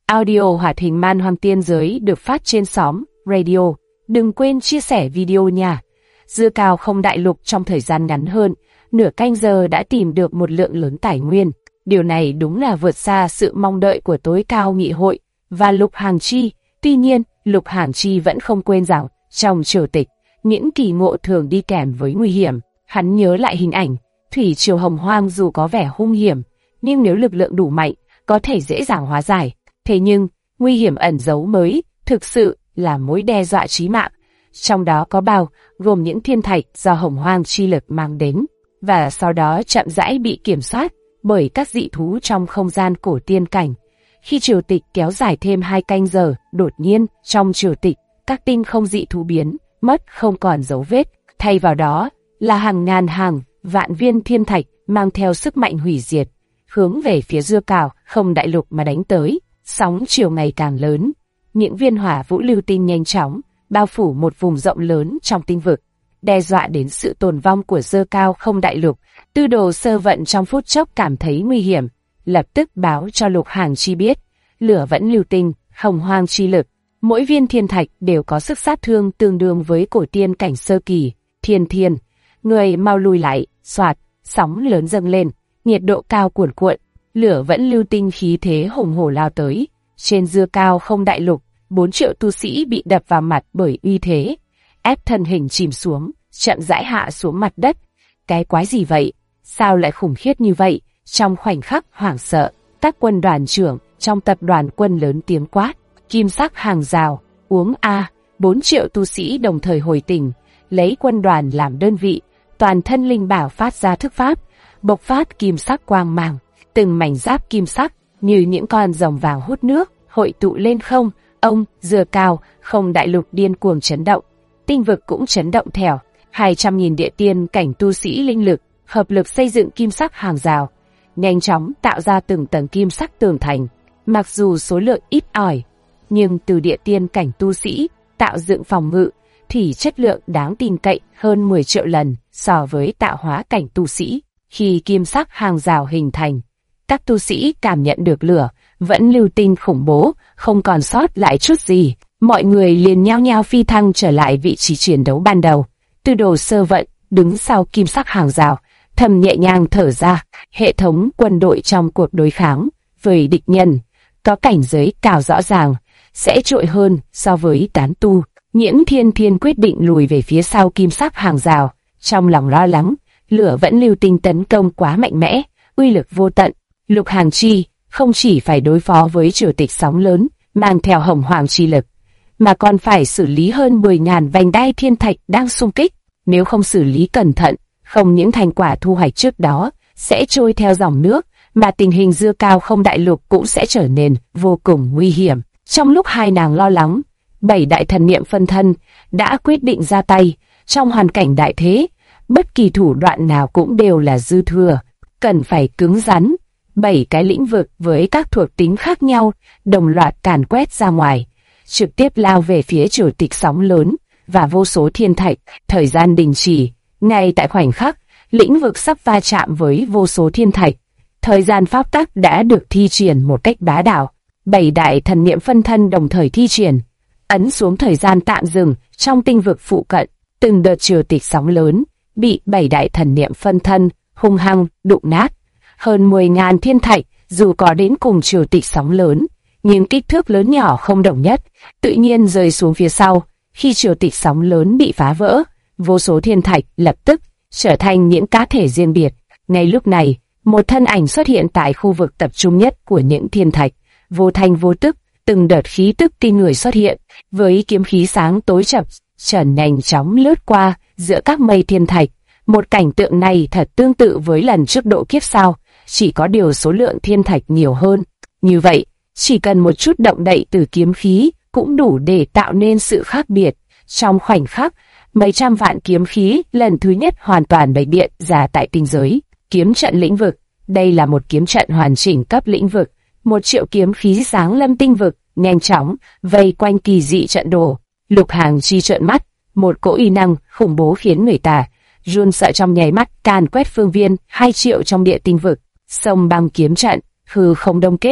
Audio hoạt hình man hoang tiên giới được phát trên xóm radio. Đừng quên chia sẻ video nha. Dưa cao không đại lục trong thời gian ngắn hơn nửa canh giờ đã tìm được một lượng lớn tài nguyên. Điều này đúng là vượt xa sự mong đợi của tối cao nghị hội và Lục Hàng Chi. Tuy nhiên, Lục Hàng Chi vẫn không quên rằng trong triều tịch, những kỳ ngộ thường đi kèm với nguy hiểm. Hắn nhớ lại hình ảnh thủy triều hồng hoang dù có vẻ hung hiểm, nhưng nếu lực lượng đủ mạnh, có thể dễ dàng hóa giải. Thế nhưng, nguy hiểm ẩn giấu mới thực sự là mối đe dọa chí mạng. Trong đó có bao gồm những thiên thạch do hồng hoang chi lực mang đến, và sau đó chậm rãi bị kiểm soát bởi các dị thú trong không gian cổ tiên cảnh. Khi triều tịch kéo dài thêm 2 canh giờ, đột nhiên trong triều tịch, các tinh không dị thú biến mất không còn dấu vết, thay vào đó là hàng ngàn hàng vạn viên thiên thạch mang theo sức mạnh hủy diệt, hướng về phía dưa cào không đại lục mà đánh tới. Sóng chiều ngày càng lớn, những viên hỏa vũ lưu tinh nhanh chóng bao phủ một vùng rộng lớn trong tinh vực, đe dọa đến sự tồn vong của dưa cao không đại lục. Tư đồ sơ vận trong phút chốc cảm thấy nguy hiểm, lập tức báo cho Lục Hàng Chi biết, lửa vẫn lưu tinh, hồng hoang chi lực, mỗi viên thiên thạch đều có sức sát thương tương đương với cổ tiên cảnh sơ kỳ. Thiên, người mau lùi lại. Soạt, sóng lớn dâng lên, nhiệt độ cao cuồn cuộn, lửa vẫn lưu tinh khí thế hùng hổ lao tới. Trên dưa cao không đại lục, 4 triệu tu sĩ bị đập vào mặt bởi uy thế, ép thân hình chìm xuống, chậm rãi hạ xuống mặt đất. Cái quái gì vậy? Sao lại khủng khiếp như vậy? Trong khoảnh khắc hoảng sợ, các quân đoàn trưởng trong tập đoàn quân lớn tiếng quát, kim sắc hàng rào, uống a. 4 triệu tu sĩ đồng thời hồi tỉnh, lấy quân đoàn làm đơn vị, toàn thân linh bảo phát ra thức pháp, bộc phát kim sắc quang mang, từng mảnh giáp kim sắc như những con rồng vàng hút nước hội tụ lên không. Ông dưa cao không đại lục điên cuồng chấn động, tinh vực cũng chấn động theo. 200.000 địa tiên cảnh tu sĩ linh lực hợp lực xây dựng kim sắc hàng rào, nhanh chóng tạo ra từng tầng kim sắc tường thành. Mặc dù số lượng ít ỏi, nhưng từ địa tiên cảnh tu sĩ tạo dựng phòng ngự thì chất lượng đáng tin cậy hơn 10 triệu lần so với tạo hóa cảnh tu sĩ. Khi kim sắc hàng rào hình thành, các tu sĩ cảm nhận được lửa vẫn lưu tinh khủng bố, không còn sót lại chút gì. Mọi người liền nhao nhao phi thăng trở lại vị trí chiến đấu ban đầu. Tư đồ sơ vận đứng sau kim sắc hàng rào, thầm nhẹ nhàng thở ra. Hệ thống quân đội trong cuộc đối kháng với địch nhân có cảnh giới cao rõ ràng sẽ trội hơn so với tán tu. Nhiễm Thiên quyết định lùi về phía sau kim sắc hàng rào, trong lòng lo lắng lửa vẫn lưu tinh tấn công quá mạnh mẽ, uy lực vô tận. Lục Hàng Chi không chỉ phải đối phó với triều tịch sóng lớn mang theo hồng hoàng chi lực, mà còn phải xử lý hơn 10.000 vành đai thiên thạch đang xung kích. Nếu không xử lý cẩn thận, không những thành quả thu hoạch trước đó sẽ trôi theo dòng nước, mà tình hình dưa cao không đại lục cũng sẽ trở nên vô cùng nguy hiểm. Trong lúc hai nàng lo lắng, 7 đại thần niệm phân thân đã quyết định ra tay. Trong hoàn cảnh đại thế, bất kỳ thủ đoạn nào cũng đều là dư thừa, cần phải cứng rắn. 7 cái lĩnh vực với các thuộc tính khác nhau đồng loạt càn quét ra ngoài, trực tiếp lao về phía triều tịch sóng lớn và vô số thiên thạch. Thời gian đình chỉ, ngay tại khoảnh khắc lĩnh vực sắp va chạm với vô số thiên thạch, thời gian pháp tắc đã được thi triển một cách bá đạo. 7 đại thần niệm phân thân đồng thời thi triển, ấn xuống thời gian tạm dừng trong tinh vực phụ cận. Từng đợt triều tịch sóng lớn bị 7 đại thần niệm phân thân hung hăng đụng nát. Hơn 10.000 thiên thạch dù có đến cùng triều tịch sóng lớn, nhưng kích thước lớn nhỏ không đồng nhất, tự nhiên rơi xuống phía sau. Khi triều tịch sóng lớn bị phá vỡ, vô số thiên thạch lập tức trở thành những cá thể riêng biệt. Ngay lúc này, một thân ảnh xuất hiện tại khu vực tập trung nhất của những thiên thạch. Vô thanh vô tức, từng đợt khí tức kinh người xuất hiện, với kiếm khí sáng tối chập chờn nhanh chóng lướt qua giữa các mây thiên thạch. Một cảnh tượng này thật tương tự với lần trước độ kiếp sau, chỉ có điều số lượng thiên thạch nhiều hơn. Như vậy, chỉ cần một chút động đậy từ kiếm khí cũng đủ để tạo nên sự khác biệt. Trong khoảnh khắc, mấy trăm vạn kiếm khí lần thứ nhất hoàn toàn bày biện ra tại tinh giới. Kiếm trận lĩnh vực, đây là một kiếm trận hoàn chỉnh cấp lĩnh vực. 1 triệu kiếm khí giáng lâm tinh vực, nhanh chóng vây quanh kỳ dị trận đồ. Lục Hàng Chi trợn mắt, một cỗ uy năng khủng bố khiến người ta run sợ trong nháy mắt càn quét phương viên 2 triệu trong địa tinh vực. Sông băng kiếm trận, hư không đông kết,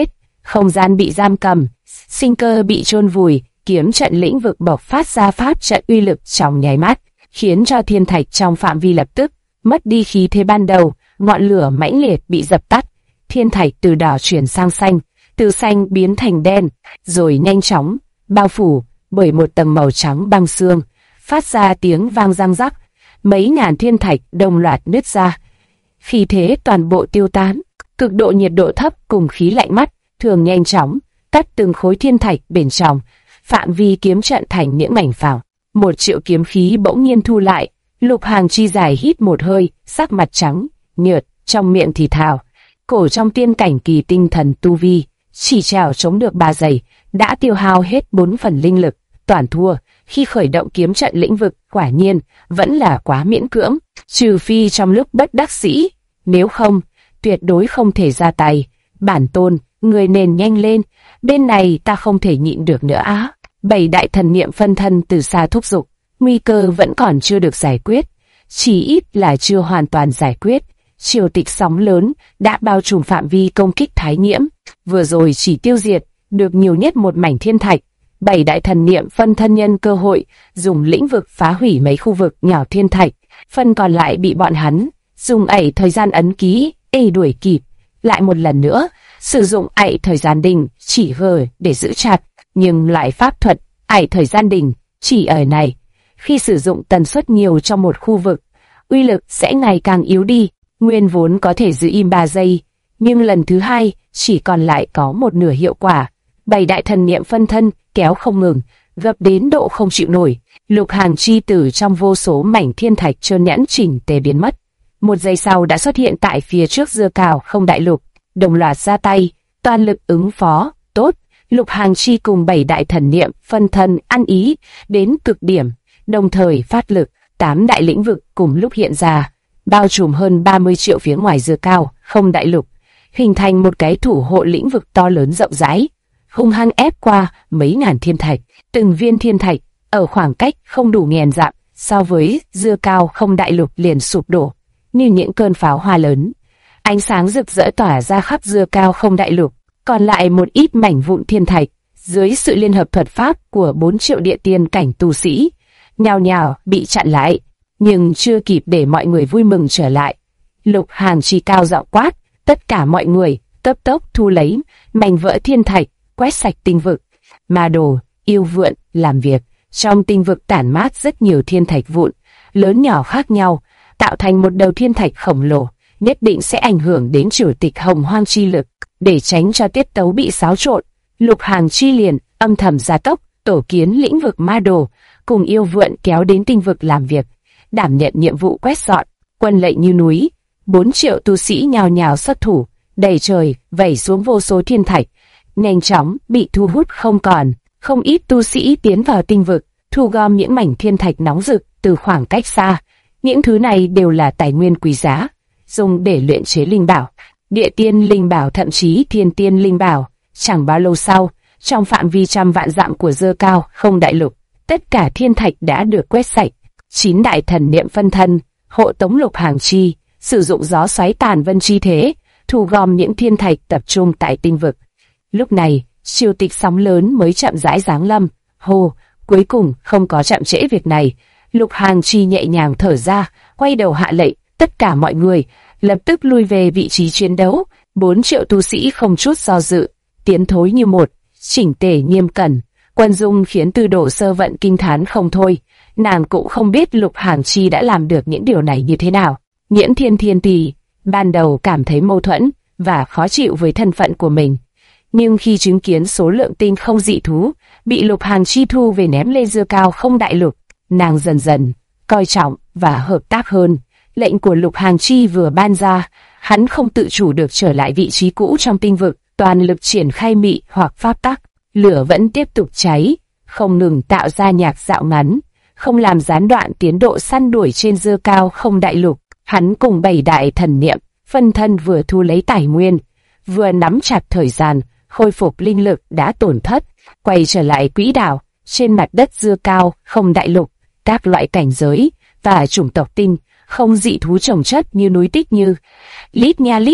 không gian bị giam cầm, sinh cơ bị chôn vùi, kiếm trận lĩnh vực bộc phát ra pháp trận uy lực trong nháy mắt, khiến cho thiên thạch trong phạm vi lập tức mất đi khí thế ban đầu, ngọn lửa mãnh liệt bị dập tắt, thiên thạch từ đỏ chuyển sang xanh, từ xanh biến thành đen, rồi nhanh chóng bao phủ bởi một tầng màu trắng băng xương, phát ra tiếng vang răng rắc, mấy ngàn thiên thạch đồng loạt nứt ra. Khí thế toàn bộ tiêu tán, cực độ nhiệt độ thấp cùng khí lạnh mắt thường nhanh chóng cắt từng khối thiên thạch bên trong, phạm vi kiếm trận thành những mảnh phẳng. 1.000.000 kiếm khí bỗng nhiên thu lại, Lục Hàng Chi dài hít một hơi, sắc mặt trắng nhợt, trong miệng thì thào: cổ trong tiên cảnh kỳ tinh thần tu vi, chỉ trèo chống được 3 giây, đã tiêu hao hết 4 phần linh lực, toàn thua. Khi khởi động kiếm trận lĩnh vực, quả nhiên vẫn là quá miễn cưỡng, trừ phi trong lúc bất đắc dĩ, nếu không, tuyệt đối không thể ra tay. Bản tôn, người nên nhanh lên, bên này ta không thể nhịn được nữa á. 7 đại thần niệm phân thân từ xa thúc giục, nguy cơ vẫn còn chưa được giải quyết, chỉ ít là chưa hoàn toàn giải quyết. Triều tịch sóng lớn đã bao trùm phạm vi công kích Thái Nhiễm, vừa rồi chỉ tiêu diệt được nhiều nhất một mảnh thiên thạch. 7 đại thần niệm phân thân nhân cơ hội dùng lĩnh vực phá hủy mấy khu vực nhỏ thiên thạch, phần còn lại bị bọn hắn dùng ẩy thời gian ấn ký đuổi kịp. Lại một lần nữa sử dụng ẩy thời gian đình chỉ hờ để giữ chặt, nhưng loại pháp thuật ẩy thời gian đình chỉ ở này, khi sử dụng tần suất nhiều trong một khu vực, uy lực sẽ ngày càng yếu đi. Nguyên vốn có thể giữ im 3 giây, nhưng lần thứ 2 chỉ còn lại có một nửa hiệu quả. 7 đại thần niệm phân thân kéo không ngừng, gập đến độ không chịu nổi. Lục Hàng Chi từ trong vô số mảnh thiên thạch trơn nhẵn chỉnh tề biến mất. 1 giây sau đã xuất hiện tại phía trước Dưa Cào Không Đại Lục, đồng loạt ra tay, toàn lực ứng phó. Tốt, Lục Hàng Chi cùng 7 đại thần niệm phân thân ăn ý đến cực điểm, đồng thời phát lực, 8 đại lĩnh vực cùng lúc hiện ra, bao trùm hơn 30 triệu phía ngoài Dưa Cào Không Đại Lục, hình thành một cái thủ hộ lĩnh vực to lớn rộng rãi, hung hăng ép qua mấy ngàn thiên thạch. Từng viên thiên thạch ở khoảng cách không đủ ngàn dặm so với Dưa Cào Không Đại Lục liền sụp đổ như những cơn pháo hoa lớn. Ánh sáng rực rỡ tỏa ra khắp Dưa Cào Không Đại Lục, còn lại một ít mảnh vụn thiên thạch dưới sự liên hợp thuật pháp của 4 triệu địa tiên cảnh tu sĩ, nhào nhào bị chặn lại. Nhưng chưa kịp để mọi người vui mừng trở lại, Lục Hàng Chi cao giọng quát: tất cả mọi người cấp tốc thu lấy mảnh vỡ thiên thạch, quét sạch tinh vực. Ma đồ, yêu vượn, làm việc. Trong tinh vực tản mát rất nhiều thiên thạch vụn, lớn nhỏ khác nhau, tạo thành một đầu thiên thạch khổng lồ, nhất định sẽ ảnh hưởng đến chủ tịch Hồng Hoang chi lực. Để tránh cho tiết tấu bị xáo trộn, Lục Hàng Chi liền âm thầm gia tốc tổ kiến lĩnh vực ma đồ, cùng yêu vượn kéo đến tinh vực làm việc, đảm nhận nhiệm vụ quét dọn. Quân lệnh như núi, 4 triệu tu sĩ nhào nhào xuất thủ, đầy trời vẩy xuống vô số thiên thạch, nhanh chóng bị thu hút không còn. Không ít tu sĩ tiến vào tinh vực, thu gom những mảnh thiên thạch nóng rực từ khoảng cách xa. Những thứ này đều là tài nguyên quý giá, dùng để luyện chế linh bảo, địa tiên linh bảo, thậm chí thiên tiên linh bảo. Chẳng bao lâu sau, trong phạm vi trăm vạn dặm của Dưa Cào Không Đại Lục, tất cả thiên thạch đã được quét sạch. 9 đại thần niệm phân thân hộ tống Lục Hàng Chi, sử dụng gió xoáy tàn vân chi thế, thu gom những thiên thạch tập trung tại tinh vực. Lúc này, triều tịch sóng lớn mới chậm rãi giáng lâm. Hô, cuối cùng không có chậm trễ việc này. Lục Hàng Chi nhẹ nhàng thở ra, quay đầu hạ lệnh, tất cả mọi người lập tức lui về vị trí chiến đấu. 4 triệu tu sĩ không chút do dự, tiến thối như một, chỉnh tề nghiêm cẩn. Quân Dung khiến Tư Đồ Sơ Vận kinh thán không thôi. Nàng cũng không biết Lục Hàng Chi đã làm được những điều này như thế nào. Nhiễm Thiên Thiên Tỳ ban đầu cảm thấy mâu thuẫn và khó chịu với thân phận của mình, nhưng khi chứng kiến số lượng tinh không dị thú bị Lục Hàng Chi thu về ném lên Dưa Cào Không Đại Lục, nàng dần dần coi trọng và hợp tác hơn. Lệnh của Lục Hàng Chi vừa ban ra, hắn không tự chủ được trở lại vị trí cũ trong tinh vực, toàn lực triển khai mị hoặc pháp tắc. Lửa vẫn tiếp tục cháy, không ngừng tạo ra nhạc dạo ngắn, không làm gián đoạn tiến độ săn đuổi trên Dưa Cào Không Đại Lục. Hắn cùng 7 đại thần niệm phân thân vừa thu lấy tài nguyên, vừa nắm chặt thời gian khôi phục linh lực đã tổn thất, quay trở lại quỹ đạo. Trên mặt đất Dưa Cào Không Đại Lục, các loại cảnh giới và chủng tộc tinh không dị thú chồng chất như núi tích, như lít nha lít nhít,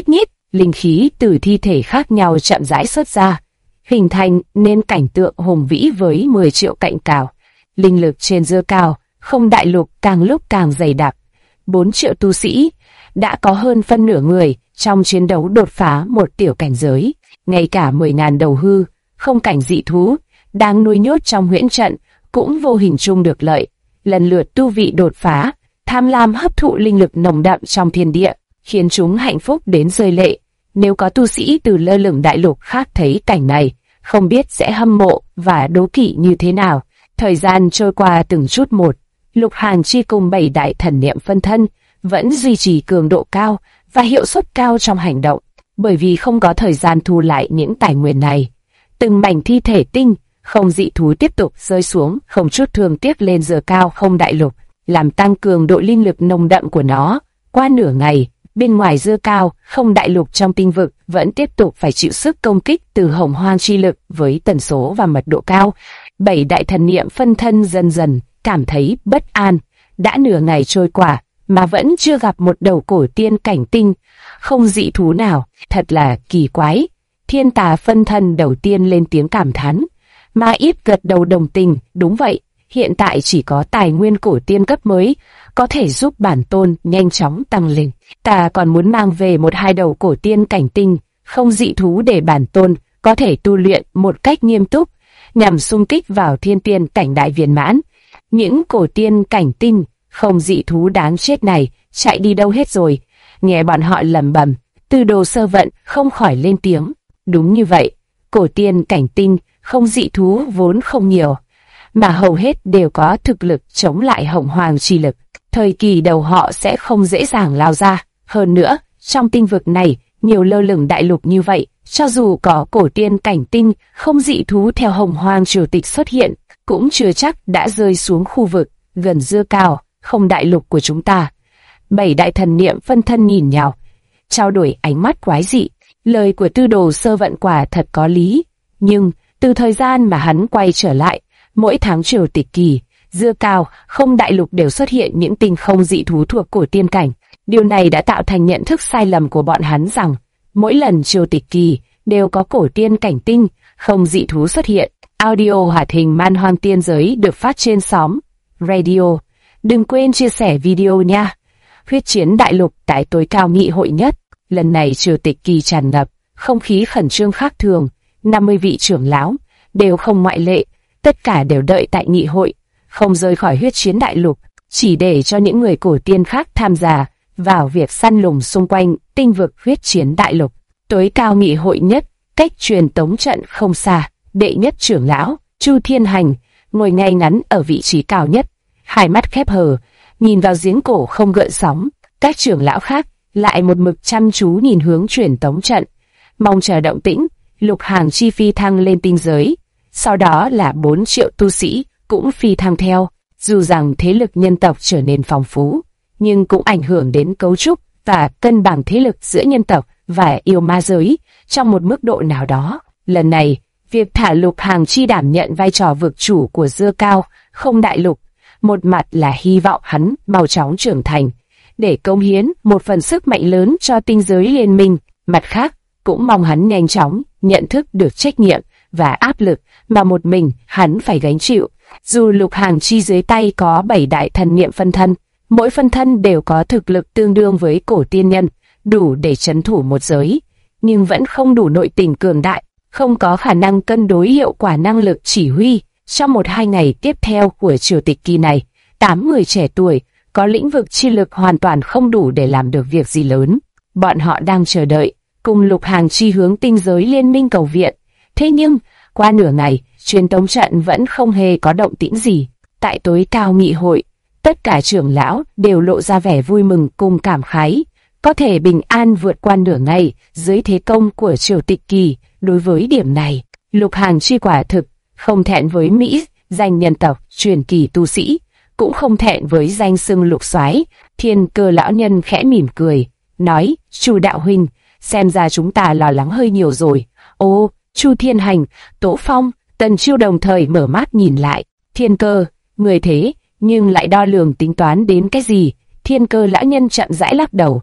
linh khí từ thi thể khác nhau chậm rãi xuất ra, hình thành nên cảnh tượng hùng vĩ với 10 triệu cạnh cào. Linh lực trên dưa cao, không đại lục càng lúc càng dày đặc. 4 triệu tu sĩ, đã có hơn phân nửa người trong chiến đấu đột phá một tiểu cảnh giới. Ngay cả 10.000 đầu hư, không cảnh dị thú, đang nuôi nhốt trong huyễn trận, cũng vô hình chung được lợi. Lần lượt tu vị đột phá, tham lam hấp thụ linh lực nồng đậm trong thiên địa, khiến chúng hạnh phúc đến rơi lệ. Nếu có tu sĩ từ lơ lửng đại lục khác thấy cảnh này, không biết sẽ hâm mộ và đố kỵ như thế nào. Thời gian trôi qua từng chút một, Lục Hàn Chi cùng 7 đại thần niệm phân thân vẫn duy trì cường độ cao và hiệu suất cao trong hành động, bởi vì không có thời gian thu lại những tài nguyên này. Từng mảnh thi thể tinh, không dị thú tiếp tục rơi xuống, không chút thương tiếc lên dừa cao không đại lục, làm tăng cường độ linh lực nồng đậm của nó. Qua nửa ngày, bên ngoài dưa cao không đại lục trong tinh vực vẫn tiếp tục phải chịu sức công kích từ hồng hoang chi lực với tần số và mật độ cao. 7 đại thần niệm phân thân dần dần cảm thấy bất an. Đã nửa ngày trôi qua mà vẫn chưa gặp một đầu cổ tiên cảnh tinh, không dị thú nào, thật là kỳ quái. Thiên Tà phân thân đầu tiên lên tiếng cảm thán, Ma Ít gật đầu đồng tình, đúng vậy, hiện tại chỉ có tài nguyên cổ tiên cấp mới có thể giúp bản tôn nhanh chóng tăng lên. Ta còn muốn mang về 1-2 đầu cổ tiên cảnh tinh, không dị thú để bản tôn có thể tu luyện một cách nghiêm túc, nhằm xung kích vào thiên tiên cảnh đại viên mãn. Những cổ tiên cảnh tinh, không dị thú đáng chết này chạy đi đâu hết rồi? Nghe bọn họ lẩm bẩm, Tư Đồ Sơ Vận không khỏi lên tiếng. Đúng như vậy, cổ tiên cảnh tinh, không dị thú vốn không nhiều, mà hầu hết đều có thực lực chống lại hồng hoàng chi lực. Thời kỳ đầu họ sẽ không dễ dàng lao ra. Hơn nữa, trong tinh vực này, nhiều lơ lửng đại lục như vậy, cho dù có cổ tiên cảnh tinh, không dị thú theo hồng hoàng triều tịch xuất hiện, cũng chưa chắc đã rơi xuống khu vực gần dưa cao, không đại lục của chúng ta. 7 đại thần niệm phân thân nhìn nhau, trao đổi ánh mắt quái dị. Lời của Tư Đồ Sơ Vận quả thật có lý, nhưng từ thời gian mà hắn quay trở lại, mỗi tháng triều tịch kỳ, dưa cao, không đại lục đều xuất hiện những tinh không dị thú thuộc cổ tiên cảnh. Điều này đã tạo thành nhận thức sai lầm của bọn hắn rằng mỗi lần triều tịch kỳ đều có cổ tiên cảnh tinh, không dị thú xuất hiện. Audio hoạt hình Man Hoang Tiên Giới được phát trên xóm Radio. Đừng quên chia sẻ video nha. Huyết chiến đại lục tại tối cao nghị hội nhất. Lần này triều tịch kỳ tràn ngập, không khí khẩn trương khác thường. 50 vị trưởng lão, đều không ngoại lệ, tất cả đều đợi tại nghị hội, không rời khỏi huyết chiến đại lục, chỉ để cho những người cổ tiên khác tham gia vào việc săn lùng xung quanh tinh vực huyết chiến đại lục. Tối cao nghị hội nhất, cách truyền tống trận không xa, đệ nhất trưởng lão, Chu Thiên Hành, ngồi ngay ngắn ở vị trí cao nhất, hai mắt khép hờ, nhìn vào giếng cổ không gợn sóng. Các trưởng lão khác lại một mực chăm chú nhìn hướng truyền tống trận, mong chờ động tĩnh. Lục Hàn Chi phi thăng lên tinh giới, sau đó là 4 triệu tu sĩ cũng phi thăng theo. Dù rằng thế lực nhân tộc trở nên phong phú, nhưng cũng ảnh hưởng đến cấu trúc và cân bằng thế lực giữa nhân tộc và yêu ma giới trong một mức độ nào đó. Lần này, việc thả Lục Hàn Chi đảm nhận vai trò vực chủ của dưa cao, không đại lục, một mặt là hy vọng hắn mau chóng trưởng thành, để cống hiến một phần sức mạnh lớn cho tinh giới liên minh, mặt khác cũng mong hắn nhanh chóng nhận thức được trách nhiệm và áp lực mà một mình hắn phải gánh chịu. Dù Lục Hàn Chi dưới tay có 7 đại thần niệm phân thân, mỗi phân thân đều có thực lực tương đương với cổ tiên nhân, đủ để trấn thủ một giới, nhưng vẫn không đủ nội tình cường đại, không có khả năng cân đối hiệu quả năng lực chỉ huy. Trong 1-2 ngày tiếp theo của triều tịch kỳ này, 8 người trẻ tuổi có lĩnh vực chi lực hoàn toàn không đủ để làm được việc gì lớn. Bọn họ đang chờ đợi cùng Lục Hàn Chi hướng tinh giới liên minh cầu viện. Thế nhưng, qua nửa ngày, truyền tống trận vẫn không hề có động tĩnh gì. Tại tối cao nghị hội, tất cả trưởng lão đều lộ ra vẻ vui mừng cùng cảm khái. Có thể bình an vượt qua nửa ngày dưới thế công của triều tịch kỳ. Đối với điểm này, Lục Hàn Chi quả thực không thẹn với Mỹ danh nhân tộc truyền kỳ tu sĩ, cũng không thẹn với danh xưng Lục Soái. Thiên Cơ lão nhân khẽ mỉm cười, nói: Chu đạo huynh, xem ra chúng ta lo lắng hơi nhiều rồi. Ô, Chu Thiên Hành, Tố Phong, Tần Chiêu đồng thời mở mắt nhìn lại. Thiên Cơ, người thế, nhưng lại đo lường tính toán đến cái gì? Thiên Cơ lão nhân chậm rãi lắc đầu.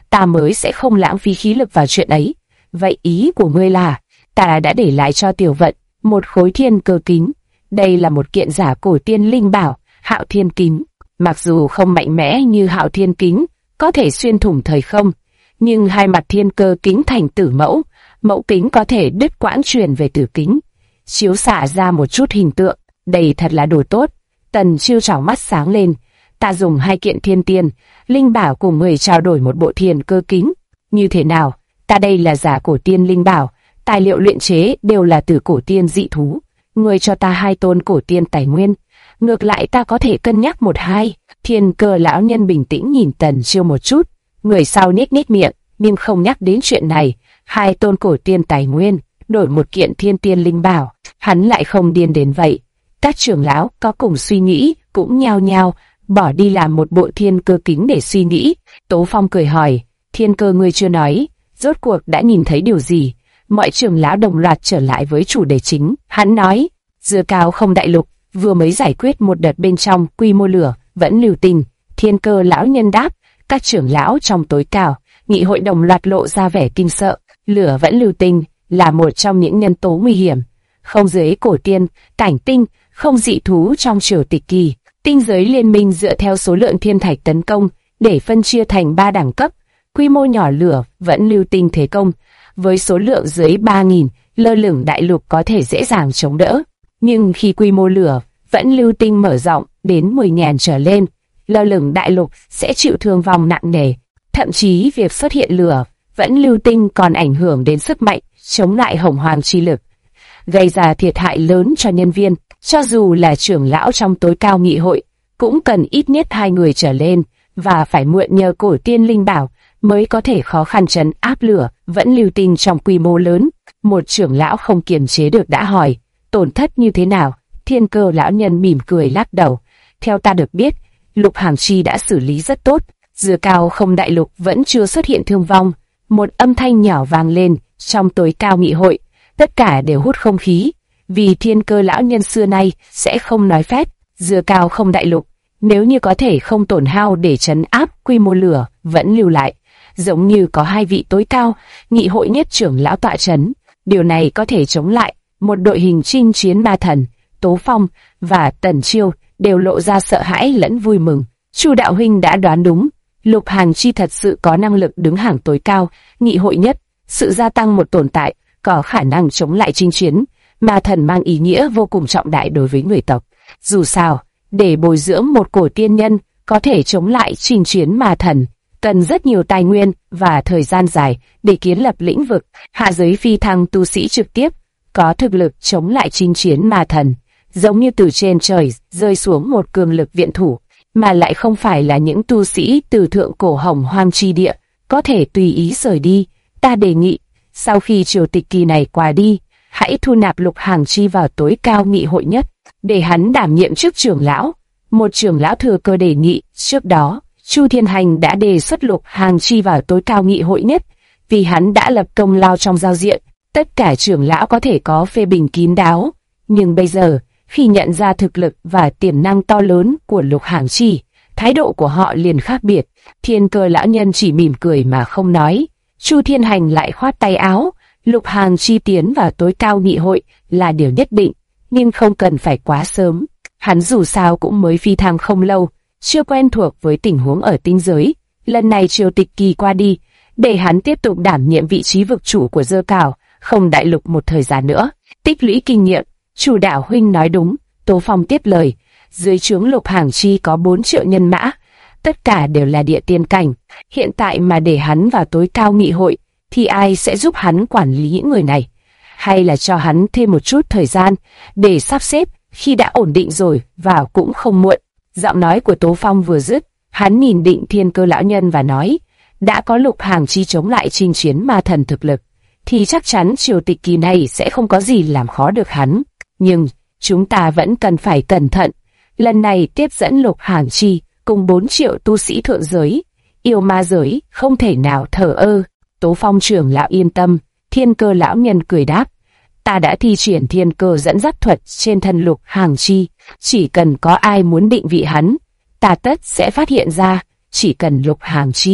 ta mới sẽ không lãng phí khí lực vào chuyện ấy. Vậy ý của ngươi là, ta đã để lại cho Tiểu Vận một khối thiên cơ kính. Đây là một kiện giả cổ tiên linh bảo, Hạo Thiên Kính. Mặc dù không mạnh mẽ như Hạo Thiên Kính, có thể xuyên thủng thời không, nhưng hai mặt thiên cơ kính thành tử mẫu, mẫu kính có thể đứt quãng truyền về tử kính, chiếu xạ ra một chút hình tượng. Đây thật là đồ tốt. Tần Chiêu tròng mắt sáng lên. Ta dùng hai kiện thiên tiên linh bảo cùng người trao đổi một bộ thiên cơ kính. Như thế nào? Ta đây là giả cổ tiên linh bảo, tài liệu luyện chế đều là từ cổ tiên dị thú. Người cho ta 2 tôn cổ tiên tài nguyên, ngược lại ta có thể cân nhắc 1-2. Thiên Cơ lão nhân bình tĩnh nhìn Tần Chiêu một chút, người sau nhếch nhếch miệng, nhưng không nhắc đến chuyện này. 2 tôn cổ tiên tài nguyên đổi một kiện thiên tiên linh bảo, hắn lại không điên đến vậy. Các trưởng lão có cùng suy nghĩ cũng nhao nhao bỏ đi làm một bộ thiên cơ kính để suy nghĩ. Tố Phong cười hỏi, Thiên Cơ ngươi chưa nói, rốt cuộc đã nhìn thấy điều gì? Mọi trưởng lão đồng loạt trở lại với chủ đề chính. Hắn nói, Dưa Cao Không Đại Lục vừa mới giải quyết một đợt bên trong quy mô lửa vẫn lưu tình. Thiên Cơ lão nhân đáp. Các trưởng lão trong tối cao nghị hội đồng loạt lộ ra vẻ kinh sợ. Lửa vẫn lưu tình là một trong những nhân tố nguy hiểm. Không giới cổ tiên, cảnh tinh, không dị thú trong triều tịch kỳ. Tinh giới liên minh dựa theo số lượng thiên thạch tấn công để phân chia thành 3 đẳng cấp. Quy mô nhỏ lửa vẫn lưu tinh thế công, với số lượng dưới 3.000, lơ lửng đại lục có thể dễ dàng chống đỡ. Nhưng khi quy mô lửa vẫn lưu tinh mở rộng đến 10.000 trở lên, lơ lửng đại lục sẽ chịu thương vong nặng nề. Thậm chí việc xuất hiện lửa vẫn lưu tinh còn ảnh hưởng đến sức mạnh chống lại hồng hoàng chi lực, gây ra thiệt hại lớn cho nhân viên. Cho dù là trưởng lão trong tối cao nghị hội, cũng cần ít nhất 2 người trở lên, và phải mượn nhờ cổ tiên linh bảo mới có thể khó khăn trấn áp lửa vẫn lưu tinh trong quy mô lớn. Một trưởng lão không kiềm chế được đã hỏi, tổn thất như thế nào? Thiên Cơ lão nhân mỉm cười lắc đầu. Theo ta được biết, Lục Hàng Chi đã xử lý rất tốt. Dưa Cao Không Đại Lục vẫn chưa xuất hiện thương vong. Một âm thanh nhỏ vang lên trong tối cao nghị hội. Tất cả đều hút không khí, vì Thiên Cơ lão nhân xưa nay sẽ không nói phét. Dưa Cao Không Đại Lục nếu như có thể không tổn hao để trấn áp quy mô lửa vẫn lưu lại, giống như có 2 vị tối cao nghị hội nhất trưởng lão tọa trấn, điều này có thể chống lại một đội hình chinh chiến ma thần. Tố Phong và Tần Chiêu đều lộ ra sợ hãi lẫn vui mừng. Chu đạo huynh đã đoán đúng, Lục Hàng Chi thật sự có năng lực đứng hàng tối cao nghị hội nhất. Sự gia tăng một tồn tại có khả năng chống lại chinh chiến ma thần mang ý nghĩa vô cùng trọng đại đối với người tộc. Dù sao, để bồi dưỡng một cổ tiên nhân có thể chống lại chinh chiến ma thần, cần rất nhiều tài nguyên và thời gian dài để kiến lập lĩnh vực. Hạ giới phi thăng tu sĩ trực tiếp có thực lực chống lại chinh chiến ma thần, giống như từ trên trời rơi xuống một cường lực viện thủ, mà lại không phải là những tu sĩ từ thượng cổ hồng hoang chi địa có thể tùy ý rời đi. Ta đề nghị, sau khi triều tịch kỳ này qua đi, hãy thu nạp Lục Hàng Chi vào tối cao nghị hội nhất, để hắn đảm nhiệm chức trưởng lão. Một trưởng lão thừa cơ đề nghị. Trước đó, Chu Thiên Hành đã đề xuất Lục Hàng Chi vào tối cao nghị hội nhất, vì hắn đã lập công lao trong giao diện. Tất cả trưởng lão có thể có phê bình kín đáo, nhưng bây giờ, khi nhận ra thực lực và tiềm năng to lớn của Lục Hàng Chi, thái độ của họ liền khác biệt. Thiên Cơ lão nhân chỉ mỉm cười mà không nói. Chu Thiên Hành lại khoát tay áo. Lục Hàng Chi tiến vào tối cao nghị hội là điều nhất định, nhưng không cần phải quá sớm. Hắn dù sao cũng mới phi thăng không lâu, chưa quen thuộc với tình huống ở tinh giới. Lần này triều tịch kỳ qua đi, để hắn tiếp tục đảm nhiệm vị trí vực chủ của Dưa Cao Không Đại Lục một thời gian nữa, tích lũy kinh nghiệm. Chủ đạo huynh nói đúng, Tố Phong tiếp lời. Dưới trướng Lục Hàng Chi có 4 triệu nhân mã, tất cả đều là địa tiên cảnh. Hiện tại mà để hắn vào tối cao nghị hội, thì ai sẽ giúp hắn quản lý những người này? Hay là cho hắn thêm một chút thời gian để sắp xếp, khi đã ổn định rồi vào cũng không muộn. Giọng nói của Tố Phong vừa dứt, hắn nhìn Định Thiên Cơ lão nhân và nói, đã có Lục Hàng Chi chống lại chinh chiến ma thần thực lực, thì chắc chắn triều tịch kỳ này sẽ không có gì làm khó được hắn. Nhưng chúng ta vẫn cần phải cẩn thận. Lần này tiếp dẫn Lục Hàng Chi cùng 4 triệu tu sĩ thượng giới, yêu ma giới không thể nào thờ ơ. Tố Phong trưởng lão yên tâm. Thiên Cơ lão nhân cười đáp, ta đã thi triển thiên cơ dẫn dắt thuật trên thân Lục Hàng Chi, chỉ cần có ai muốn định vị hắn, ta tất sẽ phát hiện ra. Chỉ cần Lục Hàng Chi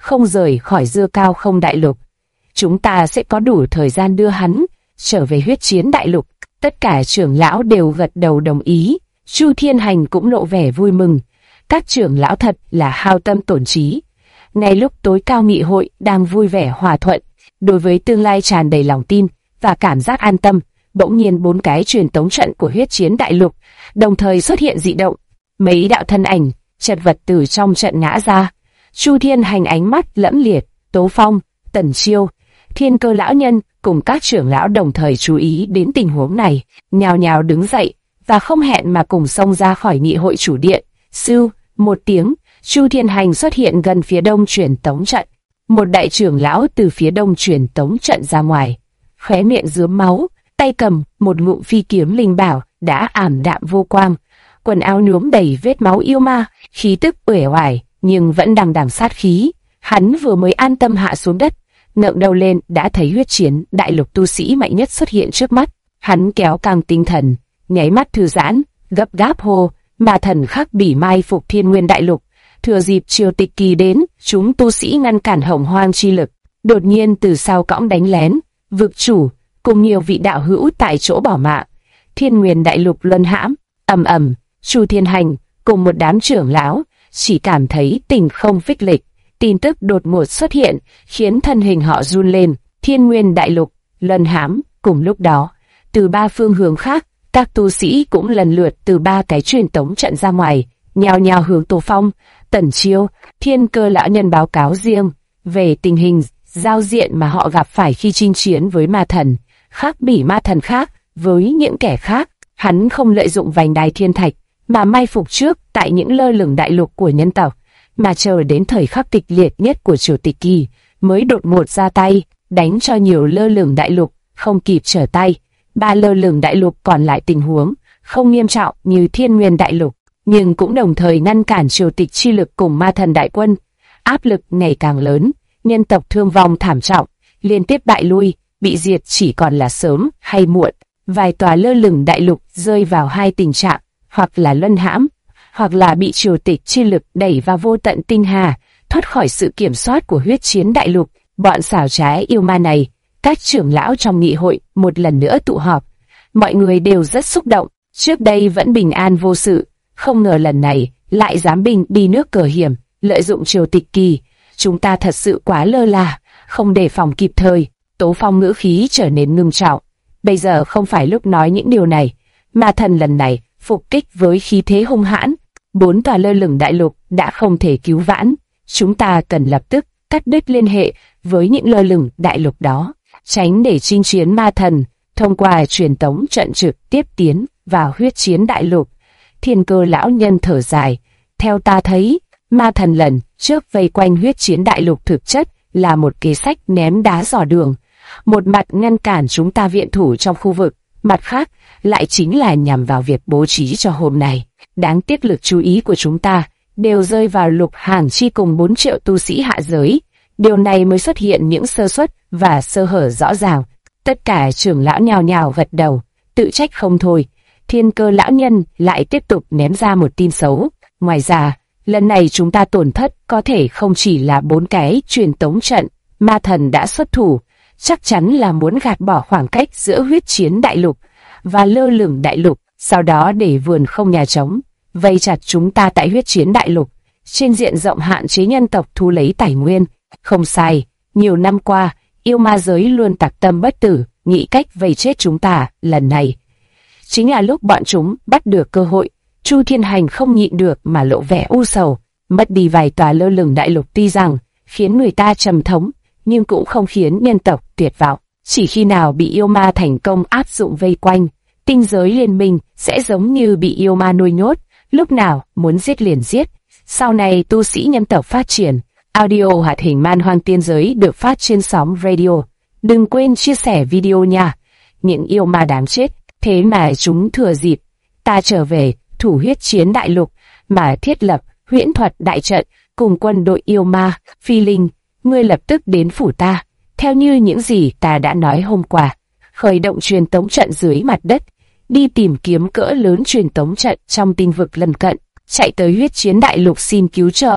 không rời khỏi Dưa Cao Không Đại Lục. Chúng ta sẽ có đủ thời gian đưa hắn trở về Huyết Chiến Đại Lục. Tất cả trưởng lão đều gật đầu đồng ý. Chu Thiên Hành cũng lộ vẻ vui mừng. Các trưởng lão thật là hao tâm tổn trí. Ngay lúc tối cao nghị hội đang vui vẻ hòa thuận, đối với tương lai tràn đầy lòng tin và cảm giác an tâm, bỗng nhiên 4 cái truyền tống trận của Huyết Chiến Đại Lục đồng thời xuất hiện dị động. Mấy đạo thân ảnh chật vật từ trong trận ngã ra. Chu Thiên Hành ánh mắt lẫm liệt, Tố Phong, Tần Chiêu, Thiên Cơ lão nhân cùng các trưởng lão đồng thời chú ý đến tình huống này, nhào nhào đứng dậy và không hẹn mà cùng xông ra khỏi nghị hội chủ điện. Sưu, một tiếng, Chu Thiên Hành xuất hiện gần phía đông truyền tống trận. Một đại trưởng lão từ phía đông truyền tống trận ra ngoài, khóe miệng rướm máu, tay cầm một ngụm phi kiếm linh bảo đã ảm đạm vô quang, quần áo nhuốm đầy vết máu yêu ma, khí tức uể oải nhưng vẫn đằng đằng sát khí. Hắn vừa mới an tâm hạ xuống đất, ngẩng đầu lên đã thấy Huyết Chiến Đại Lục tu sĩ mạnh nhất xuất hiện trước mắt. Hắn kéo căng tinh thần, nháy mắt thư giãn, gấp gáp hô: Ma thần Khắc Bỉ mai phục Thiên Nguyên Đại Lục. Thừa dịp triều tịch kỳ đến, chúng tu sĩ ngăn cản Hồng Hoang chi lực. Đột nhiên từ sau cõng đánh lén, vực chủ cùng nhiều vị đạo hữu tại chỗ bỏ mạng. Thiên Nguyên Đại Lục luân hãm. Ầm ầm. Chu Thiên Hành cùng một đám trưởng lão chỉ cảm thấy tình không phích lịch. Tin tức đột ngột xuất hiện khiến thân hình họ run lên. Thiên Nguyên Đại Lục luân hãm. Cùng lúc đó, từ 3 phương hướng khác, các tu sĩ cũng lần lượt từ 3 cái truyền tống trận ra ngoài, nhào nhào hướng Tố Phong, Tần Chiêu, Thiên Cơ lão nhân báo cáo riêng về tình hình giao diện mà họ gặp phải khi chinh chiến với ma thần. Khắc Bỉ ma thần khác với những kẻ khác, hắn không lợi dụng vành đai thiên thạch mà mai phục trước tại những lơ lửng đại lục của nhân tộc, mà chờ đến thời khắc kịch liệt nhất của triều tịch kỳ mới đột ngột ra tay, đánh cho nhiều lơ lửng đại lục không kịp trở tay. 3 lơ lửng đại lục còn lại tình huống không nghiêm trọng như Thiên Nguyên Đại Lục, nhưng cũng đồng thời ngăn cản triều tịch chi lực cùng ma thần đại quân. Áp lực ngày càng lớn, nhân tộc thương vong thảm trọng, liên tiếp bại lui, bị diệt chỉ còn là sớm hay muộn. Vài tòa lơ lửng đại lục rơi vào hai tình trạng, hoặc là luân hãm, hoặc là bị triều tịch chi lực đẩy vào vô tận tinh hà, thoát khỏi sự kiểm soát của Huyết Chiến Đại Lục. Bọn xảo trá yêu ma này, các trưởng lão trong nghị hội một lần nữa tụ họp. Mọi người đều rất xúc động, trước đây vẫn bình an vô sự, không ngờ lần này lại dám đi nước cờ hiểm, lợi dụng triều tịch kỳ. Chúng ta thật sự quá lơ là, không đề phòng kịp thời. Tố Phong ngữ khí trở nên ngưng trọng. Bây giờ không phải lúc nói những điều này. Ma thần lần này phục kích với khí thế hung hãn, 4 tòa lơ lửng đại lục đã không thể cứu vãn. Chúng ta cần lập tức cắt đứt liên hệ với những lơ lửng đại lục đó, tránh để chinh chiến ma thần thông qua truyền tống trận trực tiếp tiến vào Huyết Chiến Đại Lục. Thiên Cơ lão nhân thở dài, theo ta thấy, ma thần lần trước vây quanh Huyết Chiến Đại Lục thực chất là một kế sách ném đá dò đường, một mặt ngăn cản chúng ta viện thủ trong khu vực, mặt khác lại chính là nhằm vào việc bố trí cho hôm nay. Đáng tiếc lực chú ý của chúng ta đều rơi vào Lục Hàng Chi cùng 4 triệu tu sĩ hạ giới, điều này mới xuất hiện những sơ suất và sơ hở rõ ràng. Tất cả trưởng lão nhào nhào gật đầu, tự trách không thôi. Thiên Cơ lão nhân lại tiếp tục ném ra một tin xấu. Ngoài ra, lần này chúng ta tổn thất có thể không chỉ là 4 cái truyền tống trận, ma thần đã xuất thủ, chắc chắn là muốn gạt bỏ khoảng cách giữa Huyết Chiến Đại Lục và lơ lửng đại lục, sau đó để vườn không nhà trống, vây chặt chúng ta tại Huyết Chiến Đại Lục, trên diện rộng hạn chế nhân tộc thu lấy tài nguyên. Không sai, nhiều năm qua, yêu ma giới luôn tặc tâm bất tử, nghĩ cách vây chết chúng ta. Lần này chính là lúc bọn chúng bắt được cơ hội. Chu Thiên Hành không nhịn được mà lộ vẻ u sầu. Mất đi vài tòa lơ lửng đại lục tuy rằng khiến người ta trầm thống, nhưng cũng không khiến nhân tộc tuyệt vọng. Chỉ khi nào bị yêu ma thành công áp dụng vây quanh, tinh giới liên minh sẽ giống như bị yêu ma nuôi nhốt, lúc nào muốn giết liền giết. Sau này tu sĩ nhân tộc phát triển, audio hoạt hình Man Hoang Tiên Giới được phát trên sóng radio. Đừng quên chia sẻ video nha. Những yêu ma đáng chết, thế mà chúng thừa dịp ta trở về thủ Huyết Chiến Đại Lục mà thiết lập huyễn thuật đại trận cùng quân đội yêu ma. Phi Linh, ngươi lập tức đến phủ ta, theo như những gì ta đã nói hôm qua, khởi động truyền tống trận dưới mặt đất, đi tìm kiếm cỡ lớn truyền tống trận trong tinh vực lân cận, chạy tới Huyết Chiến Đại Lục xin cứu trợ.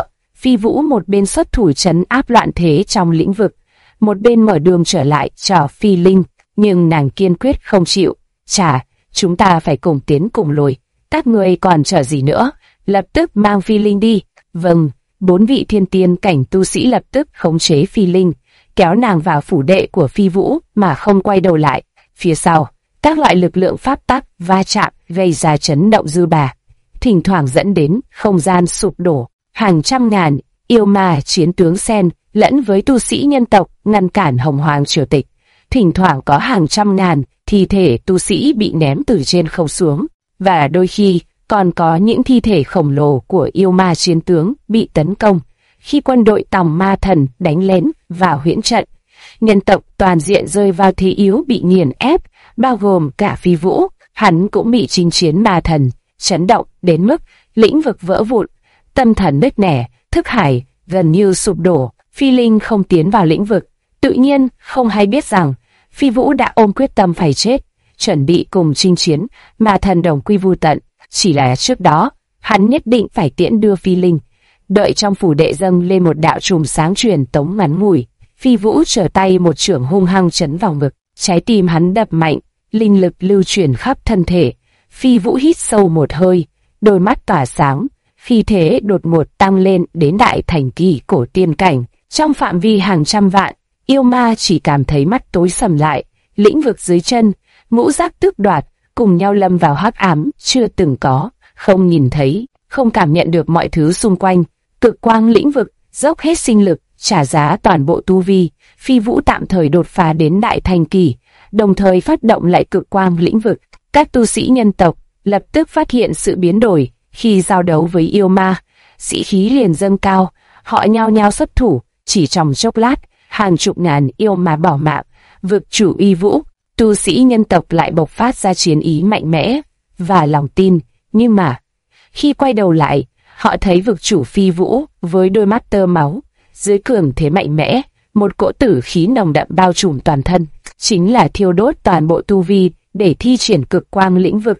Phi Vũ một bên xuất thủ trấn áp loạn thế trong lĩnh vực, một bên mở đường trở lại cho Phi Linh, nhưng nàng kiên quyết không chịu. Chà, chúng ta phải cùng tiến cùng lùi, các người còn chờ gì nữa, lập tức mang Phi Linh đi. Vâng, 4 vị thiên tiên cảnh tu sĩ lập tức khống chế Phi Linh, kéo nàng vào phủ đệ của Phi Vũ mà không quay đầu lại. Phía sau, các loại lực lượng pháp tắc va chạm gây ra chấn động dư bà, thỉnh thoảng dẫn đến không gian sụp đổ. Hàng trăm ngàn yêu ma chiến tướng xen lẫn với tu sĩ nhân tộc ngăn cản Hồng Hoàng triều tịch. Thỉnh thoảng có hàng trăm ngàn thi thể tu sĩ bị ném từ trên không xuống, và đôi khi còn có những thi thể khổng lồ của yêu ma chiến tướng bị tấn công. Khi quân đội Tòng Ma Thần đánh lén vào huyễn trận, nhân tộc toàn diện rơi vào thế yếu bị nghiền ép, bao gồm cả Phi Vũ. Hắn cũng bị chinh chiến ma thần chấn động đến mức lĩnh vực vỡ vụn, tâm thần nứt nẻ, thức hải gần như sụp đổ. Phi Linh không tiến vào lĩnh vực, tự nhiên không hay biết rằng Phi Vũ đã ôm quyết tâm phải chết, chuẩn bị cùng chinh chiến ma thần đồng quy vu tận. Chỉ là trước đó, hắn nhất định phải tiễn đưa Phi Linh. Đợi trong phủ đệ dâng lên một đạo chùm sáng truyền tống ngắn ngủi, Phi Vũ trở tay một chưởng hung hăng chấn vào ngực, trái tim hắn đập mạnh, linh lực lưu chuyển khắp thân thể. Phi Vũ hít sâu một hơi, đôi mắt tỏa sáng, khí thế đột ngột tăng lên đến đại thành kỳ cổ tiên cảnh. Trong phạm vi hàng trăm vạn, yêu ma chỉ cảm thấy mắt tối sầm lại, lĩnh vực dưới chân, ngũ giác tước đoạt, cùng nhau lâm vào hắc ám chưa từng có, không nhìn thấy, không cảm nhận được mọi thứ xung quanh. Cực quang lĩnh vực dốc hết sinh lực, trả giá toàn bộ tu vi. Phi Vũ tạm thời đột phá đến đại thành kỳ, đồng thời phát động lại cực quang lĩnh vực. Các tu sĩ nhân tộc lập tức phát hiện sự biến đổi khi giao đấu với yêu ma, sĩ khí liền dâng cao, họ nhao nhao xuất thủ. Chỉ trong chốc lát, hàng chục ngàn yêu ma bỏ mạng. Vực chủ uy vũ, tu sĩ nhân tộc lại bộc phát ra chiến ý mạnh mẽ và lòng tin. Nhưng mà khi quay đầu lại, họ thấy vực chủ Phi Vũ với đôi mắt tơ máu, dưới cường thế mạnh mẽ, một cỗ tử khí nồng đậm bao trùm toàn thân, chính là thiêu đốt toàn bộ tu vi để thi triển cực quang lĩnh vực.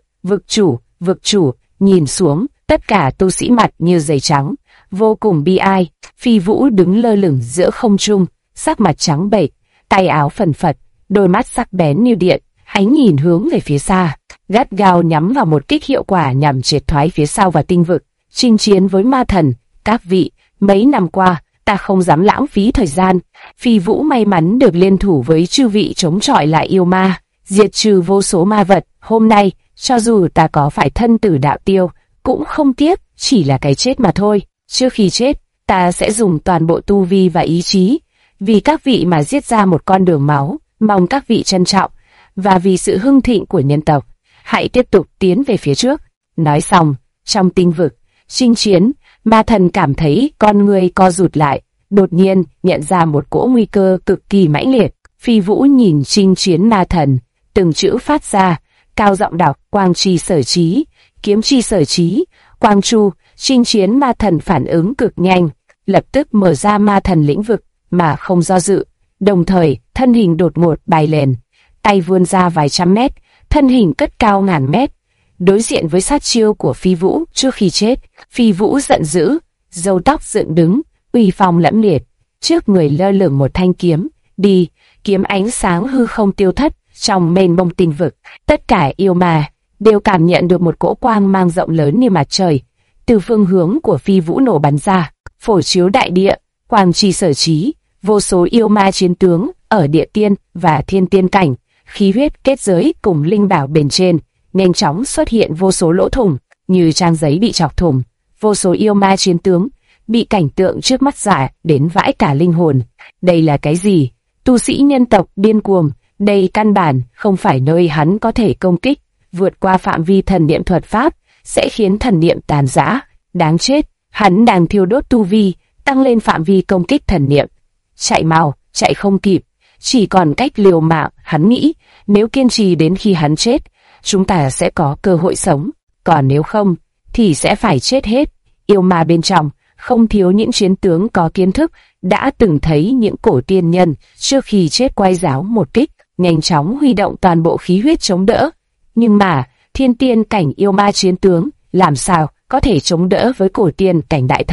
Vực chủ, nhìn xuống, tất cả tu sĩ mặt như giấy trắng, vô cùng bi ai. Phi Vũ đứng lơ lửng giữa không trung, sắc mặt trắng bệch, tay áo phần phật, đôi mắt sắc bén như điện, ánh nhìn hướng về phía xa, gắt gao nhắm vào một kích hiệu quả nhằm triệt thoái phía sau và tinh vực. Chinh chiến với ma thần, các vị, mấy năm qua, ta không dám lãng phí thời gian. Phi Vũ may mắn được liên thủ với chư vị chống chọi lại yêu ma, diệt trừ vô số ma vật. Hôm nay, cho dù ta có phải thân tử đạo tiêu, cũng không tiếc, chỉ là cái chết mà thôi. Trước khi chết, ta sẽ dùng toàn bộ tu vi và ý chí, vì các vị mà giết ra một con đường máu, mong các vị trân trọng, và vì sự hưng thịnh của nhân tộc, hãy tiếp tục tiến về phía trước. Nói xong, trong tinh vực chinh chiến, ma thần cảm thấy con người co rụt lại, đột nhiên nhận ra một cỗ nguy cơ cực kỳ mãnh liệt. Phi Vũ nhìn chinh chiến ma thần, từng chữ phát ra, cao giọng đọc: quang chi sở trí, kiếm chi sở trí, quang chu. Chinh chiến ma thần phản ứng cực nhanh, lập tức mở ra ma thần lĩnh vực mà không do dự, đồng thời thân hình đột ngột bay lên, tay vươn ra vài trăm mét, thân hình cất cao ngàn mét. Đối diện với sát chiêu của Phi Vũ trước khi chết, Phi Vũ giận dữ, râu tóc dựng đứng, uy phong lẫm liệt, trước người lơ lửng một thanh kiếm. Đi, kiếm ánh sáng hư không tiêu thất trong mênh mông tinh vực. Tất cả yêu ma đều cảm nhận được một cỗ quang mang rộng lớn như mặt trời từ phương hướng của Phi Vũ nổ bắn ra, phổ chiếu đại địa. Quang chi sở trí, vô số yêu ma chiến tướng ở địa tiên và thiên tiên cảnh, khí huyết kết giới cùng linh bảo bên trên, nhanh chóng xuất hiện vô số lỗ thủng như trang giấy bị chọc thủng. Vô số yêu ma chiến tướng bị cảnh tượng trước mắt dọa đến vãi cả linh hồn. Đây là cái gì? Tu sĩ nhân tộc điên cuồng, đây căn bản không phải nơi hắn có thể công kích, vượt qua phạm vi thần niệm thuật pháp sẽ khiến thần niệm tàn rã. Đáng chết, hắn đang thiêu đốt tu vi, tăng lên phạm vi công kích thần niệm. Chạy mau, chạy không kịp, chỉ còn cách liều mạng. Hắn nghĩ, nếu kiên trì đến khi hắn chết, chúng ta sẽ có cơ hội sống, còn nếu không, thì sẽ phải chết hết. Yêu ma bên trong không thiếu những chiến tướng có kiến thức, đã từng thấy những cổ tiên nhân trước khi chết quay giáo một kích, nhanh chóng huy động toàn bộ khí huyết chống đỡ. Nhưng mà thiên tiên cảnh yêu ma chiến tướng làm sao có thể chống đỡ với cổ tiên cảnh đại thành?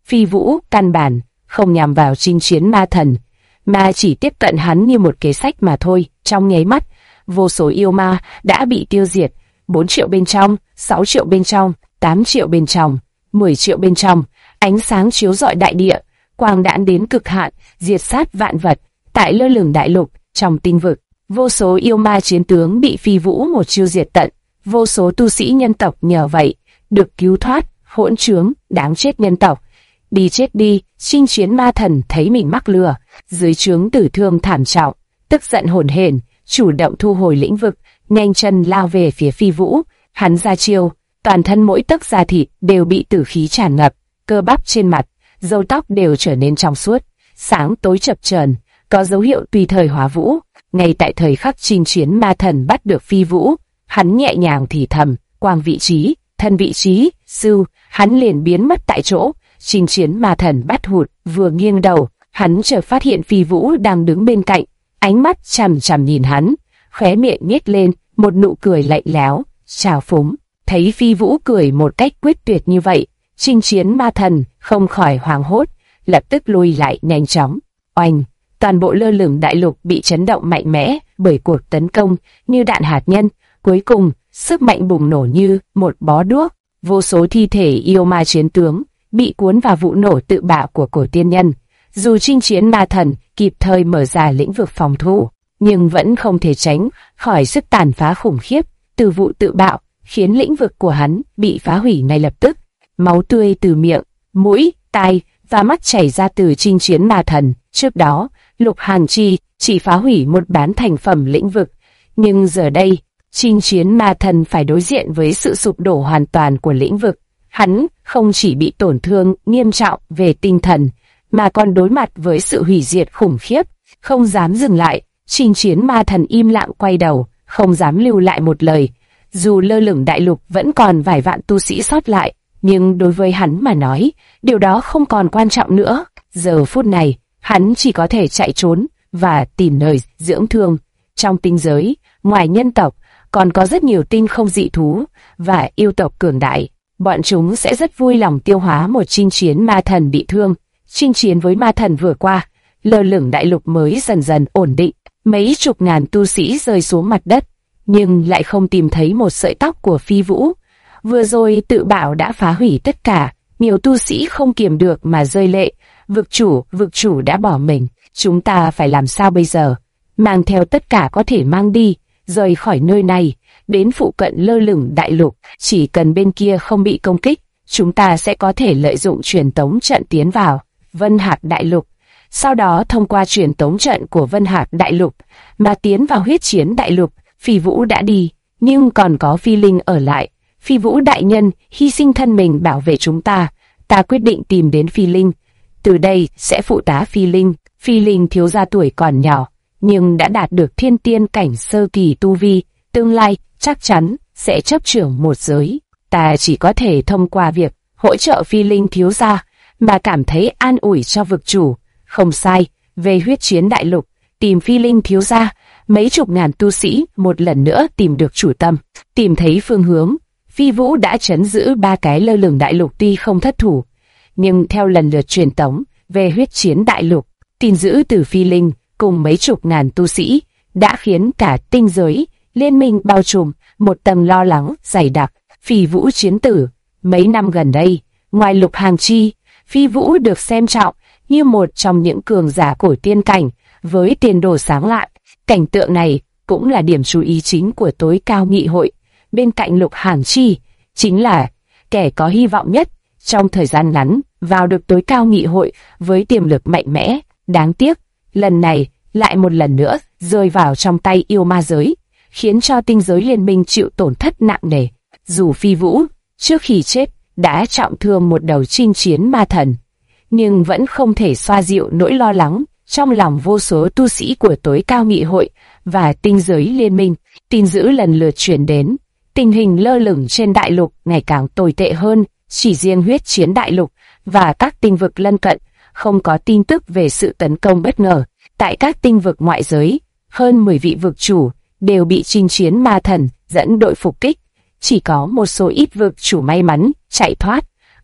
Phi Vũ căn bản không nhằm vào chinh chiến ma thần, mà chỉ tiếp cận hắn như một kế sách mà thôi. Trong nháy mắt, vô số yêu ma đã bị tiêu diệt. 4 triệu bên trong, 6 triệu bên trong, 8 triệu bên trong, 10 triệu bên trong, ánh sáng chiếu rọi đại địa, quang đãn đến cực hạn, diệt sát vạn vật. Tại lơ lửng đại lục, trong tinh vực, vô số yêu ma chiến tướng bị Phi Vũ một chiêu diệt tận. Vô số tu sĩ nhân tộc nhờ vậy được cứu thoát. Hỗn trướng, đáng chết nhân tộc, đi chết đi! Chinh chiến ma thần thấy mình mắc lừa, dưới trướng tử thương thảm trọng, tức giận hổn hển, chủ động thu hồi lĩnh vực, nhanh chân lao về phía Phi Vũ. Hắn ra chiêu, toàn thân mỗi tấc da thịt đều bị tử khí tràn ngập, cơ bắp trên mặt, râu tóc đều trở nên trong suốt, sáng tối chập chờn, có dấu hiệu tùy thời hóa vũ. Ngay tại thời khắc chinh chiến ma thần bắt được Phi Vũ, hắn nhẹ nhàng thì thầm, quang vị trí, thân vị trí, sư, hắn liền biến mất tại chỗ. Chinh chiến ma thần bắt hụt, vừa nghiêng đầu, hắn chợt phát hiện Phi Vũ đang đứng bên cạnh, ánh mắt chằm chằm nhìn hắn, khóe miệng nhếch lên một nụ cười lạnh lẽo, trào phúng. Thấy Phi Vũ cười một cách quyết tuyệt như vậy, chinh chiến ma thần không khỏi hoảng hốt, lập tức lùi lại nhanh chóng. Oanh! Toàn bộ lơ lửng đại lục bị chấn động mạnh mẽ bởi cuộc tấn công như đạn hạt nhân. Cuối cùng, sức mạnh bùng nổ như một bó đuốc, vô số thi thể yêu ma chiến tướng bị cuốn vào vụ nổ tự bạo của cổ tiên nhân. Dù chinh chiến ma thần kịp thời mở ra lĩnh vực phòng thủ, nhưng vẫn không thể tránh khỏi sức tàn phá khủng khiếp từ vụ tự bạo, khiến lĩnh vực của hắn bị phá hủy ngay lập tức. Máu tươi từ miệng, mũi, tai và mắt chảy ra từ chinh chiến ma thần. Trước đó, Lục Hàn Chi chỉ phá hủy một bán thành phẩm lĩnh vực, nhưng giờ đây, chinh chiến ma thần phải đối diện với sự sụp đổ hoàn toàn của lĩnh vực. Hắn không chỉ bị tổn thương nghiêm trọng về tinh thần, mà còn đối mặt với sự hủy diệt khủng khiếp, không dám dừng lại. Chinh chiến ma thần im lặng quay đầu, không dám lưu lại một lời. Dù lơ lửng đại lục vẫn còn vài vạn tu sĩ sót lại, nhưng đối với hắn mà nói, điều đó không còn quan trọng nữa. Giờ phút này, hắn chỉ có thể chạy trốn và tìm nơi dưỡng thương. Trong tinh giới, ngoài nhân tộc, còn có rất nhiều tinh không dị thú và yêu tộc cường đại. Bọn chúng sẽ rất vui lòng tiêu hóa một chinh chiến ma thần bị thương. Chinh chiến với ma thần vừa qua, lơ lửng đại lục mới dần dần ổn định. Mấy chục ngàn tu sĩ rơi xuống mặt đất, nhưng lại không tìm thấy một sợi tóc của Phi Vũ. Vừa rồi tự bảo đã phá hủy tất cả, nhiều tu sĩ không kiềm được mà rơi lệ. Vực chủ đã bỏ mình, chúng ta phải làm sao bây giờ? Mang theo tất cả có thể mang đi, rời khỏi nơi này, đến phụ cận lơ lửng đại lục. Chỉ cần bên kia không bị công kích, chúng ta sẽ có thể lợi dụng truyền tống trận tiến vào Vân Hạc đại lục. Sau đó thông qua truyền tống trận của Vân Hạc đại lục mà tiến vào huyết chiến đại lục. Phi Vũ đã đi, nhưng còn có Phi Linh ở lại. Phi Vũ đại nhân hy sinh thân mình bảo vệ chúng ta, ta quyết định tìm đến Phi Linh. Từ đây sẽ phụ tá Phi Linh. Phi Linh thiếu gia tuổi còn nhỏ, nhưng đã đạt được thiên tiên cảnh sơ kỳ tu vi, tương lai chắc chắn sẽ chấp trưởng một giới. Ta chỉ có thể thông qua việc hỗ trợ Phi Linh thiếu gia mà cảm thấy an ủi cho vực chủ. Không sai, về huyết chiến đại lục, tìm Phi Linh thiếu gia, mấy chục ngàn tu sĩ một lần nữa tìm được chủ tâm, tìm thấy phương hướng. Phi Vũ đã trấn giữ 3 cái lơ lửng đại lục tuy không thất thủ, nhưng theo lần lượt truyền tống về huyết chiến đại lục, tin dữ từ Phi Linh cùng mấy chục ngàn tu sĩ đã khiến cả tinh giới liên minh bao trùm một tầng lo lắng dày đặc. Phi Vũ chiến tử. Mấy năm gần đây, ngoài Lục Hàn Chi, Phi Vũ được xem trọng như một trong những cường giả cổ tiên cảnh với tiền đồ sáng lạn. Cảnh tượng này cũng là điểm chú ý chính của tối cao nghị hội. Bên cạnh Lục Hàn Chi chính là kẻ có hy vọng nhất trong thời gian ngắn vào được tối cao nghị hội với tiềm lực mạnh mẽ. Đáng tiếc, lần này lại một lần nữa rơi vào trong tay yêu ma giới, khiến cho tinh giới liên minh chịu tổn thất nặng nề. Dù Phi Vũ trước khi chết đã trọng thương một đầu chinh chiến ma thần, nhưng vẫn không thể xoa dịu nỗi lo lắng trong lòng vô số tu sĩ của tối cao nghị hội và tinh giới liên minh. Tin dữ lần lượt truyền đến, tình hình lơ lửng trên đại lục ngày càng tồi tệ hơn. Chỉ riêng huyết chiến đại lục và các tinh vực lân cận không có tin tức về sự tấn công bất ngờ. Tại các tinh vực ngoại giới, hơn 10 vị vực chủ đều bị chinh chiến ma thần dẫn đội phục kích. Chỉ có một số ít vực chủ may mắn chạy thoát,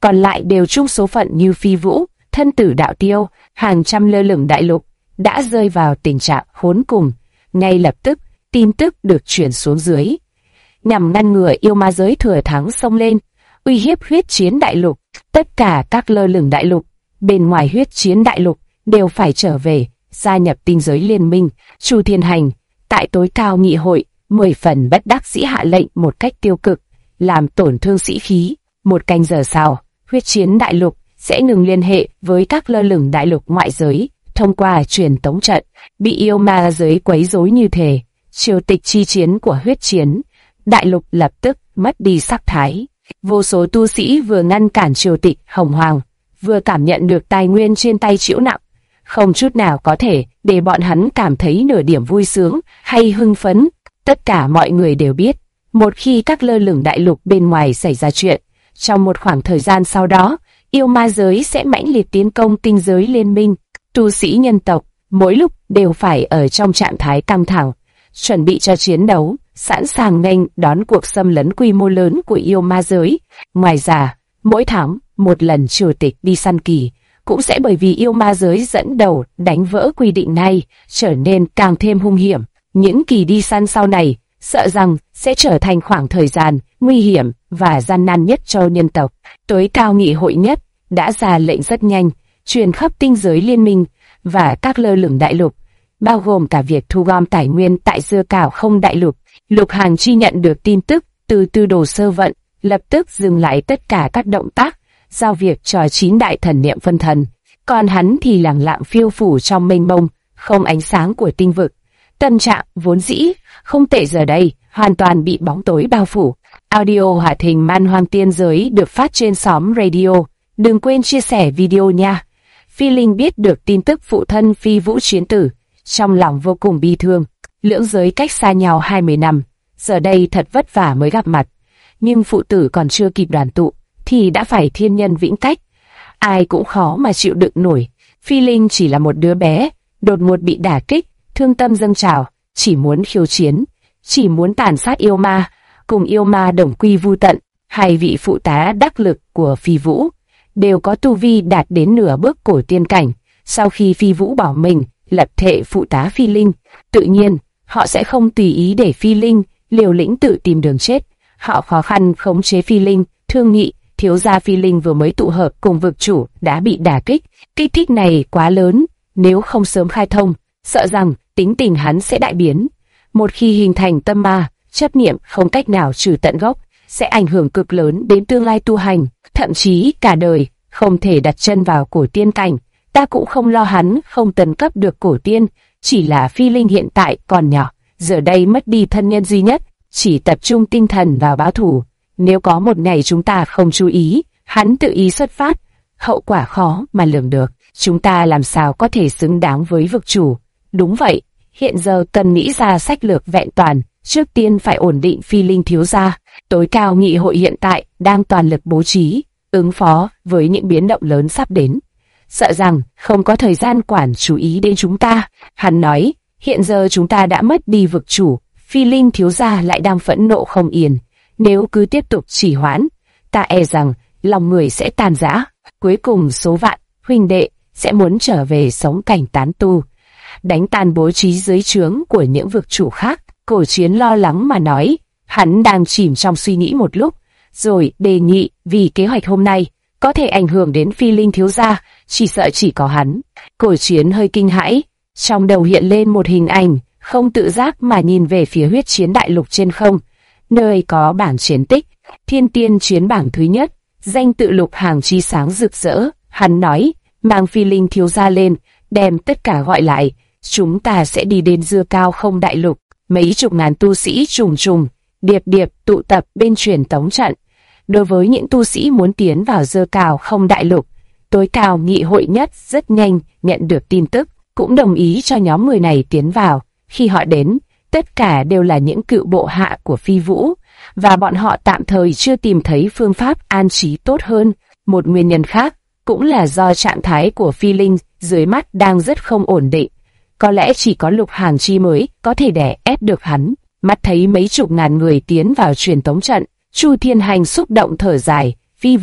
còn lại đều chung số phận như Phi Vũ, thân tử đạo tiêu. Hàng trăm lơ lửng đại lục đã rơi vào tình trạng khốn cùng. Ngay lập tức, tin tức được chuyển xuống dưới, nhằm ngăn ngừa yêu ma giới thừa thắng xông lên, uy hiếp huyết chiến đại lục. Tất cả các lơ lửng đại lục bên ngoài huyết chiến đại lục đều phải trở về, gia nhập tinh giới liên minh. Chu Thiên Hành tại tối cao nghị hội 10 phần bất đắc dĩ hạ lệnh một cách tiêu cực, làm tổn thương sĩ khí. 1 canh giờ sau, huyết chiến đại lục sẽ ngừng liên hệ với các lơ lửng đại lục ngoại giới thông qua truyền tống trận. Bị yêu ma giới quấy rối như thế, triều tịch chi chiến của huyết chiến đại lục lập tức mất đi sắc thái. Vô số tu sĩ vừa ngăn cản triều tịch hồng hoàng, vừa cảm nhận được tài nguyên trên tay chịu nặng, không chút nào có thể để bọn hắn cảm thấy nửa điểm vui sướng hay hưng phấn. Tất cả mọi người đều biết, một khi các lơ lửng đại lục bên ngoài xảy ra chuyện, trong một khoảng thời gian sau đó, yêu ma giới sẽ mãnh liệt tiến công tinh giới liên minh. Tu sĩ nhân tộc mỗi lúc đều phải ở trong trạng thái căng thẳng, chuẩn bị cho chiến đấu, sẵn sàng nghênh đón cuộc xâm lấn quy mô lớn của yêu ma giới. Ngoài ra, mỗi tháng một lần chủ tịch đi săn kỳ cũng sẽ bởi vì yêu ma giới dẫn đầu đánh vỡ quy định này trở nên càng thêm hung hiểm. Những kỳ đi săn sau này sợ rằng sẽ trở thành khoảng thời gian nguy hiểm và gian nan nhất cho nhân tộc. Tối cao nghị hội nhất đã ra lệnh rất nhanh, truyền khắp tinh giới liên minh và các lơ lửng đại lục, bao gồm cả việc thu gom tài nguyên tại Dưa Cảo Không đại lục. Lục Hàng Chi nhận được tin tức từ Tư Đồ Sơ Vận, lập tức dừng lại tất cả các động tác, giao việc cho 9 đại thần niệm phân thần, còn hắn thì lẳng lặng phiêu phủ trong mênh mông không ánh sáng của tinh vực. Tâm trạng vốn dĩ không tệ giờ đây hoàn toàn bị bóng tối bao phủ. Audio hoạt hình Man Hoang Tiên Giới được phát trên xóm radio. Đừng quên chia sẻ video nha. Phi Linh biết được tin tức phụ thân Phi Vũ chiến tử, trong lòng vô cùng bi thương. Lưỡng giới cách xa nhau 20 năm, giờ đây thật vất vả mới gặp mặt, nhưng phụ tử còn chưa kịp đoàn tụ thì đã phải thiên nhân vĩnh cách. Ai cũng khó mà chịu đựng nổi. Phi Linh chỉ là một đứa bé, đột ngột bị đả kích, thương tâm dâng trào, chỉ muốn khiêu chiến, chỉ muốn tàn sát yêu ma, cùng yêu ma đồng quy vu tận. Hai vị phụ tá đắc lực của Phi Vũ đều có tu vi đạt đến nửa bước cổ tiên cảnh. Sau khi Phi Vũ bỏ mình, lập thệ phụ tá Phi Linh, tự nhiên họ sẽ không tùy ý để Phi Linh liều lĩnh tự tìm đường chết. Họ khó khăn khống chế Phi Linh, thương nghị thiếu gia Phi Linh vừa mới tụ hợp cùng vực chủ đã bị đả kích. Kích thích này quá lớn, nếu không sớm khai thông, sợ rằng tính tình hắn sẽ đại biến. Một khi hình thành tâm ma, chấp niệm không cách nào trừ tận gốc, sẽ ảnh hưởng cực lớn đến tương lai tu hành, thậm chí cả đời không thể đặt chân vào cổ tiên cảnh. Ta cũng không lo hắn không tấn cấp được cổ tiên, chỉ là Phi Linh hiện tại còn nhỏ, giờ đây mất đi thân nhân duy nhất, chỉ tập trung tinh thần vào báo thù. Nếu có một ngày chúng ta không chú ý, hắn tự ý xuất phát, hậu quả khó mà lường được. Chúng ta làm sao có thể xứng đáng với vực chủ? Đúng vậy, hiện giờ cần nghĩ ra sách lược vẹn toàn, trước tiên phải ổn định Phi Linh thiếu gia. Tối cao nghị hội hiện tại đang toàn lực bố trí, ứng phó với những biến động lớn sắp đến. Sợ rằng không có thời gian quản chú ý đến chúng ta. Hắn nói, hiện giờ chúng ta đã mất đi vực chủ, Phi Linh thiếu gia lại đang phẫn nộ không yên. Nếu cứ tiếp tục trì hoãn, ta e rằng lòng người sẽ tan rã. Cuối cùng số vạn huynh đệ sẽ muốn trở về sống cảnh tán tu, đánh tan bố trí dưới trướng của những vực chủ khác. Cổ Chiến lo lắng mà nói, hắn đang chìm trong suy nghĩ một lúc, rồi đề nghị vì kế hoạch hôm nay có thể ảnh hưởng đến Phi Linh thiếu gia, chỉ sợ chỉ có hắn. Cổ Chiến hơi kinh hãi, trong đầu hiện lên một hình ảnh, không tự giác mà nhìn về phía huyết chiến đại lục trên không, nơi có bảng chiến tích, thiên tiên chiến bảng thứ nhất, danh tự Lục Hàng Chi sáng rực rỡ. Hắn nói, mang Phi Linh thiếu gia lên, đem tất cả gọi lại, chúng ta sẽ đi đến Dưa Cao Không đại lục. Mấy chục ngàn tu sĩ trùng trùng, điệp điệp tụ tập bên truyền tống trận. Đối với những tu sĩ muốn tiến vào Dưa Cao Không đại lục, tối cao nghị hội nhất rất nhanh nhận được tin tức, cũng đồng ý cho nhóm người này tiến vào. Khi họ đến, tất cả đều là những cựu bộ hạ của Phi Vũ, và bọn họ tạm thời chưa tìm thấy phương pháp an trí tốt hơn. Một nguyên nhân khác cũng là do trạng thái của Phi Linh dưới mắt đang rất không ổn định. Có lẽ chỉ có Lục Hàng Chi mới có thể đè ép được hắn. Mắt thấy mấy chục ngàn người tiến vào truyền tống trận, Chu Thiên Hành xúc động thở dài. Phi Vũ,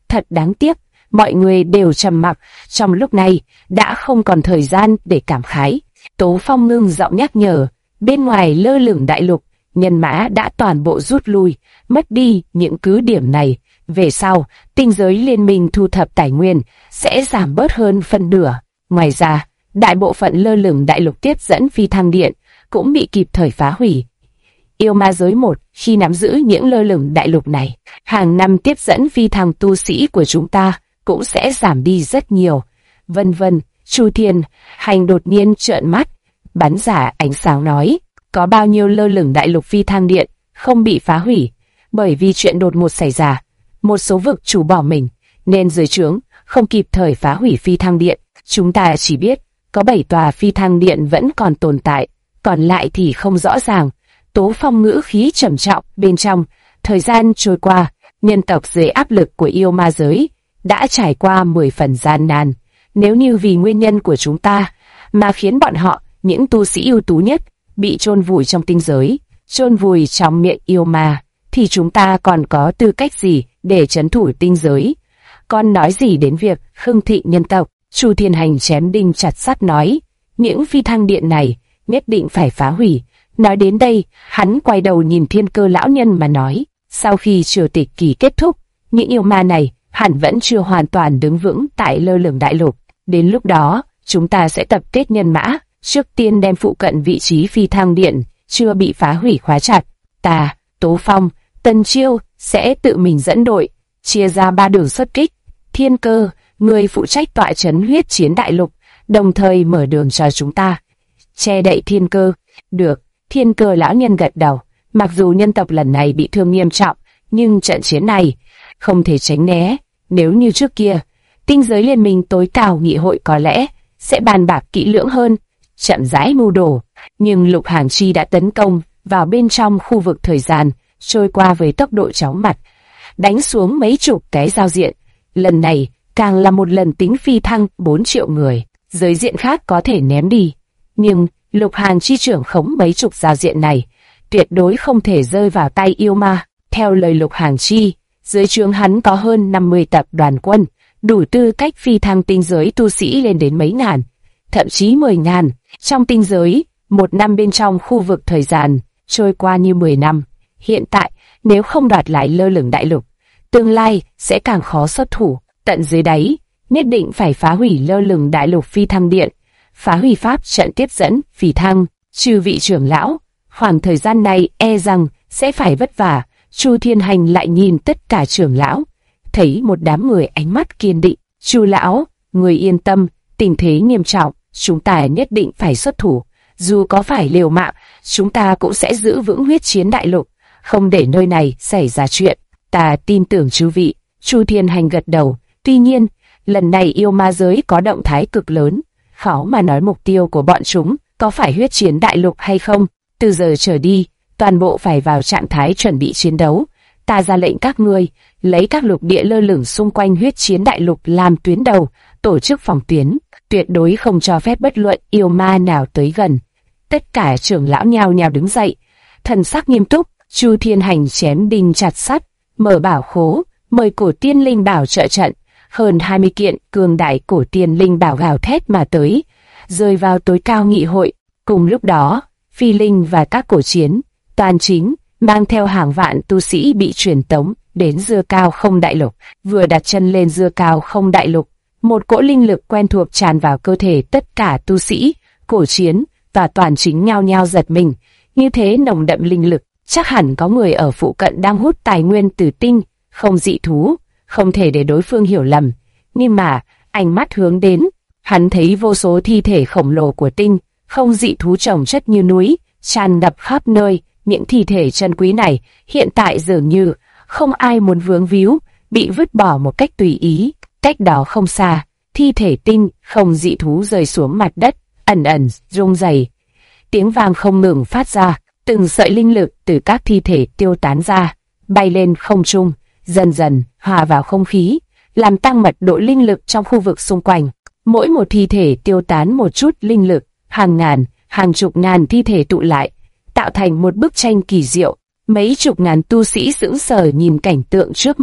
Thật đáng tiếc, mọi người đều trầm mặc, trong lúc này đã không còn thời gian để cảm khái. Tố Phong ngưng giọng nhắc nhở, bên ngoài lơ lửng đại lục, nhân mã đã toàn bộ rút lui, mất đi những cứ điểm này. Về sau, tinh giới liên minh thu thập tài nguyên sẽ giảm bớt hơn phân nửa. Ngoài ra, đại bộ phận lơ lửng đại lục tiếp dẫn phi thăng điện cũng bị kịp thời phá hủy. Yêu ma giới 1 khi nắm giữ những lơ lửng đại lục này, hàng năm tiếp dẫn phi thăng tu sĩ của chúng ta cũng sẽ giảm đi rất nhiều. Vân vân. Chu Thiên Hành đột nhiên trợn mắt, bắn ra ánh sáng nói, có bao nhiêu lơ lửng đại lục phi thăng điện không bị phá hủy? Bởi vì chuyện đột ngột xảy ra, một số vực chủ bỏ mình, nên dưới trướng không kịp thời phá hủy phi thăng điện. Chúng ta chỉ biết có 7 tòa phi thăng điện vẫn còn tồn tại, còn lại thì không rõ ràng. Tố Phong ngữ khí trầm trọng bên trong. Thời gian trôi qua, nhân tộc dưới áp lực của yêu ma giới đã trải qua 10 phần gian nan. Nếu như vì nguyên nhân của chúng ta mà khiến bọn họ, những tu sĩ ưu tú nhất, bị chôn vùi trong tinh giới, chôn vùi trong miệng yêu ma, thì chúng ta còn có tư cách gì để trấn thủ tinh giới? Còn nói gì đến việc khưng thịnh nhân tộc? Chu Thiên Hành chém đinh chặt sắt nói, những phi thăng điện này nhất định phải phá hủy. Nói đến đây, hắn quay đầu nhìn Thiên Cơ lão nhân mà nói, sau khi triều tịch kỳ kết thúc, những yêu ma này hẳn vẫn chưa hoàn toàn đứng vững tại lơ lửng đại lục. Đến lúc đó, chúng ta sẽ tập kết nhân mã, trước tiên đem phụ cận vị trí phi thăng điện chưa bị phá hủy khóa chặt. Ta, Tố Phong, Tân Chiêu sẽ tự mình dẫn đội, chia ra 3 đường xuất kích. Thiên Cơ, người phụ trách tọa trấn huyết chiến đại lục, đồng thời mở đường cho chúng ta. Che đậy Thiên Cơ. Được. Thiên Cơ lão nhân gật đầu. Mặc dù nhân tộc lần này bị thương nghiêm trọng, nhưng trận chiến này không thể tránh né. Nếu như trước kia, tinh giới liên minh tối cao nghị hội có lẽ sẽ bàn bạc kỹ lưỡng hơn, chậm rãi mưu đồ. Nhưng Lục Hàng Chi đã tấn công vào bên trong khu vực thời gian, trôi qua với tốc độ chóng mặt, đánh xuống mấy chục cái giao diện. Lần này càng là một lần tính phi thăng 4 triệu người, giới diện khác có thể ném đi. Nhưng Lục Hàn Chi trưởng khống mấy chục giao diện này, tuyệt đối không thể rơi vào tay yêu ma. Theo lời Lục Hàn Chi, dưới trướng hắn có hơn 50 tập đoàn quân, đủ tư cách phi thăng tinh giới tu sĩ lên đến mấy ngàn, thậm chí 10.000. Trong tinh giới, 1 năm bên trong khu vực thời gian trôi qua như 10 năm. Hiện tại, nếu không đoạt lại lơ lửng đại lục, tương lai sẽ càng khó xuất thủ. Tận dưới đáy, nhất định phải phá hủy lơ lửng đại lục phi thăng điện, phá hủy pháp trận tiếp dẫn phi thăng. Chư vị trưởng lão, khoảng thời gian này e rằng sẽ phải vất vả. Chu Thiên Hành lại nhìn tất cả trưởng lão, thấy một đám người ánh mắt kiên định. Chu lão, người yên tâm, tình thế nghiêm trọng, chúng ta nhất định phải xuất thủ. Dù có phải liều mạng, chúng ta cũng sẽ giữ vững huyết chiến đại lục, không để nơi này xảy ra chuyện. Ta tin tưởng chư vị. Chu Thiên Hành gật đầu. Tuy nhiên, lần này yêu ma giới có động thái cực lớn, khó mà nói mục tiêu của bọn chúng có phải huyết chiến đại lục hay không. Từ giờ trở đi, toàn bộ phải vào trạng thái chuẩn bị chiến đấu. Ta ra lệnh các ngươi lấy các lục địa lơ lửng xung quanh huyết chiến đại lục làm tuyến đầu, tổ chức phòng tuyến, tuyệt đối không cho phép bất luận yêu ma nào tới gần. Tất cả trưởng lão nhao nhao đứng dậy, thần sắc nghiêm túc. Chu Thiên Hành chém đinh chặt sắt, mở bảo khố, mời cổ tiên linh bảo trợ trận. Hơn 20 kiện cường đại cổ tiên linh bảo gào thét mà tới, rơi vào tối cao nghị hội. Cùng lúc đó, phi linh và các cổ chiến toàn chính mang theo hàng vạn tu sĩ bị truyền tống đến dưa cao không đại lục. Vừa đặt chân lên dưa cao không đại lục, một cỗ linh lực quen thuộc tràn vào cơ thể tất cả tu sĩ, cổ chiến và toàn chính nhao nhao giật mình. Như thế nồng đậm linh lực, chắc hẳn có người ở phụ cận đang hút tài nguyên từ tinh không dị thú, không thể để đối phương hiểu lầm. Nhưng mà ánh mắt hướng đến, hắn thấy vô số thi thể khổng lồ của tinh không dị thú chồng chất như núi, tràn ngập khắp nơi. Những thi thể chân quý này hiện tại dường như không ai muốn vướng víu, bị vứt bỏ một cách tùy ý. Cách đó không xa, thi thể tinh không dị thú rơi xuống mặt đất, ẩn ẩn rung rẩy, tiếng vang không ngừng phát ra. Từng sợi linh lực từ các thi thể tiêu tán ra, bay lên không trung, dần dần hòa vào không khí, làm tăng mật độ linh lực trong khu vực xung quanh. Mỗi một thi thể tiêu tán một chút linh lực, hàng ngàn, hàng chục ngàn thi thể tụ lại, tạo thành một bức tranh kỳ diệu. Mấy chục ngàn tu sĩ sững sờ nhìn cảnh tượng trước mắt,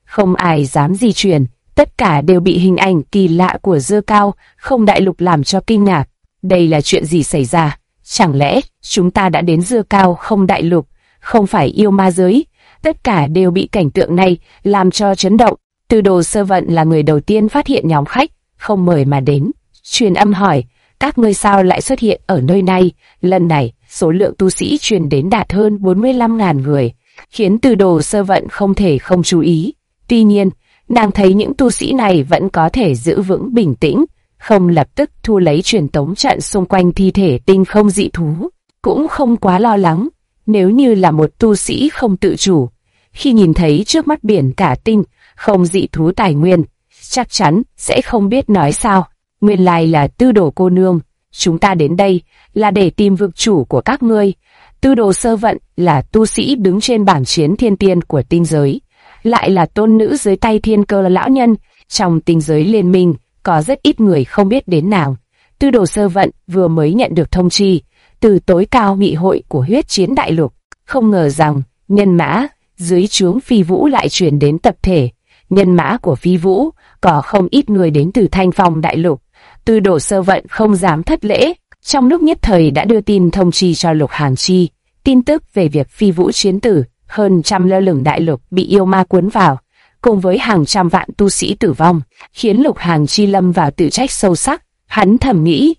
không ai dám di chuyển, tất cả đều bị hình ảnh kỳ lạ của dơ cao không đại lục làm cho kinh ngạc. Đây là chuyện gì xảy ra? Chẳng lẽ chúng ta đã đến dơ cao không đại lục, không phải yêu ma giới? Tất cả đều bị cảnh tượng này làm cho chấn động. Tư đồ sơ vận là người đầu tiên phát hiện nhóm khách không mời mà đến, truyền âm hỏi, các ngươi sao lại xuất hiện ở nơi này? Lần này, số lượng tu sĩ truyền đến đạt hơn 45.000 người, khiến Tư đồ sơ vận không thể không chú ý. Tuy nhiên, nàng thấy những tu sĩ này vẫn có thể giữ vững bình tĩnh, không lập tức thu lấy truyền tống trận xung quanh thi thể tinh không dị thú, cũng không quá lo lắng. Nếu như là một tu sĩ không tự chủ, khi nhìn thấy trước mắt biển cả tinh không dị thú tài nguyên, chắc chắn sẽ không biết nói sao. Nguyên lai là Tư đồ cô nương, chúng ta đến đây là để tìm vực chủ của các ngươi. Tư đồ sơ vận là tu sĩ đứng trên bảng chiến thiên tiên của tinh giới, lại là tôn nữ dưới tay thiên cơ lão nhân. Trong tinh giới liên minh có rất ít người không biết đến nàng. Tư đồ sơ vận vừa mới nhận được thông chi từ tối cao nghị hội của huyết chiến đại lục, không ngờ rằng nhân mã dưới trướng Phi Vũ lại chuyển đến tập thể. Nhân mã của Phi Vũ có không ít người đến từ Thanh Phong đại lục. Tư đồ sơ vận không dám thất lễ, trong lúc nhất thời đã đưa tin thông chi cho Lục Hàng Chi. Tin tức về việc Phi Vũ chiến tử, hơn trăm lơ lửng đại lục bị yêu ma cuốn vào, cùng với hàng trăm vạn tu sĩ tử vong, khiến Lục Hàng Chi lâm vào tự trách sâu sắc. Hắn thầm nghĩ,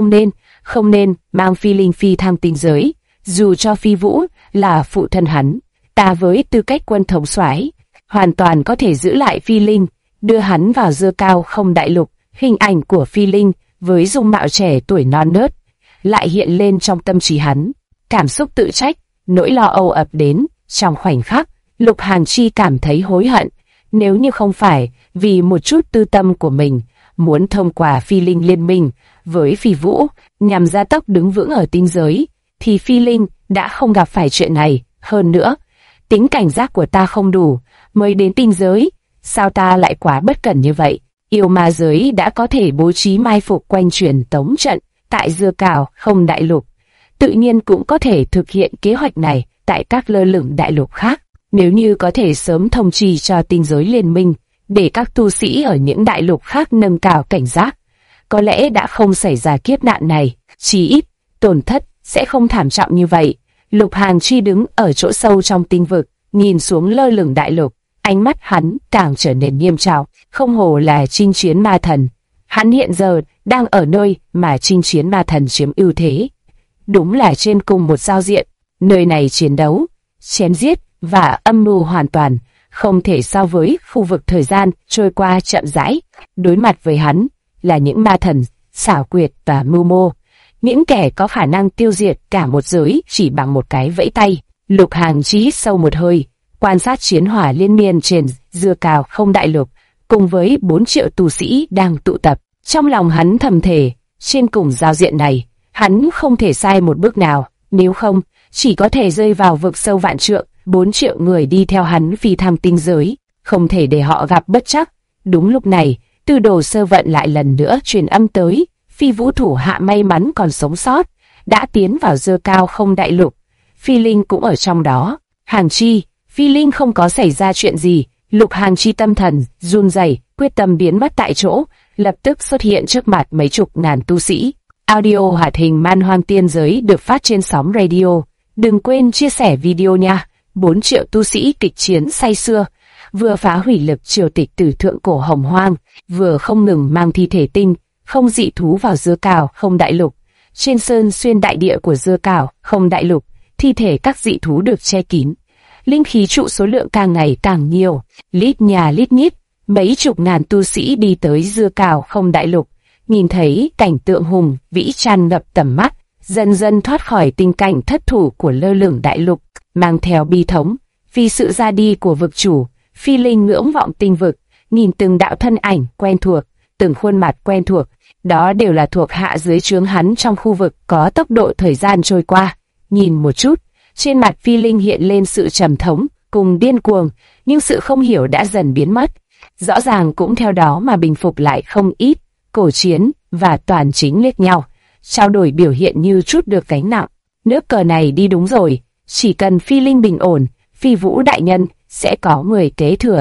không nên mang Phi Linh phi thăng tinh giới, dù cho Phi Vũ là phụ thân hắn, ta với tư cách quân thống soái hoàn toàn có thể giữ lại Phi Linh, đưa hắn vào dơ cao không đại lục. Hình ảnh của Phi Linh với dung mạo trẻ tuổi non nớt lại hiện lên trong tâm trí hắn. Cảm xúc tự trách, nỗi lo âu ập đến. Trong khoảnh khắc, Lục Hàng Chi cảm thấy hối hận. Nếu như không phải vì một chút tư tâm của mình, muốn thông qua Phi Linh liên minh với Phi Vũ nhằm gia tốc đứng vững ở tinh giới, thì Phi Linh đã không gặp phải chuyện này. Hơn nữa, tính cảnh giác của ta không đủ mới đến tinh giới, sao ta lại quá bất cẩn như vậy? Yêu ma giới đã có thể bố trí mai phục quanh truyền tống trận tại dưa cào không đại lục, tự nhiên cũng có thể thực hiện kế hoạch này tại các lơ lửng đại lục khác. Nếu như có thể sớm thông trì cho tinh giới liên minh, để các tu sĩ ở những đại lục khác nâng cao cảnh giác, có lẽ đã không xảy ra kiếp nạn này, chí ít tổn thất sẽ không thảm trọng như vậy. Lục Hàng Chi đứng ở chỗ sâu trong tinh vực, nhìn xuống lơ lửng đại lục, ánh mắt hắn càng trở nên nghiêm trọng. Không hổ là chinh chiến ma thần, hắn hiện giờ đang ở nơi mà chinh chiến ma thần chiếm ưu thế. Đúng là trên cùng một giao diện, nơi này chiến đấu, chém giết và âm mưu hoàn toàn không thể so với khu vực thời gian trôi qua chậm rãi. Đối mặt với hắn là những ma thần xảo quyệt và mưu mô, những kẻ có khả năng tiêu diệt cả một giới chỉ bằng một cái vẫy tay. Lục Hàng Chi hít sâu một hơi, quan sát chiến hỏa liên miên trên dưa cào không đại lục, cùng với 4 triệu tu sĩ đang tụ tập. Trong lòng hắn thầm thề, trên cùng giao diện này, hắn không thể sai một bước nào, nếu không, chỉ có thể rơi vào vực sâu vạn trượng. 4 triệu người đi theo hắn phi thăng tinh giới, không thể để họ gặp bất trắc. Đúng lúc này, Tư đồ sơ vận lại lần nữa truyền âm tới, Phi Vũ thủ hạ may mắn còn sống sót, đã tiến vào dơ cao không đại lục. Phi Linh cũng ở trong đó. Hàng Chi, Phi Linh không có xảy ra chuyện gì. Lục Hàng Chi tâm thần run rẩy, quyết tâm biến mất tại chỗ, lập tức xuất hiện trước mặt mấy chục ngàn tu sĩ. Audio hoạt hình Man Hoang Tiên Giới được phát trên sóng radio. Đừng quên chia sẻ video nha. 4 triệu tu sĩ kịch chiến say sưa, vừa phá hủy lực triều tịch từ thượng cổ hồng hoang, vừa không ngừng mang thi thể tinh không dị thú vào dưa cào không đại lục. Trên sơn xuyên đại địa của dưa cào không đại lục, thi thể các dị thú được che kín. Linh khí trụ số lượng càng ngày càng nhiều, lít nhà lít nhít, mấy chục ngàn tu sĩ đi tới dưa cào không đại lục, nhìn thấy cảnh tượng hùng vĩ tràn ngập tầm mắt, dần dần thoát khỏi tình cảnh thất thủ của lơ lửng đại lục, mang theo bi thống vì sự ra đi của vực chủ. Phi Linh ngưỡng vọng tinh vực, nhìn từng đạo thân ảnh quen thuộc, từng khuôn mặt quen thuộc, đó đều là thuộc hạ dưới trướng hắn trong khu vực có tốc độ thời gian trôi qua. Nhìn một chút, trên mặt Phi Linh hiện lên sự trầm thống cùng điên cuồng, nhưng sự không hiểu đã dần biến mất, rõ ràng cũng theo đó mà bình phục lại không ít. Cổ Chiến và Toàn Chính liếc nhau, trao đổi biểu hiện như chút được gánh nặng. Nước cờ này đi đúng rồi, chỉ cần Phi Linh bình ổn, Phi Vũ đại nhân sẽ có người kế thừa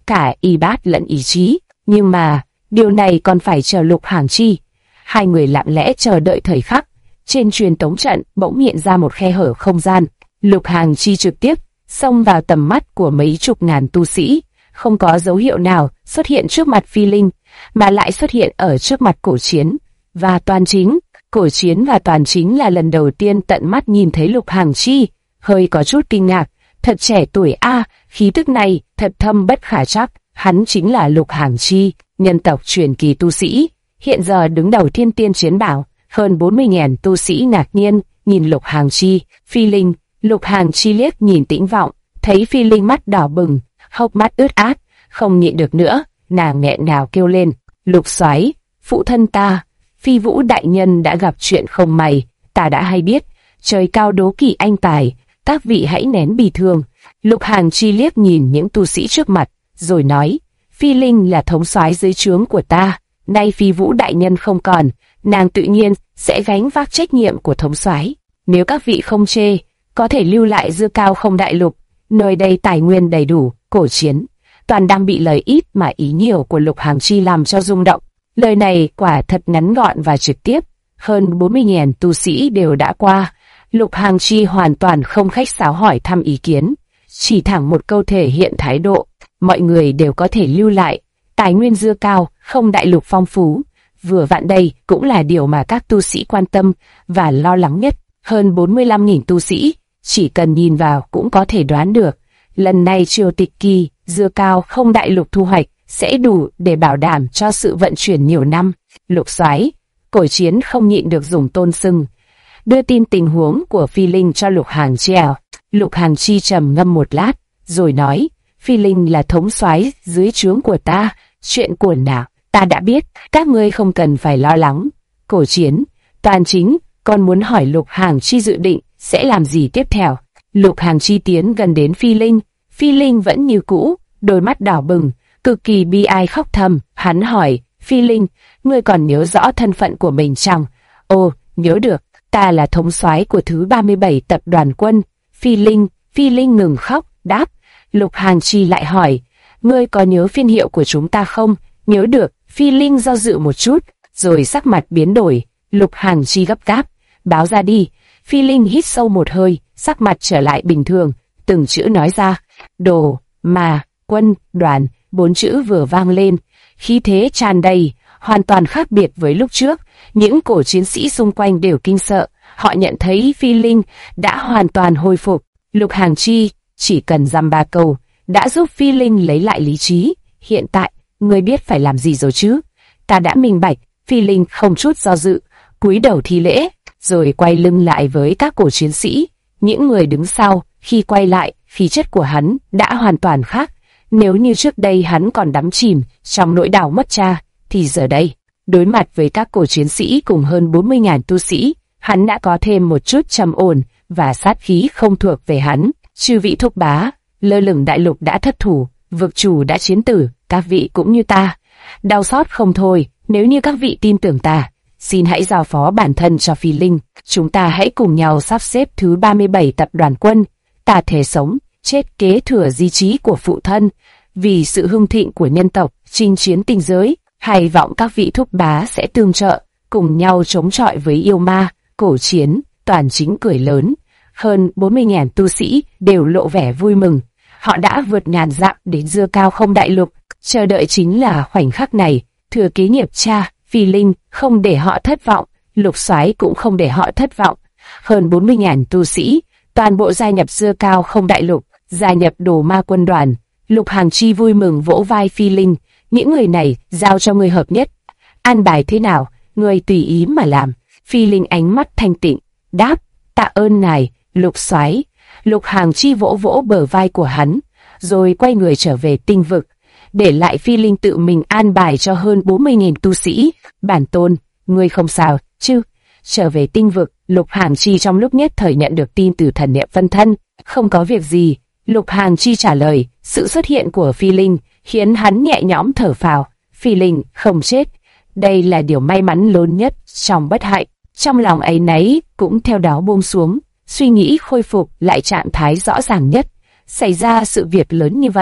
cả y bát lẫn ý chí. Nhưng mà, điều này còn phải chờ Lục Hàng Chi. Hai người lặng lẽ chờ đợi thời khắc. Trên truyền tống trận bỗng hiện ra một khe hở không gian. Lục Hàng Chi trực tiếp xông vào tầm mắt của mấy chục ngàn tu sĩ. Không có dấu hiệu nào xuất hiện trước mặt Phi Linh, mà lại xuất hiện ở trước mặt Cổ Chiến và Toàn Chính. Cổ Chiến và Toàn Chính là lần đầu tiên tận mắt nhìn thấy Lục Hàng Chi, hơi có chút kinh ngạc. Thật trẻ tuổi a, khí tức này thật thâm bất khả trắc. Hắn chính là Lục Hàng Chi, nhân tộc truyền kỳ tu sĩ, hiện giờ đứng đầu Thiên Tiên Chiến Bảo. Hơn 40.000 tu sĩ ngạc nhiên nhìn Lục Hàng Chi. Phi Linh. Lục Hàng Chi liếc nhìn Tĩnh Vọng, thấy Phi Linh mắt đỏ bừng, hốc mắt ướt át, không nhịn được nữa, nàng nghẹn ngào kêu lên: Lục Soái, phụ thân ta, Phi Vũ đại nhân đã gặp chuyện không may, ta đã hay biết, trời cao đố kỵ anh tài, các vị hãy nén bì thương. Lục Hàng Chi liếc nhìn những tu sĩ trước mặt, rồi nói: Phi Linh là thống soái dưới trướng của ta, nay Phi Vũ đại nhân không còn, nàng tự nhiên sẽ gánh vác trách nhiệm của thống soái. Nếu các vị không chê, có thể lưu lại Dưa Cao Không Đại Lục, nơi đây tài nguyên đầy đủ. Cổ Chiến, Toàn đang bị lời ít mà ý nhiều của Lục Hàng Chi làm cho rung động. Lời này quả thật ngắn gọn và trực tiếp. Hơn 40.000 tu sĩ đều đã qua. Lục Hàng Chi hoàn toàn không khách sáo hỏi thăm ý kiến, chỉ thẳng một câu thể hiện thái độ. Mọi người đều có thể lưu lại. Tài nguyên Dưa Cao Không Đại Lục phong phú. Vừa vặn đây cũng là điều mà các tu sĩ quan tâm và lo lắng nhất. Hơn 45.000 tu sĩ, chỉ cần nhìn vào cũng có thể đoán được. Lần này triều tịch kỳ, Dưa Cao Không Đại Lục thu hoạch sẽ đủ để bảo đảm cho sự vận chuyển nhiều năm. Lục Soái, Cổ Chiến không nhịn được dùng tôn xưng, đưa tin tình huống của Phi Linh cho Lục Hàng Chi. Lục Hàng Chi trầm ngâm một lát, rồi nói: Phi Linh là thống soái dưới trướng của ta, chuyện của nàng ta đã biết, các ngươi không cần phải lo lắng. Cổ Chiến, Toàn Chính còn muốn hỏi Lục Hàng Chi dự định sẽ làm gì tiếp theo. Lục Hàng Chi tiến gần đến Phi Linh. Phi Linh vẫn như cũ, đôi mắt đỏ bừng, cực kỳ bi ai khóc thầm. Hắn hỏi: Phi Linh, ngươi còn nhớ rõ thân phận của mình chăng? Ồ, nhớ được, ta là thống soái của thứ 37 tập đoàn quân. Phi Linh ngừng khóc, đáp. Lục Hàng Chi lại hỏi: ngươi có nhớ phiên hiệu của chúng ta không? Nhớ được. Phi Linh do dự một chút, rồi sắc mặt biến đổi. Lục Hàng Chi gấp gáp: báo ra đi. Phi Linh hít sâu một hơi, sắc mặt trở lại bình thường, từng chữ nói ra: đồ, mà, quân, đoàn. 4 chữ vừa vang lên, khí thế tràn đầy, hoàn toàn khác biệt với lúc trước. Những cổ chiến sĩ xung quanh đều kinh sợ, họ nhận thấy Phi Linh đã hoàn toàn hồi phục. Lục Hàng Chi chỉ cần dăm ba câu đã giúp Phi Linh lấy lại lý trí. Hiện tại, ngươi biết phải làm gì rồi chứ? Ta đã minh bạch. Phi Linh không chút do dự, cúi đầu thi lễ, rồi quay lưng lại với các cổ chiến sĩ. Những người đứng sau, khi quay lại, khí chất của hắn đã hoàn toàn khác. Nếu như trước đây hắn còn đắm chìm trong nỗi đau mất cha, thì giờ đây, đối mặt với các cổ chiến sĩ cùng hơn 40.000 tu sĩ, hắn đã có thêm một chút trầm ổn và sát khí không thuộc về hắn. Chư vị thúc bá, Lơ Lửng Đại Lục đã thất thủ, vực chủ đã chiến tử, các vị cũng như ta, đau xót không thôi. Nếu như các vị tin tưởng ta, xin hãy giao phó bản thân cho Phi Linh, chúng ta hãy cùng nhau sắp xếp thứ 37 tập đoàn quân. Ta thề sống, chết kế thừa di chí của phụ thân, vì sự hưng thịnh của nhân tộc, chinh chiến tinh giới. Hy vọng các vị thúc bá sẽ tương trợ, cùng nhau chống chọi với yêu ma. Cổ Chiến, Toàn Chính cười lớn. Hơn 40.000 tu sĩ đều lộ vẻ vui mừng. Họ đã vượt ngàn dặm đến Dưa Cao Không Đại Lục, chờ đợi chính là khoảnh khắc này. Thừa kế nghiệp cha, Phi Linh không để họ thất vọng, Lục Soái cũng không để họ thất vọng. Hơn 40.000 tu sĩ, toàn bộ gia nhập Dưa Cao Không Đại Lục, gia nhập Đồ Ma quân đoàn. Lục Hàng Chi vui mừng vỗ vai Phi Linh: những người này giao cho ngươi hợp nhất, an bài thế nào, ngươi tùy ý mà làm. Phi Linh ánh mắt thanh tịnh, đáp: tạ ơn ngài, Lục Soái. Lục Hàng Chi vỗ vỗ bờ vai của hắn, rồi quay người trở về tinh vực, để lại Phi Linh tự mình an bài cho hơn 40.000 tu sĩ. Bản tôn, ngươi không sao chứ? Trở về tinh vực, Lục Hàng Chi trong lúc nhất thời nhận được tin từ thần niệm phân thân. Không có việc gì, Lục Hàng Chi trả lời. Sự xuất hiện của Phi Linh khiến hắn nhẹ nhõm thở phào. Phi Linh không chết, đây là điều may mắn lớn nhất trong bất hạnh. Trong lòng áy náy cũng theo đó buông xuống, suy nghĩ khôi phục lại trạng thái rõ ràng nhất. Xảy ra sự việc lớn như vậy,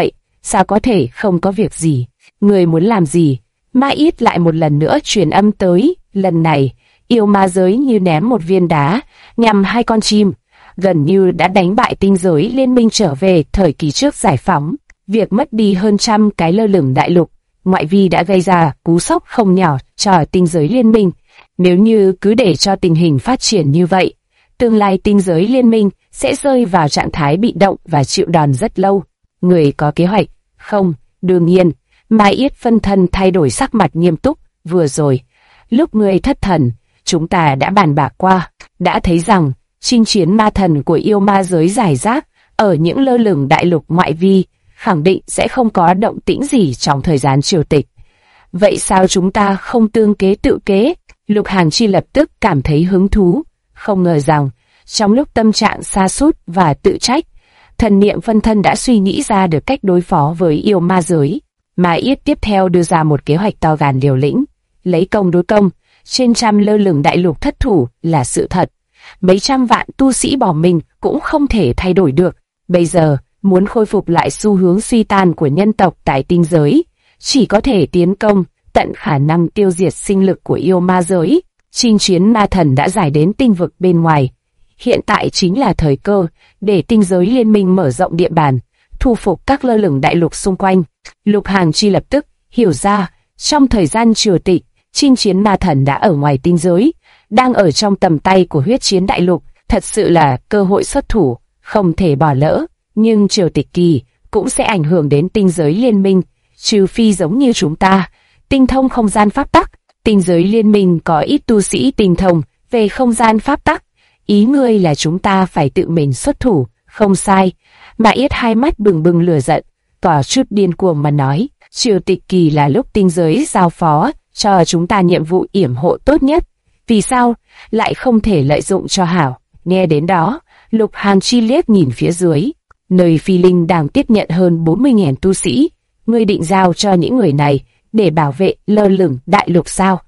sao có thể không có việc gì? Ngươi muốn làm gì? Ma Yết lại một lần nữa truyền âm tới, lần này, yêu ma giới như ném một viên đá, nhằm hai con chim, gần như đã đánh bại tinh giới liên minh trở về thời kỳ trước giải phóng. Việc mất đi hơn trăm cái lơ lửng đại lục, ngoại vi đã gây ra cú sốc không nhỏ cho tinh giới liên minh. Nếu như cứ để cho tình hình phát triển như vậy, tương lai tinh giới liên minh sẽ rơi vào trạng thái bị động và chịu đòn rất lâu. Người có kế hoạch? Không, đương nhiên. Mai Yết phân thân thay đổi sắc mặt nghiêm túc. Vừa rồi, lúc người thất thần, chúng ta đã bàn bạc qua, đã thấy rằng chinh chiến ma thần của yêu ma giới giải rác ở những lơ lửng đại lục ngoại vi khẳng định sẽ không có động tĩnh gì trong thời gian triều tịch. Vậy sao chúng ta không tương kế tự kế? Lục Hàn Chi lập tức cảm thấy hứng thú, không ngờ rằng trong lúc tâm trạng sa sút và tự trách, thần niệm phân thân đã suy nghĩ ra được cách đối phó với yêu ma giới. Ma Yết tiếp theo đưa ra một kế hoạch to gan liều lĩnh, lấy công đối công. Trên trăm lơ lửng đại lục thất thủ là sự thật, mấy trăm vạn tu sĩ bỏ mình cũng không thể thay đổi được. Bây giờ muốn khôi phục lại xu hướng suy tan của nhân tộc tại tinh giới, chỉ có thể tiến công, tận khả năng tiêu diệt sinh lực của yêu ma giới. Chinh chiến ma thần đã giải đến tinh vực bên ngoài, hiện tại chính là thời cơ để tinh giới liên minh mở rộng địa bàn, thu phục các lơ lửng đại lục xung quanh. Lục Hàn Chi lập tức hiểu ra, trong thời gian triều tịch, chinh chiến ma thần đã ở ngoài tinh giới, đang ở trong tầm tay của huyết chiến đại lục, thật sự là cơ hội xuất thủ, không thể bỏ lỡ. Nhưng triều tịch kỳ cũng sẽ ảnh hưởng đến tinh giới liên minh, trừ phi giống như chúng ta, tinh thông không gian pháp tắc. Tinh giới liên minh có ít tu sĩ tinh thông về không gian pháp tắc. Ý ngươi là chúng ta phải tự mình xuất thủ? Không sai. Mà Yết hai mắt bừng bừng lửa giận, tỏ chút điên cuồng mà nói, triều tịch kỳ là lúc tinh giới giao phó cho chúng ta nhiệm vụ yểm hộ tốt nhất. Vì sao lại không thể lợi dụng cho hảo? Nghe đến đó, Lục Hàn Chi liếc nhìn phía dưới, nơi Phi Linh đang tiếp nhận hơn 40.000 tu sĩ. Ngươi định giao cho những người này để bảo vệ lơ lửng đại lục sao?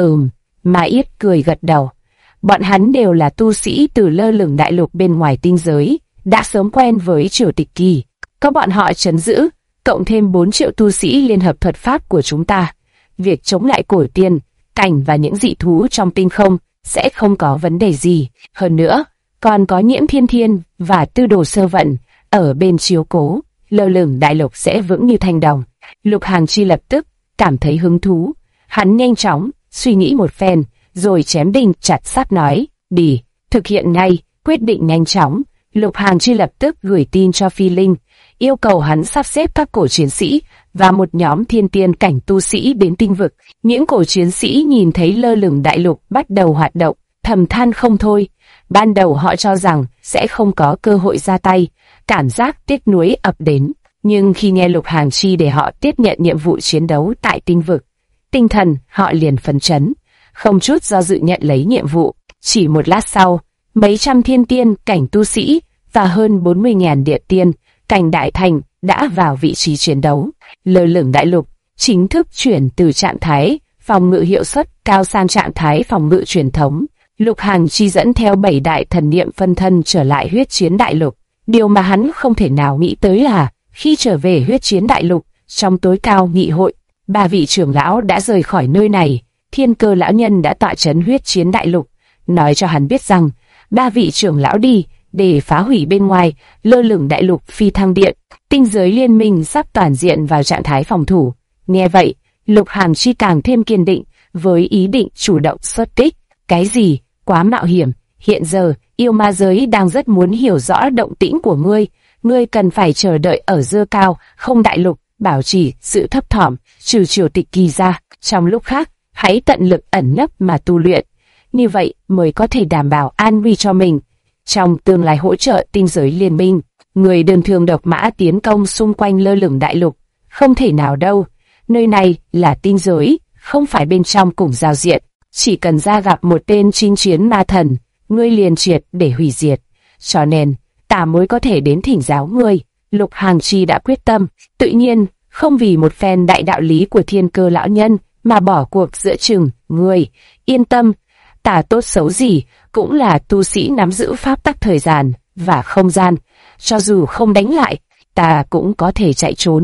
Ma Yết cười gật đầu. Bọn hắn đều là tu sĩ từ lơ lửng đại lục bên ngoài tinh giới, đã sớm quen với triều tịch kỳ. Có bọn họ trấn giữ, cộng thêm 4 triệu tu sĩ liên hợp thuật pháp của chúng ta, việc chống lại cổ tiên, cảnh và những dị thú trong tinh không sẽ không có vấn đề gì. Hơn nữa, còn có Nhiễm Thiên Thiên và Tư Đồ Sơ Vận ở bên chiếu cố, lơ lửng đại lục sẽ vững như thành đồng. Lục Hàn Chi lập tức cảm thấy hứng thú, hắn nhanh chóng suy nghĩ một phen, rồi chém đinh chặt sắt nói, đi, thực hiện ngay. Quyết định nhanh chóng, Lục Hàn Chi lập tức gửi tin cho Phi Linh, yêu cầu hắn sắp xếp các cổ chiến sĩ và một nhóm thiên tiên cảnh tu sĩ đến tinh vực. Những cổ chiến sĩ nhìn thấy lơ lửng đại lục bắt đầu hoạt động, thầm than không thôi. Ban đầu họ cho rằng sẽ không có cơ hội ra tay, cảm giác tiếc nuối ập đến. Nhưng khi nghe Lục Hàn Chi để họ tiếp nhận nhiệm vụ chiến đấu tại tinh vực, tinh thần họ liền phấn chấn, không chút do dự nhận lấy nhiệm vụ. Chỉ một lát sau, mấy trăm thiên tiên cảnh tu sĩ và hơn 40.000 địa tiên cảnh đại thành đã vào vị trí chiến đấu. Lơ lửng đại lục chính thức chuyển từ trạng thái phòng ngự hiệu suất cao sang trạng thái phòng ngự truyền thống. Lục Hàn Chi dẫn theo 7 đại thần niệm phân thân trở lại huyết chiến đại lục. Điều mà hắn không thể nào nghĩ tới là khi trở về huyết chiến đại lục, trong tối cao nghị hội, 3 vị trưởng lão đã rời khỏi nơi này. Thiên Cơ lão nhân đã tọa trấn huyết chiến đại lục, nói cho hắn biết rằng 3 vị trưởng lão đi để phá hủy bên ngoài lơ lửng đại lục phi thăng điện. Tinh giới liên minh sắp toàn diện vào trạng thái phòng thủ. Nghe vậy, Lục Hàn Chi càng thêm kiên định với ý định chủ động xuất kích. Cái gì? Quá mạo hiểm. Hiện giờ, yêu ma giới đang rất muốn hiểu rõ động tĩnh của ngươi. Ngươi cần phải chờ đợi ở dơ cao, không đại lục, bảo trì sự thấp thỏm, trừ triều tịch kỳ ra. Trong lúc khác, hãy tận lực ẩn nấp mà tu luyện. Như vậy mới có thể đảm bảo an nguy cho mình. Trong tương lai hỗ trợ tinh giới liên minh, người đơn thương độc mã tiến công xung quanh lơ lửng đại lục. Không thể nào đâu. Nơi này là tinh giới, không phải bên trong cùng giao diện. Chỉ cần ra gặp một tên chinh chiến ma thần, ngươi liền triệt để hủy diệt. Cho nên, ta mới có thể đến thỉnh giáo ngươi. Lục Hàn Chi đã quyết tâm, tự nhiên, không vì một phen đại đạo lý của Thiên Cơ lão nhân mà bỏ cuộc giữa chừng. Ngươi, yên tâm, ta tốt xấu gì cũng là tu sĩ nắm giữ pháp tắc thời gian và không gian. Cho dù không đánh lại, ta cũng có thể chạy trốn.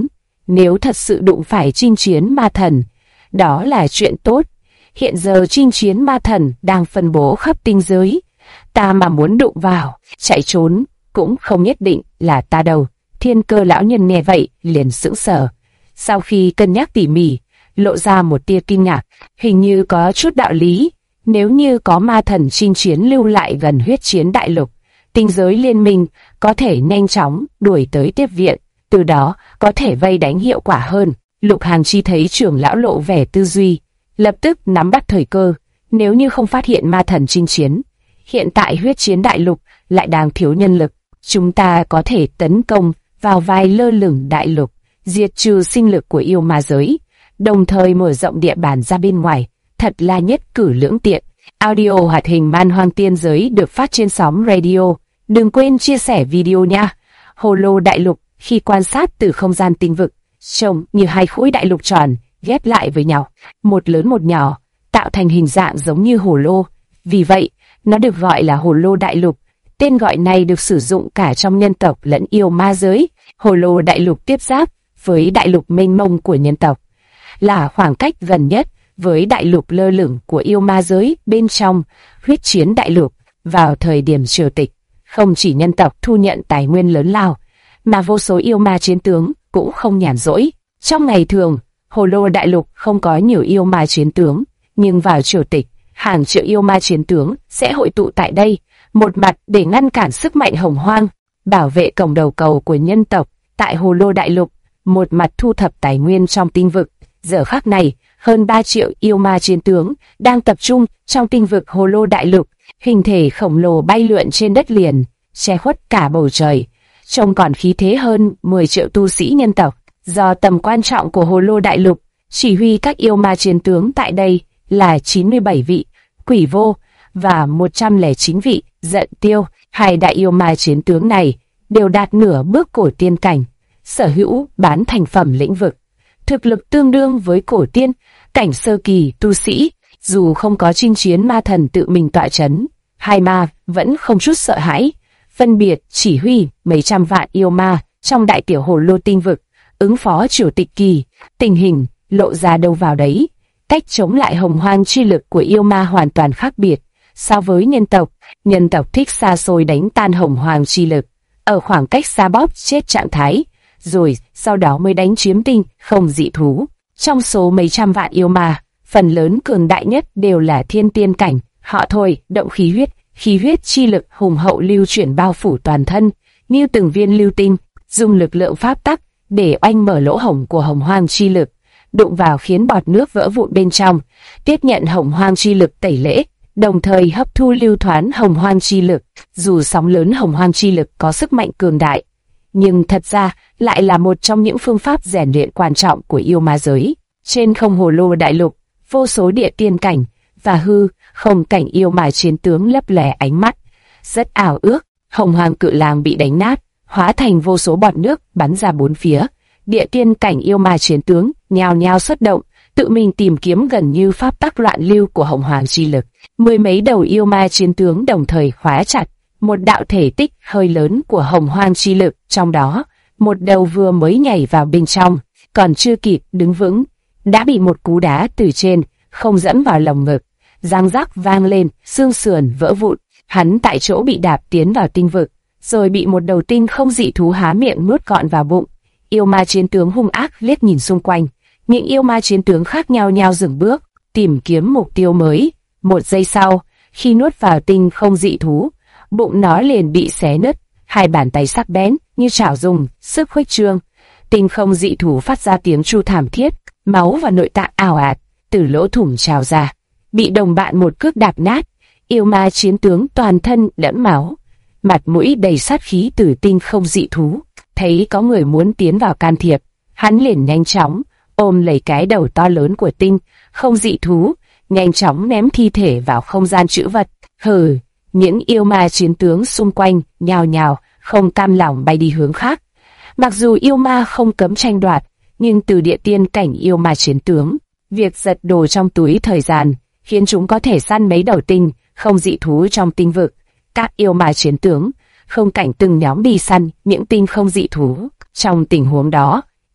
nếu thật sự đụng phải chinh chiến ma thần, đó là chuyện tốt. Hiện giờ chinh chiến ma thần đang phân bố khắp tinh giới, ta mà muốn đụng vào, chạy trốn cũng không nhất định là ta đâu. Thiên Cơ lão nhân nghe vậy liền sững sờ, sau khi cân nhắc tỉ mỉ, lộ ra một tia kinh ngạc, hình như có chút đạo lý. Nếu như có ma thần chinh chiến lưu lại gần huyết chiến đại lục, tinh giới liên minh có thể nhanh chóng đuổi tới tiếp viện, từ đó có thể vây đánh hiệu quả hơn. Lục Hàn Chi thấy trưởng lão lộ vẻ tư duy, lập tức nắm bắt thời cơ. Nếu như không phát hiện ma thần chinh chiến, hiện tại huyết chiến đại lục lại đang thiếu nhân lực, chúng ta có thể tấn công vào vai lơ lửng đại lục, diệt trừ sinh lực của yêu ma giới, đồng thời mở rộng địa bàn ra bên ngoài, thật là nhất cử lưỡng tiện. Audio hoạt hình Man Hoang Tiên Giới được phát trên sóng radio. Đừng quên chia sẻ video nha. Hồ lô đại lục khi quan sát từ không gian tinh vực, trông như hai khối đại lục tròn ghép lại với nhau, một lớn một nhỏ, tạo thành hình dạng giống như hồ lô. Vì vậy, nó được gọi là hồ lô đại lục. Tên gọi này được sử dụng cả trong nhân tộc lẫn yêu ma giới. Hồ lô đại lục tiếp giáp với đại lục mênh mông của nhân tộc, là khoảng cách gần nhất với đại lục lơ lửng của yêu ma giới bên trong huyết chiến đại lục. Vào thời điểm triều tịch, không chỉ nhân tộc thu nhận tài nguyên lớn lao, mà vô số yêu ma chiến tướng cũng không nhàn rỗi. Trong ngày thường, hồ lô đại lục không có nhiều yêu ma chiến tướng, nhưng vào triều tịch, hàng triệu yêu ma chiến tướng sẽ hội tụ tại đây, một mặt để ngăn cản sức mạnh hồng hoang, bảo vệ cổng đầu cầu của nhân tộc tại hồ lô đại lục, một mặt thu thập tài nguyên trong tinh vực. Giờ khắc này, hơn 3 triệu yêu ma chiến tướng đang tập trung trong tinh vực hồ lô đại lục, hình thể khổng lồ bay lượn trên đất liền, che khuất cả bầu trời, trông còn khí thế hơn 10 triệu tu sĩ nhân tộc. Do tầm quan trọng của hồ lô đại lục, chỉ huy các yêu ma chiến tướng tại đây là 97 vị, Quỷ Vô, và 109 vị, Giận Tiêu. Hai đại yêu ma chiến tướng này đều đạt nửa bước cổ tiên cảnh, sở hữu bán thành phẩm lĩnh vực, thực lực tương đương với cổ tiên cảnh sơ kỳ tu sĩ. Dù không có chinh chiến ma thần tự mình tọa chấn, hai ma vẫn không chút sợ hãi, phân biệt chỉ huy mấy trăm vạn yêu ma trong đại tiểu hồ lô tinh vực, ứng phó triều tịch kỳ. Tình hình lộ ra đâu vào đấy, cách chống lại hồng hoang chi lực của yêu ma hoàn toàn khác biệt so với nhân tộc thích xa xôi đánh tan hồng hoang chi lực, ở khoảng cách xa bóp chết trạng thái, rồi sau đó mới đánh chiếm tinh không dị thú. Trong số mấy trăm vạn yêu ma, phần lớn cường đại nhất đều là thiên tiên cảnh, họ thôi động khí huyết chi lực hùng hậu lưu chuyển bao phủ toàn thân, như từng viên lưu tinh, dùng lực lượng pháp tắc để oanh mở lỗ hổng của hồng hoang chi lực, đụng vào khiến bọt nước vỡ vụn bên trong, tiếp nhận hồng hoang chi lực tẩy lễ, đồng thời hấp thu lưu thoán hồng hoang chi lực. Dù sóng lớn hồng hoang chi lực có sức mạnh cường đại, nhưng thật ra lại là một trong những phương pháp rèn luyện quan trọng của yêu ma giới. Trên không hồ lô đại lục, vô số địa tiên cảnh và hư không cảnh yêu ma chiến tướng lấp lẻ ánh mắt, rất ảo ước. Hồng hoang cự lang bị đánh nát, hóa thành vô số bọt nước bắn ra bốn phía. Địa tiên cảnh yêu ma chiến tướng nhao nhao xuất động, tự mình tìm kiếm gần như pháp tắc loạn lưu của hồng hoang chi lực. Mười mấy đầu yêu ma chiến tướng đồng thời khóa chặt một đạo thể tích hơi lớn của hồng hoang chi lực, trong đó một đầu vừa mới nhảy vào bên trong, còn chưa kịp đứng vững, đã bị một cú đá từ trên không dẫm vào lồng ngực, răng rắc vang lên, xương sườn vỡ vụn. Hắn tại chỗ bị đạp tiến vào tinh vực, rồi bị một đầu tinh không dị thú há miệng nuốt gọn vào bụng. Yêu ma chiến tướng hung ác liếc nhìn xung quanh, những yêu ma chiến tướng khác nhau nhau dừng bước, tìm kiếm mục tiêu mới. Một giây sau, khi nuốt vào tinh không dị thú, bụng nó liền bị xé nứt, hai bàn tay sắc bén như chảo dùng sức khuếch trương. Tinh không dị thú phát ra tiếng tru thảm thiết, máu và nội tạng ào ạt từ lỗ thủng trào ra, bị đồng bạn một cước đạp nát. Yêu ma chiến tướng toàn thân đẫm máu, mặt mũi đầy sát khí từ tinh không dị thú, thấy có người muốn tiến vào can thiệp, hắn liền nhanh chóng ôm lấy cái đầu to lớn của tinh không dị thú, nhanh chóng ném thi thể vào không gian trữ vật. Hừ, những yêu ma chiến tướng xung quanh nhào nhào không cam lòng bay đi hướng khác. Mặc dù yêu ma không cấm tranh đoạt, nhưng từ địa tiên cảnh yêu ma chiến tướng, việc giật đồ trong túi thời gian khiến chúng có thể săn mấy đầu tinh không dị thú trong tinh vực. Các yêu ma chiến tướng không cảnh từng nhóm đi săn những tinh không dị thú. Trong tình huống đó,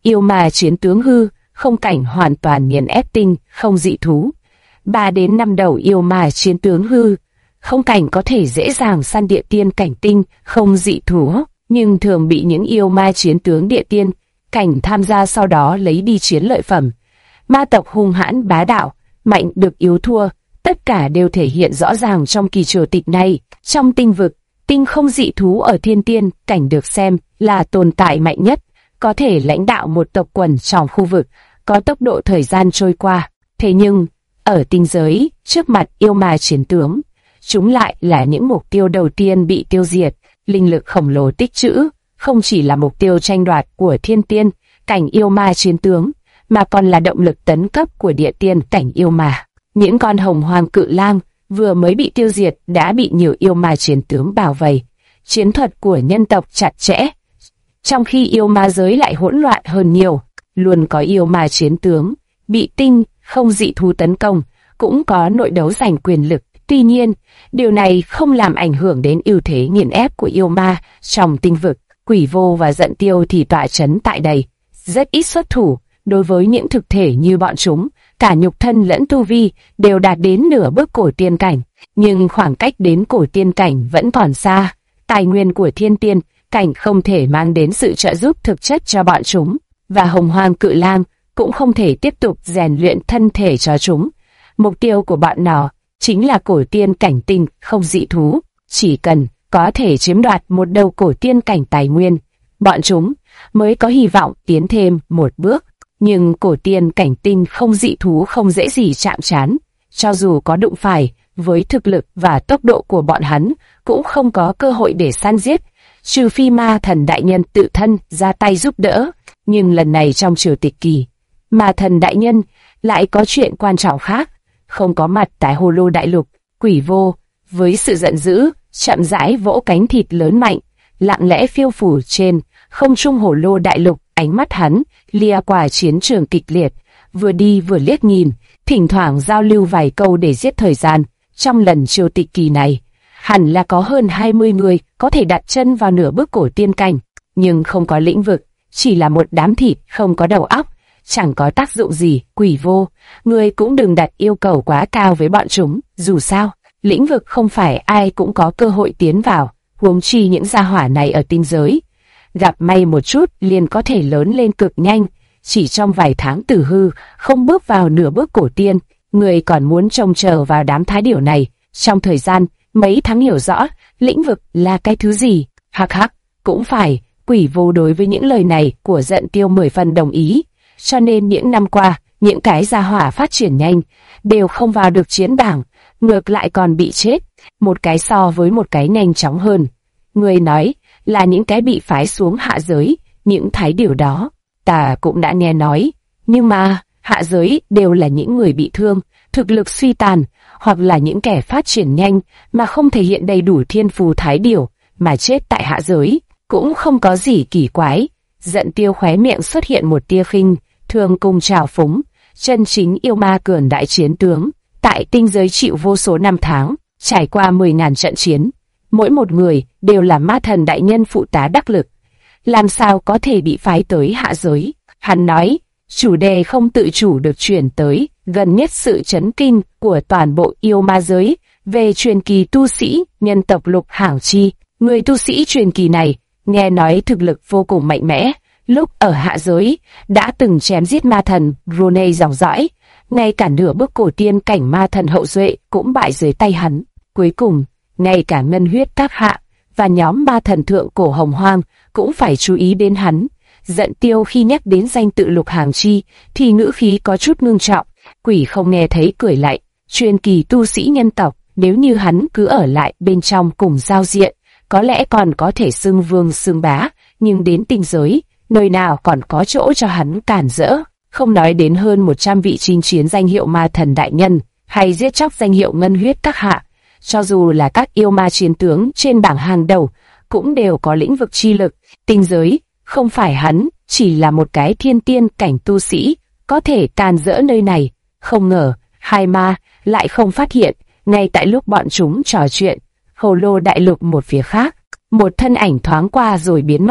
Yêu ma chiến tướng hư, không cảnh hoàn toàn nghiền ép tinh, không dị thú. 3 đến 5 đầu yêu ma chiến tướng hư, không cảnh có thể dễ dàng săn địa tiên cảnh tinh, không dị thú, nhưng thường bị những yêu ma chiến tướng địa tiên cảnh tham gia sau đó lấy đi chiến lợi phẩm. Ma tộc hung hãn bá đạo, mạnh được yếu thua, tất cả đều thể hiện rõ ràng trong kỳ trừ tịch này. Trong tinh vực, tinh không dị thú ở thiên tiên cảnh được xem là tồn tại mạnh nhất, có thể lãnh đạo một tộc quần trong khu vực, có tốc độ thời gian trôi qua. Thế nhưng, ở tinh giới, trước mặt yêu ma chiến tướng, chúng lại là những mục tiêu đầu tiên bị tiêu diệt. Linh lực khổng lồ tích trữ, không chỉ là mục tiêu tranh đoạt của thiên tiên cảnh yêu ma chiến tướng, mà còn là động lực tấn cấp của địa tiên cảnh yêu ma. Những con hồng hoang cự lang vừa mới bị tiêu diệt đã bị nhiều yêu ma chiến tướng bảo vây. Chiến thuật của nhân tộc chặt chẽ, trong khi yêu ma giới lại hỗn loạn hơn nhiều. Luôn có yêu ma chiến tướng bị tinh không dị thú tấn công, cũng có nội đấu giành quyền lực. Tuy nhiên, điều này không làm ảnh hưởng đến ưu thế nghiền ép của yêu ma trong tinh vực. Quỷ Vô và Dận Tiêu thì tọa chấn tại đây, rất ít xuất thủ. Đối với những thực thể như bọn chúng, cả nhục thân lẫn tu vi đều đạt đến nửa bước cổ tiên cảnh, nhưng khoảng cách đến cổ tiên cảnh vẫn còn xa. Tài nguyên của thiên tiên cảnh không thể mang đến sự trợ giúp thực chất cho bọn chúng, và hồng hoang cự lang cũng không thể tiếp tục rèn luyện thân thể cho chúng. Mục tiêu của bọn nó chính là cổ tiên cảnh tinh không dị thú. Chỉ cần có thể chiếm đoạt một đầu cổ tiên cảnh tài nguyên, bọn chúng mới có hy vọng tiến thêm một bước. Nhưng cổ tiên cảnh tinh không dị thú không dễ gì chạm trán, cho dù có đụng phải, với thực lực và tốc độ của bọn hắn, cũng không có cơ hội để săn giết, trừ phi ma thần đại nhân tự thân ra tay giúp đỡ. Nhưng lần này trong triều tịch kỳ, ma thần đại nhân lại có chuyện quan trọng khác, không có mặt tại Hồ Lô Đại Lục. Quỷ Vô với sự giận dữ, chậm rãi vỗ cánh thịt lớn mạnh, lặng lẽ phiêu phù trên không trung Hồ Lô Đại Lục. Ánh mắt hắn lia qua chiến trường kịch liệt, vừa đi vừa liếc nhìn, thỉnh thoảng giao lưu vài câu để giết thời gian. Trong lần triều tịch kỳ này, hẳn là có hơn 20 người có thể đặt chân vào nửa bước cổ tiên cảnh, nhưng không có lĩnh vực, chỉ là một đám thịt không có đầu óc, chẳng có tác dụng gì. Quỷ Vô, ngươi cũng đừng đặt yêu cầu quá cao với bọn chúng, dù sao, lĩnh vực không phải ai cũng có cơ hội tiến vào, huống chi những gia hỏa này ở tinh giới. Gặp may một chút liền có thể lớn lên cực nhanh, chỉ trong vài tháng tử hư, không bước vào nửa bước cổ tiên, người còn muốn trông chờ vào đám thái điểu này. Trong thời gian mấy tháng hiểu rõ lĩnh vực là cái thứ gì. Hắc hắc, cũng phải. Quỷ Vô đối với những lời này của Dận Tiêu 10 phần đồng ý. Cho nên những năm qua, những cái gia hỏa phát triển nhanh đều không vào được chiến bảng, ngược lại còn bị chết, một cái so với một cái nhanh chóng hơn. Người nói là những cái bị phái xuống hạ giới, những thái điểu đó, ta cũng đã nghe nói, nhưng mà hạ giới đều là những người bị thương, thực lực suy tàn, hoặc là những kẻ phát triển nhanh mà không thể hiện đầy đủ thiên phú thái điểu, mà chết tại hạ giới, cũng không có gì kỳ quái. Dận Tiêu khóe miệng xuất hiện một tia khinh thường cùng trào phúng. Chân chính yêu ma cường đại chiến tướng, tại tinh giới chịu vô số năm tháng, trải qua 10.000 trận chiến, mỗi một người đều là ma thần đại nhân phụ tá đắc lực, làm sao có thể bị phái tới hạ giới. Hắn nói, chủ đề không tự chủ được chuyển tới gần nhất sự chấn kinh của toàn bộ yêu ma giới về truyền kỳ tu sĩ nhân tộc Lục Hảo Chi. Người tu sĩ truyền kỳ này nghe nói thực lực vô cùng mạnh mẽ, lúc ở hạ giới đã từng chém giết ma thần Brunei dòng dõi, ngay cả nửa bước cổ tiên cảnh ma thần hậu duệ cũng bại dưới tay hắn. Cuối cùng, ngay cả Ngân Huyết Các Hạ và nhóm ma thần thượng cổ Hồng Hoang cũng phải chú ý đến hắn. Dận Tiêu khi nhắc đến danh tự Lục Hàm Chi thì ngữ khí có chút ngưng trọng. Quỷ Không nghe thấy cười lại, truyền kỳ tu sĩ nhân tộc, nếu như hắn cứ ở lại bên trong cùng giao diện, có lẽ còn có thể xưng vương xưng bá, nhưng đến tinh giới, nơi nào còn có chỗ cho hắn cản rỡ. Không nói đến hơn 100 vị chinh chiến danh hiệu ma thần đại nhân, hay giết chóc danh hiệu Ngân Huyết Các Hạ, cho dù là các yêu ma chiến tướng trên bảng hàng đầu, cũng đều có lĩnh vực chi lực. Tinh giới, không phải hắn, chỉ là một cái thiên tiên cảnh tu sĩ, có thể càn rỡ nơi này. Không ngờ, hai ma lại không phát hiện, ngay tại lúc bọn chúng trò chuyện. Hồ Lô Đại Lục một phía khác, một thân ảnh thoáng qua rồi biến mất.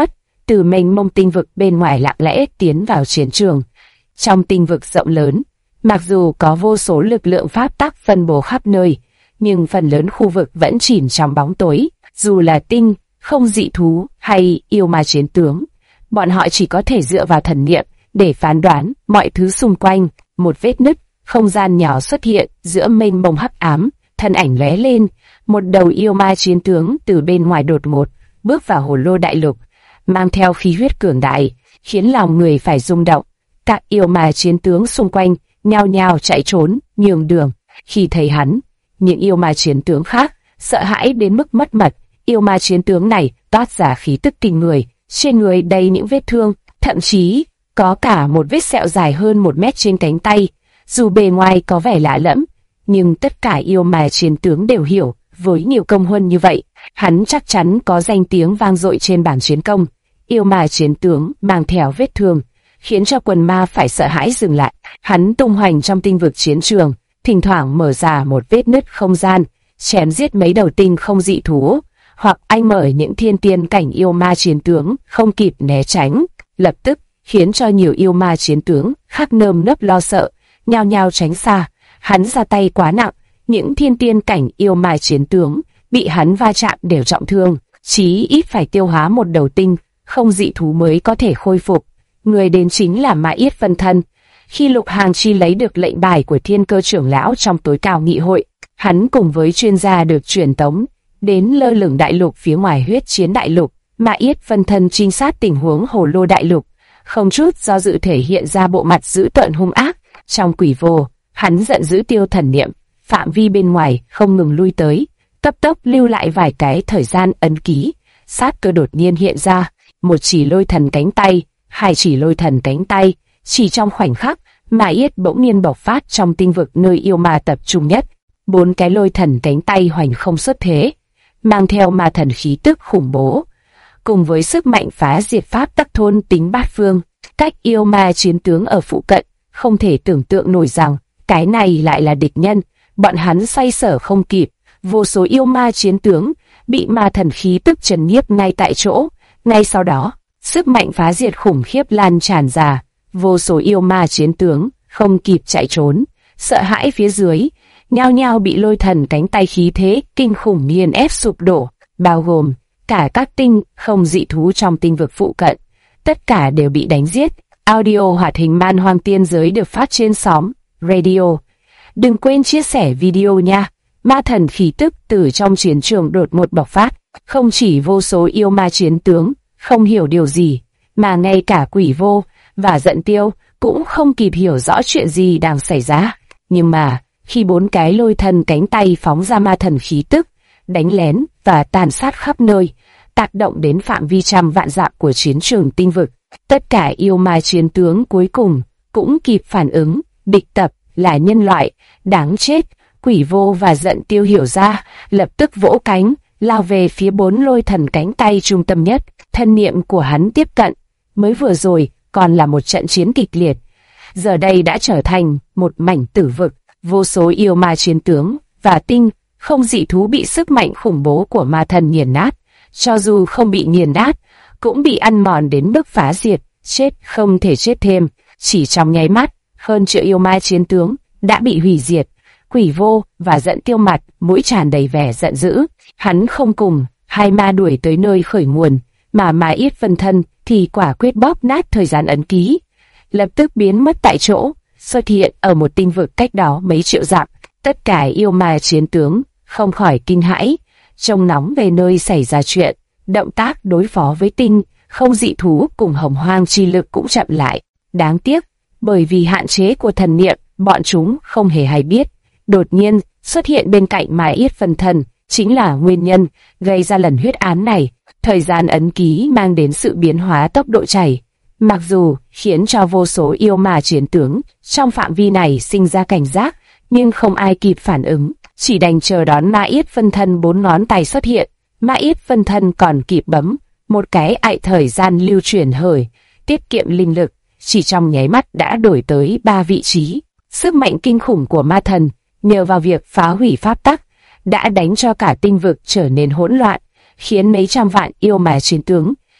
từ mênh mông tinh vực bên ngoài lặng lẽ tiến vào chiến trường. Trong tinh vực rộng lớn, mặc dù có vô số lực lượng pháp tắc phân bố khắp nơi, nhưng phần lớn khu vực vẫn chìm trong bóng tối. Dù là tinh, không dị thú hay yêu ma chiến tướng, bọn họ chỉ có thể dựa vào thần niệm để phán đoán mọi thứ xung quanh. Một vết nứt, không gian nhỏ xuất hiện giữa mênh mông hắc ám, thân ảnh lóe lên, một đầu yêu ma chiến tướng từ bên ngoài đột ngột bước vào hồ lô đại lục, mang theo khí huyết cường đại, khiến lòng người phải rung động. Các yêu ma chiến tướng xung quanh nhao nhao chạy trốn, nhường đường. Khi thấy hắn, những yêu ma chiến tướng khác sợ hãi đến mức mất mật. Yêu ma chiến tướng này toát ra khí tức kinh người, trên người đầy những vết thương, thậm chí có cả một vết sẹo dài hơn 1 mét trên cánh tay. Dù bề ngoài có vẻ lạ lẫm, nhưng tất cả yêu ma chiến tướng đều hiểu, với nhiều công huân như vậy, hắn chắc chắn có danh tiếng vang dội trên bảng chiến công. Yêu ma chiến tướng mang theo vết thương, khiến cho quần ma phải sợ hãi dừng lại. Hắn tung hoành trong tinh vực chiến trường, thỉnh thoảng mở ra một vết nứt không gian, chém giết mấy đầu tinh không dị thú, hoặc anh mở những thiên tiên cảnh yêu ma chiến tướng không kịp né tránh, lập tức khiến cho nhiều yêu ma chiến tướng khác nơm nớp lo sợ, nhao nhao tránh xa. Hắn ra tay quá nặng, những thiên tiên cảnh yêu ma chiến tướng bị hắn va chạm đều trọng thương, chí ít phải tiêu hóa một đầu tinh không dị thú mới có thể khôi phục. Người đến chính là Ma Yết Phân Thân. Khi Lục Hàng Chi lấy được lệnh bài của Thiên Cơ trưởng lão trong tối cao nghị hội, hắn cùng với chuyên gia được truyền tống đến lơ lửng đại lục phía ngoài huyết chiến đại lục. Ma Yết Phân Thân trinh sát tình huống hồ lô đại lục, không chút do dự thể hiện ra bộ mặt dữ tợn hung ác. Trong quỷ vô, hắn giận dữ tiêu thần niệm, phạm vi bên ngoài không ngừng lui tới, cấp tốc lưu lại vài cái thời gian ấn ký. Sát cơ đột nhiên hiện ra, một chỉ lôi thần cánh tay, hai chỉ lôi thần cánh tay, chỉ trong khoảnh khắc, Ma Yết bỗng nhiên bộc phát trong tinh vực nơi yêu ma tập trung nhất. 4 cái lôi thần cánh tay hoành không xuất thế, mang theo ma thần khí tức khủng bố, cùng với sức mạnh phá diệt pháp tắc thôn tính bát phương. Các yêu ma chiến tướng ở phụ cận không thể tưởng tượng nổi rằng cái này lại là địch nhân. Bọn hắn xoay sở không kịp, vô số yêu ma chiến tướng bị ma thần khí tức trấn nhiếp ngay tại chỗ. Ngay sau đó, sức mạnh phá diệt khủng khiếp lan tràn ra, vô số yêu ma chiến tướng không kịp chạy trốn, sợ hãi phía dưới, nhao nhao bị lôi thần cánh tay khí thế kinh khủng nghiền ép sụp đổ, bao gồm cả các tinh không dị thú trong tinh vực phụ cận, tất cả đều bị đánh giết. Audio hoạt hình Man Hoang Tiên Giới được phát trên xóm Radio. Đừng quên chia sẻ video nha. Ma thần khí tức từ trong chiến trường đột ngột bộc phát, không chỉ vô số yêu ma chiến tướng không hiểu điều gì, mà ngay cả quỷ vô và giận tiêu cũng không kịp hiểu rõ chuyện gì đang xảy ra. Nhưng mà khi 4 cái lôi thần cánh tay phóng ra ma thần khí tức, đánh lén và tàn sát khắp nơi, tác động đến phạm vi trăm vạn dặm của chiến trường tinh vực, tất cả yêu ma chiến tướng cuối cùng cũng kịp phản ứng. Địch tập là nhân loại, đáng chết. Quỷ vô và giận tiêu hiểu ra, lập tức vỗ cánh, lao về phía 4 lôi thần cánh tay trung tâm nhất. Thân niệm của hắn tiếp cận, mới vừa rồi còn là một trận chiến kịch liệt, giờ đây đã trở thành một mảnh tử vực. Vô số yêu ma chiến tướng và tinh không dị thú bị sức mạnh khủng bố của ma thần nghiền nát, cho dù không bị nghiền nát, cũng bị ăn mòn đến mức phá diệt, chết không thể chết thêm. Chỉ trong nháy mắt, hơn triệu yêu ma chiến tướng đã bị hủy diệt. Quỷ vô và giận tiêu mặt mũi tràn đầy vẻ giận dữ. Hắn không cùng hai ma đuổi tới nơi khởi nguồn, mà Ma Yết Phân Thân thì quả quyết bóp nát thời gian ấn ký, lập tức biến mất tại chỗ, xuất hiện ở một tinh vực cách đó mấy triệu dặm. Tất cả yêu ma chiến tướng không khỏi kinh hãi, trông nóng về nơi xảy ra chuyện. Động tác đối phó với tinh không dị thú cùng hồng hoang chi lực cũng chậm lại. Đáng tiếc, bởi vì hạn chế của thần niệm, bọn chúng không hề hay biết. Đột nhiên xuất hiện bên cạnh Ma Yết Phân Thân chính là nguyên nhân gây ra lần huyết án này. Thời gian ấn ký mang đến sự biến hóa tốc độ chảy, mặc dù khiến cho vô số yêu ma chiến tướng trong phạm vi này sinh ra cảnh giác, nhưng không ai kịp phản ứng, chỉ đành chờ đón Ma Yết Phân Thân 4 ngón tay xuất hiện. Ma Yết Phân Thân còn kịp bấm một cái ại thời gian lưu chuyển hời, tiết kiệm linh lực, chỉ trong nháy mắt đã đổi tới 3 vị trí. Sức mạnh kinh khủng của ma thần nhờ vào việc phá hủy pháp tắc đã đánh cho cả tinh vực trở nên hỗn loạn, khiến mấy trăm vạn yêu ma chiến tướng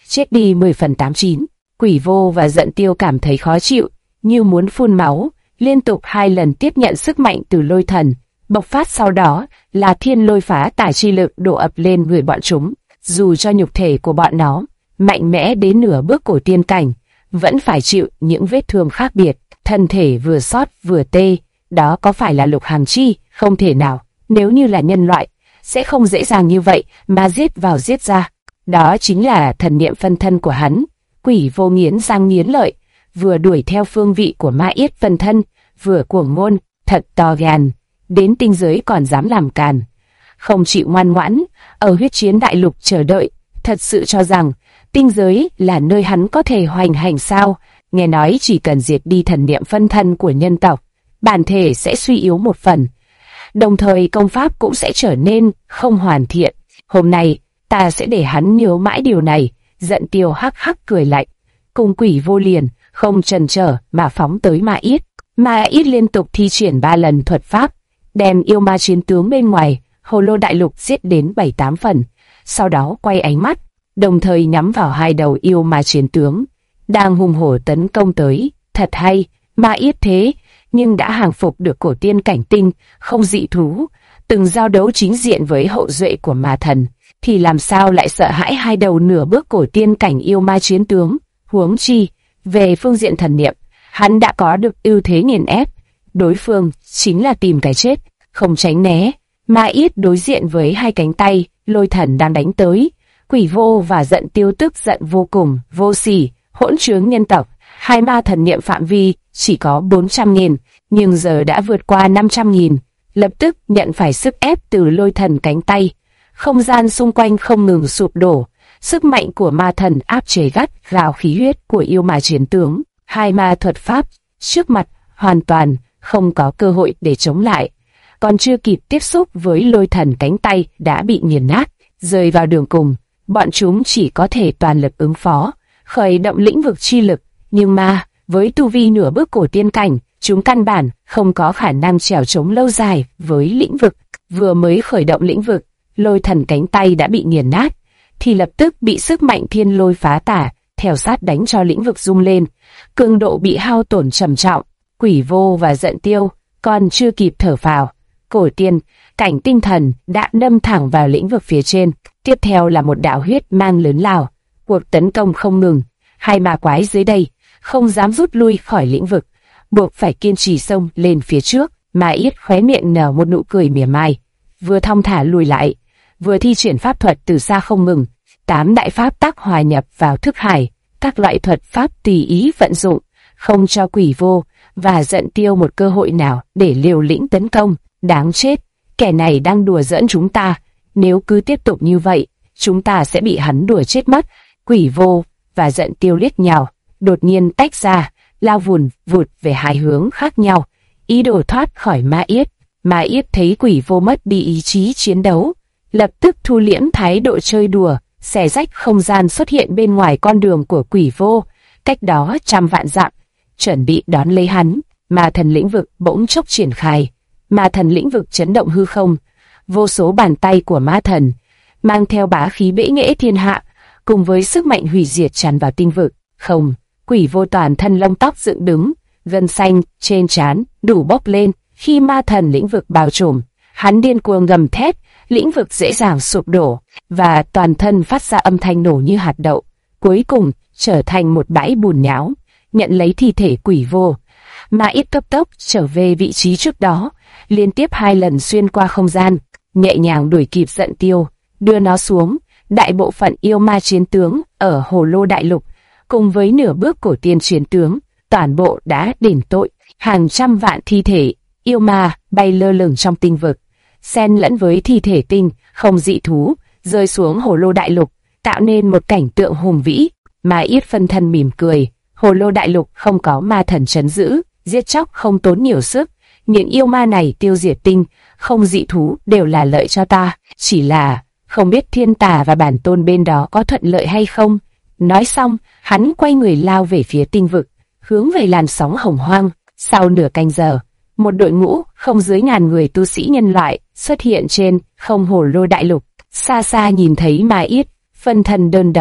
chết đi 10 phần 89. Quỷ Vô và Giận Tiêu cảm thấy khó chịu, như muốn phun máu, liên tục 2 lần tiếp nhận sức mạnh từ lôi thần, bộc phát sau đó là thiên lôi phá tả chi lực đổ ập lên người bọn chúng. Dù cho nhục thể của bọn nó mạnh mẽ đến nửa bước cổ tiên cảnh, vẫn phải chịu những vết thương khác biệt, thân thể vừa xót vừa tê. Đó có phải là Lục Hàn Chi? Không thể nào, nếu như là nhân loại, sẽ không dễ dàng như vậy mà giết vào giết ra. Đó chính là thần niệm phân thân của hắn. Quỷ Vô nghiến răng nghiến lợi, vừa đuổi theo phương vị của ma yết phân thân, vừa cuồng ngôn, thật to gan, đến tinh giới còn dám làm càn. Không chịu ngoan ngoãn, ở huyết chiến đại lục chờ đợi, thật sự cho rằng tinh giới là nơi hắn có thể hoành hành sao? Nghe nói chỉ cần diệt đi thần niệm phân thân của nhân tộc, bản thể sẽ suy yếu một phần, đồng thời công pháp cũng sẽ trở nên không hoàn thiện. Hôm nay, ta sẽ để hắn nhớ mãi điều này. Giận Tiêu hắc hắc cười lạnh, cùng Quỷ Vô liền, không chần chờ mà phóng tới Ma Yết. Ma Yết liên tục thi triển 3 lần thuật pháp, đem yêu ma chiến tướng bên ngoài Hồ Lô Đại Lục giết đến 7-8 phần, sau đó quay ánh mắt, đồng thời nhắm vào 2 đầu yêu ma chiến tướng đang hùng hổ tấn công tới. Thật hay, Ma Yết thế nhưng đã hàng phục được cổ tiên cảnh tinh, không dị thú, từng giao đấu chính diện với hậu duệ của ma thần, thì làm sao lại sợ hãi 2 đầu nửa bước cổ tiên cảnh yêu ma chiến tướng? Huống chi, về phương diện thần niệm, hắn đã có được ưu thế nghiền ép, đối phương chính là tìm cái chết, không tránh né. Ma Yết đối diện với 2 cánh tay, lôi thần đang đánh tới. Quỷ Vô và Giận Tiêu tức giận vô cùng, vô sỉ, hỗn trướng nhân tộc. 2 ma thần niệm phạm vi chỉ có 400.000, nhưng giờ đã vượt qua 500.000, lập tức nhận phải sức ép từ lôi thần cánh tay. Không gian xung quanh không ngừng sụp đổ, sức mạnh của ma thần áp chế gắt gao khí huyết của yêu ma chiến tướng. 2 ma thuật pháp trước mặt hoàn toàn không có cơ hội để chống lại, còn chưa kịp tiếp xúc với lôi thần cánh tay đã bị nghiền nát, rơi vào đường cùng. Bọn chúng chỉ có thể toàn lực ứng phó, khởi động lĩnh vực chi lực, nhưng mà với tu vi nửa bước cổ tiên cảnh, chúng căn bản không có khả năng trèo chống lâu dài với lĩnh vực. Vừa mới khởi động lĩnh vực, lôi thần cánh tay đã bị nghiền nát, thì lập tức bị sức mạnh thiên lôi phá tả, theo sát đánh cho lĩnh vực rung lên, cường độ bị hao tổn trầm trọng. Quỷ Vô và Giận Tiêu còn chưa kịp thở phào, cổ tiên cảnh tinh thần đã đâm thẳng vào lĩnh vực phía trên. Tiếp theo là một đạo huyết mang lớn lao, cuộc tấn công không ngừng. 2 ma quái dưới đây không dám rút lui khỏi lĩnh vực, buộc phải kiên trì xông lên phía trước. Ma Yết khóe miệng nở một nụ cười mỉa mai, vừa thong thả lùi lại, vừa thi triển pháp thuật từ xa không ngừng. 8 đại pháp tắc hòa nhập vào thức hải, các loại thuật pháp tùy ý vận dụng, không cho Quỷ Vô và Giận Tiêu một cơ hội nào để liều lĩnh tấn công. Đáng chết, kẻ này đang đùa giỡn chúng ta, nếu cứ tiếp tục như vậy, chúng ta sẽ bị hắn đùa chết mất. Quỷ Vô và Giận Tiêu liếc nhau, đột nhiên tách ra, lao vùn vụt về 2 hướng khác nhau, ý đồ thoát khỏi Ma Yết. Ma Yết thấy Quỷ Vô mất đi ý chí chiến đấu, lập tức thu liễm thái độ chơi đùa, xẻ rách không gian xuất hiện bên ngoài con đường của Quỷ Vô, cách đó 100 vạn dặm, chuẩn bị đón lấy hắn. Ma thần lĩnh vực bỗng chốc triển khai, ma thần lĩnh vực chấn động hư không, vô số bàn tay của ma thần mang theo bá khí bẽ nghễ thiên hạ, cùng với sức mạnh hủy diệt tràn vào tinh vực. Không, Quỷ Vô toàn thân lông tóc dựng đứng, gân xanh trên trán đủ bốc lên khi ma thần lĩnh vực bao trùm. Hắn điên cuồng gầm thét, lĩnh vực dễ dàng sụp đổ và toàn thân phát ra âm thanh nổ như hạt đậu, cuối cùng trở thành một bãi bùn nhão, nhận lấy thi thể Quỷ Vô. Ma Yết cấp tốc trở về vị trí trước đó, liên tiếp 2 lần xuyên qua không gian, nhẹ nhàng đuổi kịp Giận Tiêu, đưa nó xuống. Đại bộ phận yêu ma chiến tướng ở Hồ Lô Đại Lục, cùng với nửa bước cổ tiên chiến tướng, toàn bộ đã đền tội. Hàng trăm vạn thi thể yêu ma bay lơ lửng trong tinh vực, xen lẫn với thi thể tinh không dị thú, rơi xuống Hồ Lô Đại Lục, tạo nên một cảnh tượng hùng vĩ. Ma Yết phân thân mỉm cười, Hồ Lô Đại Lục không có ma thần trấn giữ, giết chóc không tốn nhiều sức, những yêu ma này tiêu diệt tinh không dị thú đều là lợi cho ta, chỉ là không biết thiên tà và bản tôn bên đó có thuận lợi hay không. Nói xong, hắn quay người lao về phía tinh vực, hướng về làn sóng hồng hoang. Sau nửa canh giờ, một đội ngũ không dưới 1000 người tu sĩ nhân loại xuất hiện trên không Hồ Lô Đại Lục. Xa xa nhìn thấy Ma Yết, phân thân đơn độc,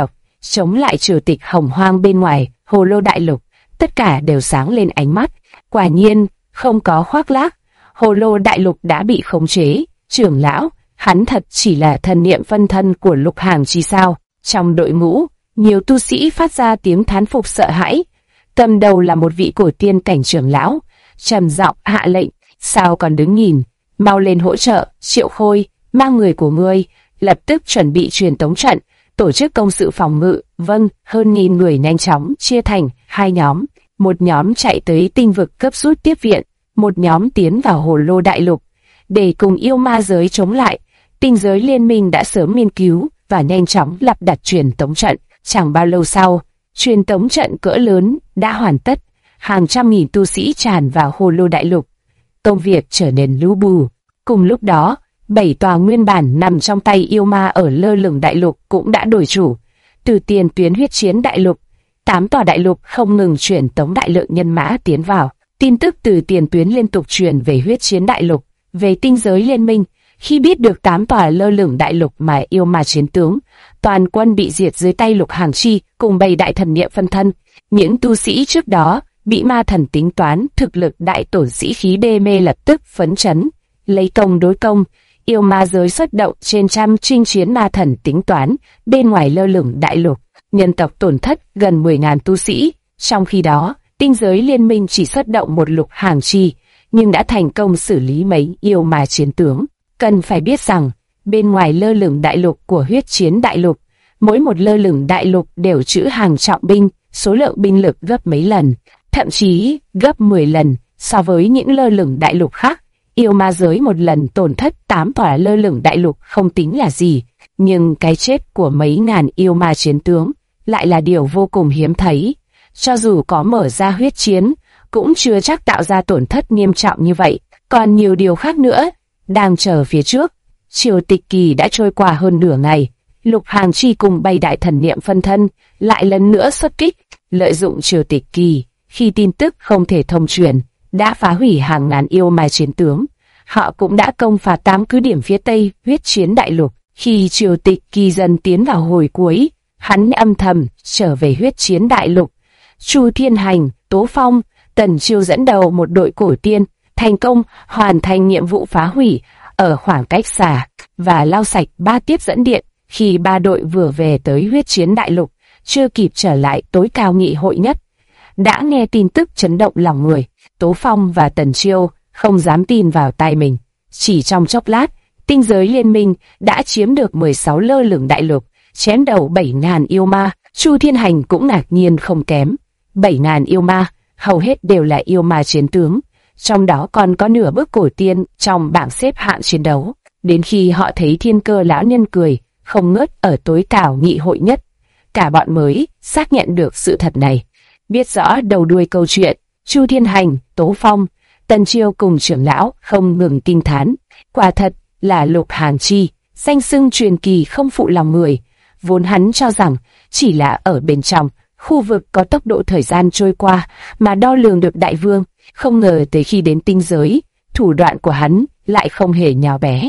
chống lại triều tịch hồng hoang bên ngoài Hồ Lô Đại Lục, tất cả đều sáng lên ánh mắt. Quả nhiên, không có khoác lác, Hồ Lô Đại Lục đã bị khống chế. Trưởng lão, hắn thật chỉ là thần niệm phân thân của Lục Hàng Chi sao? Trong đội ngũ, nhiều tu sĩ phát ra tiếng thán phục sợ hãi. Cầm đầu là một vị cổ tiên cảnh trưởng lão, trầm giọng hạ lệnh, sao còn đứng nhìn, mau lên hỗ trợ. Triệu Khôi, mang người của ngươi, lập tức chuẩn bị truyền tống trận, tổ chức công sự phòng ngự. Vâng. Hơn 1000 người nhanh chóng chia thành 2 nhóm, một nhóm chạy tới tinh vực cấp rút tiếp viện, một nhóm tiến vào Hồ Lô Đại Lục để cùng yêu ma giới chống lại. Tinh giới liên minh đã sớm nghiên cứu và nhanh chóng lắp đặt truyền tống trận. Chẳng bao lâu sau, truyền tống trận cỡ lớn đã hoàn tất, hàng trăm nghìn tu sĩ tràn vào Hồ Lô Đại Lục. Công việc trở nên lu bù. Cùng lúc đó, 7 tòa nguyên bản nằm trong tay yêu ma ở lơ lửng đại lục cũng đã đổi chủ. Từ tiền tuyến huyết chiến đại lục, 8 tòa đại lục không ngừng chuyển tống đại lượng nhân mã tiến vào. Tin tức từ tiền tuyến liên tục truyền về huyết chiến đại lục, về tinh giới liên minh. Khi biết được 8 tòa lơ lửng đại lục mà yêu ma chiến tướng, toàn quân bị diệt dưới tay Lục Hàng Chi cùng 7 đại thần niệm phân thân. Những tu sĩ trước đó bị ma thần tính toán thực lực đại tổn sĩ khí đê mê lập tức phấn chấn, lấy công đối công. Yêu ma giới xuất động trên trăm chinh chiến ma thần tính toán bên ngoài lơ lửng đại lục, nhân tộc tổn thất gần 10.000 tu sĩ. Trong khi đó, tinh giới liên minh chỉ xuất động một Lục Hàng Chi, nhưng đã thành công xử lý mấy yêu ma chiến tướng. Cần phải biết rằng, bên ngoài lơ lửng đại lục của huyết chiến đại lục, mỗi một lơ lửng đại lục đều trữ hàng trọng binh, số lượng binh lực gấp mấy lần, thậm chí gấp 10 lần so với những lơ lửng đại lục khác. Yêu ma giới một lần tổn thất 8 tòa lơ lửng đại lục không tính là gì, nhưng cái chết của mấy ngàn yêu ma chiến tướng lại là điều vô cùng hiếm thấy. Cho dù có mở ra huyết chiến, cũng chưa chắc tạo ra tổn thất nghiêm trọng như vậy. Còn nhiều điều khác nữa đang chờ phía trước. Triều tịch kỳ đã trôi qua hơn nửa ngày, Lục Hàng Chi cùng 7 đại thần niệm phân thân lại lần nữa xuất kích, lợi dụng triều tịch kỳ khi tin tức không thể thông truyền, đã phá hủy hàng ngàn yêu ma chiến tướng. Họ cũng đã công phá 8 cứ điểm phía tây huyết chiến đại lục. Khi triều tịch kỳ dần tiến vào hồi cuối, hắn âm thầm trở về huyết chiến đại lục. Chu Thiên Hành, Tố Phong, Tần Chiêu dẫn đầu một đội cổ tiên, thành công hoàn thành nhiệm vụ phá hủy ở khoảng cách xa và lau sạch 3 tiếp dẫn điện. Khi 3 đội vừa về tới huyết chiến đại lục, chưa kịp trở lại tối cao nghị hội nhất, đã nghe tin tức chấn động lòng người. Tố Phong và Tần Chiêu không dám tin vào tai mình. Chỉ trong chốc lát, tinh giới liên minh đã chiếm được 16 lơ lửng đại lục, chém đầu 7.000 yêu ma. Chu Thiên Hành cũng ngạc nhiên không kém. 7.000 yêu ma, hầu hết đều là yêu ma chiến tướng, trong đó còn có nửa bước cổ tiên trong bảng xếp hạng chiến đấu. Đến khi họ thấy Thiên Cơ lão nhân cười không ngớt ở tối cao nghị hội nhất, cả bọn mới xác nhận được sự thật này. Biết rõ đầu đuôi câu chuyện, Chu Thiên Hành, Tố Phong, Tần Chiêu cùng trưởng lão không ngừng kinh thán. Quả thật là Lục Hàng Chi, danh xưng truyền kỳ không phụ lòng người. Vốn hắn cho rằng chỉ là ở bên trong khu vực có tốc độ thời gian trôi qua mà đo lường được đại vương, không ngờ tới khi đến tinh giới, thủ đoạn của hắn lại không hề nhỏ bé.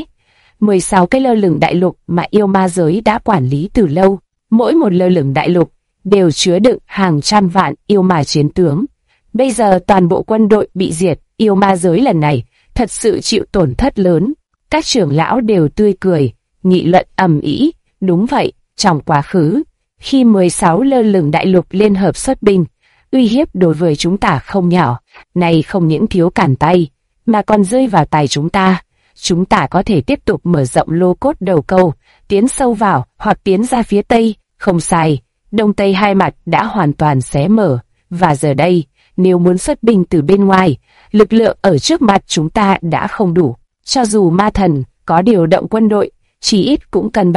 16 cái lơ lửng đại lục mà yêu ma giới đã quản lý từ lâu, mỗi một lơ lửng đại lục đều chứa đựng hàng trăm vạn yêu ma chiến tướng. Bây giờ toàn bộ quân đội bị diệt, yêu ma giới lần này thật sự chịu tổn thất lớn. Các trưởng lão đều tươi cười, nghị luận ầm ĩ. Đúng vậy, trong quá khứ, khi 16 lơ lửng đại lục liên hợp xuất binh, uy hiếp đối với chúng ta không nhỏ. Này không những thiếu cản tay, mà còn rơi vào tay chúng ta. Chúng ta có thể tiếp tục mở rộng lô cốt đầu câu, tiến sâu vào hoặc tiến ra phía tây. Không sai, đông tây hai mặt đã hoàn toàn xé mở. Và giờ đây, nếu muốn xuất binh từ bên ngoài, lực lượng ở trước mặt chúng ta đã không đủ. Cho dù ma thần có điều động quân đội, chỉ ít cũng cần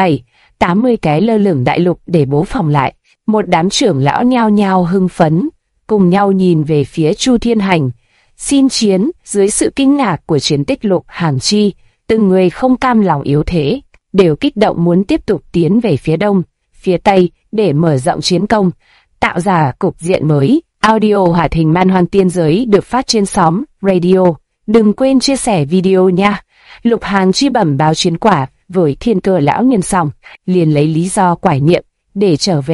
70 cái lơ lửng đại lục để bố phòng lại. Một đám trưởng lão nhao nhao hưng phấn, cùng nhau nhìn về phía Chu Thiên Hành. Xin chiến. Dưới sự kinh ngạc của chiến tích Lục Hàng Chi, từng người không cam lòng yếu thế, đều kích động muốn tiếp tục tiến về phía đông, phía tây để mở rộng chiến công, tạo ra cục diện mới. Audio hoạt hình Man Hoang Tiên Giới được phát trên xóm Radio. Đừng quên chia sẻ video nha. Lục Hàng Chi bẩm báo chiến quả với Thiên Cơ lão nhân xong, liền lấy lý do quải niệm để trở về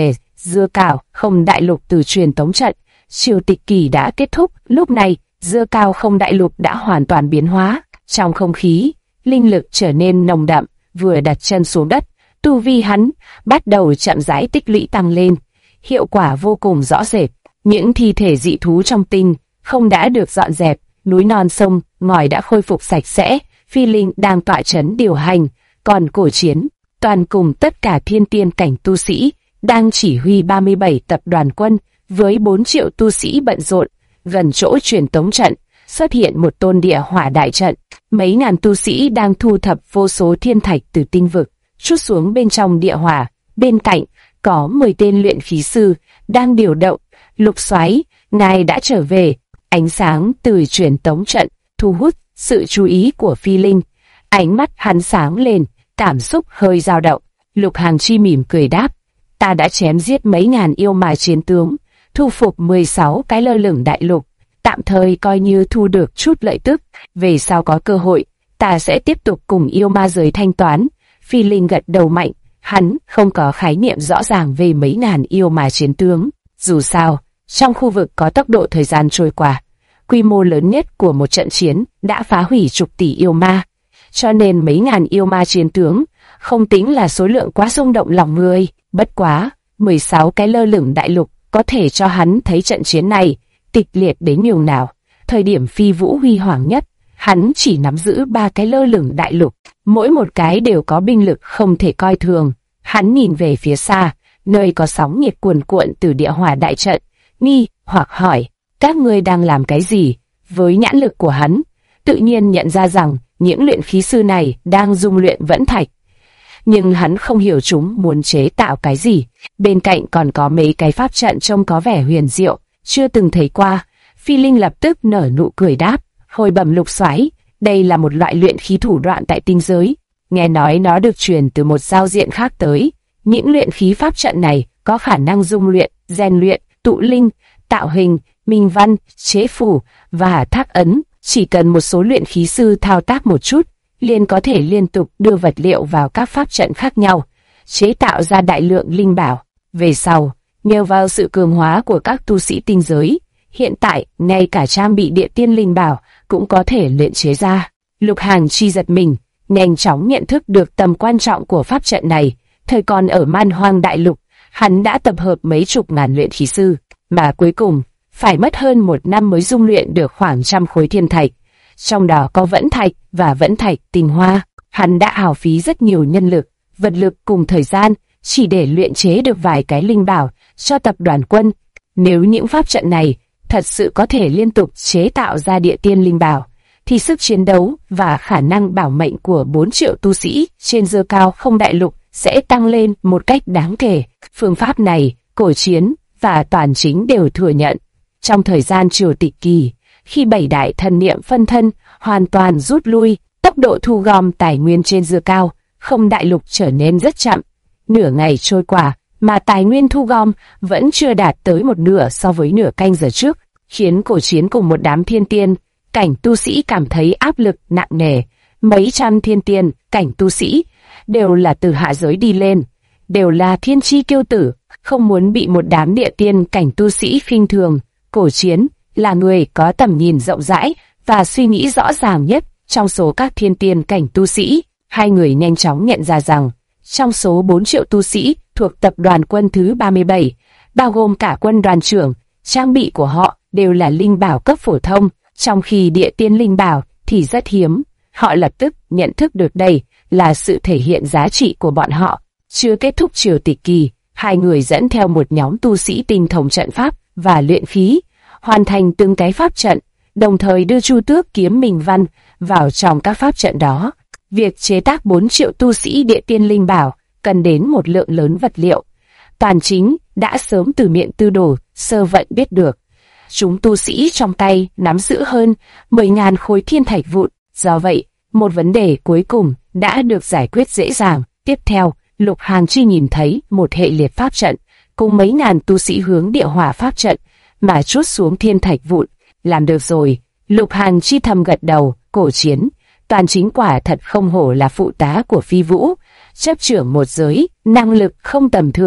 Dưa Cào Không Đại Lục từ truyền tống trận. Triều tịch kỳ đã kết thúc, lúc này, Dưa Cào Không Đại Lục đã hoàn toàn biến hóa. Trong không khí, linh lực trở nên nồng đậm, vừa đặt chân xuống đất, tu vi hắn bắt đầu chậm rãi tích lũy tăng lên. Hiệu quả vô cùng rõ rệt, những thi thể dị thú trong tinh không đã được dọn dẹp, núi non sông ngòi đã khôi phục sạch sẽ, Phi Linh đang tọa trấn điều hành, còn Cổ Chiến toàn cùng tất cả thiên tiên cảnh tu sĩ đang chỉ huy 37 tập đoàn quân với 4 triệu tu sĩ bận rộn. Gần chỗ truyền tống trận xuất hiện một tôn địa hỏa đại trận, mấy ngàn tu sĩ đang thu thập vô số thiên thạch từ tinh vực trút xuống bên trong địa hỏa. Bên cạnh có 10 tên luyện khí sư đang điều động. Lục Soái, ngài đã trở về. Ánh sáng từ truyền tống trận thu hút sự chú ý của Phi Linh. Ánh mắt hắn sáng lên, cảm xúc hơi dao động. Lục Hàng Chi mỉm cười đáp, ta đã chém giết mấy ngàn yêu ma chiến tướng, thu phục 16 cái lơ lửng đại lục, tạm thời coi như thu được chút lợi tức. Về sau có cơ hội, ta sẽ tiếp tục cùng yêu ma giới thanh toán. Phi Linh gật đầu mạnh, hắn không có khái niệm rõ ràng về mấy ngàn yêu ma chiến tướng. Dù sao, trong khu vực có tốc độ thời gian trôi qua, quy mô lớn nhất của một trận chiến đã phá hủy chục tỷ yêu ma, cho nên mấy ngàn yêu ma chiến tướng không tính là số lượng quá rung động lòng người. Bất quá, 16 cái lơ lửng đại lục có thể cho hắn thấy trận chiến này kịch liệt đến nhường nào. Thời điểm Phi Vũ huy hoàng nhất, hắn chỉ nắm giữ 3 cái lơ lửng đại lục, mỗi một cái đều có binh lực không thể coi thường. Hắn nhìn về phía xa, nơi có sóng nhiệt cuồn cuộn từ địa hỏa đại trận, nghi hoặc hỏi, các ngươi đang làm cái gì? Với nhãn lực của hắn, tự nhiên nhận ra rằng những luyện khí sư này đang dung luyện vẫn thạch. Nhưng hắn không hiểu chúng muốn chế tạo cái gì. Bên cạnh còn có mấy cái pháp trận trông có vẻ huyền diệu, chưa từng thấy qua. Phi Linh lập tức nở nụ cười đáp, hồi bẩm Lục Soái, đây là một loại luyện khí thủ đoạn tại tinh giới. Nghe nói nó được truyền từ một giao diện khác tới. Những luyện khí pháp trận này có khả năng dung luyện, rèn luyện, tụ linh, tạo hình, minh văn, chế phủ và thác ấn. Chỉ cần một số luyện khí sư thao tác một chút, liền có thể liên tục đưa vật liệu vào các pháp trận khác nhau, chế tạo ra đại lượng linh bảo. Về sau, nhờ vào sự cường hóa của các tu sĩ tinh giới, hiện tại ngay cả trang bị địa tiên linh bảo cũng có thể luyện chế ra. Lục Hàng Chi giật mình, nhanh chóng nhận thức được tầm quan trọng của pháp trận này. Thời còn ở Man Hoang Đại Lục, hắn đã tập hợp mấy chục ngàn luyện khí sư, mà cuối cùng phải mất hơn 1 năm mới dung luyện được khoảng 100 khối thiên thạch, trong đó có vẫn thạch và vẫn thạch tinh hoa. Hắn đã hao phí rất nhiều nhân lực, vật lực cùng thời gian chỉ để luyện chế được vài cái linh bảo cho tập đoàn quân. Nếu những pháp trận này thật sự có thể liên tục chế tạo ra địa tiên linh bảo, thì sức chiến đấu và khả năng bảo mệnh của 4 triệu tu sĩ trên Dưa Cào Không Đại Lục sẽ tăng lên một cách đáng kể. Phương pháp này, Cổ Chiến và Toàn Chính đều thừa nhận. Trong thời gian triều tịch kỳ, khi 7 đại thần niệm phân thân hoàn toàn rút lui, tốc độ thu gom tài nguyên trên Dưa Cào Không Đại Lục trở nên rất chậm. Nửa ngày trôi qua mà tài nguyên thu gom vẫn chưa đạt tới một nửa so với nửa canh giờ trước, khiến Cổ Chiến cùng một đám thiên tiên cảnh tu sĩ cảm thấy áp lực nặng nề. Mấy trăm thiên tiên cảnh tu sĩ đều là từ hạ giới đi lên, đều là thiên chi kiêu tử, không muốn bị một đám địa tiên cảnh tu sĩ khinh thường. Cổ Chiến là người có tầm nhìn rộng rãi và suy nghĩ rõ ràng nhất trong số các thiên tiên cảnh tu sĩ. Hai người nhanh chóng nhận ra rằng, trong số 4 triệu tu sĩ thuộc tập đoàn quân thứ 37, bao gồm cả quân đoàn trưởng, trang bị của họ đều là linh bảo cấp phổ thông, trong khi địa tiên linh bảo thì rất hiếm. Họ lập tức nhận thức được đây là sự thể hiện giá trị của bọn họ. Chưa kết thúc triều tịch kỳ, hai người dẫn theo một nhóm tu sĩ tinh thông trận pháp và luyện khí, hoàn thành từng cái pháp trận, đồng thời đưa Chu Tước kiếm Minh Văn vào trong các pháp trận đó. Việc chế tác 4 triệu tu sĩ địa tiên linh bảo cần đến một lượng lớn vật liệu. Toàn Chính đã sớm từ miệng Tư Đồ Sơ Vận biết được. Chúng tu sĩ trong tay nắm giữ hơn 10.000 khối thiên thạch vụn. Do vậy, một vấn đề cuối cùng đã được giải quyết dễ dàng. Tiếp theo, Lục Hàng Chi nhìn thấy một hệ liệt pháp trận cùng mấy ngàn tu sĩ hướng địa hỏa pháp trận mà trút xuống thiên thạch vụn. Làm được rồi. Lục Hàng Chi thầm gật đầu. Cổ Chiến, Toàn Chính quả thật không hổ là phụ tá của Phi Vũ, chấp trưởng một giới, năng lực không tầm thường.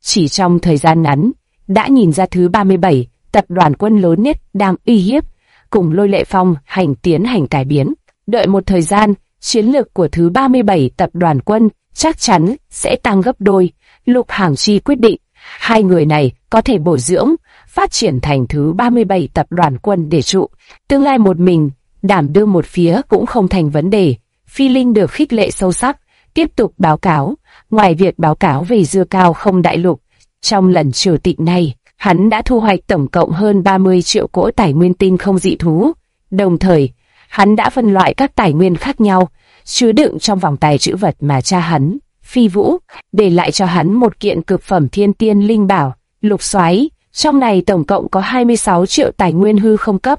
chỉ trong thời gian ngắn, đã nhìn ra thứ 37 tập đoàn quân lớn nhất đang uy hiếp, cùng Lôi Lệ Phong tiến hành cải biến. Đợi một thời gian, chiến lược của thứ 37 tập đoàn quân chắc chắn sẽ tăng gấp đôi. Lục Hàng Chi quyết định, hai người này có thể bồi dưỡng, phát triển thành thứ 37 tập đoàn quân để trụ. Tương lai một mình, đảm đương một phía cũng không thành vấn đề. Phi Linh được khích lệ sâu sắc, tiếp tục báo cáo. Ngoài việc báo cáo về Dưa Cao Không Đại Lục, trong lần triều tịch này, hắn đã thu hoạch tổng cộng hơn 30 triệu cỗ tài nguyên tinh không dị thú. Đồng thời, hắn đã phân loại các tài nguyên khác nhau, chứa đựng trong vòng tay trữ vật mà cha hắn, Phi Vũ, để lại cho hắn một kiện cực phẩm thiên tiên linh bảo, Lục Soái. Trong này tổng cộng có 26 triệu tài nguyên hư không cấp,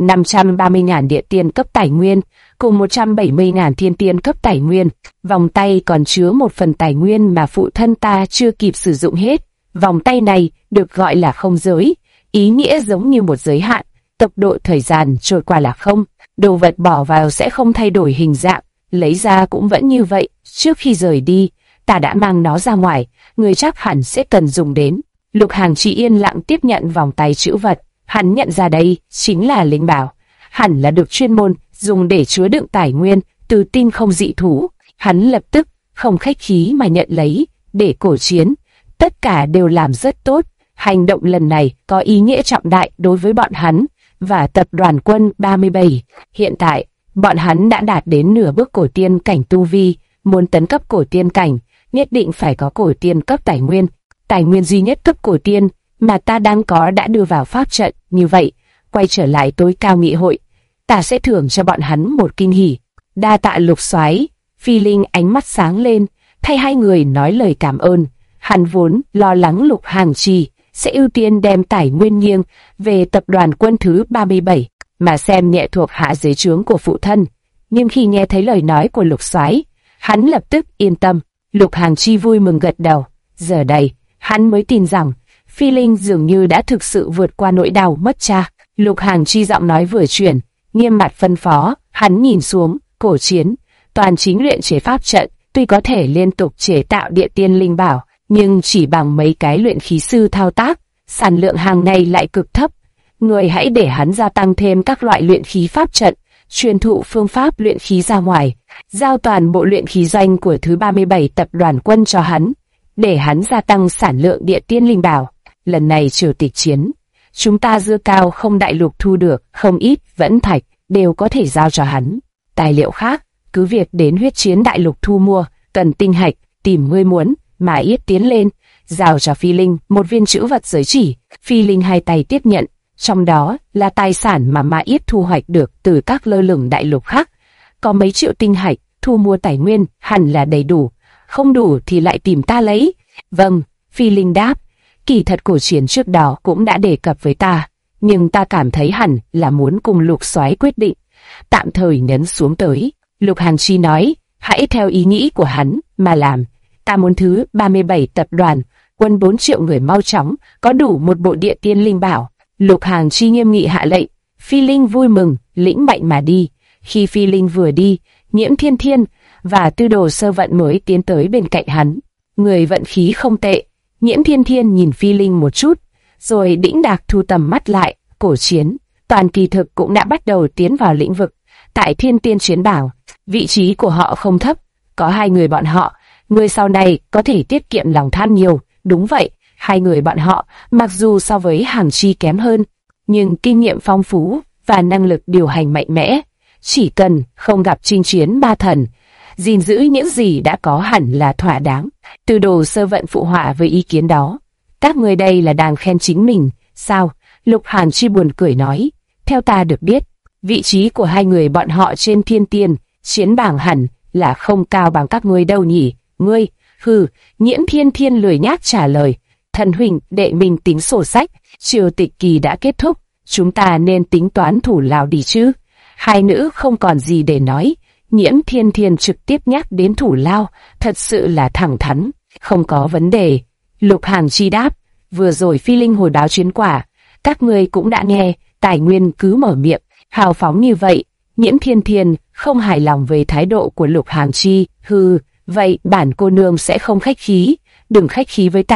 530.000 địa tiên cấp tài nguyên, cùng 170.000 thiên tiên cấp tài nguyên. Vòng tay còn chứa một phần tài nguyên mà phụ thân ta chưa kịp sử dụng hết. Vòng tay này được gọi là không giới, ý nghĩa giống như một giới hạn, tốc độ thời gian trôi qua là không, đồ vật bỏ vào sẽ không thay đổi hình dạng, lấy ra cũng vẫn như vậy. Trước khi rời đi, ta đã mang nó ra ngoài, người chắc hẳn sẽ cần dùng đến. Lục Hàng Chi yên lặng tiếp nhận vòng tay trữ vật, hắn nhận ra đây chính là linh bảo, hẳn là được chuyên môn dùng để chứa đựng tài nguyên từ tinh không dị thú. Hắn lập tức không khách khí mà nhận lấy, để cổ chiến. Tất cả đều làm rất tốt, hành động lần này có ý nghĩa trọng đại đối với bọn hắn và tập đoàn quân 37. Hiện tại, bọn hắn đã đạt đến nửa bước cổ tiên cảnh tu vi, muốn tấn cấp cổ tiên cảnh, nhất định phải có cổ tiên cấp tài nguyên. Tài nguyên duy nhất cấp cổ tiên mà ta đang có đã đưa vào pháp trận, như vậy, quay trở lại tối cao nghị hội, ta sẽ thưởng cho bọn hắn một kinh hỉ. Đa tạ Lục Soái. Phi Linh ánh mắt sáng lên, thay hai người nói lời cảm ơn. Hắn vốn lo lắng Lục Hàng Chi sẽ ưu tiên đem tài nguyên nghiêng về tập đoàn quân thứ 37, mà xem nhẹ thuộc hạ dưới trướng của phụ thân. Nhưng khi nghe thấy lời nói của Lục Soái, hắn lập tức yên tâm. Lục Hàng Chi vui mừng gật đầu. Giờ đây, hắn mới tin rằng Phi Linh dường như đã thực sự vượt qua nỗi đau mất cha. Lục Hàng Chi giọng nói vừa chuyển, nghiêm mặt phân phó. Hắn nhìn xuống, cổ chiến, toàn chính luyện chế pháp trận, tuy có thể liên tục chế tạo địa tiên linh bảo, nhưng chỉ bằng mấy cái luyện khí sư thao tác, sản lượng hàng ngày lại cực thấp. Người hãy để hắn gia tăng thêm các loại luyện khí pháp trận, truyền thụ phương pháp luyện khí ra ngoài, giao toàn bộ luyện khí doanh của thứ 37 tập đoàn quân cho hắn, để hắn gia tăng sản lượng địa tiên linh bảo. Lần này triều tịch chiến, chúng ta Dưa Cao Không Đại Lục thu được không ít vẫn thạch, đều có thể giao cho hắn. Tài liệu khác, cứ việc đến Huyết Chiến Đại Lục thu mua, cần tinh hạch, tìm ngươi muốn. Mà Yết tiến lên, giao cho Phi Linh một viên trữ vật giới chỉ. Phi Linh hai tay tiếp nhận, trong đó là tài sản mà Mã Yết thu hoạch được từ các lơ lửng đại lục khác. Có mấy triệu tinh hạch, thu mua tài nguyên hẳn là đầy đủ, không đủ thì lại tìm ta lấy. Vâng, Phi Linh đáp, kỳ thật cổ chiến trước đó cũng đã đề cập với ta, nhưng ta cảm thấy hẳn là muốn cùng Lục Soái quyết định, tạm thời nhấn xuống tới. Lục Hàng Chi nói, hãy theo ý nghĩ của hắn mà làm. Ta muốn thứ 37 tập đoàn quân 4 triệu người mau chóng có đủ một bộ địa tiên linh bảo. Lục Hàng Chi nghiêm nghị hạ lệnh. Phi Linh vui mừng, lĩnh mệnh mà đi. Khi Phi Linh vừa đi, Nhiễm Thiên Thiên và Tư Đồ Sơ Vận mới tiến tới bên cạnh hắn. Người vận khí không tệ. Nhiễm Thiên Thiên nhìn Phi Linh một chút, rồi đĩnh đạc thu tầm mắt lại. Cổ chiến, toàn kỳ thực cũng đã bắt đầu tiến vào lĩnh vực. Tại Thiên Tiên Chiến Bảng, vị trí của họ không thấp, có hai người bọn họ. Người sau này có thể tiết kiệm lòng tham nhiều. Đúng vậy, hai người bọn họ mặc dù so với Hàng Chi kém hơn, nhưng kinh nghiệm phong phú và năng lực điều hành mạnh mẽ. Chỉ cần không gặp chinh chiến ma thần, gìn giữ những gì đã có hẳn là thỏa đáng. Tư Đồ Sơ Vận phụ họa với ý kiến đó. Các người đây là đang khen chính mình, sao? Lục Hàn Chi buồn cười nói. Theo ta được biết, vị trí của hai người bọn họ trên Thiên Tiên Chiến Bảng hẳn là không cao bằng các ngươi đâu nhỉ? Ngươi, hừ, Nhiễm Thiên Thiên lười nhác trả lời. Thần huynh, đệ mình tính sổ sách, triều tịch kỳ đã kết thúc, chúng ta nên tính toán thủ lao đi chứ. Hai nữ không còn gì để nói. Nhiễm Thiên Thiên trực tiếp nhắc đến thủ lao, thật sự là thẳng thắn, không có vấn đề. Lục Hàng Chi đáp, vừa rồi Phi Linh hồi báo chuyến quả, các ngươi cũng đã nghe, tài nguyên cứ mở miệng, hào phóng như vậy. Nhiễm Thiên Thiên không hài lòng về thái độ của Lục Hàng Chi, hừ, vậy bản cô nương sẽ không khách khí, đừng khách khí với ta,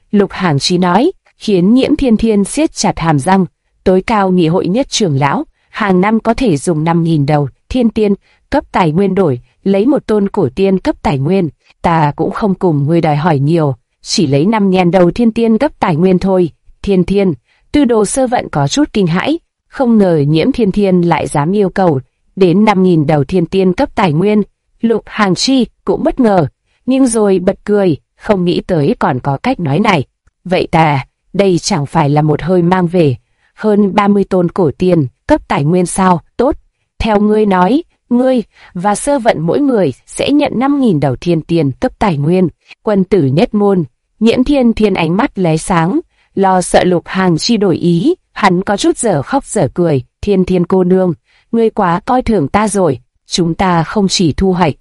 Lục Hàng Chi nói, khiến Nhiễm Thiên Thiên siết chặt hàm răng. Tối cao nghị hội nhất trưởng lão, hàng năm có thể dùng 5.000 đầu thiên tiên cấp tài nguyên đổi, lấy một tôn cổ tiên cấp tài nguyên. Ta cũng không cùng ngươi đòi hỏi nhiều, chỉ lấy 5.000 đầu thiên tiên cấp tài nguyên thôi. Thiên Thiên, Tư Đồ Sơ Vận có chút kinh hãi, không ngờ Nhiễm Thiên Thiên lại dám yêu cầu đến 5.000 đầu thiên tiên cấp tài nguyên. Lục Hàng Chi cũng bất ngờ, nhưng rồi bật cười, không nghĩ tới còn có cách nói này. Vậy ta, đây chẳng phải là một hơi mang về hơn 30 tôn cổ tiên cấp tài nguyên sao? Tốt, theo ngươi nói, ngươi và Sơ Vận mỗi người sẽ nhận 5.000 đầu thiên tiên cấp tài nguyên. Quân tử nhất môn. Nhiễm Thiên Thiên ánh mắt lóe sáng, lo sợ Lục Hàng Chi đổi ý, hắn có chút dở khóc dở cười. Thiên Thiên cô nương, ngươi quá coi thường ta rồi. Chúng ta không chỉ thu hoạch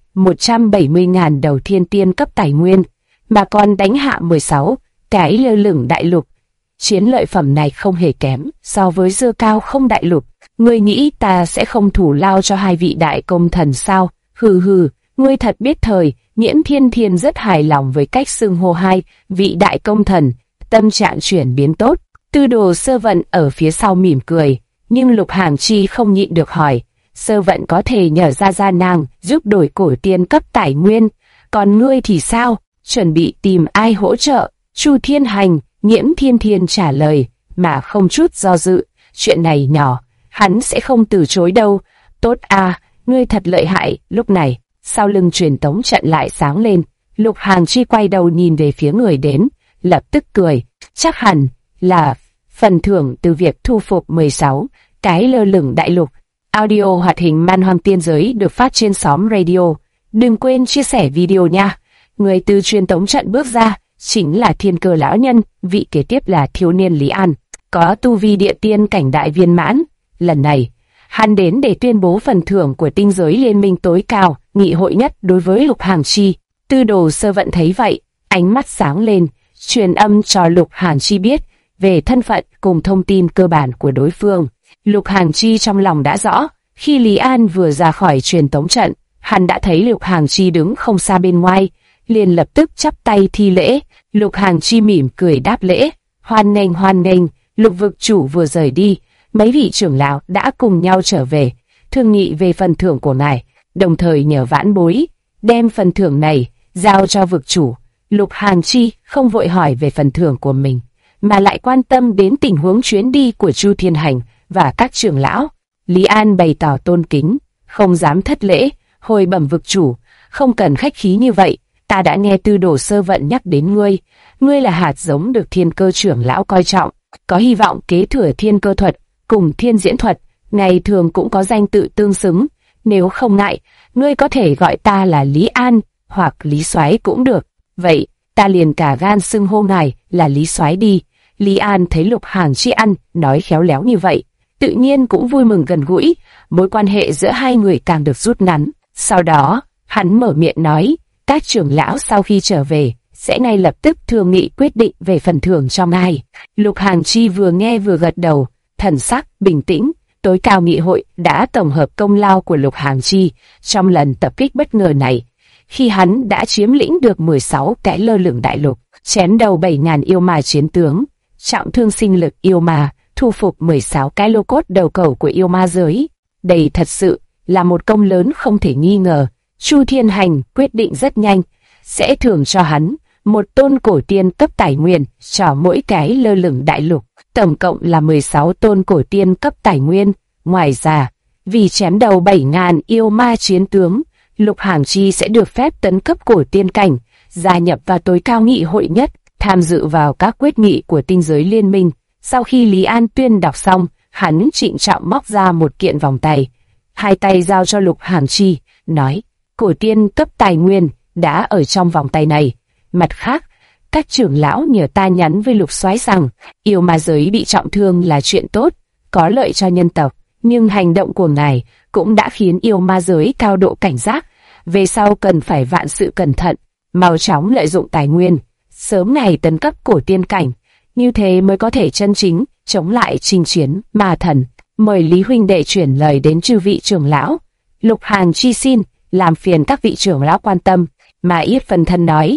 170.000 đầu thiên tiên cấp tài nguyên, mà còn đánh hạ 16 cái lơ lửng đại lục. Chiến lợi phẩm này không hề kém so với Dưa Cao Không đại lục. Ngươi nghĩ ta sẽ không thủ lao cho hai vị đại công thần sao? Hừ hừ, ngươi thật biết thời. Nhiễm Thiên Thiên rất hài lòng với cách xưng hô hai vị đại công thần, tâm trạng chuyển biến tốt. Tư Đồ Sơ Vận ở phía sau mỉm cười, nhưng Lục Hàng Chi không nhịn được hỏi, Sơ Vận có thể nhờ ra nàng giúp đổi cổ tiên cấp tài nguyên, còn ngươi thì sao? Chuẩn bị tìm ai hỗ trợ? Chu Thiên Hành. Nhiễm Thiên Thiên trả lời, mà không chút do dự, chuyện này nhỏ, hắn sẽ không từ chối đâu. Tốt à, ngươi thật lợi hại. Lúc này, sau lưng truyền tống trận lại sáng lên, Lục Hàng Chi quay đầu nhìn về phía người đến, lập tức cười, chắc hẳn là phần thưởng từ việc thu phục 16 cái lơ lửng đại lục. Audio hoạt hình Man Hoang Tiên Giới được phát trên xóm radio. Đừng quên chia sẻ video nha. Người từ truyền tống trận bước ra chính là Thiên Cơ lão nhân, vị kế tiếp là thiếu niên Lý An, có tu vi địa tiên cảnh đại viên mãn. Lần này, hắn đến để tuyên bố phần thưởng của tinh giới liên minh tối cao, nghị hội nhất đối với Lục Hàng Chi. Tư Đồ Sơ Vận thấy vậy, ánh mắt sáng lên, truyền âm cho Lục Hàng Chi biết về thân phận cùng thông tin cơ bản của đối phương. Lục Hàng Chi trong lòng đã rõ, khi Lý An vừa ra khỏi truyền tống trận, hắn đã thấy Lục Hàng Chi đứng không xa bên ngoài, liền lập tức chắp tay thi lễ. Lục Hàng Chi mỉm cười đáp lễ, hoan nghênh. Lục vực chủ vừa rời đi, mấy vị trưởng lão đã cùng nhau trở về, thương nghị về phần thưởng của ngài, đồng thời nhờ vãn bối đem phần thưởng này giao cho vực chủ. Lục Hàng Chi không vội hỏi về phần thưởng của mình, mà lại quan tâm đến tình huống chuyến đi của Chu Thiên Hành và các trưởng lão. Lý An bày tỏ tôn kính, không dám thất lễ, hồi bẩm vực chủ, không cần khách khí như vậy. Ta đã nghe Tư Đồ Sơ Vận nhắc đến ngươi là hạt giống được Thiên Cơ trưởng lão coi trọng, có hy vọng kế thừa Thiên Cơ thuật cùng Thiên Diễn thuật, ngày thường cũng có danh tự tương xứng. Nếu không ngại, ngươi có thể gọi ta là Lý An hoặc Lý Soái cũng được. Vậy, ta liền cả gan xưng hô ngài là Lý Soái đi. Lý An thấy Lục Hàng Chi ăn nói khéo léo như vậy, tự nhiên cũng vui mừng gần gũi, mối quan hệ giữa hai người càng được rút ngắn. Sau đó, hắn mở miệng nói, các trưởng lão sau khi trở về sẽ ngay lập tức thương nghị quyết định về phần thưởng cho ngài. Lục Hàng Chi vừa nghe vừa gật đầu, thần sắc bình tĩnh. Tối cao nghị hội đã tổng hợp công lao của Lục Hàng Chi trong lần tập kích bất ngờ này, khi hắn đã chiếm lĩnh được 16 cái lơ lửng đại lục, chém đầu 7.000 yêu ma chiến tướng, trọng thương sinh lực yêu ma, thu phục 16 cái lô cốt đầu cầu của yêu ma giới. Đây thật sự là một công lớn không thể nghi ngờ. Chu Thiên Hành quyết định rất nhanh, sẽ thưởng cho hắn một tôn cổ tiên cấp tài nguyên cho mỗi cái lơ lửng đại lục, tổng cộng là 16 tôn cổ tiên cấp tài nguyên. Ngoài ra, vì chém đầu 7.000 yêu ma chiến tướng, Lục Hàng Chi sẽ được phép tấn cấp cổ tiên cảnh, gia nhập vào tối cao nghị hội nhất, tham dự vào các quyết nghị của tinh giới liên minh. Sau khi Lý An Tuyên đọc xong, hắn trịnh trọng móc ra một kiện vòng tay, hai tay giao cho Lục Hàng Chi, nói, cổ tiên cấp tài nguyên đã ở trong vòng tay này. Mặt khác, các trưởng lão nhờ ta nhắn với Lục Soái rằng, yêu ma giới bị trọng thương là chuyện tốt, có lợi cho nhân tộc, nhưng hành động của ngài cũng đã khiến yêu ma giới cao độ cảnh giác, về sau cần phải vạn sự cẩn thận, mau chóng lợi dụng tài nguyên, sớm ngày tấn cấp cổ tiên cảnh, như thế mới có thể chân chính chống lại chinh chiến ma thần. Mời Lý huynh đệ chuyển lời đến chư vị trưởng lão. Lục Hàng Chi xin làm phiền các vị trưởng lão quan tâm. Mà Yết Phần Thân nói,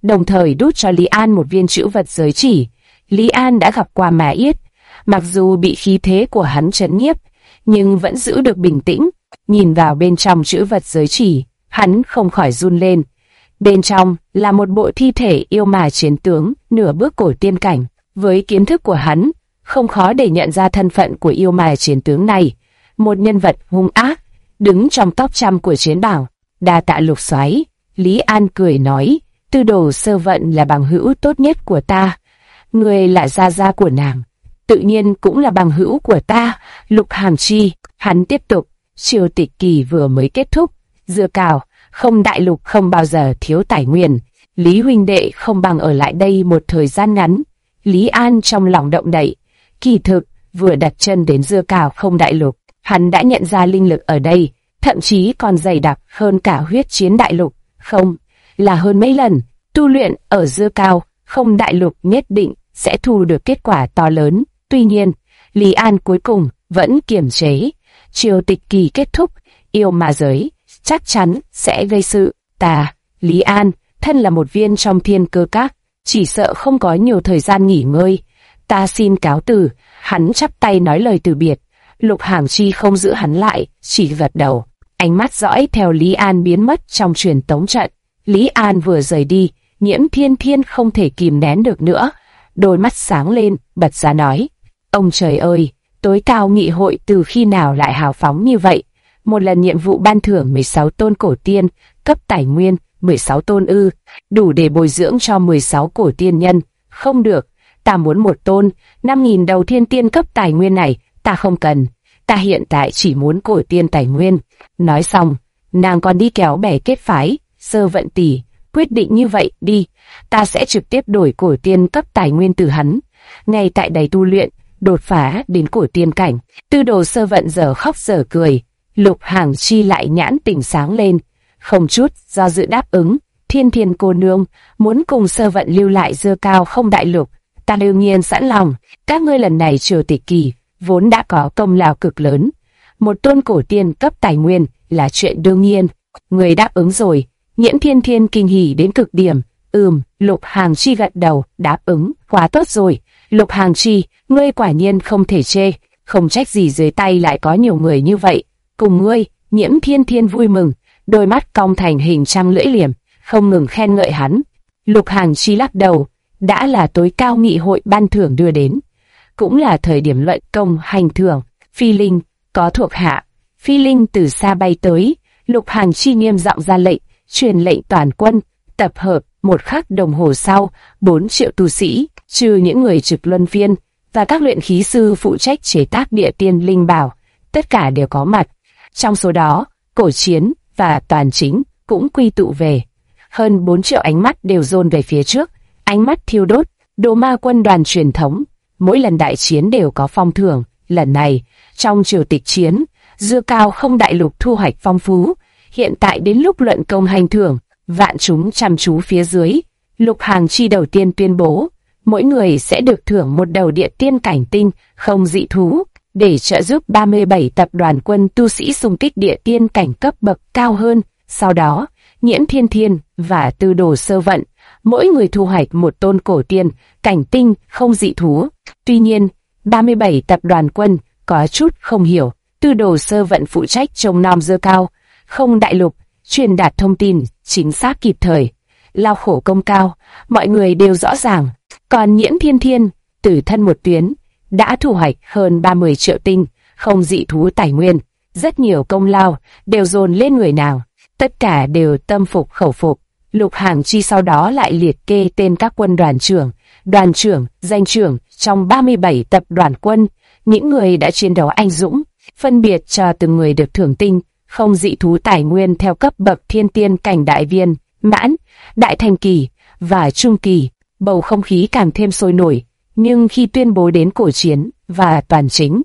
đồng thời đút cho Lý An một viên trữ vật giới chỉ. Lý An đã gặp qua Ma Yết, mặc dù bị khí thế của hắn trấn nhiếp, nhưng vẫn giữ được bình tĩnh. Nhìn vào bên trong trữ vật giới chỉ, hắn không khỏi run lên. Bên trong là một bộ thi thể yêu ma chiến tướng nửa bước cổ tiên cảnh. Với kiến thức của hắn, không khó để nhận ra thân phận của yêu ma chiến tướng này. Một nhân vật hung ác, đứng trong top trăm của chiến bảng. Đa tạ Lục Soái, Lý An cười nói, Tư Đồ Sơ Vận là bằng hữu tốt nhất của ta. Người là gia gia của nàng, tự nhiên cũng là bằng hữu của ta. Lục Hàm Chi, hắn tiếp tục, triều tịch kỳ vừa mới kết thúc, dưa cào, không đại lục không bao giờ thiếu tài nguyên. Lý huynh đệ không bằng ở lại đây một thời gian ngắn. Lý An trong lòng động đậy, kỳ thực, vừa đặt chân đến dưa cào không đại lục, hắn đã nhận ra linh lực ở đây, thậm chí còn dày đặc hơn cả huyết chiến đại lục, không, là hơn mấy lần. Tu luyện ở dưa cào không đại lục nhất định sẽ thu được kết quả to lớn. Tuy nhiên, Lý An cuối cùng vẫn kiềm chế. Triều tịch kỳ kết thúc, yêu ma giới chắc chắn sẽ gây sự. Ta, Lý An, thân là một viên trong thiên cơ các, chỉ sợ không có nhiều thời gian nghỉ ngơi. Ta xin cáo từ. Hắn chắp tay nói lời từ biệt. Lục Hàm Chi không giữ hắn lại, chỉ gật đầu. Ánh mắt dõi theo Lý An biến mất trong truyền tống trận. Lý An vừa rời đi, Nhiễm Thiên Thiên không thể kìm nén được nữa. Đôi mắt sáng lên, bật ra nói, ông trời ơi, tối cao nghị hội từ khi nào lại hào phóng như vậy? Một lần nhiệm vụ ban thưởng 16 tôn cổ tiên, cấp tài nguyên 16 tôn ư, đủ để bồi dưỡng cho 16 cổ tiên nhân. Không được, ta muốn một tôn, 5.000 đầu thiên tiên cấp tài nguyên này, ta không cần. Ta hiện tại chỉ muốn cổ tiên tài nguyên. Nói xong, nàng còn đi kéo bè kết phái. Sơ Vận tỷ, quyết định như vậy đi, ta sẽ trực tiếp đổi cổ tiên cấp tài nguyên từ hắn. Ngay tại đầy tu luyện, đột phá đến cổ tiên cảnh. Tư Đồ Sơ Vận giờ khóc giờ cười. Lục Hàm Chi lại nhãn tỉnh sáng lên, không chút do dự đáp ứng. Thiên Thiên cô nương muốn cùng Sơ Vận lưu lại dưa cao không đại lục, ta đương nhiên sẵn lòng. Các ngươi lần này triều tịch kỳ vốn đã có công lao cực lớn, một tôn cổ tiên cấp tài nguyên là chuyện đương nhiên. Người đáp ứng rồi. Nhiễm Thiên Thiên kinh hỉ đến cực điểm. Lục Hàm Chi gật đầu, đáp ứng. Quá tốt rồi, Lục Hàm Chi, ngươi quả nhiên không thể chê. Không trách gì dưới tay lại có nhiều người như vậy cùng ngươi. Nhiễm Thiên Thiên vui mừng, đôi mắt cong thành hình trăng lưỡi liềm, không ngừng khen ngợi hắn. Lục Hàm Chi lắc đầu, đã là tối cao nghị hội ban thưởng đưa đến, cũng là thời điểm luận công hành thưởng. Phi Linh có thuộc hạ. Phi Linh từ xa bay tới. Lục Hàm Chi nghiêm giọng ra lệnh, truyền lệnh toàn quân tập hợp. Một khắc đồng hồ sau, 4 triệu tu sĩ, trừ những người trực luân phiên và các luyện khí sư phụ trách chế tác địa tiên linh bảo, tất cả đều có mặt. Trong số đó, cổ chiến và toàn chính cũng quy tụ về. Hơn 4 triệu ánh mắt đều dồn về phía trước, ánh mắt thiêu đốt. Đồ ma quân đoàn truyền thống, mỗi lần đại chiến đều có phong thưởng. Lần này, trong triều tịch chiến, dưa cao không đại lục thu hoạch phong phú. Hiện tại đến lúc luận công hành thưởng, vạn chúng chăm chú phía dưới. Lục Hàm Chi đầu tiên tuyên bố, mỗi người sẽ được thưởng một đầu địa tiên cảnh tinh không dị thú, để trợ giúp 37 tập đoàn quân tu sĩ xung kích địa tiên cảnh cấp bậc cao hơn. Sau đó, Nhiễm Thiên Thiên và Tư Đồ Sơ Vận, mỗi người thu hoạch một tôn cổ tiên cảnh tinh không dị thú. Tuy nhiên, 37 tập đoàn quân có chút không hiểu. Tư Đồ Sơ Vận phụ trách trông nom dưa cao không đại lục, truyền đạt thông tin chính xác kịp thời, lao khổ công cao, mọi người đều rõ ràng. Còn Nhiễm Thiên Thiên, tử thân một tuyến, đã thu hoạch hơn 30 triệu tinh không dị thú tài nguyên. Rất nhiều công lao đều dồn lên người nàng, tất cả đều tâm phục khẩu phục. Lục Hàm Chi sau đó lại liệt kê tên các quân đoàn trưởng, danh trưởng trong 37 tập đoàn quân, những người đã chiến đấu anh dũng, phân biệt cho từng người được thưởng tinh không dị thú tài nguyên theo cấp bậc thiên tiên cảnh đại viên, mãn, đại thành kỳ và trung kỳ. Bầu không khí càng thêm sôi nổi, nhưng khi tuyên bố đến cổ chiến và toàn chính,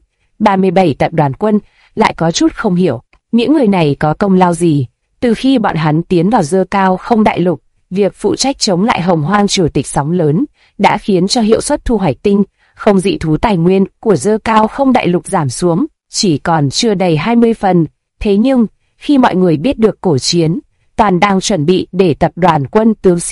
37 tập đoàn quân lại có chút không hiểu, những người này có công lao gì. Từ khi bọn hắn tiến vào dưa cao không đại lục, việc phụ trách chống lại hồng hoang triều tịch sóng lớn đã khiến cho hiệu suất thu hoạch tinh không dị thú tài nguyên của dưa cao không đại lục giảm xuống, chỉ còn chưa đầy 20 phần. Thế nhưng, khi mọi người biết được cổ chiến toàn đang chuẩn bị để tập đoàn quân tướng sĩ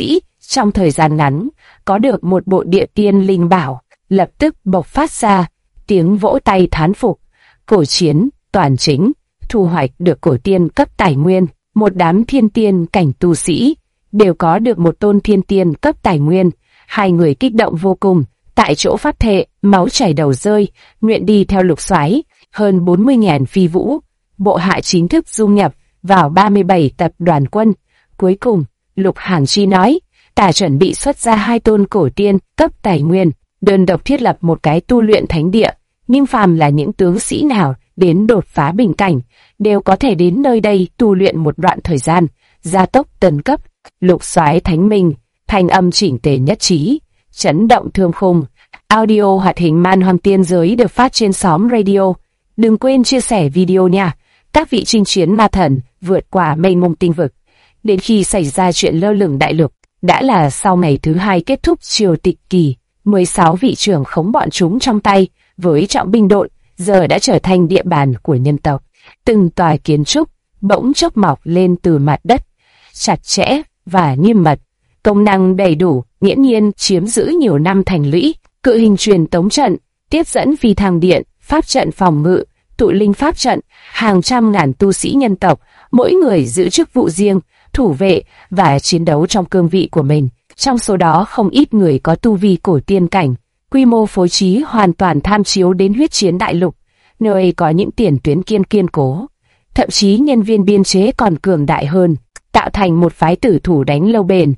trong thời gian ngắn, có được một bộ địa tiên linh bảo, lập tức bộc phát ra tiếng vỗ tay thán phục. Cổ chiến, toàn chính, thu hoạch được cổ tiên cấp tài nguyên, một đám thiên tiên cảnh tu sĩ, đều có được một tôn thiên tiên cấp tài nguyên. Hai người kích động vô cùng, tại chỗ phát thệ, máu chảy đầu rơi, nguyện đi theo Lục Soái. Hơn 40.000 phi vũ, bộ hạ chính thức dung nhập vào 37 tập đoàn quân. Cuối cùng, Lục Hàn Chi nói, ta chuẩn bị xuất ra 2 tôn cổ tiên cấp tài nguyên, đơn độc thiết lập một cái tu luyện thánh địa. Nhưng phàm là những tướng sĩ nào đến đột phá bình cảnh, đều có thể đến nơi đây tu luyện một đoạn thời gian, gia tốc tấn cấp. Lục Soái thánh minh, thanh âm chỉnh tề nhất trí, chấn động thương khung. Audio hoạt hình Man Hoang Tiên Giới được phát trên xóm radio. Đừng quên chia sẻ video nha. Các vị chinh chiến ma thần vượt qua mênh mông tinh vực, đến khi xảy ra chuyện lơ lửng đại lục, đã là sau ngày thứ 2 kết thúc triều tịch kỳ. 16 vị trưởng khống bọn chúng trong tay, với trọng binh đội, giờ đã trở thành địa bàn của nhân tộc. Từng tòa kiến trúc bỗng chốc mọc lên từ mặt đất, chặt chẽ và nghiêm mật, công năng đầy đủ, nghiễm nhiên chiếm giữ nhiều năm thành lũy. Cự hình truyền tống trận, tiếp dẫn phi thăng điện, pháp trận phòng ngự, tụ linh pháp trận, hàng trăm ngàn tu sĩ nhân tộc, mỗi người giữ chức vụ riêng, thủ vệ và chiến đấu trong cương vị của mình. Trong số đó không ít người có tu vi cổ tiên cảnh, quy mô phối trí hoàn toàn tham chiếu đến huyết chiến đại lục, nơi có những tiền tuyến kiên cố. Thậm chí nhân viên biên chế còn cường đại hơn, tạo thành một phái tử thủ đánh lâu bền.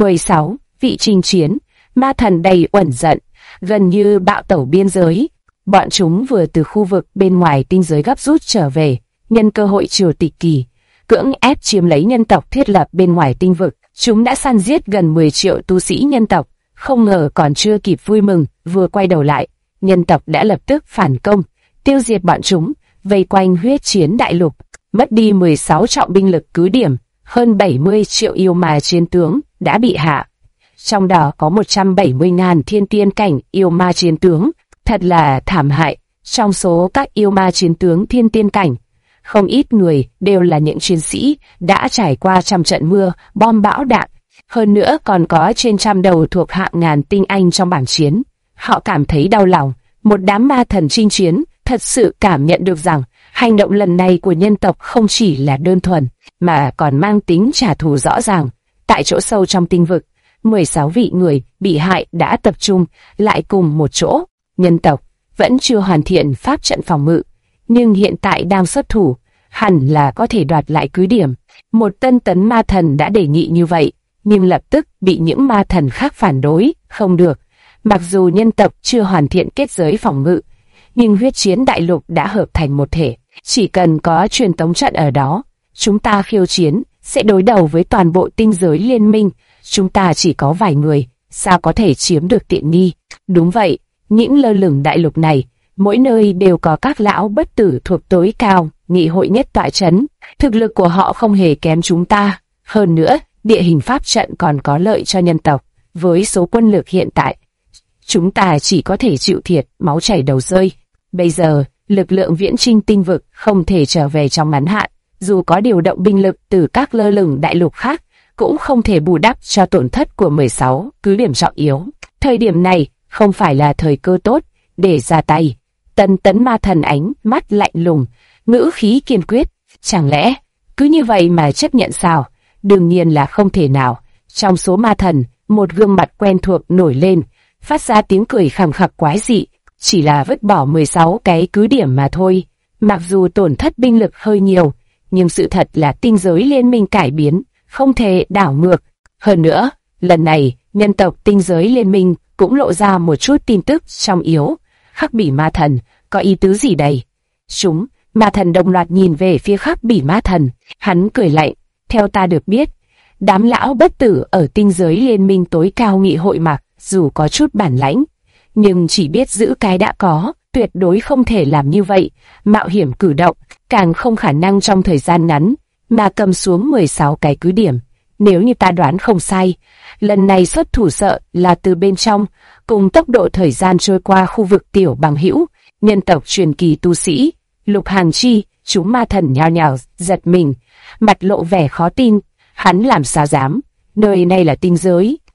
16 vị chinh chiến, ma thần đầy uẩn giận, gần như bạo tẩu biên giới. Bọn chúng vừa từ khu vực bên ngoài tinh giới gấp rút trở về, nhân cơ hội triều tịch kỳ, cưỡng ép chiếm lấy nhân tộc thiết lập bên ngoài tinh vực. Chúng đã săn giết gần 10 triệu tu sĩ nhân tộc, không ngờ còn chưa kịp vui mừng, vừa quay đầu lại, nhân tộc đã lập tức phản công, tiêu diệt bọn chúng, vây quanh huyết chiến đại lục, mất đi 16 trọng binh lực cứ điểm, hơn 70 triệu yêu ma chiến tướng đã bị hạ. Trong đó có 170.000 thiên tiên cảnh yêu ma chiến tướng, thật là thảm hại. Trong số các yêu ma chiến tướng thiên tiên cảnh, không ít người đều là những chiến sĩ đã trải qua trăm trận mưa, bom bão đạn. Hơn nữa còn có trên trăm đầu thuộc hạng ngàn tinh anh trong bảng chiến. Họ cảm thấy đau lòng, một đám ma thần chinh chiến thật sự cảm nhận được rằng hành động lần này của nhân tộc không chỉ là đơn thuần, mà còn mang tính trả thù rõ ràng. Tại chỗ sâu trong tinh vực, 16 vị người bị hại đã tập trung lại cùng một chỗ. Nhân tộc vẫn chưa hoàn thiện pháp trận phòng ngự, nhưng hiện tại đang xuất thủ, hẳn là có thể đoạt lại cứ điểm. Một tân tấn ma thần đã đề nghị như vậy, nhưng lập tức bị những ma thần khác phản đối, không được. Mặc dù nhân tộc chưa hoàn thiện kết giới phòng ngự, nhưng huyết chiến đại lục đã hợp thành một thể. Chỉ cần có truyền tống trận ở đó, chúng ta khiêu chiến, sẽ đối đầu với toàn bộ tinh giới liên minh. Chúng ta chỉ có vài người, sao có thể chiếm được tiện nghi? Đúng vậy, những lơ lửng đại lục này, mỗi nơi đều có các lão bất tử thuộc tối cao, nghị hội nhất tọa chấn. Thực lực của họ không hề kém chúng ta. Hơn nữa, địa hình pháp trận còn có lợi cho nhân tộc. Với số quân lực hiện tại, chúng ta chỉ có thể chịu thiệt, máu chảy đầu rơi. Bây giờ, lực lượng viễn chinh tinh vực không thể trở về trong ngắn hạn. Dù có điều động binh lực từ các lơ lửng đại lục khác, cũng không thể bù đắp cho tổn thất của 16 cứ điểm trọng yếu. Thời điểm này không phải là thời cơ tốt để ra tay. Tân tấn ma thần ánh mắt lạnh lùng, ngữ khí kiên quyết. Chẳng lẽ cứ như vậy mà chấp nhận sao? Đương nhiên là không thể nào. Trong số ma thần, một gương mặt quen thuộc nổi lên, phát ra tiếng cười khằm khặc quái dị. Chỉ là vứt bỏ 16 cái cứ điểm mà thôi. Mặc dù tổn thất binh lực hơi nhiều, nhưng sự thật là tinh giới liên minh cải biến, không thể đảo ngược. Hơn nữa, lần này, nhân tộc tinh giới liên minh cũng lộ ra một chút tin tức trong yếu. Khắc bỉ ma thần, có ý tứ gì đây? Ma thần đồng loạt nhìn về phía khắc bỉ ma thần, hắn cười lạnh. Theo ta được biết, đám lão bất tử ở tinh giới liên minh tối cao nghị hội mặc dù có chút bản lãnh, nhưng chỉ biết giữ cái đã có, tuyệt đối không thể làm như vậy, mạo hiểm cử động, càng không khả năng trong thời gian ngắn mà cầm xuống 16 cái cứ điểm. Nếu như ta đoán không sai, lần này xuất thủ sợ là từ bên trong, cùng tốc độ thời gian trôi qua khu vực tiểu bằng hữu, nhân tộc truyền kỳ tu sĩ. Lục Hàn Chi, chúng ma thần nhao nhao giật mình, mặt lộ vẻ khó tin. Hắn làm sao dám? Nơi này là tinh giới,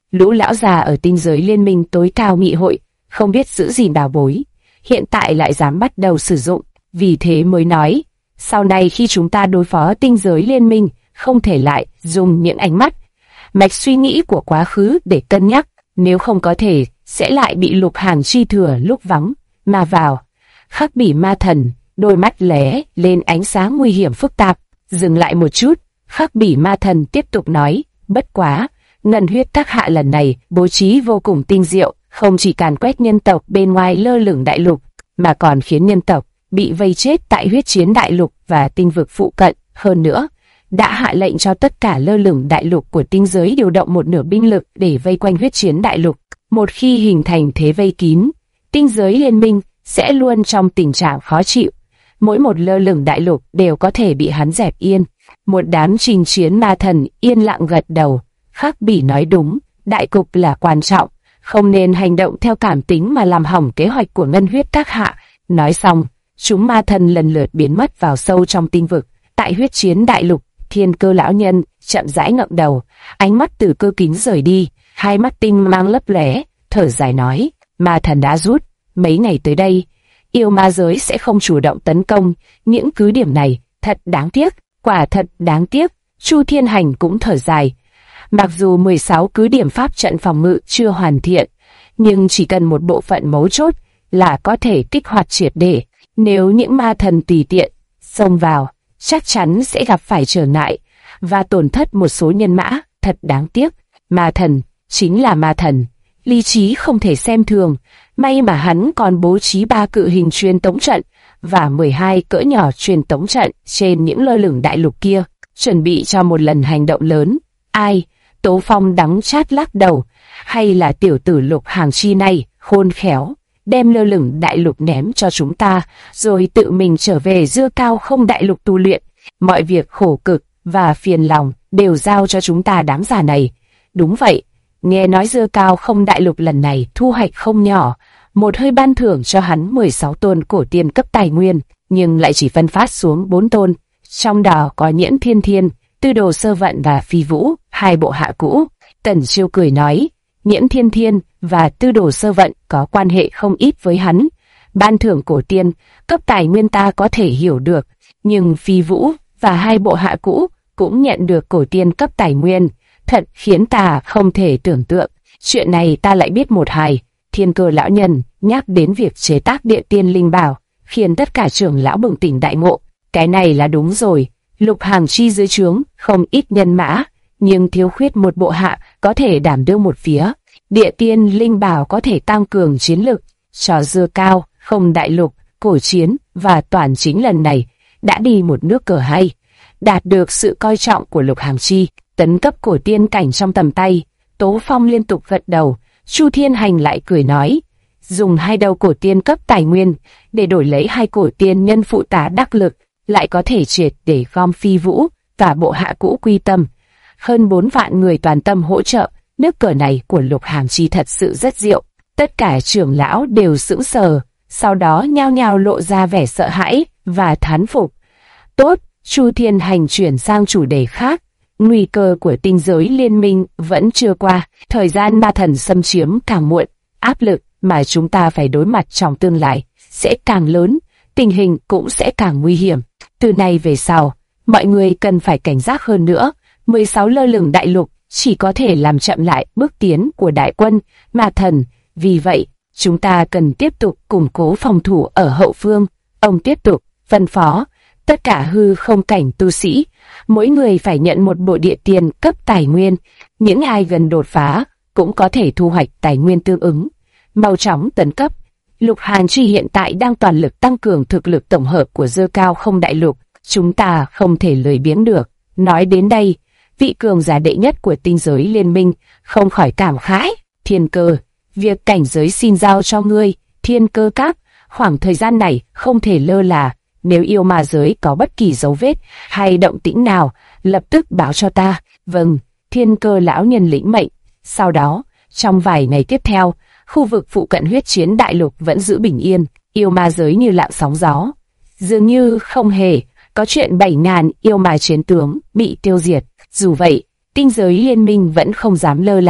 Lũ lão già ở tinh giới liên minh tối cao nghị hội, không biết giữ gìn bảo bối, hiện tại lại dám bắt đầu sử dụng, vì thế mới nói, sau này khi chúng ta đối phó tinh giới liên minh, không thể lại dùng những ánh mắt, mạch suy nghĩ của quá khứ để cân nhắc, nếu không có thể, sẽ lại bị Lục Hàng Chi thừa lúc vắng, mà vào. Khắc Bỉ Ma Thần, đôi mắt lóe lên ánh sáng nguy hiểm phức tạp, dừng lại một chút, Khắc Bỉ Ma Thần tiếp tục nói, bất quá, ngân huyết tác hạ lần này bố trí vô cùng tinh diệu, không chỉ càn quét nhân tộc bên ngoài lơ lửng đại lục, mà còn khiến nhân tộc bị vây chết tại huyết chiến đại lục và tinh vực phụ cận. Hơn nữa, đã hạ lệnh cho tất cả lơ lửng đại lục của tinh giới điều động một nửa binh lực để vây quanh huyết chiến đại lục. Một khi hình thành thế vây kín, tinh giới liên minh sẽ luôn trong tình trạng khó chịu. Mỗi một lơ lửng đại lục đều có thể bị hắn dẹp yên. Một đám trình chiến ma thần yên lặng gật đầu. Khắc Bỉ nói đúng, đại cục là quan trọng, không nên hành động theo cảm tính mà làm hỏng kế hoạch của ngân huyết tác hạ. Nói xong, chúng ma thần lần lượt biến mất vào sâu trong tinh vực. Tại huyết chiến đại lục, Thiên Cơ lão nhân chậm rãi ngậm đầu, ánh mắt từ cơ kính rời đi, hai mắt tinh mang lấp lóe, thở dài nói, ma thần đã rút, mấy ngày tới đây, yêu ma giới sẽ không chủ động tấn công những cứ điểm này, thật đáng tiếc, quả thật đáng tiếc. Chu Thiên Hành cũng thở dài, mặc dù 16 cứ điểm pháp trận phòng ngự chưa hoàn thiện, nhưng chỉ cần một bộ phận mấu chốt là có thể kích hoạt triệt để. Nếu những ma thần tùy tiện xông vào, chắc chắn sẽ gặp phải trở ngại và tổn thất một số nhân mã, thật đáng tiếc. Ma thần chính là ma thần, lý trí không thể xem thường, may mà hắn còn bố trí 3 cự hình truyền tống trận và 12 cỡ nhỏ truyền tống trận trên những lơ lửng đại lục kia, chuẩn bị cho một lần hành động lớn. Ai? Tố Phong đắng chát lắc đầu, hay là tiểu tử Lục Hàng Chi này khôn khéo, đem lơ lửng đại lục ném cho chúng ta, rồi tự mình trở về Dưa Cao Không đại lục tu luyện. Mọi việc khổ cực và phiền lòng đều giao cho chúng ta đám già này. Đúng vậy, nghe nói Dưa Cao Không đại lục lần này thu hoạch không nhỏ, một hơi ban thưởng cho hắn 16 tôn cổ tiên cấp tài nguyên, nhưng lại chỉ phân phát xuống 4 tôn, trong đó có Nhiễm Thiên Thiên, Tư Đồ Sơ Vận và Phi Vũ, 2 bộ hạ cũ. Tần Chiêu cười nói, Nhiễm Thiên Thiên và Tư Đồ Sơ Vận có quan hệ không ít với hắn. Ban thưởng cổ tiên cấp tài nguyên ta có thể hiểu được, nhưng Phi Vũ và 2 bộ hạ cũ cũng nhận được cổ tiên cấp tài nguyên, thật khiến ta không thể tưởng tượng. Chuyện này ta lại biết một hai. Thiên Cơ lão nhân nhắc đến việc chế tác địa tiên linh bảo, khiến tất cả trưởng lão bừng tỉnh đại ngộ. Cái này là đúng rồi, Lục Hàng Chi dưới trướng không ít nhân mã, nhưng thiếu khuyết một bộ hạ có thể đảm đương một phía. Địa tiên linh bảo có thể tăng cường chiến lực cho Dưa Cao Không đại lục, cổ chiến và toàn chính lần này đã đi một nước cờ hay, đạt được sự coi trọng của Lục Hàng Chi, tấn cấp cổ tiên cảnh trong tầm tay. Tố Phong liên tục gật đầu. Chu Thiên Hành lại cười nói, dùng 2 đầu cổ tiên cấp tài nguyên để đổi lấy 2 cổ tiên nhân phụ tá đắc lực, lại có thể triệt để gom Phi Vũ và bộ hạ cũ quy tâm. Hơn 4 vạn người toàn tâm hỗ trợ, nước cờ này của Lục Hàng Chi thật sự rất diệu. Tất cả trưởng lão đều sững sờ, sau đó nhao nhao lộ ra vẻ sợ hãi và thán phục. Tốt, Chu Thiên Hành chuyển sang chủ đề khác. Nguy cơ của tinh giới liên minh vẫn chưa qua, thời gian ma thần xâm chiếm càng muộn, áp lực mà chúng ta phải đối mặt trong tương lai sẽ càng lớn, tình hình cũng sẽ càng nguy hiểm. Từ nay về sau, mọi người cần phải cảnh giác hơn nữa. 16 lơ lửng đại lục chỉ có thể làm chậm lại bước tiến của đại quân ma thần, vì vậy chúng ta cần tiếp tục củng cố phòng thủ ở hậu phương. Ông tiếp tục phân phó tất cả hư không cảnh tu sĩ, mỗi người phải nhận một bộ địa tiên cấp tài nguyên, những ai gần đột phá cũng có thể thu hoạch tài nguyên tương ứng. Mau chóng tấn cấp. Lục Hàn Chi hiện tại đang toàn lực tăng cường thực lực tổng hợp của Dưa Cao Không đại lục, chúng ta không thể lười biếng được. Nói đến đây, vị cường giả đệ nhất của tinh giới liên minh không khỏi cảm khái. Thiên Cơ, việc cảnh giới xin giao cho ngươi. Thiên Cơ các, khoảng thời gian này không thể lơ là, nếu yêu ma giới có bất kỳ dấu vết hay động tĩnh nào, lập tức báo cho ta. Vâng, Thiên Cơ lão nhân lĩnh mệnh. Sau đó, trong vài ngày tiếp theo, khu vực phụ cận huyết chiến đại lục vẫn giữ bình yên, yêu ma giới như lặng sóng gió. Dường như không hề có chuyện 7.000 yêu ma chiến tướng bị tiêu diệt. Dù vậy, tinh giới liên minh vẫn không dám lơ là,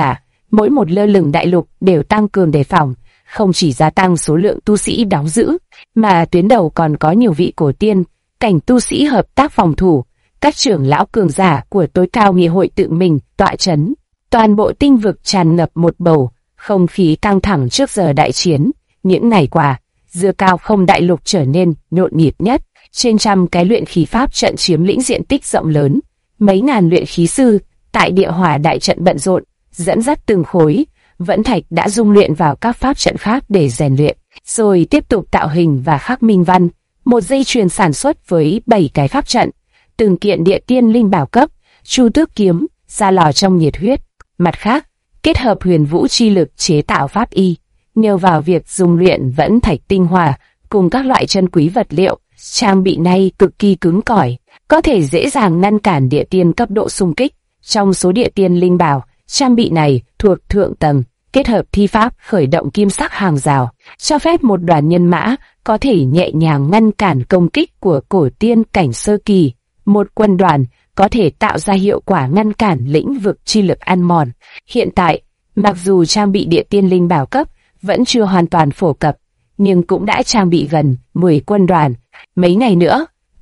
Mỗi một lơ lửng đại lục đều tăng cường đề phòng, không chỉ gia tăng số lượng tu sĩ đóng giữ, mà tuyến đầu còn có nhiều vị cổ tiên, cảnh tu sĩ hợp tác phòng thủ. Các trưởng lão cường giả của tối cao nghị hội tự mình tọa chấn. Toàn bộ tinh vực tràn ngập một bầu không khí căng thẳng trước giờ đại chiến. Những ngày qua, Dưa Cao Không đại lục trở nên nhộn nhịp nhất. Trên trăm cái luyện khí pháp trận chiếm lĩnh diện tích rộng lớn. Mấy ngàn luyện khí sư tại địa hỏa đại trận bận rộn, dẫn dắt từng khối vẫn thạch đã dung luyện vào các pháp trận khác để rèn luyện, rồi tiếp tục tạo hình và khắc minh văn. Một dây chuyền sản xuất với 7 cái pháp trận, từng kiện địa tiên linh bảo cấp, chu tước kiếm, ra lò trong nhiệt huyết. Mặt khác, kết hợp huyền vũ chi lực chế tạo pháp y, nhờ vào việc dung luyện vẫn thạch tinh hoa cùng các loại chân quý vật liệu, trang bị này cực kỳ cứng cỏi, có thể dễ dàng ngăn cản địa tiên cấp độ xung kích. Trong số địa tiên linh bảo, trang bị này thuộc thượng tầng, kết hợp thi pháp khởi động kim sắc hàng rào, cho phép một đoàn nhân mã có thể nhẹ nhàng ngăn cản công kích của cổ tiên cảnh sơ kỳ. Một quân đoàn có thể tạo ra hiệu quả ngăn cản lĩnh vực chi lực ăn mòn. Hiện tại, mặc dù trang bị địa tiên linh bảo cấp vẫn chưa hoàn toàn phổ cập, nhưng cũng đã trang bị gần 10 quân đoàn. Mấy ngày nữa,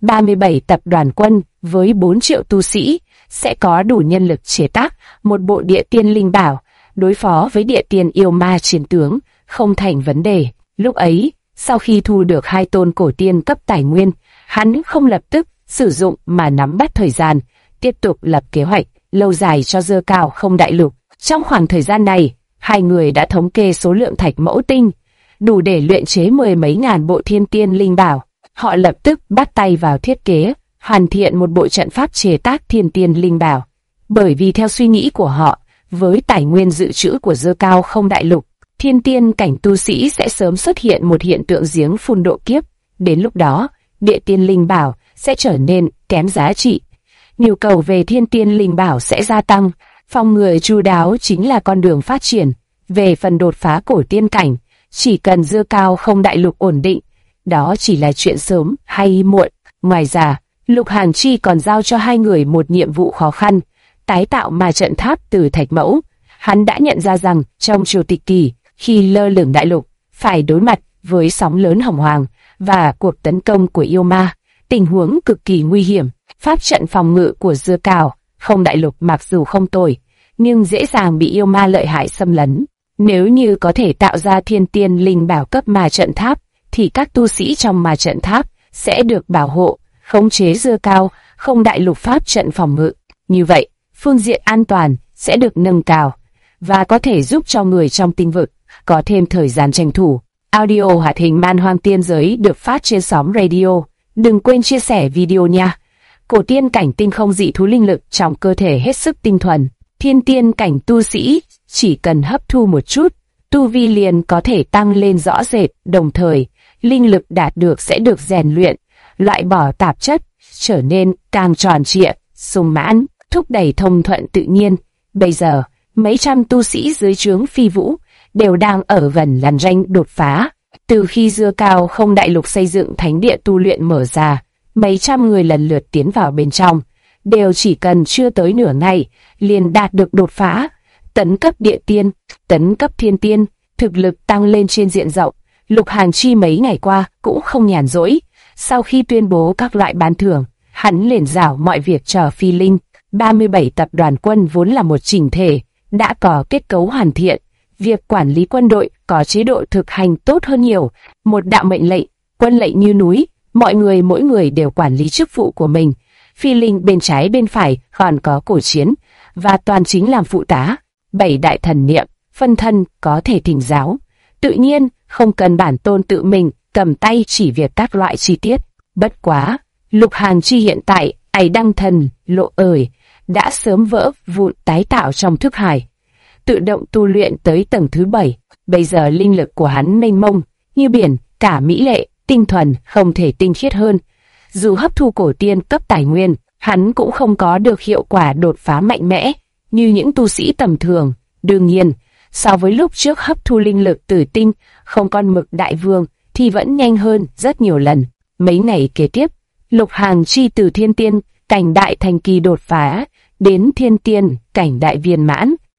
37 tập đoàn quân với 4 triệu tu sĩ sẽ có đủ nhân lực chế tác một bộ địa tiên linh bảo, đối phó với địa tiên yêu ma chiến tướng không thành vấn đề. Lúc ấy, sau khi thu được 2 tôn cổ tiên cấp tài nguyên, hắn không lập tức sử dụng mà nắm bắt thời gian, tiếp tục lập kế hoạch lâu dài cho Dưa Cao Không đại lục. Trong khoảng thời gian này, hai người đã thống kê số lượng thạch mẫu tinh, đủ để luyện chế 10 mấy ngàn bộ thiên tiên linh bảo. Họ lập tức bắt tay vào thiết kế, hoàn thiện một bộ trận pháp chế tác thiên tiên linh bảo. Bởi vì theo suy nghĩ của họ, với tài nguyên dự trữ của Dưa Cao Không đại lục, thiên tiên cảnh tu sĩ sẽ sớm xuất hiện một hiện tượng giếng phun độ kiếp. Đến lúc đó, địa tiên linh bảo sẽ trở nên kém giá trị. Nhu cầu về thiên tiên linh bảo sẽ gia tăng. Phòng ngừa chu đáo chính là con đường phát triển. Về phần đột phá cổ tiên cảnh, chỉ cần Dưa Cao Không đại lục ổn định, đó chỉ là chuyện sớm hay muộn. Ngoài ra, Lục Hàn Chi còn giao cho hai người một nhiệm vụ khó khăn, tái tạo ma trận tháp từ thạch mẫu. Hắn đã nhận ra rằng trong triều tịch kỳ, khi lơ lửng đại lục phải đối mặt với sóng lớn hồng hoàng và cuộc tấn công của yêu ma, tình huống cực kỳ nguy hiểm. Pháp trận phòng ngự của Dưa Cao Không đại lục mặc dù không tồi, nhưng dễ dàng bị yêu ma lợi hại xâm lấn. Nếu như có thể tạo ra thiên tiên linh bảo cấp ma trận tháp, thì các tu sĩ trong ma trận tháp sẽ được bảo hộ, khống chế Dưa Cao Không đại lục pháp trận phòng ngự. Như vậy, phương diện an toàn sẽ được nâng cao và có thể giúp cho người trong tinh vực có thêm thời gian tranh thủ. Audio hoạt hình Man Hoang Tiên Giới được phát trên sóng radio. Đừng quên chia sẻ video nha. Cổ tiên cảnh tinh không dị thú linh lực trong cơ thể hết sức tinh thuần. Thiên tiên cảnh tu sĩ chỉ cần hấp thu một chút, tu vi liền có thể tăng lên rõ rệt, đồng thời linh lực đạt được sẽ được rèn luyện, loại bỏ tạp chất, trở nên càng tròn trịa, sung mãn, thúc đẩy thông thuận tự nhiên. Bây giờ, mấy trăm tu sĩ dưới trướng Phi Vũ đều đang ở gần làn ranh đột phá. Từ khi Dưa Cao Không đại lục xây dựng thánh địa tu luyện mở ra, mấy trăm người lần lượt tiến vào bên trong, đều chỉ cần chưa tới nửa ngày, liền đạt được đột phá, tấn cấp địa tiên, tấn cấp thiên tiên, thực lực tăng lên trên diện rộng. Lục Hàn Chi mấy ngày qua cũng không nhàn rỗi, sau khi tuyên bố các loại ban thưởng, hắn liền rảo mọi việc cho Phi Linh. 37 tập đoàn quân vốn là một chỉnh thể, đã có kết cấu hoàn thiện, việc quản lý quân đội có chế độ thực hành tốt hơn nhiều. Một đạo mệnh lệnh, quân lệnh như núi, mỗi người đều quản lý chức vụ của mình. Phi Linh bên trái bên phải còn có Cổ Chiến và Toàn Chính làm phụ tá. 7 đại thần niệm, phân thân có thể thỉnh giáo. Tự nhiên, không cần bản tôn tự mình cầm tay chỉ việc các loại chi tiết. Bất quá, Lục Hàn Chi hiện tại, ải đăng thần, lộ ởi, đã sớm vỡ vụn tái tạo trong thức hải, tự động tu luyện tới tầng thứ 7. Bây giờ linh lực của hắn mênh mông, như biển, cả mỹ lệ, tinh thuần, không thể tinh khiết hơn. Dù hấp thu cổ tiên cấp tài nguyên, hắn cũng không có được hiệu quả đột phá mạnh mẽ như những tu sĩ tầm thường. Đương nhiên, so với lúc trước hấp thu linh lực từ tinh không con mực đại vương thì vẫn nhanh hơn rất nhiều lần. Mấy ngày kế tiếp, Lục Hàn Chi từ thiên tiên cảnh đại thành kỳ đột phá đến thiên tiên cảnh đại viên mãn,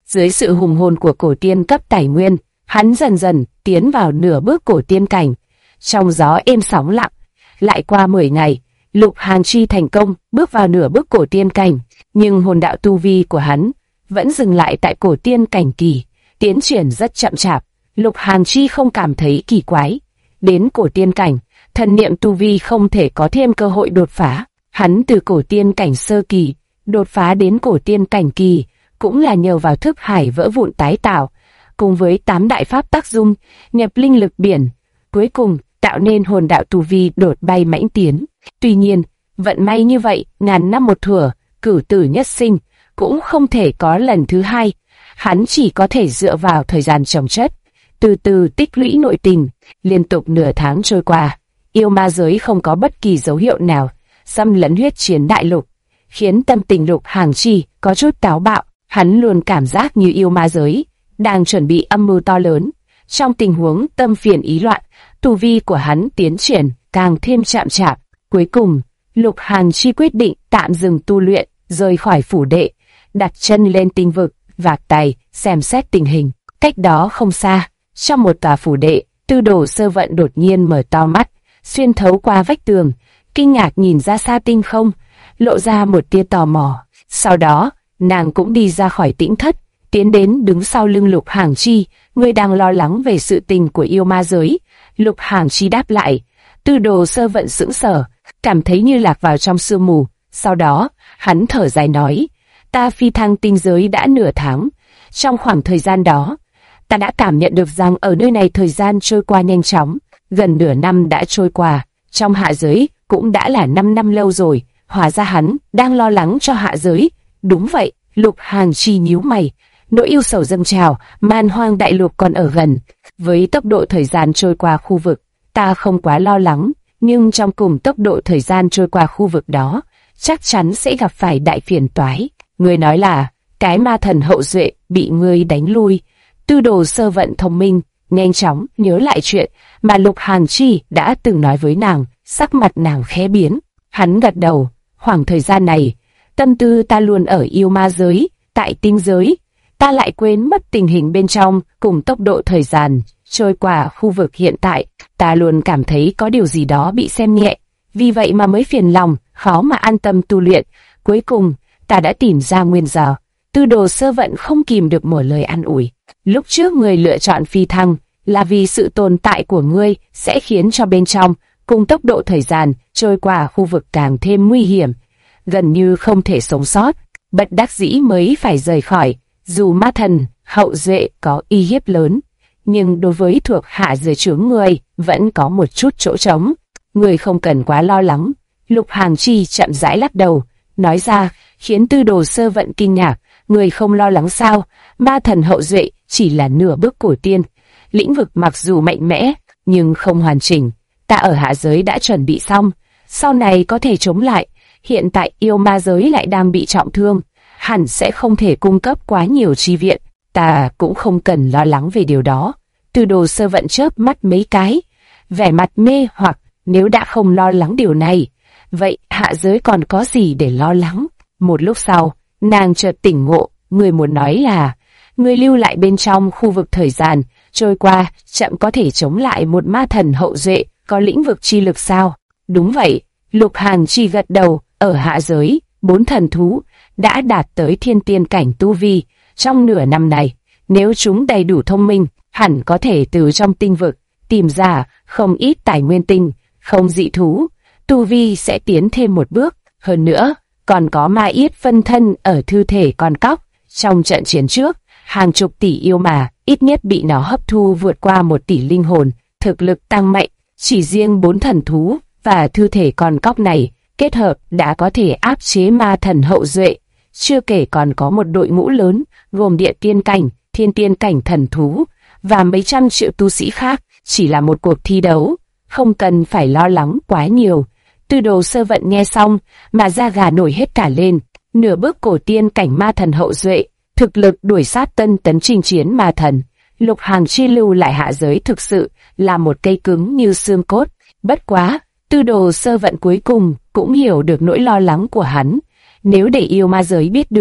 Dưới sự hùng hồn của cổ tiên cấp tài nguyên, hắn dần dần tiến vào nửa bước cổ tiên cảnh. Trong gió êm sóng lặng, lại qua 10 ngày, Lục Hàn Chi thành công bước vào nửa bước cổ tiên cảnh, nhưng hồn đạo tu vi của hắn vẫn dừng lại tại cổ tiên cảnh kỳ, tiến triển rất chậm chạp. Lục Hàn Chi không cảm thấy kỳ quái. Đến cổ tiên cảnh, thần niệm tu vi không thể có thêm cơ hội đột phá. Hắn từ cổ tiên cảnh sơ kỳ đột phá đến cổ tiên cảnh kỳ cũng là nhờ vào thức hải vỡ vụn tái tạo, cùng với 8 đại pháp tác dung, nhập linh lực biển, cuối cùng tạo nên hồn đạo tu vi đột bay mãnh tiến. Tuy nhiên, vận may như vậy, ngàn năm một thủa, cửu tử nhất sinh, cũng không thể có lần thứ hai. Hắn chỉ có thể dựa vào thời gian chồng chất, từ từ tích lũy nội tình. Liên tục nửa tháng trôi qua, yêu ma giới không có bất kỳ dấu hiệu nào xâm lấn huyết chiến đại lục, khiến tâm tình Lục Hàn Chi có chút táo bạo. Hắn luôn cảm giác như yêu ma giới đang chuẩn bị âm mưu to lớn. Trong tình huống tâm phiền ý loạn, tu vi của hắn tiến triển càng thêm chậm chạp. Cuối cùng, Lục Hàn Chi quyết định tạm dừng tu luyện, rời khỏi phủ đệ, đặt chân lên tinh vực, vạc tay, xem xét tình hình. Cách đó không xa, trong một tòa phủ đệ, Tư Đồ Sơ Vận đột nhiên mở to mắt, xuyên thấu qua vách tường, kinh ngạc nhìn ra xa tinh không, lộ ra một tia tò mò. Sau đó, nàng cũng đi ra khỏi tĩnh thất, tiến đến đứng sau lưng Lục Hàn Chi, người đang lo lắng về sự tình của yêu ma giới. Lục Hàn Chi đáp lại. Tư Đồ Sơ Vận sững sờ, cảm thấy như lạc vào trong sương mù. Sau đó, hắn thở dài nói, ta phi thăng tinh giới đã nửa tháng. Trong khoảng thời gian đó, ta đã cảm nhận được rằng ở nơi này thời gian trôi qua nhanh chóng. Gần nửa năm đã trôi qua, trong hạ giới cũng đã là 5 năm lâu rồi. Hóa ra hắn đang lo lắng cho hạ giới. Đúng vậy, Lục Hàn Chi nhíu mày, nỗi yêu sầu dâng trào, man hoang đại lục còn ở gần. Với tốc độ thời gian trôi qua khu vực, ta không quá lo lắng, nhưng trong cùng tốc độ thời gian trôi qua khu vực đó, chắc chắn sẽ gặp phải đại phiền toái. Ngươi nói là, cái ma thần hậu duệ bị ngươi đánh lui. Tư Đồ Sơ Vận thông minh, nhanh chóng nhớ lại chuyện mà Lục Hàn Chi đã từng nói với nàng, sắc mặt nàng khẽ biến. Hắn gật đầu, khoảng thời gian này, tâm tư ta luôn ở yêu ma giới, tại tinh giới, ta lại quên mất tình hình bên trong cùng tốc độ thời gian trôi qua khu vực hiện tại. Ta luôn cảm thấy có điều gì đó bị xem nhẹ, vì vậy mà mới phiền lòng, khó mà an tâm tu luyện. Cuối cùng, ta đã tìm ra nguyên do. Tư Đồ Sơ Vận không kìm được mở lời an ủi. Lúc trước ngươi lựa chọn phi thăng là vì sự tồn tại của ngươi sẽ khiến cho bên trong cùng tốc độ thời gian trôi qua khu vực càng thêm nguy hiểm, gần như không thể sống sót, bất đắc dĩ mới phải rời khỏi. Dù ma thần hậu duệ có uy hiếp lớn, nhưng đối với thuộc hạ dưới trướng người vẫn có một chút chỗ trống. Người không cần quá lo lắng. Lục Hàn Chi chậm rãi lắc đầu, nói ra, khiến Tư Đồ Sơ Vận kinh ngạc. Người không lo lắng sao? Ma thần hậu duệ chỉ là nửa bước cổ tiên, lĩnh vực mặc dù mạnh mẽ nhưng không hoàn chỉnh. Ta ở hạ giới đã chuẩn bị xong, sau này có thể chống lại. Hiện tại yêu ma giới lại đang bị trọng thương, hẳn sẽ không thể cung cấp quá nhiều chi viện. Ta cũng không cần lo lắng về điều đó. Tư Đồ Sơ Vận chớp mắt mấy cái, vẻ mặt mê hoặc. Nếu đã không lo lắng điều này, vậy hạ giới còn có gì để lo lắng? Một lúc sau, nàng chợt tỉnh ngộ. Người muốn nói là người lưu lại bên trong khu vực thời gian trôi qua chậm có thể chống lại một ma thần hậu duệ có lĩnh vực chi lực sao? Đúng vậy. Lục Hàn Chi gật đầu. Ở hạ giới, 4 thần thú đã đạt tới thiên tiên cảnh tu vi. Trong nửa năm này, nếu chúng đầy đủ thông minh, hẳn có thể từ trong tinh vực tìm ra không ít tài nguyên tinh, không dị thú, tu vi sẽ tiến thêm một bước. Hơn nữa, còn có ma yết phân thân ở thư thể con cóc. Trong trận chiến trước, hàng chục tỷ yêu mà ít nhất bị nó hấp thu vượt qua 1 tỷ linh hồn, thực lực tăng mạnh. Chỉ riêng 4 thần thú và thư thể con cóc này kết hợp đã có thể áp chế ma thần hậu duệ. Chưa kể còn có một đội ngũ lớn gồm địa tiên cảnh, thiên tiên cảnh thần thú và mấy trăm triệu tu sĩ khác. Chỉ là một cuộc thi đấu, không cần phải lo lắng quá nhiều. Tư Đồ Sơ Vận nghe xong mà da gà nổi hết cả lên. Nửa bước cổ tiên cảnh ma thần hậu duệ, thực lực đuổi sát tân tấn chinh chiến ma thần. Lục Hàn Chi lưu lại hạ giới thực sự là một cây cứng như xương cốt. Bất quá, Tư Đồ Sơ Vận cuối cùng cũng hiểu được nỗi lo lắng của hắn. Nếu để yêu ma giới biết được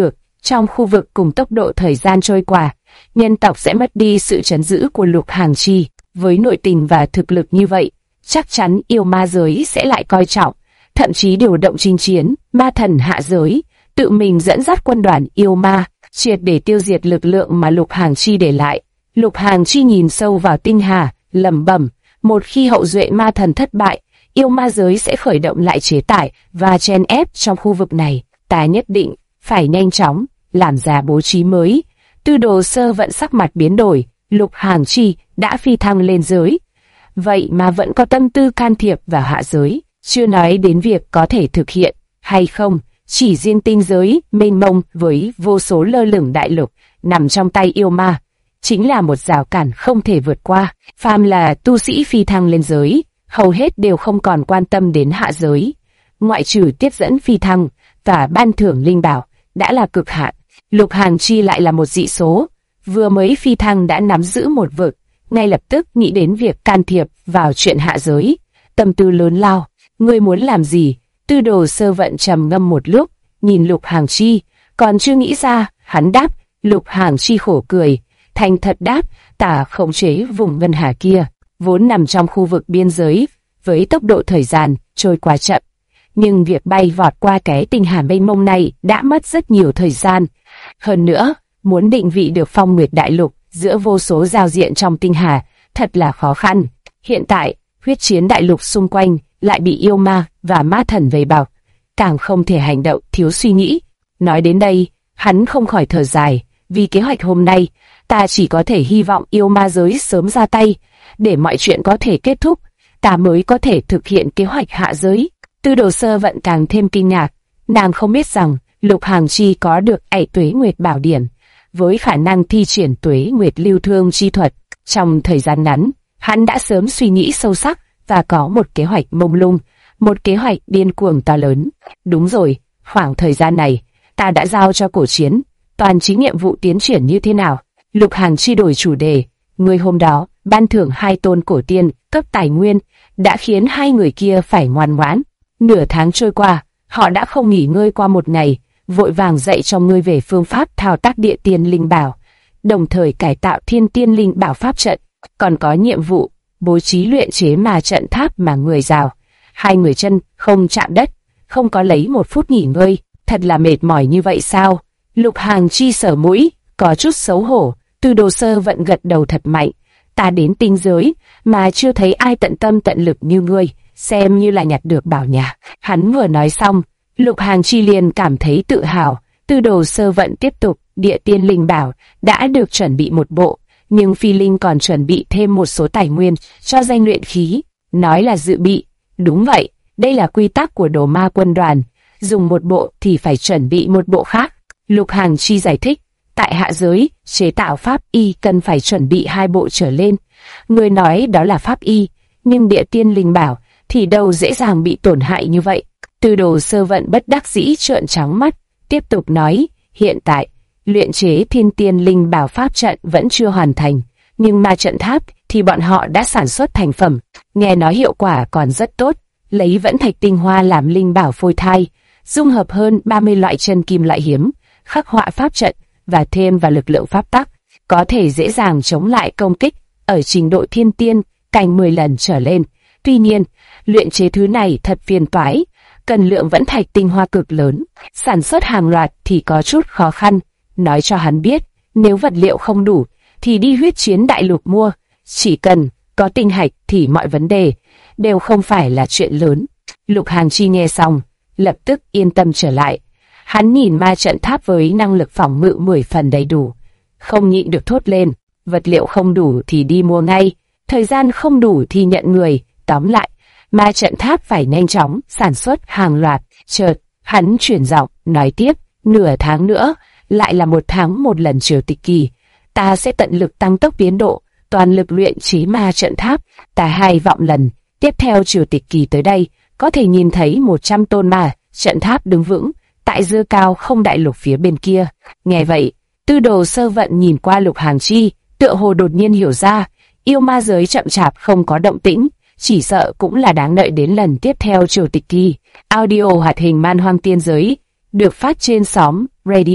Trong khu vực cùng tốc độ thời gian trôi qua, nhân tộc sẽ mất đi sự trấn giữ của Lục Hàng Chi. Với nội tình và thực lực như vậy, chắc chắn yêu ma giới sẽ lại coi trọng, thậm chí điều động chinh chiến, ma thần hạ giới, tự mình dẫn dắt quân đoàn yêu ma, triệt để tiêu diệt lực lượng mà Lục Hàng Chi để lại. Lục Hàng Chi nhìn sâu vào tinh hà, lẩm bẩm, một khi hậu duệ ma thần thất bại, yêu ma giới sẽ khởi động lại chế tải và chen ép trong khu vực này. Ta nhất định phải nhanh chóng làm ra bố trí mới. Tư Đồ Sơ Vận sắc mặt biến đổi, Lục Hàng Chi đã phi thăng lên giới, vậy mà vẫn có tâm tư can thiệp vào hạ giới, chưa nói đến việc có thể thực hiện hay không. Chỉ riêng tinh giới mênh mông với vô số lơ lửng đại lục nằm trong tay yêu ma, chính là một rào cản không thể vượt qua. Phàm là tu sĩ phi thăng lên giới, hầu hết đều không còn quan tâm đến hạ giới, ngoại trừ tiếp dẫn phi thăng và ban thưởng linh bảo đã là cực hạn. Lục Hàng Chi lại là một dị số, vừa mới phi thăng đã nắm giữ một vực, ngay lập tức nghĩ đến việc can thiệp vào chuyện hạ giới, tâm tư lớn lao. Ngươi muốn làm gì? Tư Đồ Sơ Vận trầm ngâm một lúc, nhìn Lục Hàng Chi, còn chưa nghĩ ra, hắn đáp. Lục Hàng Chi khổ cười, thành thật đáp, ta khống chế vùng ngân hà kia, vốn nằm trong khu vực biên giới, với tốc độ thời gian trôi qua chậm, nhưng việc bay vọt qua cái tinh hà mênh mông này đã mất rất nhiều thời gian. Hơn nữa, muốn định vị được Phong Nguyệt Đại Lục giữa vô số giao diện trong tinh hà thật là khó khăn. Hiện tại, huyết chiến đại lục xung quanh lại bị yêu ma và ma thần vây bọc, càng không thể hành động thiếu suy nghĩ. Nói đến đây, hắn không khỏi thở dài, vì kế hoạch hôm nay, ta chỉ có thể hy vọng yêu ma giới sớm ra tay, để mọi chuyện có thể kết thúc, ta mới có thể thực hiện kế hoạch hạ giới. Tư Đồ Sơ Vận càng thêm kinh ngạc, nàng không biết rằng Lục Hàng Chi có được Tuế Nguyệt Bảo Điển, với khả năng thi triển Tuế Nguyệt Lưu Thương chi thuật. Trong thời gian ngắn, hắn đã sớm suy nghĩ sâu sắc và có một kế hoạch mông lung, một kế hoạch điên cuồng to lớn. Đúng rồi, khoảng thời gian này, ta đã giao cho Cổ Chiến toàn chính nhiệm vụ tiến triển như thế nào. Lục Hàng Chi đổi chủ đề, người hôm đó ban thưởng 2 tôn cổ tiên cấp tài nguyên đã khiến 2 người kia phải ngoan ngoãn. Nửa tháng trôi qua, họ đã không nghỉ ngơi qua một ngày, vội vàng dạy cho ngươi về phương pháp thao tác địa tiên linh bảo, đồng thời cải tạo thiên tiên linh bảo pháp trận, còn có nhiệm vụ bố trí luyện chế mà trận tháp mà người rào. 2 người chân không chạm đất, không có lấy một phút nghỉ ngơi, thật là mệt mỏi như vậy sao? Lục Hàng Chi sờ mũi, có chút xấu hổ. Tư Đồ Sơ Vận gật đầu thật mạnh, ta đến tinh giới mà chưa thấy ai tận tâm tận lực như ngươi, xem như là nhặt được bảo nhà. Hắn vừa nói xong, Lục Hàng Chi liền cảm thấy tự hào. Tư Đồ Sơ Vận tiếp tục, địa tiên linh bảo đã được chuẩn bị một bộ, nhưng Phi Linh còn chuẩn bị thêm một số tài nguyên cho danh luyện khí, nói là dự bị. Đúng vậy, đây là quy tắc của Đồ Ma quân đoàn, dùng một bộ thì phải chuẩn bị một bộ khác. Lục Hàng Chi giải thích, tại hạ giới, chế tạo pháp y cần phải chuẩn bị 2 bộ trở lên. Người nói đó là pháp y, nhưng địa tiên linh bảo thì đâu dễ dàng bị tổn hại như vậy. Tư Đồ Sơ Vận bất đắc dĩ trợn trắng mắt, tiếp tục nói, hiện tại, luyện chế thiên tiên linh bảo pháp trận vẫn chưa hoàn thành, nhưng ma trận tháp thì bọn họ đã sản xuất thành phẩm, nghe nói hiệu quả còn rất tốt, lấy vẫn thạch tinh hoa làm linh bảo phôi thai, dung hợp hơn 30 loại chân kim loại hiếm, khắc họa pháp trận và thêm vào lực lượng pháp tắc, có thể dễ dàng chống lại công kích ở trình độ thiên tiên cảnh 10 lần trở lên. Tuy nhiên, luyện chế thứ này thật phiền toái, cần lượng vẫn thạch tinh hoa cực lớn, sản xuất hàng loạt thì có chút khó khăn. Nói cho hắn biết, nếu vật liệu không đủ thì đi huyết chiến đại lục mua, chỉ cần có tinh hạch thì mọi vấn đề đều không phải là chuyện lớn. Lục Hàng Chi nghe xong, lập tức yên tâm trở lại. Hắn nhìn ma trận tháp với năng lực phòng ngự 10 phần đầy đủ, không nhịn được thốt lên, vật liệu không đủ thì đi mua ngay, thời gian không đủ thì nhận người. Tóm lại, ma trận tháp phải nhanh chóng sản xuất hàng loạt. Chợt, hắn chuyển giọng, nói tiếp, nửa tháng nữa, lại là 1 tháng một lần triều tịch kỳ. Ta sẽ tận lực tăng tốc tiến độ, toàn lực luyện chế ma trận tháp. Ta hy vọng lần tiếp theo triều tịch kỳ tới đây, có thể nhìn thấy 100 tôn ma trận tháp đứng vững tại dưa cao không đại lục phía bên kia. Nghe vậy, Tư Đồ Sơ Vận nhìn qua Lục Hàng Chi, tựa hồ đột nhiên hiểu ra, yêu ma giới chậm chạp không có động tĩnh, chỉ sợ cũng là đáng đợi đến lần tiếp theo triều tịch kỳ. Audio hoạt hình Man Hoang Tiên Giới được phát trên xóm Radio.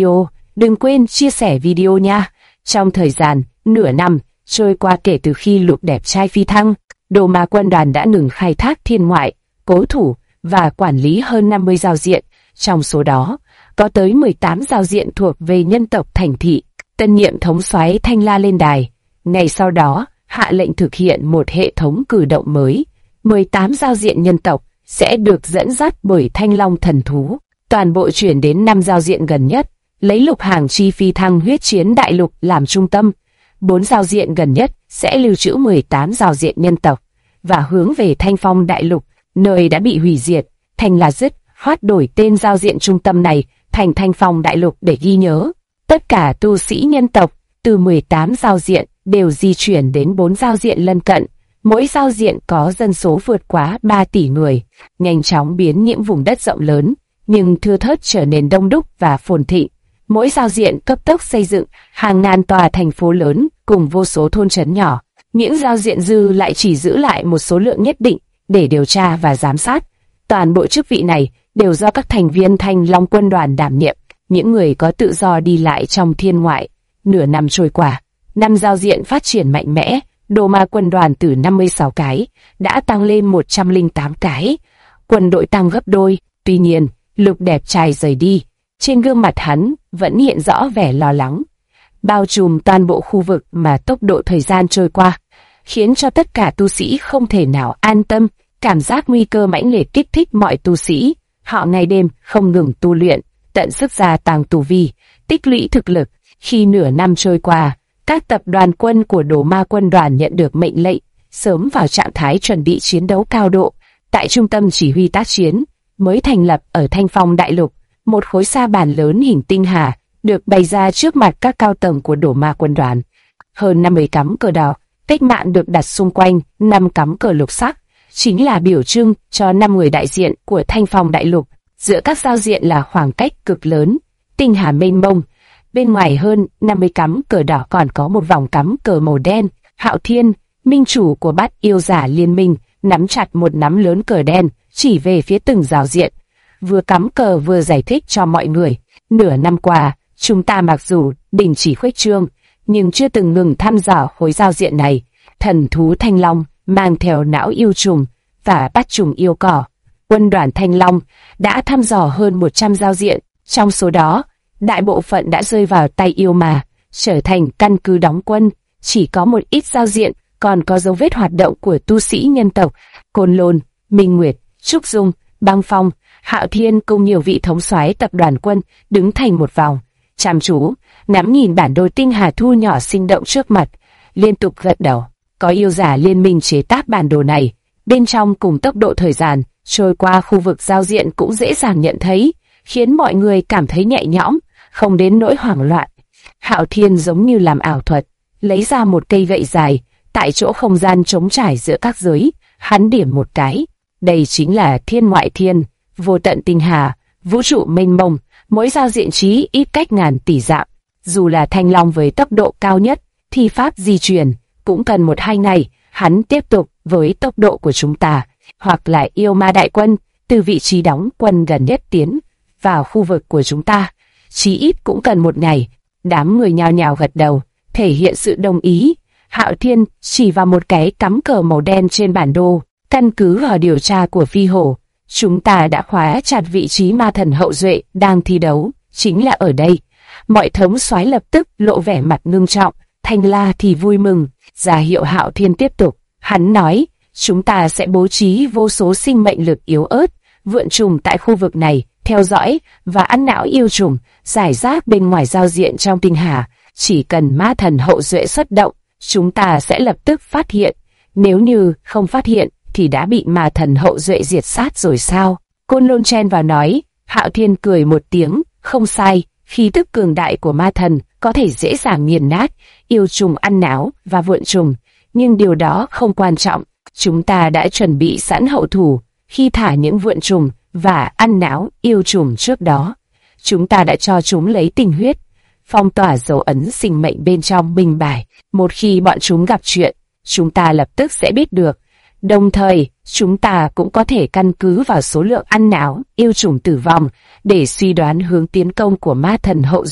đừng quên chia sẻ video nha. Trong thời gian nửa năm trôi qua kể từ khi Lục đẹp trai phi thăng, Đồ Ma quân đoàn đã ngừng khai thác thiên ngoại, cố thủ và quản lý hơn 50 giao diện. Trong số đó, có tới 18 giao diện thuộc về nhân tộc thành thị. Tân nhiệm thống soái Thanh La lên đài. Ngày sau đó, hạ lệnh thực hiện một hệ thống cử động mới. 18 giao diện nhân tộc sẽ được dẫn dắt bởi Thanh Long thần thú. Toàn bộ chuyển đến 5 giao diện gần nhất, lấy Lục Hàng Chi phi thăng huyết chiến đại lục làm trung tâm. 4 giao diện gần nhất sẽ lưu trữ 18 giao diện nhân tộc và hướng về Thanh Phong đại lục, nơi đã bị hủy diệt. Thanh La dứt khoát đổi tên giao diện trung tâm này thành Thanh Phong đại lục để ghi nhớ. Tất cả tu sĩ nhân tộc từ 18 giao diện đều di chuyển đến 4 giao diện lân cận. Mỗi giao diện có dân số vượt quá 3 tỷ người, nhanh chóng biến những vùng đất rộng lớn nhưng thưa thớt trở nên đông đúc và phồn thịnh. Mỗi giao diện cấp tốc xây dựng hàng ngàn tòa thành phố lớn cùng vô số thôn trấn nhỏ. Những giao diện dư lại chỉ giữ lại một số lượng nhất định để điều tra và giám sát. Toàn bộ chức vị này đều do các thành viên Thanh Long quân đoàn đảm nhiệm, những người có tự do đi lại trong thiên ngoại. Nửa năm trôi qua, 5 giao diện phát triển mạnh mẽ. Đồ Ma quân đoàn từ 56 cái đã tăng lên 108 cái. Quân đội tăng gấp đôi. Tuy nhiên, Lục đẹp trai rời đi, trên gương mặt hắn vẫn hiện rõ vẻ lo lắng, bao trùm toàn bộ khu vực mà tốc độ thời gian trôi qua, khiến cho tất cả tu sĩ không thể nào an tâm. Cảm giác nguy cơ mãnh liệt kích thích mọi tu sĩ. Họ ngày đêm không ngừng tu luyện, tận sức gia tăng tu vi, tích lũy thực lực. Khi nửa năm trôi qua, các tập đoàn quân của Đồ Ma quân đoàn nhận được mệnh lệnh sớm vào trạng thái chuẩn bị chiến đấu cao độ. Tại trung tâm chỉ huy tác chiến mới thành lập ở Thanh Phong đại lục, một khối sa bàn lớn hình tinh hà được bày ra trước mặt các cao tầng của Đồ Ma quân đoàn. Hơn 50 cắm cờ đỏ cách mạng được đặt xung quanh 5 cắm cờ lục sắc, chính là biểu trưng cho 5 người đại diện của Thanh Phong đại lục. Giữa các giao diện là khoảng cách cực lớn, tinh hà mênh mông. Bên ngoài hơn 50 cắm cờ đỏ còn có một vòng cắm cờ màu đen. Hạo Thiên, minh chủ của Bát Yêu Giả Liên Minh, nắm chặt một nắm lớn cờ đen, chỉ về phía từng giao diện, vừa cắm cờ vừa giải thích cho mọi người. Nửa năm qua, chúng ta mặc dù đình chỉ khuếch trương, nhưng chưa từng ngừng thăm dò khối giao diện này. Thần thú Thanh Long mang theo não yêu trùng và bắt trùng yêu cỏ. Quân đoàn Thanh Long đã thăm dò hơn 100 giao diện, trong số đó, đại bộ phận đã rơi vào tay yêu ma, trở thành căn cứ đóng quân. Chỉ có một ít giao diện còn có dấu vết hoạt động của tu sĩ nhân tộc. Côn Lôn, Minh Nguyệt, Trúc Dung, Băng Phong, Hạo Thiên cùng nhiều vị thống soái tập đoàn quân đứng thành một vòng, chăm chú ngắm nhìn bản đồ tinh hà thu nhỏ sinh động trước mặt, liên tục gật đầu. Có yêu giả liên minh chế tác bản đồ này, bên trong cùng tốc độ thời gian trôi qua khu vực giao diện cũng dễ dàng nhận thấy, khiến mọi người cảm thấy nhẹ nhõm, không đến nỗi hoảng loạn. Hạo Thiên giống như làm ảo thuật, lấy ra một cây gậy dài, tại chỗ không gian trống trải giữa các giới, hắn điểm một cái. Đây chính là thiên ngoại thiên, vô tận tinh hà, vũ trụ mênh mông, mỗi giao diện trí ít cách ngàn tỷ dặm. Dù là Thanh Long với tốc độ cao nhất, thi pháp di chuyển, cũng cần 1-2 ngày, hắn tiếp tục với tốc độ của chúng ta, hoặc là yêu ma đại quân, từ vị trí đóng quân gần nhất tiến vào khu vực của chúng ta, chí ít cũng cần 1 ngày. Đám người nhao nhao gật đầu, thể hiện sự đồng ý. Hạo Thiên chỉ vào một cái cắm cờ màu đen trên bản đồ. Căn cứ vào điều tra của Phi Hổ, chúng ta đã khóa chặt vị trí ma thần hậu duệ đang thi đấu, chính là ở đây. Mọi thống soái lập tức lộ vẻ mặt ngưng trọng, Thanh La thì vui mừng, ra hiệu Hạo Thiên tiếp tục. Hắn nói, chúng ta sẽ bố trí vô số sinh mệnh lực yếu ớt, vượn trùng tại khu vực này, theo dõi và ăn não yêu trùng, giải rác bên ngoài giao diện trong tinh hà. Chỉ cần ma thần hậu duệ xuất động, chúng ta sẽ lập tức phát hiện. Nếu như không phát hiện, thì đã bị ma thần hậu duệ diệt sát rồi sao? Côn Lôn chen vào nói. Hạo Thiên cười một tiếng, không sai, khí tức cường đại của ma thần có thể dễ dàng nghiền nát yêu trùng ăn não và vượn trùng, nhưng điều đó không quan trọng. Chúng ta đã chuẩn bị sẵn hậu thủ khi thả những vượn trùng và ăn não yêu trùng trước đó. Chúng ta đã cho chúng lấy tinh huyết, phong tỏa dấu ấn sinh mệnh bên trong minh bài. Một khi bọn chúng gặp chuyện, chúng ta lập tức sẽ biết được. Đồng thời, chúng ta cũng có thể căn cứ vào số lượng ăn não yêu trùng tử vong để suy đoán hướng tiến công của ma thần hậu duệ.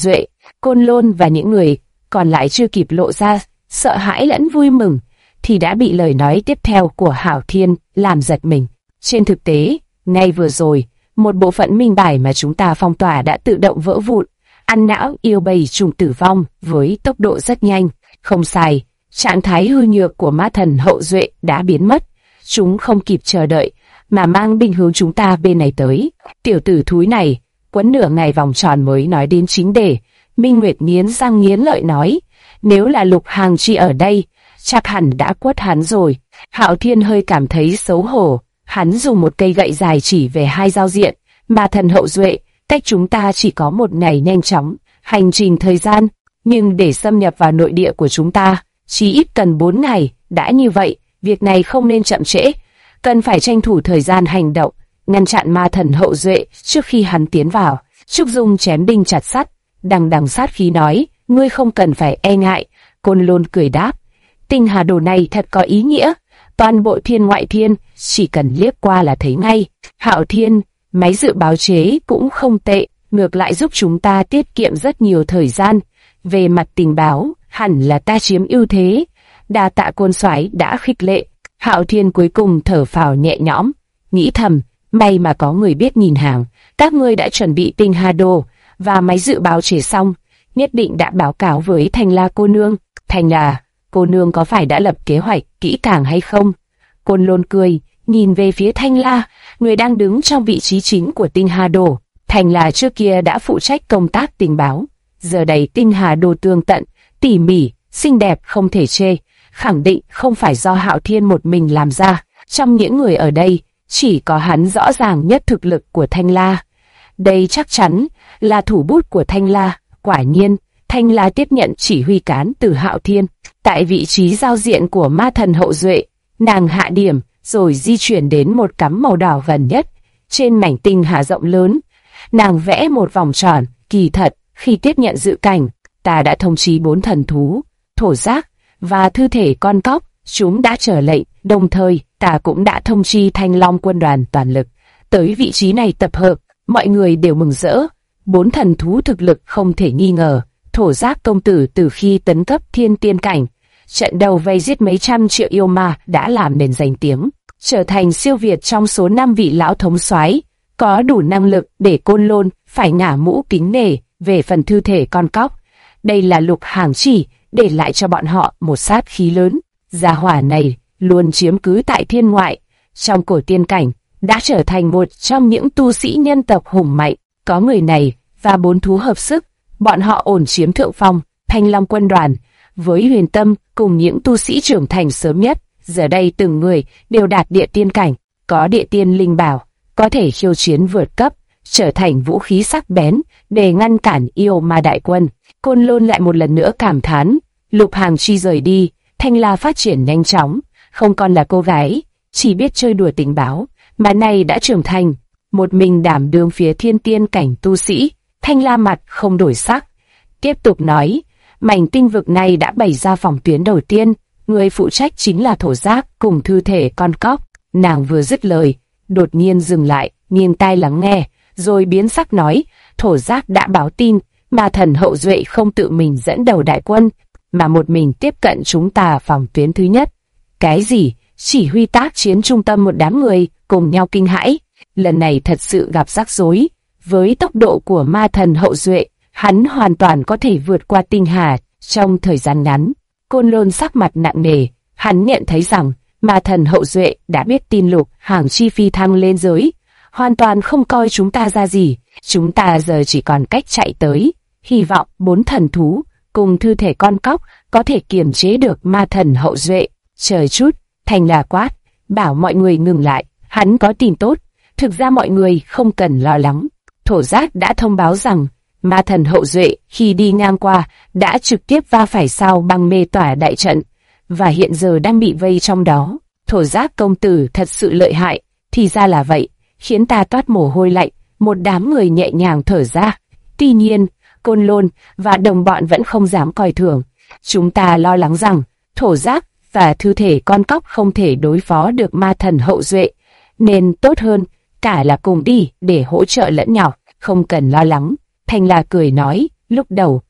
Côn Lôn và những người còn lại chưa kịp lộ ra sợ hãi lẫn vui mừng, thì đã bị lời nói tiếp theo của Hạo Thiên làm giật mình. Trên thực tế, ngay vừa rồi, một bộ phận minh bài mà chúng ta phong tỏa đã tự động vỡ vụn, ăn não yêu bầy trùng tử vong với tốc độ rất nhanh. Không sai, trạng thái hư nhược của ma thần hậu duệ đã biến mất. Chúng không kịp chờ đợi, mà mang binh hướng chúng ta bên này tới. Tiểu tử thúi này, quấn nửa ngày vòng tròn mới nói đến chính đề. Minh Nguyệt nghiến răng nghiến lợi nói, nếu là Lục Hàng Chi ở đây, chắc hẳn đã quất hắn rồi. Hạo Thiên hơi cảm thấy xấu hổ, hắn dùng một cây gậy dài chỉ về hai giao diện. Ma thần hậu duệ, cách chúng ta chỉ có một ngày nhanh chóng, hành trình thời gian, nhưng để xâm nhập vào nội địa của chúng ta, chỉ ít cần 4 ngày. Đã như vậy, việc này không nên chậm trễ, cần phải tranh thủ thời gian hành động, ngăn chặn ma thần hậu duệ trước khi hắn tiến vào. Trúc Dung chém đinh chặt sắt, đằng đằng sát khí nói, ngươi không cần phải e ngại. Côn Lôn cười đáp, tinh hà đồ này thật có ý nghĩa, toàn bộ thiên ngoại thiên chỉ cần liếc qua là thấy ngay. Hạo Thiên, máy dự báo chế cũng không tệ, ngược lại giúp chúng ta tiết kiệm rất nhiều thời gian. Về mặt tình báo, hẳn là ta chiếm ưu thế. Đa tạ Côn soái đã khích lệ. Hạo Thiên cuối cùng thở phào nhẹ nhõm, nghĩ thầm, may mà có người biết nhìn hàng. Các ngươi đã chuẩn bị tinh hà đồ và máy dự báo chế xong, nhất định đã báo cáo với Thanh La cô nương. Thanh La cô nương có phải đã lập kế hoạch kỹ càng hay không? Côn Lôn cười, nhìn về phía Thanh La, người đang đứng trong vị trí chính của tinh hà đồ. Thanh La trước kia đã phụ trách công tác tình báo, giờ đây tinh hà đồ tường tận, tỉ mỉ, xinh đẹp không thể chê, khẳng định không phải do Hạo Thiên một mình làm ra. Trong những người ở đây, chỉ có hắn rõ ràng nhất thực lực của Thanh La. Đây chắc chắn là thủ bút của Thanh La. Quả nhiên, Thanh La tiếp nhận chỉ huy cán từ Hạo Thiên. Tại vị trí giao diện của ma thần hậu duệ, nàng hạ điểm rồi di chuyển đến một cắm màu đỏ gần nhất. Trên mảnh tinh hà rộng lớn, nàng vẽ một vòng tròn. Kỳ thật, khi tiếp nhận dự cảnh, ta đã thông chí 4 thần thú, thổ giác và thư thể con cóc, chúng đã trở lệnh. Đồng thời, ta cũng đã thông chi Thanh Long quân đoàn toàn lực tới vị trí này tập hợp. Mọi người đều mừng rỡ. 4 thần thú thực lực không thể nghi ngờ. Thổ giác công tử từ khi tấn cấp thiên tiên cảnh, trận đầu vây giết mấy trăm triệu yêu ma đã làm nên danh tiếng, trở thành siêu việt trong số 5 vị lão thống soái, có đủ năng lực để Côn Lôn phải ngả mũ kính nể. Về phần thư thể con cóc, đây là Lục Hàng Chỉ để lại cho bọn họ một sát khí lớn. Gia hỏa này luôn chiếm cứ tại thiên ngoại, trong cổ tiên cảnh đã trở thành một trong những tu sĩ nhân tộc hùng mạnh. Có người này và 4 thú hợp sức, bọn họ ổn chiếm thượng phong. Thanh Long quân đoàn với Huyền Tâm cùng những tu sĩ trưởng thành sớm nhất, giờ đây từng người đều đạt địa tiên cảnh, có địa tiên linh bảo, có thể khiêu chiến vượt cấp, trở thành vũ khí sắc bén để ngăn cản yêu ma đại quân. Côn Lôn lại một lần nữa cảm thán. Lục Hàng Chi rời đi, Thanh La phát triển nhanh chóng, không còn là cô gái chỉ biết chơi đùa tình báo, mà nay đã trưởng thành, một mình đảm đương phía thiên tiên cảnh tu sĩ. Thanh La mặt không đổi sắc, tiếp tục nói, mảnh tinh vực này đã bày ra phòng tuyến đầu tiên, người phụ trách chính là thổ giác cùng thư thể con cóc. Nàng vừa dứt lời, đột nhiên dừng lại, nghiêng tai lắng nghe, rồi biến sắc nói, thổ giác đã báo tin, mà thần hậu duệ không tự mình dẫn đầu đại quân, mà một mình tiếp cận chúng ta phòng tuyến thứ nhất. Cái gì? Chỉ huy tác chiến trung tâm một đám người cùng nhau kinh hãi. Lần này thật sự gặp rắc rối. Với tốc độ của ma thần hậu duệ, hắn hoàn toàn có thể vượt qua tinh hà trong thời gian ngắn. Côn Lôn sắc mặt nặng nề, hắn nhận thấy rằng ma thần hậu duệ đã biết tin Lục Hàng Chi phi thăng lên giới, hoàn toàn không coi chúng ta ra gì. Chúng ta giờ chỉ còn cách chạy tới, hy vọng 4 thần thú cùng thư thể con cóc có thể kiềm chế được ma thần hậu duệ. Chờ chút, Thanh La quát, bảo mọi người ngừng lại, hắn có tin tốt. Thực ra mọi người không cần lo lắng. Thổ giác đã thông báo rằng ma thần hậu duệ khi đi ngang qua đã trực tiếp va phải sao băng mê tỏa đại trận, và hiện giờ đang bị vây trong đó. Thổ giác công tử thật sự lợi hại. Thì ra là vậy, khiến ta toát mồ hôi lạnh. Một đám người nhẹ nhàng thở ra. Tuy nhiên, Côn Lôn và đồng bọn vẫn không dám coi thường. Chúng ta lo lắng rằng thổ giác và thư thể con cóc không thể đối phó được ma thần hậu duệ, nên tốt hơn cả là cùng đi để hỗ trợ lẫn nhau. Không cần lo lắng, Thanh La cười nói, lúc đầu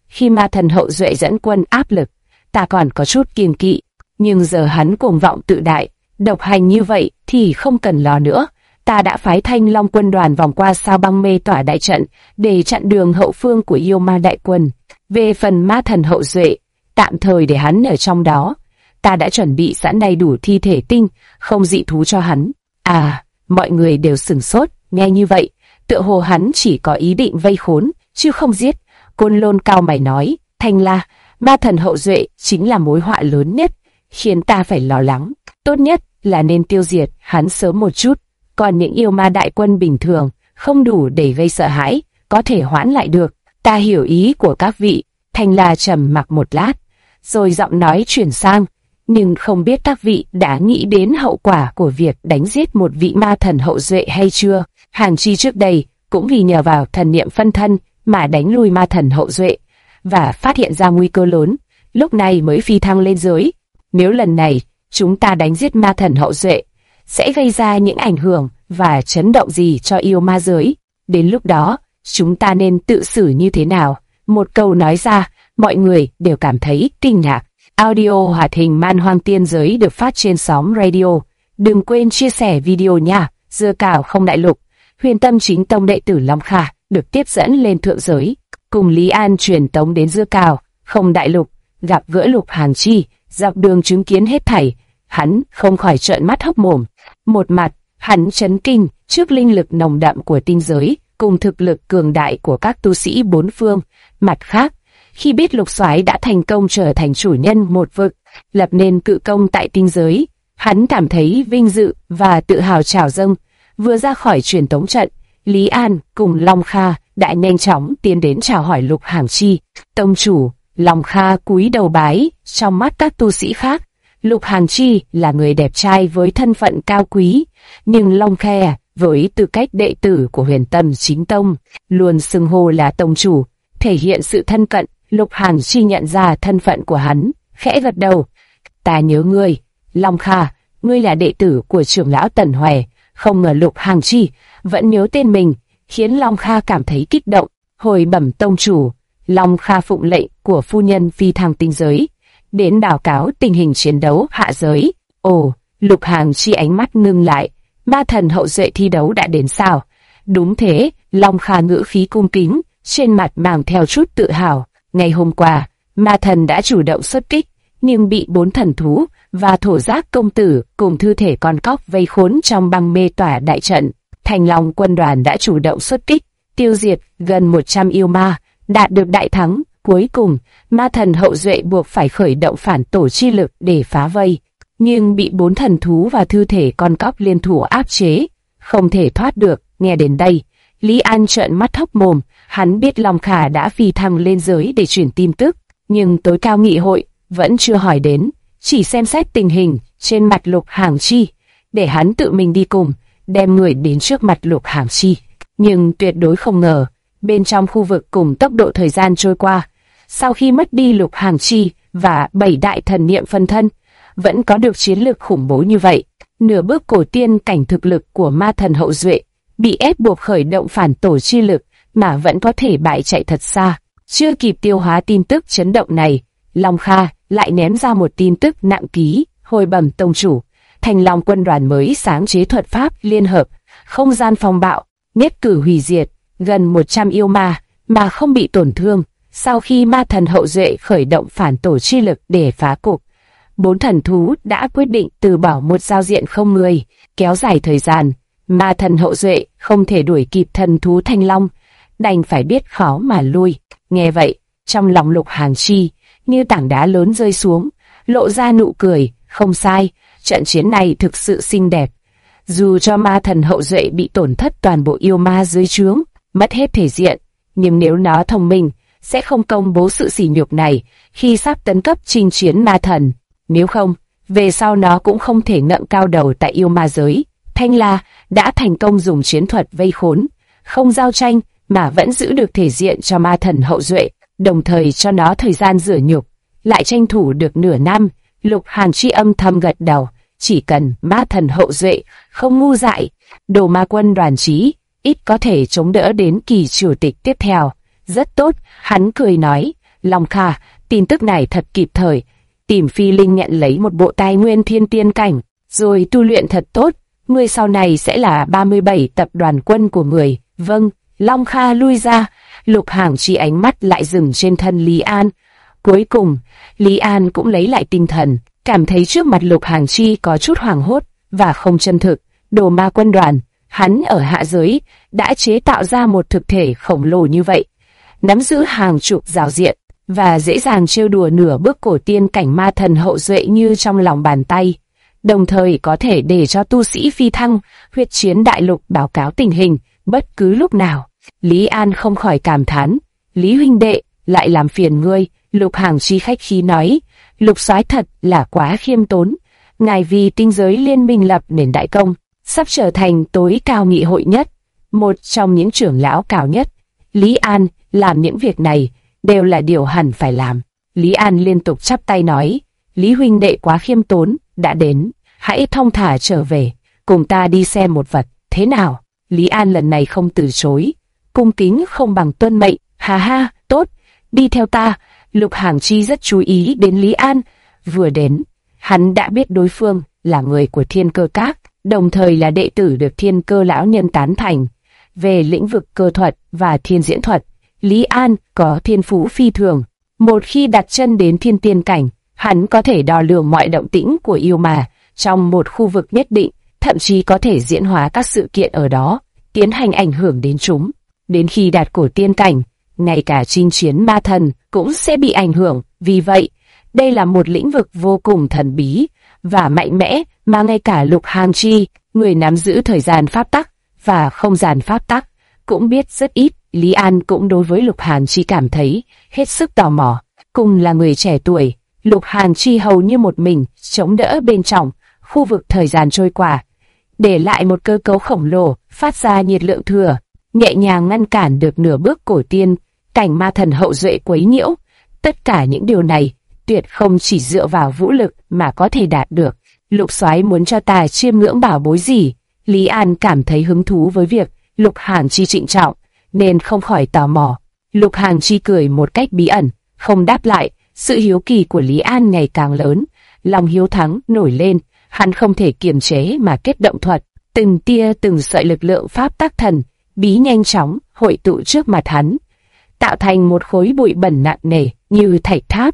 Khi ma thần hậu duệ dẫn quân áp lực, ta còn có chút kiêng kỵ, nhưng giờ hắn cuồng vọng tự đại, độc hành như vậy thì không cần lo nữa. Ta đã phái Thanh Long quân đoàn vòng qua sao băng mê tỏa đại trận để chặn đường hậu phương của yêu ma đại quân. Về phần ma thần hậu duệ, tạm thời để hắn ở trong đó. Ta đã chuẩn bị sẵn đầy đủ thi thể tinh, không dị thú cho hắn. À, mọi người đều sửng sốt, nghe như vậy, tựa hồ hắn chỉ có ý định vây khốn, chứ không giết. Côn Lôn cao mày nói, Thanh La, ma thần hậu duệ chính là mối họa lớn nhất, khiến ta phải lo lắng. Tốt nhất là nên tiêu diệt hắn sớm một chút. Còn những yêu ma đại quân bình thường, không đủ để gây sợ hãi, có thể hoãn lại được. Ta hiểu ý của các vị. Thanh La trầm mặc một lát, rồi giọng nói chuyển sang, nhưng không biết các vị đã nghĩ đến hậu quả của việc đánh giết một vị ma thần hậu duệ hay chưa? Hàng Chi trước đây cũng vì nhờ vào thần niệm phân thân mà đánh lui ma thần hậu duệ và phát hiện ra nguy cơ lớn, lúc này mới phi thăng lên giới. Nếu lần này chúng ta đánh giết ma thần hậu duệ, sẽ gây ra những ảnh hưởng và chấn động gì cho yêu ma giới? Đến lúc đó, chúng ta nên tự xử như thế nào? Một câu nói ra, mọi người đều cảm thấy kinh ngạc. Audio hoạt hình Man Hoang Tiên Giới được phát trên sóng radio. Đừng quên chia sẻ video nha. Dưa Cào Không Đại Lục, Huyền Tâm Chính Tông đệ tử Long Kha được tiếp dẫn lên thượng giới, cùng Lý An truyền tống đến Dưa Cào Không Đại Lục, gặp gỡ Lục Hàn Chi. Dọc đường chứng kiến hết thảy, hắn không khỏi trợn mắt hốc mồm. Một mặt, hắn chấn kinh trước linh lực nồng đậm của tinh giới, cùng thực lực cường đại của các tu sĩ bốn phương. Mặt khác, khi biết Lục Soái đã thành công trở thành chủ nhân một vực, lập nên cự công tại tinh giới, hắn cảm thấy vinh dự và tự hào trào dâng. Vừa ra khỏi truyền tống trận, Lý An cùng Long Kha đã nhanh chóng tiến đến chào hỏi Lục Hàn Chi. Tông chủ. Long Kha cúi đầu bái. Trong mắt các tu sĩ khác, Lục Hàn Chi là người đẹp trai với thân phận cao quý, nhưng Long Kha với tư cách đệ tử của Huyền Tâm Chính Tông luôn xưng hô là tông chủ, thể hiện sự thân cận. Lục Hàn Chi nhận ra thân phận của hắn, khẽ gật đầu. Ta nhớ ngươi, Long Kha, ngươi là đệ tử của trưởng lão Tần Hoè. Không ngờ Lục Hàn Chi vẫn nhớ tên mình, khiến Long Kha cảm thấy kích động. Hồi bẩm tông chủ, Long Kha phụng lệnh của phu nhân phi thăng tinh giới, đến báo cáo tình hình chiến đấu hạ giới. Ồ, Lục Hàn Chi ánh mắt ngưng lại, ma thần hậu duệ thi đấu đã đến sao? Đúng thế, Long Kha ngữ khí cung kính, trên mặt mang theo chút tự hào. Ngày hôm qua, ma thần đã chủ động xuất kích, nhưng bị 4 thần thú và thổ giác công tử cùng thư thể con cóc vây khốn trong băng mê tỏa đại trận. Thanh Long quân đoàn đã chủ động xuất kích, tiêu diệt gần 100 yêu ma, đạt được đại thắng. Cuối cùng, ma thần hậu duệ buộc phải khởi động phản tổ chi lực để phá vây, nhưng bị 4 thần thú và thư thể con cóc liên thủ áp chế, không thể thoát được. Nghe đến đây, Lý An trợn mắt hốc mồm. Hắn biết Long Kha đã phi thăng lên giới để truyền tin tức, nhưng tối cao nghị hội vẫn chưa hỏi đến, chỉ xem xét tình hình trên mặt Lục Hàn Chi, để hắn tự mình đi cùng, đem người đến trước mặt Lục Hàn Chi. Nhưng tuyệt đối không ngờ, bên trong khu vực cùng tốc độ thời gian trôi qua, sau khi mất đi Lục Hàn Chi và 7 đại thần niệm phân thân, vẫn có được chiến lược khủng bố như vậy. Nửa bước cổ tiên cảnh thực lực của ma thần hậu duệ, bị ép buộc khởi động phản tổ chi lực mà vẫn có thể bại chạy thật xa. Chưa kịp tiêu hóa tin tức chấn động này, Long Kha lại ném ra một tin tức nặng ký. Hồi bẩm tông chủ, Thanh Long quân đoàn mới sáng chế thuật pháp liên hợp, không gian phong bạo, nhất cử hủy diệt gần 100 yêu ma mà không bị tổn thương. Sau khi ma thần hậu duệ khởi động phản tổ chi lực để phá cục, 4 thần thú đã quyết định từ bỏ một giao diện không người, kéo dài thời gian. Ma thần hậu duệ không thể đuổi kịp thần thú Thanh Long, đành phải biết khó mà lui. Nghe vậy, trong lòng Lục Hàn Chi như tảng đá lớn rơi xuống, lộ ra nụ cười. Không sai, trận chiến này thực sự xinh đẹp. Dù cho ma thần hậu duệ bị tổn thất toàn bộ yêu ma dưới trướng, mất hết thể diện, nhưng nếu nó thông minh, sẽ không công bố sự sỉ nhục này khi sắp tấn cấp chinh chiến ma thần. Nếu không, về sau nó cũng không thể ngẩng cao đầu tại yêu ma giới. Thanh La đã thành công dùng chiến thuật vây khốn, không giao tranh mà vẫn giữ được thể diện cho ma thần hậu duệ, đồng thời cho nó thời gian rửa nhục, lại tranh thủ được nửa năm. Lục Hàn Chi âm thầm gật đầu, chỉ cần ma thần hậu duệ không ngu dại, đồ ma quân đoàn chí ít có thể chống đỡ đến kỳ chủ tịch tiếp theo. Rất tốt, hắn cười nói, Long Kha, tin tức này thật kịp thời. Tìm Phi Linh nhận lấy một bộ tài nguyên thiên tiên cảnh, rồi tu luyện thật tốt. Người sau này sẽ là 37 tập đoàn quân của người. Vâng. Long Kha lui ra. Lục Hàng Chi ánh mắt lại dừng trên thân Lý An. Cuối cùng, Lý An cũng lấy lại tinh thần, cảm thấy trước mặt Lục Hàng Chi có chút hoảng hốt và không chân thực. Đồ ma quân đoàn, hắn ở hạ giới đã chế tạo ra một thực thể khổng lồ như vậy, nắm giữ hàng chục giao diện và dễ dàng trêu đùa nửa bước cổ tiên cảnh ma thần hậu duệ như trong lòng bàn tay, đồng thời có thể để cho tu sĩ phi thăng huyết chiến đại lục báo cáo tình hình bất cứ lúc nào. Lý An không khỏi cảm thán, Lý huynh đệ, lại làm phiền ngươi. Lục Hàng Chi khách khí nói, Lục soái thật là quá khiêm tốn, ngài vì tinh giới liên minh lập nền đại công, sắp trở thành tối cao nghị hội nhất, một trong những trưởng lão cao nhất. Lý An, làm những việc này đều là điều hẳn phải làm. Lý An liên tục chắp tay nói, Lý huynh đệ quá khiêm tốn, đã đến, hãy thong thả trở về, cùng ta đi xem một vật, thế nào? Lý An lần này không từ chối, cung kính không bằng tuân mệnh, ha ha, tốt, đi theo ta. Lục Hàng Chi rất chú ý đến Lý An, vừa đến, hắn đã biết đối phương là người của Thiên Cơ Các, đồng thời là đệ tử được Thiên Cơ lão nhân tán thành. Về lĩnh vực cơ thuật và thiên diễn thuật, Lý An có thiên phú phi thường. Một khi đặt chân đến thiên tiên cảnh, hắn có thể đo lường mọi động tĩnh của yêu ma trong một khu vực nhất định, thậm chí có thể diễn hóa các sự kiện ở đó, tiến hành ảnh hưởng đến chúng. Đến khi đạt cổ tiên cảnh, ngay cả chinh chiến ma thần cũng sẽ bị ảnh hưởng. Vì vậy, đây là một lĩnh vực vô cùng thần bí và mạnh mẽ mà ngay cả Lục Hàng Chi, người nắm giữ thời gian pháp tắc và không gian pháp tắc, cũng biết rất ít. Lý An cũng đối với Lục Hàng Chi cảm thấy hết sức tò mò. Cùng là người trẻ tuổi, Lục Hàng Chi hầu như một mình chống đỡ bên trong khu vực thời gian trôi qua, để lại một cơ cấu khổng lồ phát ra nhiệt lượng thừa, nhẹ nhàng ngăn cản được nửa bước cổ tiên cảnh ma thần hậu duệ quấy nhiễu. Tất cả những điều này tuyệt không chỉ dựa vào vũ lực mà có thể đạt được. Lục soái muốn cho ta chiêm ngưỡng bảo bối gì? Lý An cảm thấy hứng thú với việc Lục Hàng Chi trịnh trọng, nên không khỏi tò mò. Lục Hàng Chi cười một cách bí ẩn, không đáp lại. Sự hiếu kỳ của Lý An ngày càng lớn, lòng hiếu thắng nổi lên, hắn không thể kiềm chế mà kết động thuật. Từng tia từng sợi lực lượng pháp tắc thần bí nhanh chóng hội tụ trước mặt hắn, tạo thành một khối bụi bẩn nặng nề như thạch tháp.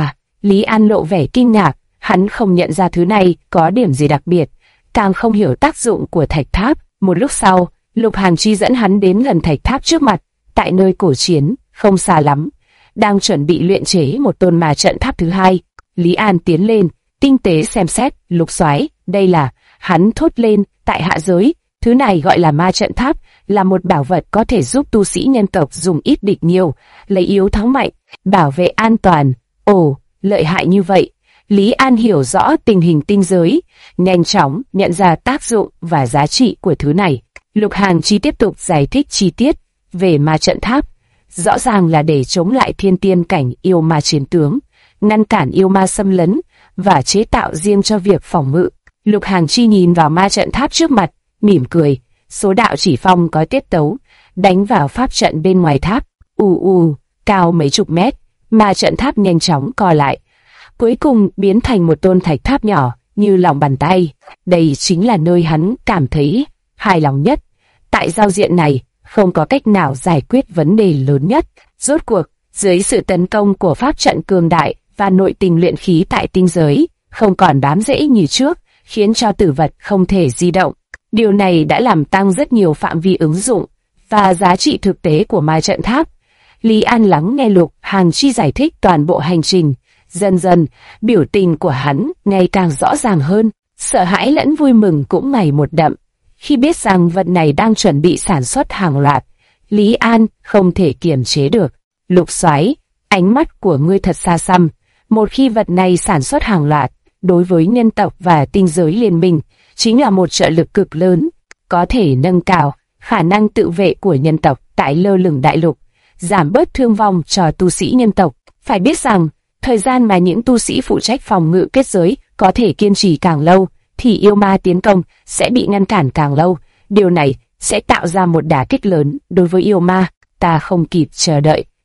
Lý An lộ vẻ kinh ngạc, hắn không nhận ra thứ này có điểm gì đặc biệt, càng không hiểu tác dụng của thạch tháp. Một lúc sau, Lục Hàng Chi dẫn hắn đến gần thạch tháp trước mặt, tại nơi cổ chiến, không xa lắm, đang chuẩn bị luyện chế một tôn ma trận tháp thứ hai. Lý An tiến lên, tinh tế xem xét. Lục soái, đây là, hắn thốt lên, tại hạ giới, thứ này gọi là ma trận tháp, là một bảo vật có thể giúp tu sĩ nhân tộc dùng ít địch nhiều, lấy yếu thắng mạnh, bảo vệ an toàn. Ồ, lợi hại như vậy. Lý An hiểu rõ tình hình tinh giới, nhanh chóng nhận ra tác dụng và giá trị của thứ này. Lục Hàng Chi tiếp tục giải thích chi tiết về ma trận tháp, rõ ràng là để chống lại thiên tiên cảnh yêu ma chiến tướng, ngăn cản yêu ma xâm lấn và chế tạo riêng cho việc phòng ngự. Lục Hàng Chi nhìn vào ma trận tháp trước mặt, mỉm cười, số đạo chỉ phong có tiết tấu, đánh vào pháp trận bên ngoài tháp. Cao mấy chục mét, ma trận tháp nhanh chóng co lại, cuối cùng biến thành một tôn thạch tháp nhỏ như lòng bàn tay. Đây chính là nơi hắn cảm thấy hài lòng nhất. Tại giao diện này, không có cách nào giải quyết vấn đề lớn nhất. Rốt cuộc, dưới sự tấn công của pháp trận cường đại và nội tình luyện khí tại tinh giới, không còn bám rễ như trước, khiến cho tử vật không thể di động. Điều này đã làm tăng rất nhiều phạm vi ứng dụng và giá trị thực tế của ma trận tháp. Lý An lắng nghe Lục Hàng Chi giải thích toàn bộ hành trình. Dần dần, biểu tình của hắn ngày càng rõ ràng hơn, sợ hãi lẫn vui mừng cũng ngày một đậm. Khi biết rằng vật này đang chuẩn bị sản xuất hàng loạt, Lý An không thể kiềm chế được. Lục soái, ánh mắt của ngươi thật xa xăm. Một khi vật này sản xuất hàng loạt, đối với nhân tộc và tinh giới liên minh, chính là một trợ lực cực lớn, có thể nâng cao khả năng tự vệ của nhân tộc tại lơ lửng đại lục, giảm bớt thương vong cho tu sĩ nhân tộc. Phải biết rằng, thời gian mà những tu sĩ phụ trách phòng ngự kết giới có thể kiên trì càng lâu, thì yêu ma tiến công sẽ bị ngăn cản càng lâu. Điều này sẽ tạo ra một đả kích lớn đối với yêu ma. Ta không kịp chờ đợi,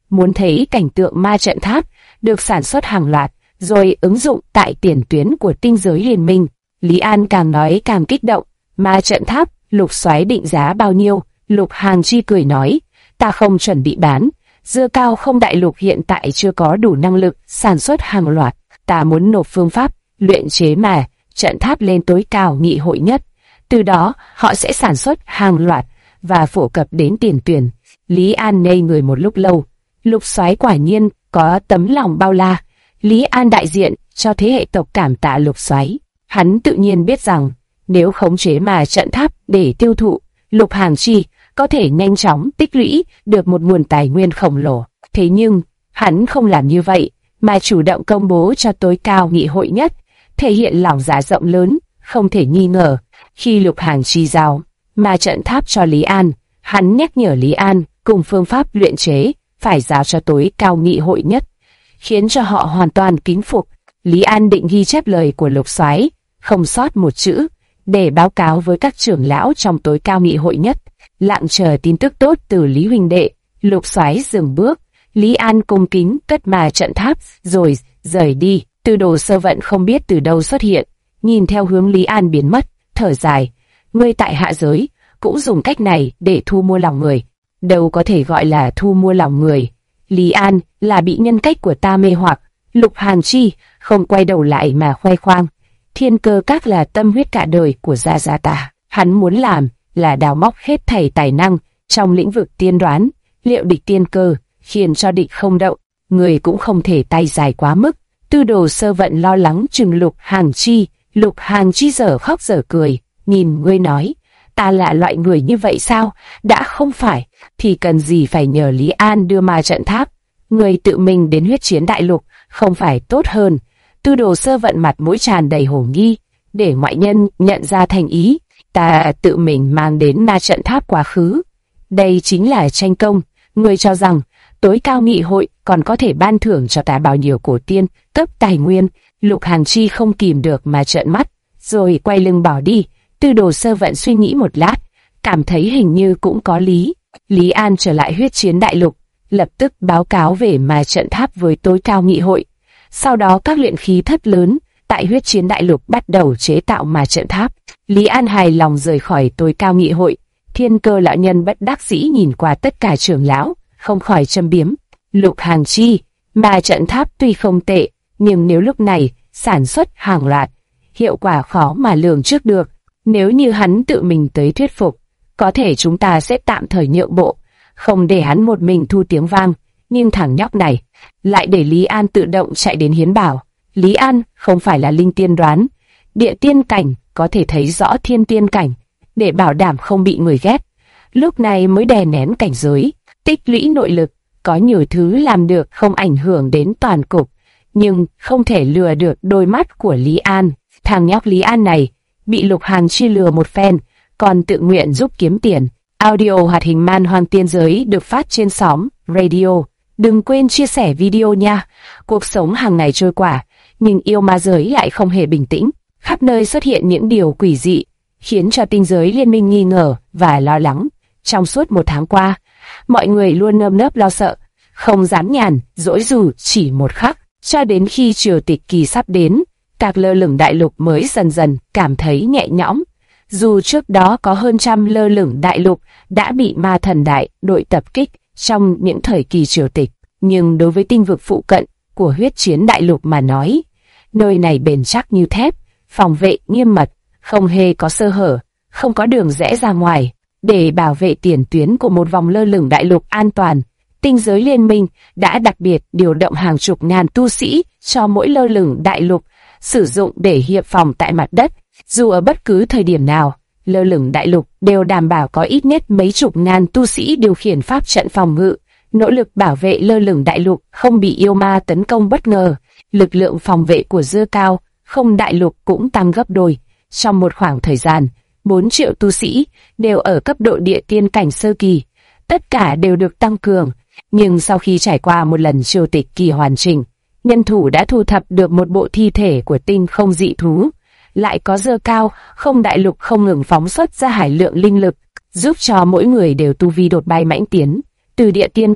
Muốn thấy cảnh tượng ma trận tháp được sản xuất hàng loạt, rồi ứng dụng tại tiền tuyến của tinh giới liên minh. Lý An càng nói càng kích động. Ma trận tháp, Lục Soái định giá bao nhiêu? Lục Hàng Chi cười nói, ta không chuẩn bị bán. Dưa Cao Không Đại Lục hiện tại chưa có đủ năng lực sản xuất hàng loạt. Ta muốn nộp phương pháp luyện chế mà trận tháp lên tối cao nghị hội nhất. Từ đó, họ sẽ sản xuất hàng loạt và phổ cập đến tiền tuyển. Lý An ngây người một lúc lâu. Lục Soái quả nhiên có tấm lòng bao la. Lý An đại diện cho thế hệ tộc cảm tạ Lục Soái. Hắn tự nhiên biết rằng, nếu khống chế mà trận tháp để tiêu thụ, Lục Hàng Chi có thể nhanh chóng tích lũy được một nguồn tài nguyên khổng lồ. Thế nhưng, hắn không làm như vậy, mà chủ động công bố cho tối cao nghị hội nhất, thể hiện lòng dạ rộng lớn, không thể nghi ngờ. Khi Lục Hàng Chi giao mà trận tháp cho Lý An, hắn nhắc nhở Lý An cùng phương pháp luyện chế phải giao cho tối cao nghị hội nhất, khiến cho họ hoàn toàn kính phục. Lý An định ghi chép lời của Lục Soái, không sót một chữ, để báo cáo với các trưởng lão trong tối cao nghị hội nhất. Lặng chờ tin tức tốt từ Lý huynh đệ. Lục Soái dừng bước. Lý An cung kính cất mà trận tháp rồi rời đi. Tư Đồ Sơ Vận không biết từ đâu xuất hiện, nhìn theo hướng Lý An biến mất, thở dài. Ngươi tại hạ giới cũng dùng cách này để thu mua lòng người. Đâu có thể gọi là thu mua lòng người. Lý An là bị nhân cách của ta mê hoặc. Lục Hàng Chi không quay đầu lại mà khoe khoang. Thiên Cơ Các là tâm huyết cả đời của gia gia ta. Hắn muốn làm là đào móc hết thảy tài năng trong lĩnh vực tiên đoán, liệu địch tiên cơ, khiến cho địch không động. Người cũng không thể tay dài quá mức. Tư Đồ Sơ Vận lo lắng chừng Lục Hàng Chi. Lục Hàng Chi dở khóc dở cười, nhìn ngươi nói, ta là loại người như vậy sao? Đã không phải, thì cần gì phải nhờ Lý An đưa ma trận tháp? Người tự mình đến huyết chiến đại lục, không phải tốt hơn? Tư Đồ Sơ Vận mặt mũi tràn đầy hồ nghi, để ngoại nhân nhận ra thành ý. Ta tự mình mang đến ma trận tháp quá khứ. Đây chính là tranh công. Ngươi cho rằng tối cao nghị hội còn có thể ban thưởng cho ta bao nhiêu cổ tiên cấp tài nguyên? Lục Hàng Chi không kìm được mà trợn mắt, rồi quay lưng bỏ đi. Tư Đồ Sơ Vận suy nghĩ một lát, cảm thấy hình như cũng có lý. Lý An trở lại huyết chiến đại lục, lập tức báo cáo về ma trận tháp với tối cao nghị hội. Sau đó các luyện khí thất lớn tại huyết chiến đại lục bắt đầu chế tạo ma trận tháp. Lý An hài lòng rời khỏi tối cao nghị hội. Thiên Cơ lão nhân bất đắc dĩ nhìn qua tất cả trưởng lão, không khỏi châm biếm. Lục Hàng Chi, ma trận tháp tuy không tệ, nhưng nếu lúc này sản xuất hàng loạt, hiệu quả khó mà lường trước được. Nếu như hắn tự mình tới thuyết phục, có thể chúng ta sẽ tạm thời nhượng bộ, không để hắn một mình thu tiếng vang. Nhưng thằng nhóc này lại để Lý An tự động chạy đến hiến bảo. Lý An không phải là linh tiên đoán, địa tiên cảnh có thể thấy rõ thiên tiên cảnh, để bảo đảm không bị người ghét. Lúc này mới đè nén cảnh giới, tích lũy nội lực, có nhiều thứ làm được không ảnh hưởng đến toàn cục, nhưng không thể lừa được đôi mắt của Lý An. Thằng nhóc Lý An này bị Lục Hàng Chi lừa một phen, còn tự nguyện giúp kiếm tiền. Audio hoạt hình Man Hoang Tiên Giới được phát trên xóm Radio. Đừng quên chia sẻ video nha. Cuộc sống hàng ngày trôi qua, nhưng yêu ma giới lại không hề bình tĩnh. Khắp nơi xuất hiện những điều quỷ dị, khiến cho tinh giới liên minh nghi ngờ và lo lắng. Trong suốt một tháng qua, mọi người luôn nơm nớp lo sợ, không dám nhàn dỗi dù chỉ một khắc. Cho đến khi triều tịch kỳ sắp đến, các lơ lửng đại lục mới dần dần cảm thấy nhẹ nhõm. Dù trước đó có hơn trăm lơ lửng đại lục đã bị ma thần đại đội tập kích trong những thời kỳ triều tịch, nhưng đối với tinh vực phụ cận của huyết chiến đại lục mà nói, nơi này bền chắc như thép, phòng vệ nghiêm mật, không hề có sơ hở, không có đường rẽ ra ngoài. Để bảo vệ tiền tuyến của một vòng lơ lửng đại lục an toàn, tinh giới liên minh đã đặc biệt điều động hàng chục ngàn tu sĩ cho mỗi lơ lửng đại lục, sử dụng để hiệp phòng tại mặt đất. Dù ở bất cứ thời điểm nào, lơ lửng đại lục đều đảm bảo có ít nhất mấy chục ngàn tu sĩ điều khiển pháp trận phòng ngự, nỗ lực bảo vệ lơ lửng đại lục không bị yêu ma tấn công bất ngờ. Lực lượng phòng vệ của Dưa Cao Không đại lục cũng tăng gấp đôi. Trong một khoảng thời gian, 4 triệu tu sĩ đều ở cấp độ địa tiên cảnh sơ kỳ, tất cả đều được tăng cường. Nhưng sau khi trải qua một lần triều tịch kỳ hoàn chỉnh, nhân thủ đã thu thập được một bộ thi thể của tinh không dị thú. Lại có Dưa Cao Không đại lục không ngừng phóng xuất ra hải lượng linh lực, giúp cho mỗi người đều tu vi đột bay mãnh tiến, từ địa tiên cảnh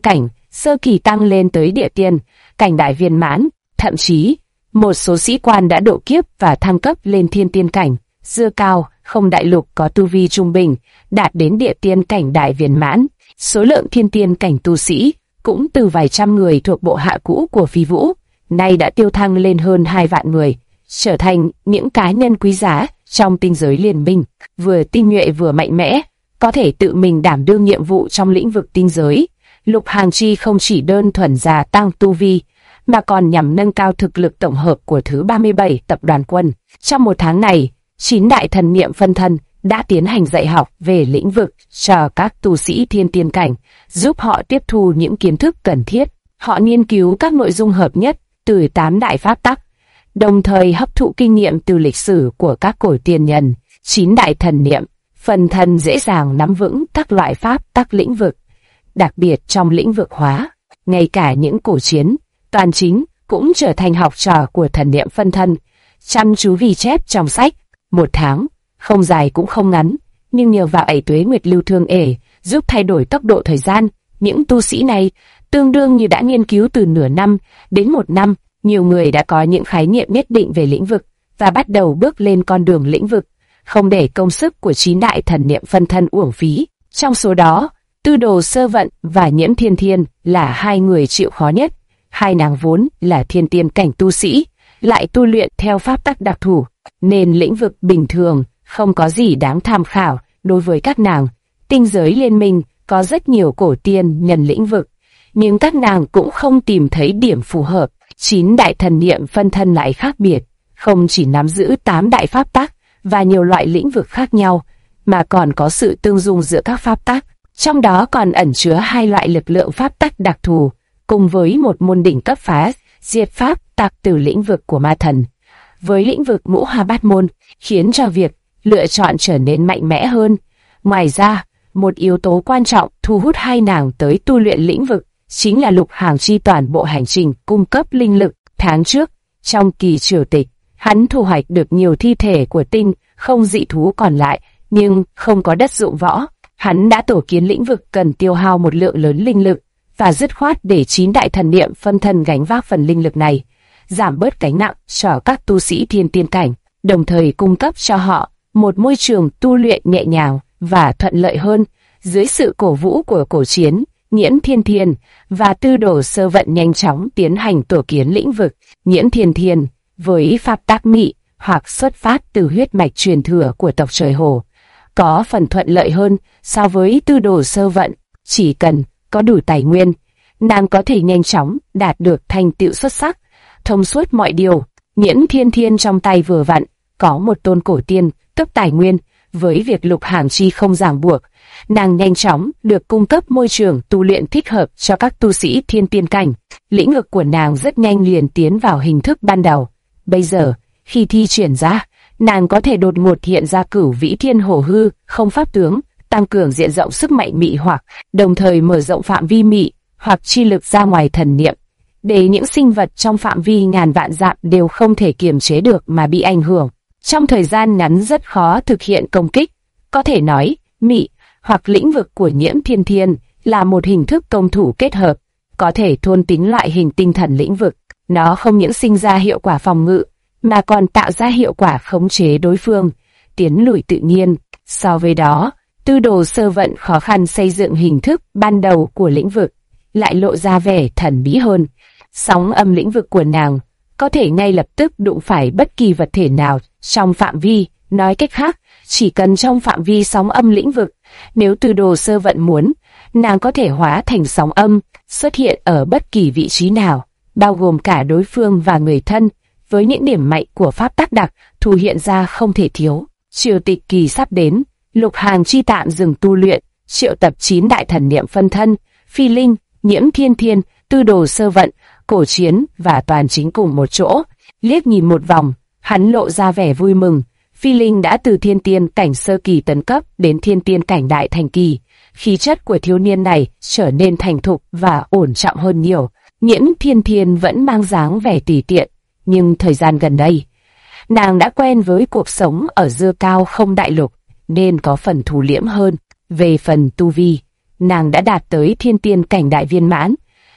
sơ kỳ tăng lên tới địa tiên, cảnh đại viên mãn, thậm chí một số sĩ quan đã độ kiếp và thăng cấp lên thiên tiên cảnh. Dưa Cao Không Đại Lục có tu vi trung bình, đạt đến địa tiên cảnh đại viên mãn. Số lượng thiên tiên cảnh tu sĩ cũng từ vài trăm người thuộc bộ hạ cũ của Phi Vũ, nay đã tiêu thăng lên hơn 2 vạn người, trở thành những cá nhân quý giá trong tinh giới liên minh, vừa tinh nhuệ vừa mạnh mẽ, có thể tự mình đảm đương nhiệm vụ trong lĩnh vực tinh giới. Lục Hàng Chi không chỉ đơn thuần gia tăng tu vi, mà còn nhằm nâng cao thực lực tổng hợp của thứ 37 tập đoàn quân. Trong một tháng này, 9 đại thần niệm phân thân đã tiến hành dạy học về lĩnh vực cho các tu sĩ thiên tiên cảnh, giúp họ tiếp thu những kiến thức cần thiết. Họ nghiên cứu các nội dung hợp nhất từ 8 đại pháp tắc, đồng thời hấp thụ kinh nghiệm từ lịch sử của các cổ tiên nhân. 9 đại thần niệm phân thân dễ dàng nắm vững các loại pháp tắc lĩnh vực, đặc biệt trong lĩnh vực hóa. Ngay cả những cổ chiến, toàn chính cũng trở thành học trò của thần niệm phân thân, chăm chú ghi chép trong sách. Một tháng, không dài cũng không ngắn, nhưng nhờ vào ấy tuế nguyệt lưu thương ể, giúp thay đổi tốc độ thời gian. Những tu sĩ này tương đương như đã nghiên cứu từ nửa năm đến một năm. Nhiều người đã có những khái niệm nhất định về lĩnh vực và bắt đầu bước lên con đường lĩnh vực, không để công sức của 9 đại thần niệm phân thân uổng phí. Trong số đó, Tư Đồ Sơ Vận và Nhiễm Thiên Thiên là hai người chịu khó nhất. Hai nàng vốn là thiên tiên cảnh tu sĩ, lại tu luyện theo pháp tắc đặc thù, nên lĩnh vực bình thường không có gì đáng tham khảo đối với các nàng. Tinh giới liên minh có rất nhiều cổ tiên nhân lĩnh vực, nhưng các nàng cũng không tìm thấy điểm phù hợp. 9 đại thần niệm phân thân lại khác biệt, không chỉ nắm giữ 8 đại pháp tắc và nhiều loại lĩnh vực khác nhau, mà còn có sự tương dung giữa các pháp tắc. Trong đó còn ẩn chứa 2 loại lực lượng pháp tắc đặc thù, cùng với một môn đỉnh cấp phá diệt pháp tắc từ lĩnh vực của ma thần. Với lĩnh vực ngũ hà bát môn, khiến cho việc lựa chọn trở nên mạnh mẽ hơn. Ngoài ra, một yếu tố quan trọng thu hút hai nàng tới tu luyện lĩnh vực chính là Lục Hàng Chi toàn bộ hành trình cung cấp linh lực. Tháng trước, trong kỳ triều tịch, hắn thu hoạch được nhiều thi thể của tinh không dị thú còn lại, nhưng không có đất dụng võ. Hắn đã tổ kiến lĩnh vực cần tiêu hao một lượng lớn linh lực, và dứt khoát để 9 đại thần niệm phân thân gánh vác phần linh lực này, giảm bớt gánh nặng cho các tu sĩ thiên tiên cảnh, đồng thời cung cấp cho họ một môi trường tu luyện nhẹ nhàng và thuận lợi hơn. Dưới sự cổ vũ của cổ chiến, Nhiễm Thiên Thiên và Tư Đồ Sơ Vận nhanh chóng tiến hành tổ kiến lĩnh vực. Nhiễm Thiên Thiên với pháp tác mị hoặc xuất phát từ huyết mạch truyền thừa của tộc Trời Hồ, có phần thuận lợi hơn so với Tư Đồ Sơ Vận. Chỉ cần có đủ tài nguyên, nàng có thể nhanh chóng đạt được thành tựu xuất sắc, thông suốt mọi điều. Nhiễm Thiên Thiên trong tay vừa vặn có một tôn cổ tiên cấp tài nguyên. Với việc Lục Hàng Chi không ràng buộc, nàng nhanh chóng được cung cấp môi trường tu luyện thích hợp cho các tu sĩ thiên tiên cảnh. Lĩnh vực của nàng rất nhanh liền tiến vào hình thức ban đầu. Bây giờ, khi thi triển ra, nàng có thể đột ngột hiện ra Cửu Vĩ Thiên Hổ Hư không pháp tướng, tăng cường diện rộng sức mạnh mị hoặc, đồng thời mở rộng phạm vi mị hoặc chi lực ra ngoài thần niệm, để những sinh vật trong phạm vi ngàn vạn dặm đều không thể kiềm chế được mà bị ảnh hưởng. Trong thời gian ngắn rất khó thực hiện công kích. Có thể nói, mị hoặc lĩnh vực của Nhiễm Thiên Thiên là một hình thức công thủ kết hợp, có thể thôn tính loại hình tinh thần lĩnh vực. Nó không những sinh ra hiệu quả phòng ngự, mà còn tạo ra hiệu quả khống chế đối phương, tiến lùi tự nhiên. So với đó, Tư Đồ Sơ Vận khó khăn xây dựng hình thức ban đầu của lĩnh vực, lại lộ ra vẻ thần bí hơn. Sóng âm lĩnh vực của nàng có thể ngay lập tức đụng phải bất kỳ vật thể nào trong phạm vi. Nói cách khác, chỉ cần trong phạm vi sóng âm lĩnh vực, nếu Tư Đồ Sơ Vận muốn, nàng có thể hóa thành sóng âm, xuất hiện ở bất kỳ vị trí nào, bao gồm cả đối phương và người thân, với những điểm mạnh của pháp tắc đặc thù hiện ra không thể thiếu. Triều tịch kỳ sắp đến, Lục Hàng Chi tạm dừng tu luyện, triệu tập 9 đại thần niệm phân thân, Phi Linh, Nhiễm Thiên Thiên, Tư Đồ Sơ Vận, Cổ Chiến và Toàn Chính cùng một chỗ. Liếc nhìn một vòng, hắn lộ ra vẻ vui mừng. Phi Linh đã từ thiên tiên cảnh sơ kỳ tấn cấp đến thiên tiên cảnh đại thành kỳ. Khí chất của thiếu niên này trở nên thành thục và ổn trọng hơn nhiều. Nhiễm Thiên Thiên vẫn mang dáng vẻ tùy tiện, nhưng thời gian gần đây, nàng đã quen với cuộc sống ở Dưa Cao Không Đại Lục, nên có phần thu liễm hơn. Về phần tu vi, nàng đã đạt tới thiên tiên cảnh đại viên mãn,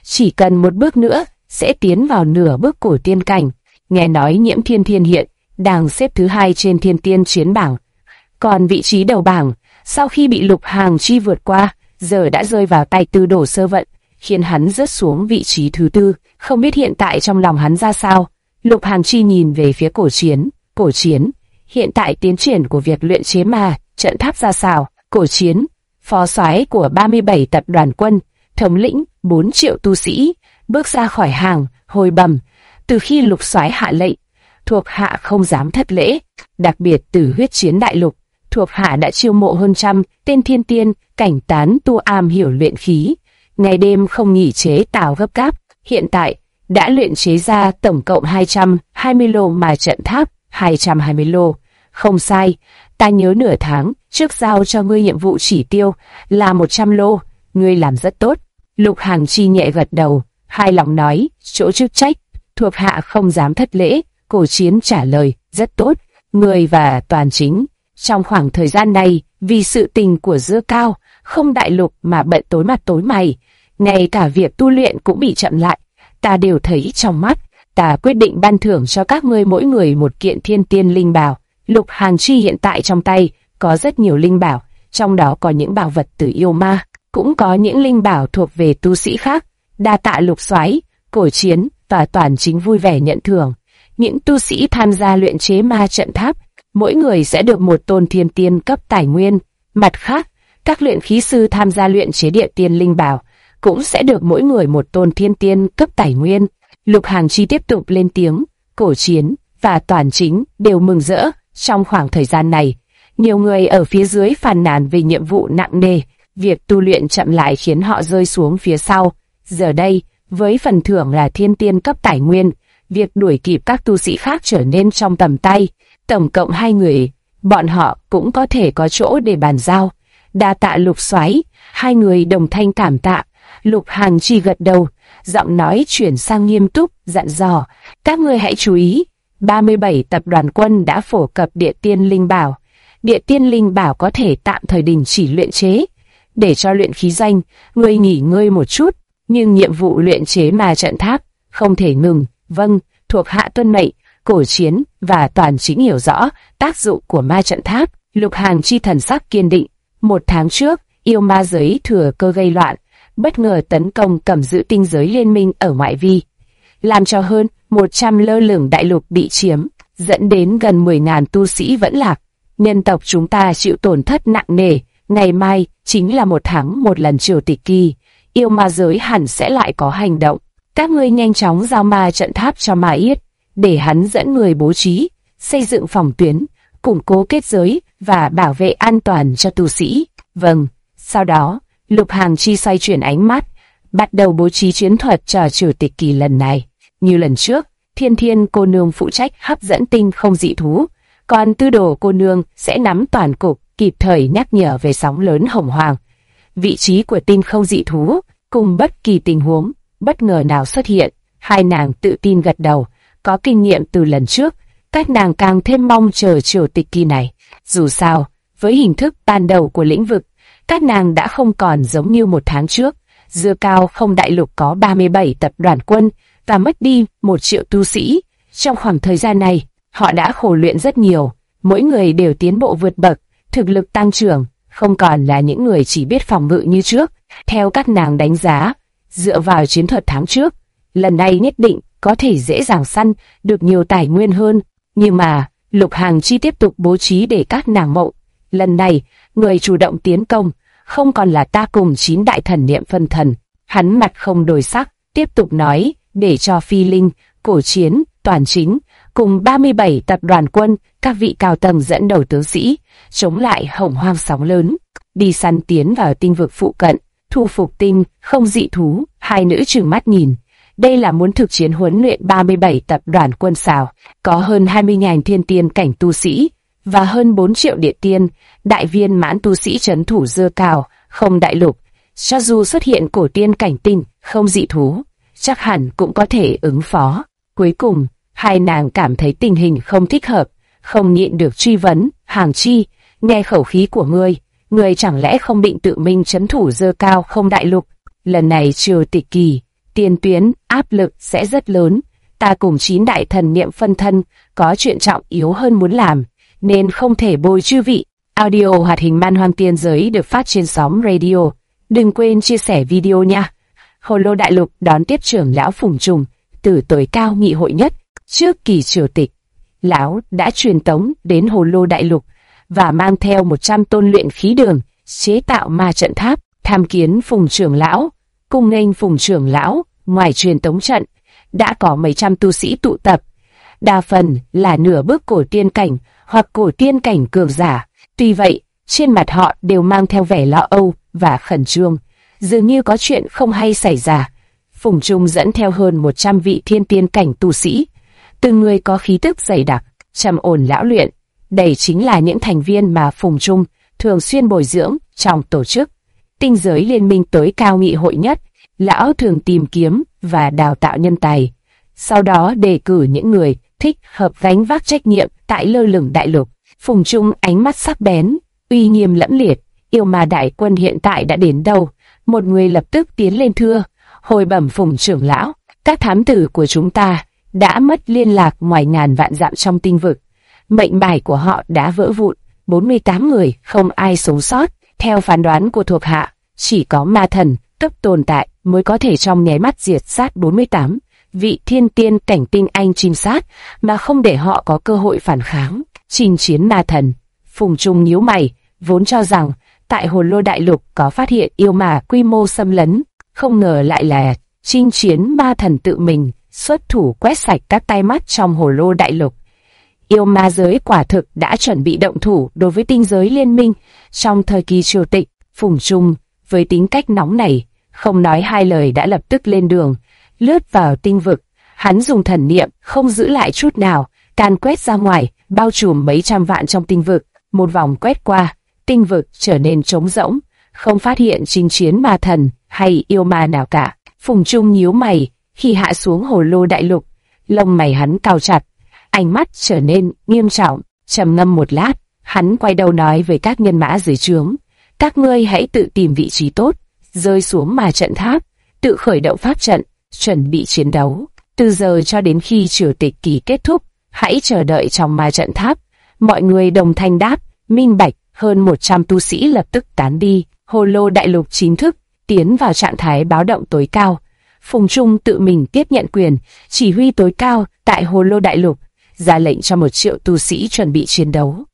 chỉ cần một bước nữa sẽ tiến vào nửa bước cổ tiên cảnh. Nghe nói Nhiễm Thiên Thiên hiện đang xếp thứ 2 trên Thiên Tiên chiến bảng, còn vị trí đầu bảng sau khi bị Lục Hàng Chi vượt qua, giờ đã rơi vào tay Tư Đồ Sơ Vận, khiến hắn rớt xuống vị trí thứ 4. Không biết hiện tại trong lòng hắn ra sao. Lục Hàng Chi nhìn về phía Cổ Chiến, hiện tại tiến triển của việc luyện chế ma trận tháp ra sao? Cổ Chiến, phó soái của 37 tập đoàn quân, thống lĩnh 4 triệu tu sĩ, bước ra khỏi hàng, hồi bẩm, từ khi Lục soái hạ lệnh, thuộc hạ không dám thất lễ, đặc biệt từ huyết chiến đại lục, thuộc hạ đã chiêu mộ hơn 100 tên thiên tiên, cảnh tán tu am hiểu luyện khí, ngày đêm không nghỉ chế tạo gấp gáp, hiện tại đã luyện chế ra tổng cộng 220 lô ma trận tháp, 220 lô. Không sai, ta nhớ nửa tháng trước giao cho ngươi nhiệm vụ chỉ tiêu là 100 lô, ngươi làm rất tốt. Lục Hàng Chi nhẹ gật đầu, hài lòng nói, chỗ chức trách, thuộc hạ không dám thất lễ. Cổ Chiến trả lời, rất tốt, ngươi và Toàn Chính. Trong khoảng thời gian này, vì sự tình của Dưa Cao, không đại lục mà bận tối mặt tối mày, ngay cả việc tu luyện cũng bị chậm lại, ta đều thấy trong mắt. Ta quyết định ban thưởng cho các ngươi mỗi người một kiện thiên tiên linh bảo. Lục Hàng Chi hiện tại trong tay có rất nhiều linh bảo, trong đó có những bảo vật từ yêu ma, cũng có những linh bảo thuộc về tu sĩ khác. Đa tạ Lục soái. Cổ Chiến và Toàn Chính vui vẻ nhận thưởng. Những tu sĩ tham gia luyện chế ma trận tháp, mỗi người sẽ được một tôn thiên tiên cấp tài nguyên. Mặt khác, các luyện khí sư tham gia luyện chế địa tiên linh bảo cũng sẽ được mỗi người một tôn thiên tiên cấp tài nguyên. Lục Hàng Chi tiếp tục lên tiếng, Cổ Chiến và Toàn Chính đều mừng rỡ. Trong khoảng thời gian này, nhiều người ở phía dưới phàn nàn về nhiệm vụ nặng nề, việc tu luyện chậm lại khiến họ rơi xuống phía sau. Giờ đây, với phần thưởng là thiên tiên cấp tài nguyên, việc đuổi kịp các tu sĩ khác trở nên trong tầm tay. Tổng cộng 2 người, bọn họ cũng có thể có chỗ để bàn giao. Đa tạ Lục soái. 2 người đồng thanh cảm tạ. Lục Hàng Chi gật đầu, giọng nói chuyển sang nghiêm túc, dặn dò, các ngươi hãy chú ý. 37 tập đoàn quân đã phổ cập địa tiên linh bảo. Địa tiên linh bảo có thể tạm thời đình chỉ luyện chế, để cho luyện khí doanh, ngươi nghỉ ngơi một chút, nhưng nhiệm vụ luyện chế ma trận tháp không thể ngừng. Vâng, thuộc hạ tuân mệnh. Cổ Chiến và Toàn Chính hiểu rõ tác dụng của ma trận tháp. Lục Hàng Chi thần sắc kiên định. 1 tháng trước, yêu ma giới thừa cơ gây loạn, bất ngờ tấn công cầm giữ tinh giới liên minh ở ngoại vi, làm cho hơn 100 lơ lửng đại lục bị chiếm, dẫn đến gần 10.000 tu sĩ vẫn lạc. Nhân tộc chúng ta chịu tổn thất nặng nề. Ngày mai chính là 1 tháng 1 lần triều tịch kỳ, yêu ma giới hẳn sẽ lại có hành động. Các ngươi nhanh chóng giao ma trận tháp cho Ma Yết, để hắn dẫn người bố trí, xây dựng phòng tuyến, củng cố kết giới và bảo vệ an toàn cho tu sĩ. Vâng. Sau đó, Lục Hàng Chi xoay chuyển ánh mắt, bắt đầu bố trí chiến thuật cho triều tịch kỳ lần này. Như lần trước, Thiên Thiên cô nương phụ trách hấp dẫn tinh không dị thú, còn Tư Đồ cô nương sẽ nắm toàn cục, kịp thời nhắc nhở về sóng lớn hồng hoàng. Vị trí của tinh không dị thú, cùng bất kỳ tình huống bất ngờ nào xuất hiện, 2 nàng tự tin gật đầu. Có kinh nghiệm từ lần trước, các nàng càng thêm mong chờ triều tịch kỳ này. Dù sao, với hình thức ban đầu của lĩnh vực, các nàng đã không còn giống như 1 tháng trước. Dưa Cao không đại lục có 37 tập đoàn quân và mất đi 1 triệu tu sĩ. Trong khoảng thời gian này, họ đã khổ luyện rất nhiều, mỗi người đều tiến bộ vượt bậc, thực lực tăng trưởng, không còn là những người chỉ biết phòng ngự như trước. Theo các nàng đánh giá, dựa vào chiến thuật tháng trước, lần này nhất định có thể dễ dàng săn được nhiều tài nguyên hơn. Nhưng mà, Lục Hàng Chi tiếp tục bố trí để các nàng mộng. Lần này, người chủ động tiến công, không còn là ta cùng 9 đại thần niệm phân thần. Hắn mặt không đổi sắc, tiếp tục nói, để cho Phi Linh, Cổ Chiến, Toàn Chính, cùng 37 tập đoàn quân, các vị cao tầng dẫn đầu tướng sĩ, chống lại hồng hoang sóng lớn, đi săn tiến vào tinh vực phụ cận, thu phục tinh không dị thú. 2 nữ trừng mắt nhìn. Đây là muốn thực chiến huấn luyện 37 tập đoàn quân sao? Có hơn 20.000 thiên tiên cảnh tu sĩ và hơn 4 triệu địa tiên, đại viên mãn tu sĩ trấn thủ Dưa Cao, không đại lục. Cho dù xuất hiện cổ tiên cảnh tinh, không dị thú, chắc hẳn cũng có thể ứng phó. Cuối cùng, 2 nàng cảm thấy tình hình không thích hợp, không nhịn được truy vấn, Hàng Chi, nghe khẩu khí của ngươi chẳng lẽ không định tự mình trấn thủ Dưa Cao không đại lục? Lần này triều tịch kỳ, tiền tuyến áp lực sẽ rất lớn. Ta cùng 9 đại thần niệm phân thân có chuyện trọng yếu hơn muốn làm, nên không thể bồi chư vị. Audio hoạt hình Man Hoang Tiên Giới được phát trên sóng radio. Đừng quên chia sẻ video nha. Hồ Lô Đại Lục đón tiếp trưởng lão Phùng Trùng từ tối cao nghị hội nhất. Trước kỳ triều tịch, lão đã truyền tống đến Hồ Lô Đại Lục và mang theo 100 tôn luyện khí đường chế tạo ma trận tháp, tham kiến Phùng trưởng lão. Cung nghênh Phùng trưởng lão. Ngoài truyền tống trận, đã có mấy trăm tu sĩ tụ tập, đa phần là nửa bước cổ tiên cảnh hoặc cổ tiên cảnh cường giả. Tuy vậy, trên mặt họ đều mang theo vẻ lo âu và khẩn trương, dường như có chuyện không hay xảy ra. Phùng Trung dẫn theo hơn 100 vị thiên tiên cảnh tu sĩ, từng người có khí tức dày đặc, trầm ổn lão luyện. Đây chính là những thành viên mà Phùng Trung thường xuyên bồi dưỡng trong tổ chức Tinh Giới Liên minh tối cao nghị hội nhất. Lão thường tìm kiếm và đào tạo nhân tài, sau đó đề cử những người thích hợp gánh vác trách nhiệm tại lơ lửng đại lục. Phùng Trung ánh mắt sắc bén, uy nghiêm lẫm liệt. Yêu ma đại quân hiện tại đã đến đâu? Một người lập tức tiến lên thưa, hồi bẩm Phùng trưởng lão, các thám tử của chúng ta đã mất liên lạc ngoài ngàn vạn dặm trong tinh vực. Mệnh bài của họ đã vỡ vụn, 48 người không ai sống sót. Theo phán đoán của thuộc hạ, chỉ có ma thần cấp tồn tại mới có thể trong nháy mắt diệt sát 48 vị thiên tiên cảnh tinh anh trinh sát mà không để họ có cơ hội phản kháng. Chinh chiến ma thần. Phùng Trung nhíu mày, vốn cho rằng tại Hồ Lô Đại Lục có phát hiện yêu ma quy mô xâm lấn, không ngờ lại là chinh chiến ma thần tự mình xuất thủ quét sạch các tai mắt trong Hồ Lô Đại Lục. Yêu ma giới quả thực đã chuẩn bị động thủ đối với Tinh Giới Liên minh trong thời kỳ triều tịch. Phùng Trung với tính cách nóng này, không nói hai lời đã lập tức lên đường, lướt vào tinh vực. Hắn dùng thần niệm không giữ lại chút nào, can quét ra ngoài, bao trùm mấy trăm vạn trong tinh vực. Một vòng quét qua, tinh vực trở nên trống rỗng, không phát hiện chinh chiến ma thần hay yêu ma nào cả. Phùng Trung nhíu mày khi hạ xuống Hồ Lô Đại Lục, lông mày hắn cau chặt, ánh mắt trở nên nghiêm trọng. Trầm ngâm một lát, hắn quay đầu nói với các nhân mã dưới trướng: các ngươi hãy tự tìm vị trí tốt, rơi xuống ma trận tháp, tự khởi động pháp trận, chuẩn bị chiến đấu. Từ giờ cho đến khi triều tịch kỳ kết thúc, hãy chờ đợi trong ma trận tháp. Mọi người đồng thanh đáp, minh bạch. Hơn 100 tu sĩ lập tức tán đi. Hồ Lô Đại Lục chính thức tiến vào trạng thái báo động tối cao. Phùng Trung tự mình tiếp nhận quyền chỉ huy tối cao tại Hồ Lô Đại Lục, ra lệnh cho 1 triệu tu sĩ chuẩn bị chiến đấu.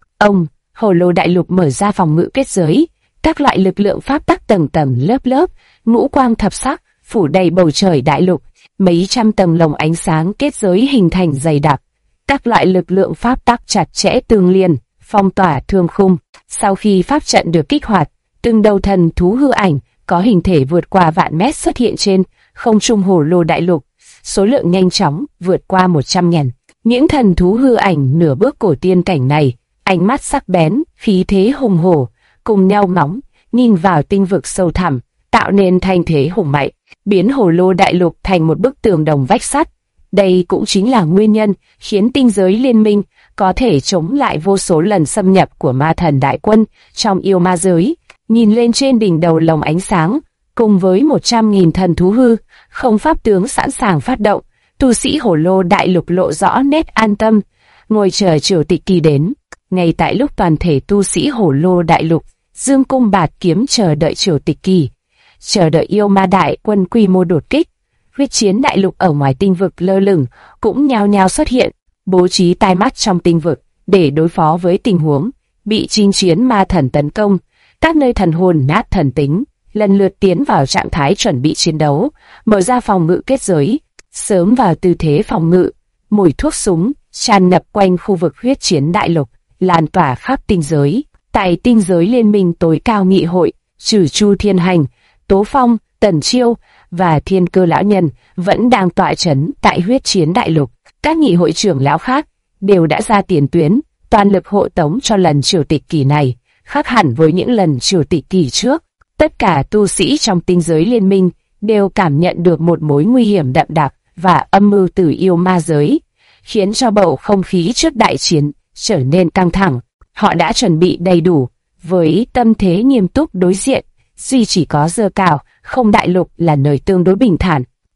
Hồ Lô Đại Lục mở ra phòng ngự kết giới, các loại lực lượng pháp tắc tầng tầng lớp lớp, ngũ quang thập sắc phủ đầy bầu trời đại lục. Mấy trăm tầng lồng ánh sáng kết giới hình thành dày đặc, các loại lực lượng pháp tắc chặt chẽ tương liên, phong tỏa thương khung. Sau khi pháp trận được kích hoạt, từng đầu thần thú hư ảnh có hình thể vượt qua vạn mét xuất hiện trên không trung Hồ Lô Đại Lục, số lượng nhanh chóng vượt qua 100.000. Những thần thú hư ảnh nửa bước cổ tiên cảnh này, ánh mắt sắc bén, khí thế hùng hổ, cùng nhau ngóng nhìn vào tinh vực sâu thẳm, tạo nên thanh thế hùng mạnh, biến Hồ Lô Đại Lục thành một bức tường đồng vách sắt. Đây cũng chính là nguyên nhân khiến Tinh Giới Liên minh có thể chống lại vô số lần xâm nhập của ma thần đại quân trong yêu ma giới. Nhìn lên trên đỉnh đầu lồng ánh sáng, cùng với 100.000 thần thú hư, không pháp tướng sẵn sàng phát động, tu sĩ Hồ Lô Đại Lục lộ rõ nét an tâm, ngồi chờ triều tịch kỳ đến. Ngay tại lúc toàn thể tu sĩ Hồ Lô Đại Lục dương cung bạt kiếm chờ đợi triều tịch kỳ, chờ đợi yêu ma đại quân quy mô đột kích, huyết chiến đại lục ở ngoài tinh vực lơ lửng cũng nhao nhao xuất hiện, bố trí tai mắt trong tinh vực để đối phó với tình huống bị chinh chiến ma thần tấn công. Các nơi thần hồn nát thần tính lần lượt tiến vào trạng thái chuẩn bị chiến đấu, mở ra phòng ngự kết giới, sớm vào tư thế phòng ngự. Mùi thuốc súng tràn ngập quanh khu vực huyết chiến đại lục, lan tỏa khắp tinh giới. Tại Tinh Giới Liên minh tối cao nghị hội, trừ Chu Thiên Hành, Tố Phong, Tần Chiêu và Thiên Cơ lão nhân vẫn đang tọa chấn tại huyết chiến đại lục. Các nghị hội trưởng lão khác đều đã ra tiền tuyến, toàn lực hộ tống cho lần triều tịch kỳ này, khác hẳn với những lần triều tịch kỳ trước. Tất cả tu sĩ trong Tinh Giới Liên minh đều cảm nhận được một mối nguy hiểm đậm đặc và âm mưu từ yêu ma giới, khiến cho bầu không khí trước đại chiến trở nên căng thẳng. Họ đã chuẩn bị đầy đủ, với tâm thế nghiêm túc đối diện. Duy chỉ có Giơ Cao Không Đại Lục là nơi tương đối bình thản.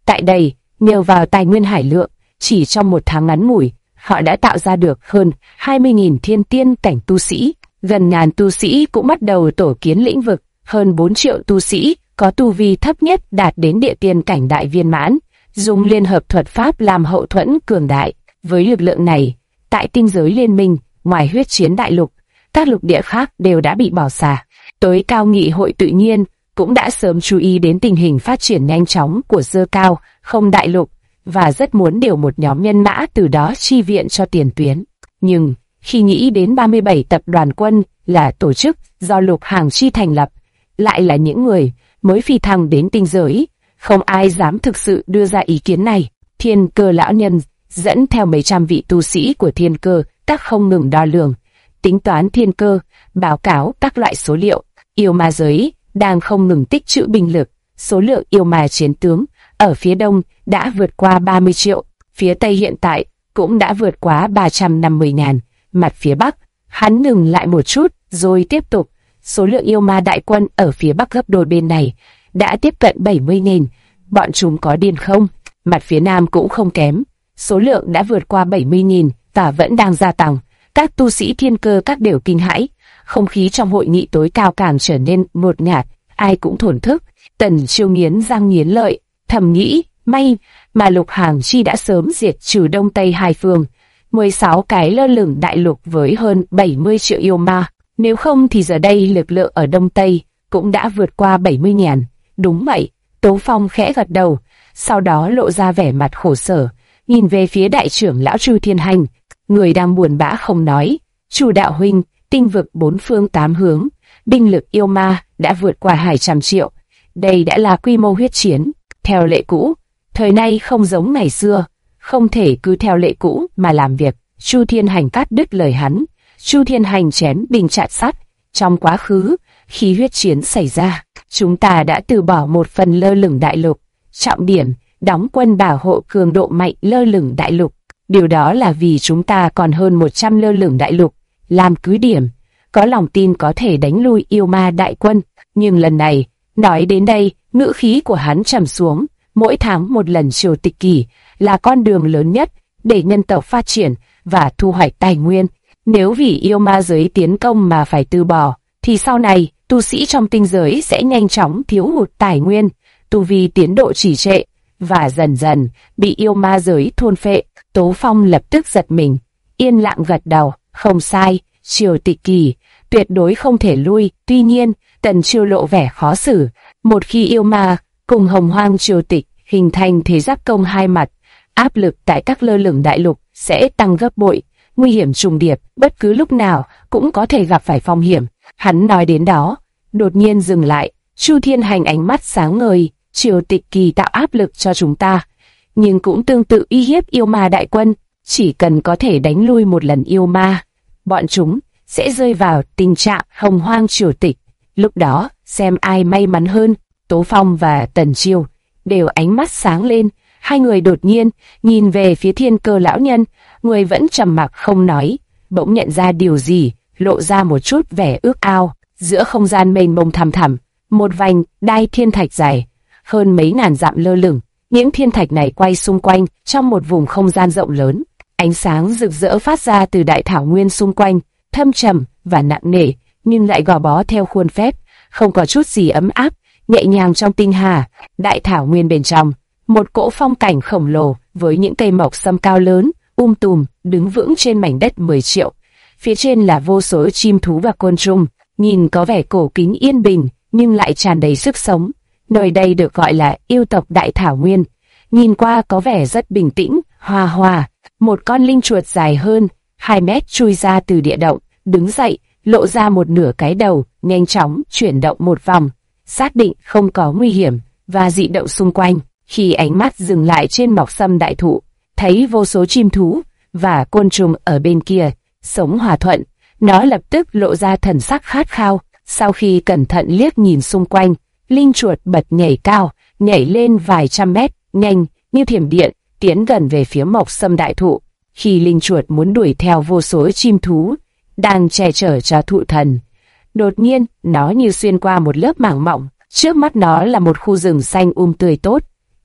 Tại đây, nhờ vào tài nguyên hải lượng, chỉ trong một tháng ngắn ngủi, họ đã tạo ra được hơn 20.000 thiên tiên cảnh tu sĩ, gần ngàn tu sĩ cũng bắt đầu tổ kiến lĩnh vực, hơn 4 triệu tu sĩ có tu vi thấp nhất đạt đến địa tiên cảnh đại viên mãn, dùng liên hợp thuật pháp làm hậu thuẫn cường đại. Với lực lượng này, tại tinh giới liên minh, ngoài huyết chiến đại lục, các lục địa khác đều đã bị bỏ xả. Tối cao nghị hội tự nhiên cũng đã sớm chú ý đến tình hình phát triển nhanh chóng của Dơ Cao Không đại lục và rất muốn điều một nhóm nhân mã từ đó chi viện cho tiền tuyến. Nhưng khi nghĩ đến 37 tập đoàn quân là tổ chức do Lục Hàng Chi thành lập, lại là những người mới phi thăng đến tinh giới, không ai dám thực sự đưa ra ý kiến này. Thiên Cơ lão nhân dẫn theo mấy trăm vị tu sĩ của Thiên Cơ các không ngừng đo lường, tính toán thiên cơ, báo cáo các loại số liệu. Yêu ma giới đang không ngừng tích trữ binh lực, số lượng yêu ma chiến tướng ở phía đông đã vượt qua 30 triệu, phía tây hiện tại cũng đã vượt quá 350.000. Mặt phía bắc, hắn ngừng lại một chút rồi tiếp tục, số lượng yêu ma đại quân ở phía bắc gấp đôi bên này, đã tiếp cận 70.000. Bọn chúng có điên không? Mặt phía nam cũng không kém, số lượng đã vượt qua 70.000 và vẫn đang gia tăng. Các tu sĩ Thiên Cơ các đều kinh hãi, không khí trong hội nghị tối cao càng trở nên ngột ngạt, ai cũng thổn thức. Tần Chiêu nghiến răng nghiến lợi, thầm nghĩ, may mà Lục Hàng Chi đã sớm diệt trừ Đông Tây hai phương, 16 cái lơ lửng đại lục với hơn 70 triệu yêu ma, nếu không thì giờ đây lực lượng ở Đông Tây cũng đã vượt qua 70.000. Đúng vậy, Tố Phong khẽ gật đầu, sau đó lộ ra vẻ mặt khổ sở, nhìn về phía đại trưởng lão Chu Thiên Hành, người đang buồn bã không nói. Chu đạo huynh, tinh vực bốn phương tám hướng, binh lực yêu ma đã vượt qua 200 triệu. Đây đã là quy mô huyết chiến. Theo lệ cũ, thời nay không giống ngày xưa, không thể cứ theo lệ cũ mà làm việc. Chu Thiên Hành cắt đứt lời hắn. Chu Thiên Hành chém đinh chặt sắt. Trong quá khứ, khi huyết chiến xảy ra, chúng ta đã từ bỏ một phần lơ lửng đại lục, trọng điểm đóng quân bảo hộ cường độ mạnh lơ lửng đại lục. Điều đó là vì chúng ta còn hơn 100 lơ lửng đại lục làm cứ điểm, có lòng tin có thể đánh lui yêu ma đại quân. Nhưng lần này, nói đến đây, ngữ khí của hắn trầm xuống. Mỗi tháng một lần triều tịch kỷ là con đường lớn nhất để nhân tộc phát triển và thu hoạch tài nguyên. Nếu vì yêu ma giới tiến công mà phải từ bỏ, thì sau này tu sĩ trong tinh giới sẽ nhanh chóng thiếu hụt tài nguyên, tu vi tiến độ trì trệ và dần dần bị yêu ma giới thôn phệ. Tố Phong lập tức giật mình, yên lặng gật đầu, không sai, triều tịch kỳ tuyệt đối không thể lui. Tuy nhiên, Tần Chiêu lộ vẻ khó xử. Một khi yêu ma cùng hồng hoang triều tịch hình thành thế giáp công hai mặt, áp lực tại các lơ lửng đại lục sẽ tăng gấp bội, nguy hiểm trùng điệp, bất cứ lúc nào cũng có thể gặp phải phong hiểm. Hắn nói đến đó, đột nhiên dừng lại. Chu Thiên Hành ánh mắt sáng ngời, triều tịch kỳ tạo áp lực cho chúng ta, nhưng cũng tương tự uy hiếp yêu ma đại quân. Chỉ cần có thể đánh lui một lần yêu ma, bọn chúng sẽ rơi vào tình trạng hồng hoang triều tịch. Lúc đó, xem ai may mắn hơn. Tố Phong và Tần Chiêu đều ánh mắt sáng lên. Hai người đột nhiên nhìn về phía Thiên Cơ lão nhân, người vẫn trầm mặc không nói, bỗng nhận ra điều gì, lộ ra một chút vẻ ước ao. Giữa không gian mênh mông thăm thẳm, một vành đai thiên thạch dài hơn mấy ngàn dặm lơ lửng. Những thiên thạch này quay xung quanh trong một vùng không gian rộng lớn. Ánh sáng rực rỡ phát ra từ đại thảo nguyên xung quanh, thâm trầm và nặng nề, nhưng lại gò bó theo khuôn phép, không có chút gì ấm áp, nhẹ nhàng trong tinh hà. Đại thảo nguyên bên trong, một cỗ phong cảnh khổng lồ với những cây mộc sâm cao lớn, tùm, đứng vững trên mảnh đất 10 triệu. Phía trên là vô số chim thú và côn trùng, nhìn có vẻ cổ kính yên bình, nhưng lại tràn đầy sức sống. Nơi đây được gọi là yêu tộc Đại Thảo Nguyên, nhìn qua có vẻ rất bình tĩnh, hòa hòa. Một con linh chuột dài hơn 2 mét chui ra từ địa động, đứng dậy, lộ ra một nửa cái đầu, nhanh chóng chuyển động một vòng, xác định không có nguy hiểm và dị động xung quanh. Khi ánh mắt dừng lại trên mọc sâm đại thụ, thấy vô số chim thú và côn trùng ở bên kia sống hòa thuận, nó lập tức lộ ra thần sắc khát khao. Sau khi cẩn thận liếc nhìn xung quanh, linh chuột bật nhảy cao, nhảy lên vài trăm mét, nhanh như thiểm điện, tiến gần về phía mộc sâm đại thụ. Khi linh chuột muốn đuổi theo vô số chim thú đang che chở cho thụ thần, đột nhiên nó như xuyên qua một lớp màng mỏng. Trước mắt nó là một khu rừng xanh tươi tốt,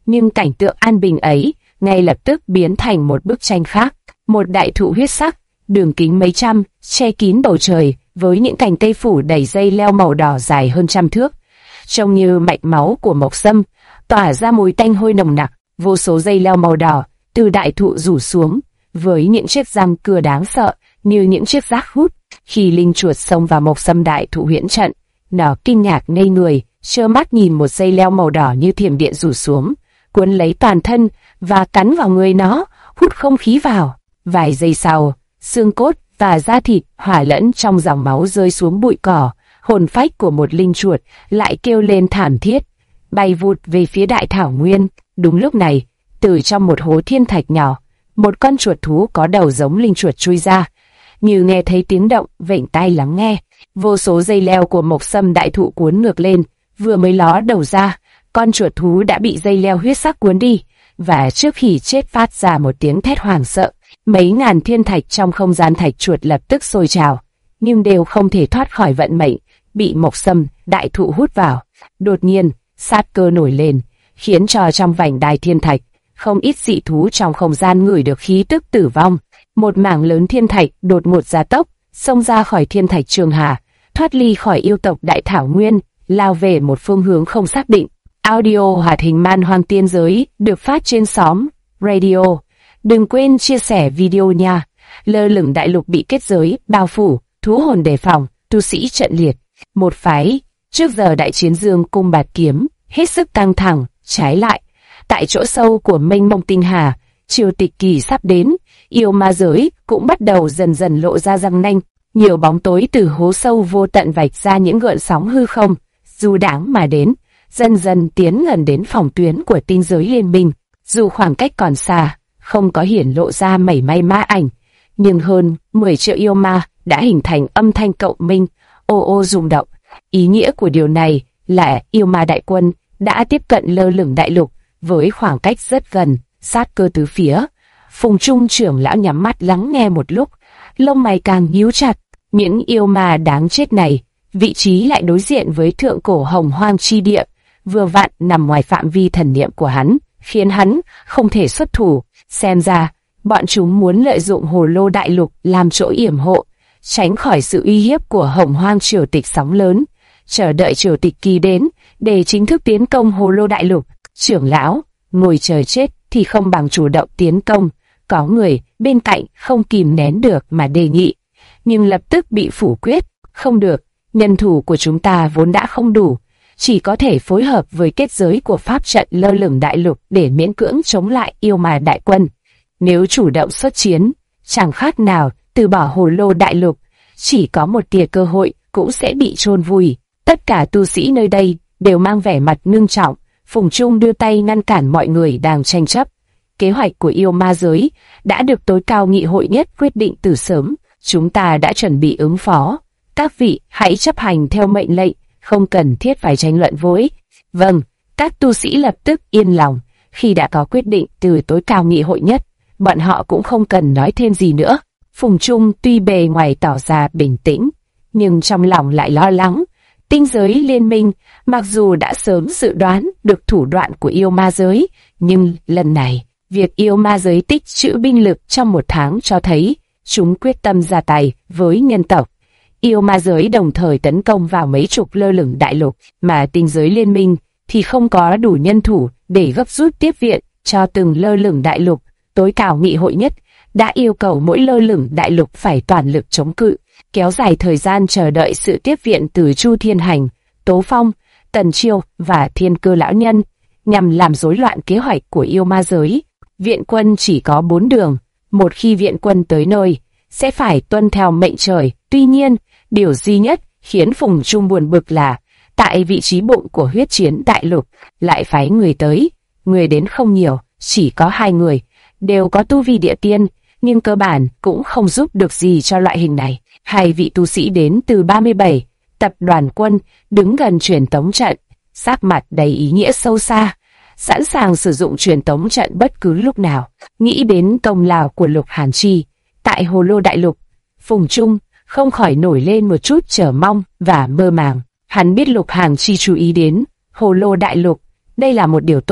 nhưng cảnh tượng an bình ấy ngay lập tức biến thành một bức tranh khác. Một đại thụ huyết sắc, đường kính mấy trăm, che kín bầu trời, với những cành cây phủ đầy dây leo màu đỏ dài hơn 100 thước, trông như mạch máu của mộc sâm, tỏa ra mùi tanh hôi nồng nặc. Vô số dây leo màu đỏ từ đại thụ rủ xuống, với những chiếc răng cưa đáng sợ như những chiếc rác hút. Khi linh chuột xông vào mộc sâm đại thụ huyễn trận, nó kinh ngạc ngây người, trơ mắt nhìn một dây leo màu đỏ như thiểm điện rủ xuống, cuốn lấy toàn thân và cắn vào người nó, hút không khí vào. Vài giây sau, xương cốt và da thịt hòa lẫn trong dòng máu rơi xuống bụi cỏ. Hồn phách của một linh chuột lại kêu lên thảm thiết, bay vụt về phía đại thảo nguyên. Đúng lúc này, từ trong một hố thiên thạch nhỏ, một con chuột thú có đầu giống linh chuột chui ra. Như nghe thấy tiếng động, vểnh tai lắng nghe. Vô số dây leo của mộc sâm đại thụ cuốn ngược lên, vừa mới ló đầu ra, con chuột thú đã bị dây leo huyết sắc cuốn đi, và trước khi chết phát ra một tiếng thét hoảng sợ. Mấy ngàn thiên thạch trong không gian thạch chuột lập tức sôi trào, nhưng đều không thể thoát khỏi vận mệnh, bị mộc sâm đại thụ hút vào. Đột nhiên, sát cơ nổi lên, khiến cho trong vành đai thiên thạch, không ít dị thú trong không gian ngửi được khí tức tử vong. Một mảng lớn thiên thạch đột ngột gia tốc, xông ra khỏi thiên thạch Trường Hà, thoát ly khỏi yêu tộc đại thảo nguyên, lao về một phương hướng không xác định. Audio hoạt hình Man Hoang Tiên Giới được phát trên xóm Radio. Đừng quên chia sẻ video nha. Lơ lửng đại lục bị kết giới bao phủ, thú hồn đề phòng, tu sĩ trận liệt. Một phái trước giờ đại chiến Dương Cung Bạt Kiếm hết sức căng thẳng. Trái lại, tại chỗ sâu của mênh mông tinh hà, triều tịch kỳ sắp đến, yêu ma giới cũng bắt đầu dần dần lộ ra răng nanh. Nhiều bóng tối từ hố sâu vô tận vạch ra những gợn sóng hư không, du đãng mà đến, dần dần tiến gần đến phòng tuyến của tinh giới liên minh. Dù khoảng cách còn xa, không có hiển lộ ra mảy may ma ảnh, nhưng hơn 10 triệu yêu ma đã hình thành âm thanh cộng minh, ô ô rung động. Ý nghĩa của điều này là yêu ma đại quân đã tiếp cận lơ lửng đại lục với khoảng cách rất gần, sát cơ tứ phía. Phùng Trung trưởng lão nhắm mắt lắng nghe một lúc, lông mày càng nhíu chặt. Những yêu ma đáng chết này, vị trí lại đối diện với thượng cổ hồng hoang chi địa, vừa vặn nằm ngoài phạm vi thần niệm của hắn, khiến hắn không thể xuất thủ. Xem ra, bọn chúng muốn lợi dụng hồ lô đại lục làm chỗ yểm hộ, tránh khỏi sự uy hiếp của hồng hoang triều tịch sóng lớn, chờ đợi triều tịch kỳ đến để chính thức tiến công hồ lô đại lục. Trưởng lão, ngồi chờ chết thì không bằng chủ động tiến công. Có người bên cạnh không kìm nén được mà đề nghị, nhưng lập tức bị phủ quyết. Không được, nhân thủ của chúng ta vốn đã không đủ, chỉ có thể phối hợp với kết giới của pháp trận lơ lửng đại lục để miễn cưỡng chống lại yêu ma đại quân. Nếu chủ động xuất chiến, chẳng khác nào từ bỏ hồ lô đại lục, chỉ có một tia cơ hội cũng sẽ bị chôn vùi. Tất cả tu sĩ nơi đây đều mang vẻ mặt ngưng trọng. Phùng Trung đưa tay ngăn cản mọi người đang tranh chấp. Kế hoạch của yêu ma giới đã được tối cao nghị hội nhất quyết định từ sớm. Chúng ta đã chuẩn bị ứng phó. Các vị hãy chấp hành theo mệnh lệnh, không cần thiết phải tranh luận với. Vâng, các tu sĩ lập tức yên lòng. Khi đã có quyết định từ tối cao nghị hội nhất, bọn họ cũng không cần nói thêm gì nữa. Phùng Trung tuy bề ngoài tỏ ra bình tĩnh, nhưng trong lòng lại lo lắng. Tinh giới liên minh, mặc dù đã sớm dự đoán được thủ đoạn của yêu ma giới, nhưng lần này, việc yêu ma giới tích trữ binh lực trong một tháng cho thấy chúng quyết tâm ra tay với nhân tộc. Yêu ma giới đồng thời tấn công vào mấy chục lơ lửng đại lục, mà tinh giới liên minh thì không có đủ nhân thủ để gấp rút tiếp viện cho từng lơ lửng đại lục. Tối cao nghị hội nhất đã yêu cầu mỗi lơ lửng đại lục phải toàn lực chống cự, kéo dài thời gian chờ đợi sự tiếp viện từ Chu Thiên Hành, Tố Phong, Tần Chiêu và Thiên Cơ Lão Nhân, nhằm làm rối loạn kế hoạch của yêu ma giới. Viện quân chỉ có 4 đường, một khi viện quân tới nơi, sẽ phải tuân theo mệnh trời. Tuy nhiên, điều duy nhất khiến Phùng Trung buồn bực là, tại vị trí bụng của huyết chiến đại lục, lại phái người tới. Người đến không nhiều, chỉ có 2 người, đều có tu vi địa tiên, nhưng cơ bản cũng không giúp được gì cho loại hình này. 2 vị tu sĩ đến từ 37 tập đoàn quân đứng gần truyền tống trận, sắc mặt đầy ý nghĩa sâu xa, sẵn sàng sử dụng truyền tống trận bất cứ lúc nào. Nghĩ đến công lao của Lục Hàn Chi tại Hồ Lô Đại Lục, Phùng Trung không khỏi nổi lên một chút chờ mong và mơ màng. Hắn biết Lục Hàn Chi chú ý đến Hồ Lô Đại Lục, đây là một điều tốt,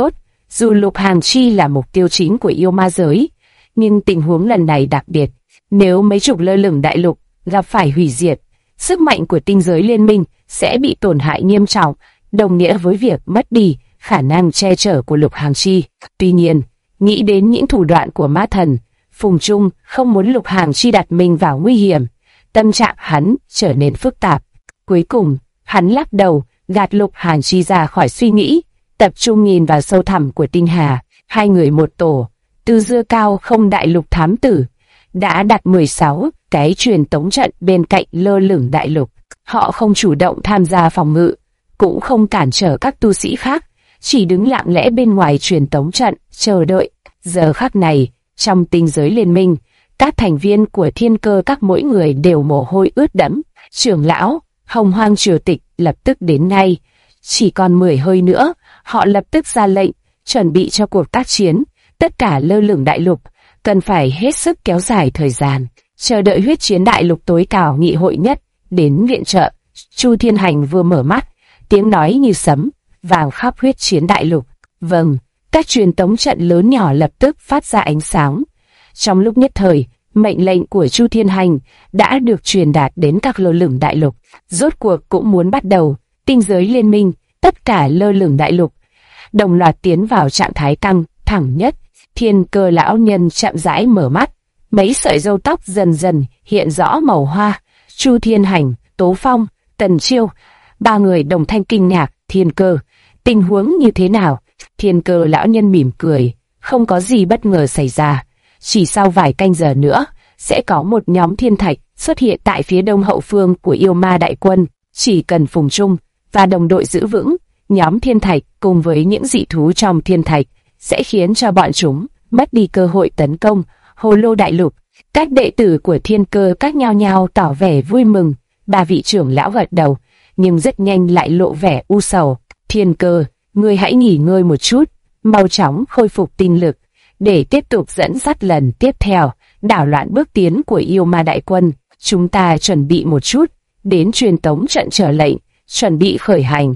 Dù Lục Hàng Chi là mục tiêu chính của yêu ma giới, nhưng tình huống lần này đặc biệt. Nếu mấy chục lơ lửng đại lục gặp phải hủy diệt, sức mạnh của tinh giới liên minh sẽ bị tổn hại nghiêm trọng, đồng nghĩa với việc mất đi khả năng che chở của Lục Hàng Chi. Tuy nhiên, nghĩ đến những thủ đoạn của ma thần, Phùng Trung không muốn Lục Hàng Chi đặt mình vào nguy hiểm. Tâm trạng hắn trở nên phức tạp. Cuối cùng, hắn lắc đầu, gạt Lục Hàng Chi ra khỏi suy nghĩ, tập trung nhìn vào sâu thẳm của tinh hà. Hai người một tổ, từ dưa cao không đại lục thám tử, đã đặt 16 cái truyền tống trận bên cạnh lơ lửng đại lục. Họ không chủ động tham gia phòng ngự, cũng không cản trở các tu sĩ khác, chỉ đứng lặng lẽ bên ngoài truyền tống trận, chờ đợi. Giờ khắc này, trong tinh giới liên minh, các thành viên của thiên cơ các mỗi người đều mồ hôi ướt đẫm. Trưởng lão, Hồng Hoang Triều Tịch lập tức đến ngay. Chỉ còn 10 hơi nữa, họ lập tức ra lệnh, chuẩn bị cho cuộc tác chiến. Tất cả lơ lửng đại lục, cần phải hết sức kéo dài thời gian, chờ đợi huyết chiến đại lục tối cao nghị hội nhất đến viện trợ. Chu Thiên Hành vừa mở mắt, tiếng nói như sấm, vang khắp huyết chiến đại lục. Vâng, các truyền tống trận lớn nhỏ lập tức phát ra ánh sáng. Trong lúc nhất thời, mệnh lệnh của Chu Thiên Hành đã được truyền đạt đến các lơ lửng đại lục. Rốt cuộc cũng muốn bắt đầu. Tinh giới liên minh, tất cả lơ lửng đại lục đồng loạt tiến vào trạng thái căng thẳng nhất. Thiên cơ lão nhân chậm rãi mở mắt, mấy sợi râu tóc dần dần hiện rõ màu hoa. Chu Thiên Hành, Tố Phong, Tần Chiêu, ba người đồng thanh kinh ngạc. Thiên cơ, tình huống như thế nào? Thiên cơ lão nhân mỉm cười, không có gì bất ngờ xảy ra. Chỉ sau vài canh giờ nữa, sẽ có một nhóm thiên thạch xuất hiện tại phía đông hậu phương của yêu ma đại quân. Chỉ cần Phùng Trung và đồng đội giữ vững, nhóm thiên thạch cùng với những dị thú trong thiên thạch sẽ khiến cho bọn chúng mất đi cơ hội tấn công Hồ Lô đại lục. Các đệ tử của thiên cơ các nhao nhao tỏ vẻ vui mừng. Ba vị trưởng lão gật đầu, nhưng rất nhanh lại lộ vẻ u sầu. Thiên cơ, ngươi hãy nghỉ ngơi một chút, mau chóng khôi phục tinh lực, để tiếp tục dẫn dắt lần tiếp theo, đảo loạn bước tiến của yêu ma đại quân. Chúng ta chuẩn bị một chút, đến truyền tống trận trở lệnh, chuẩn bị khởi hành.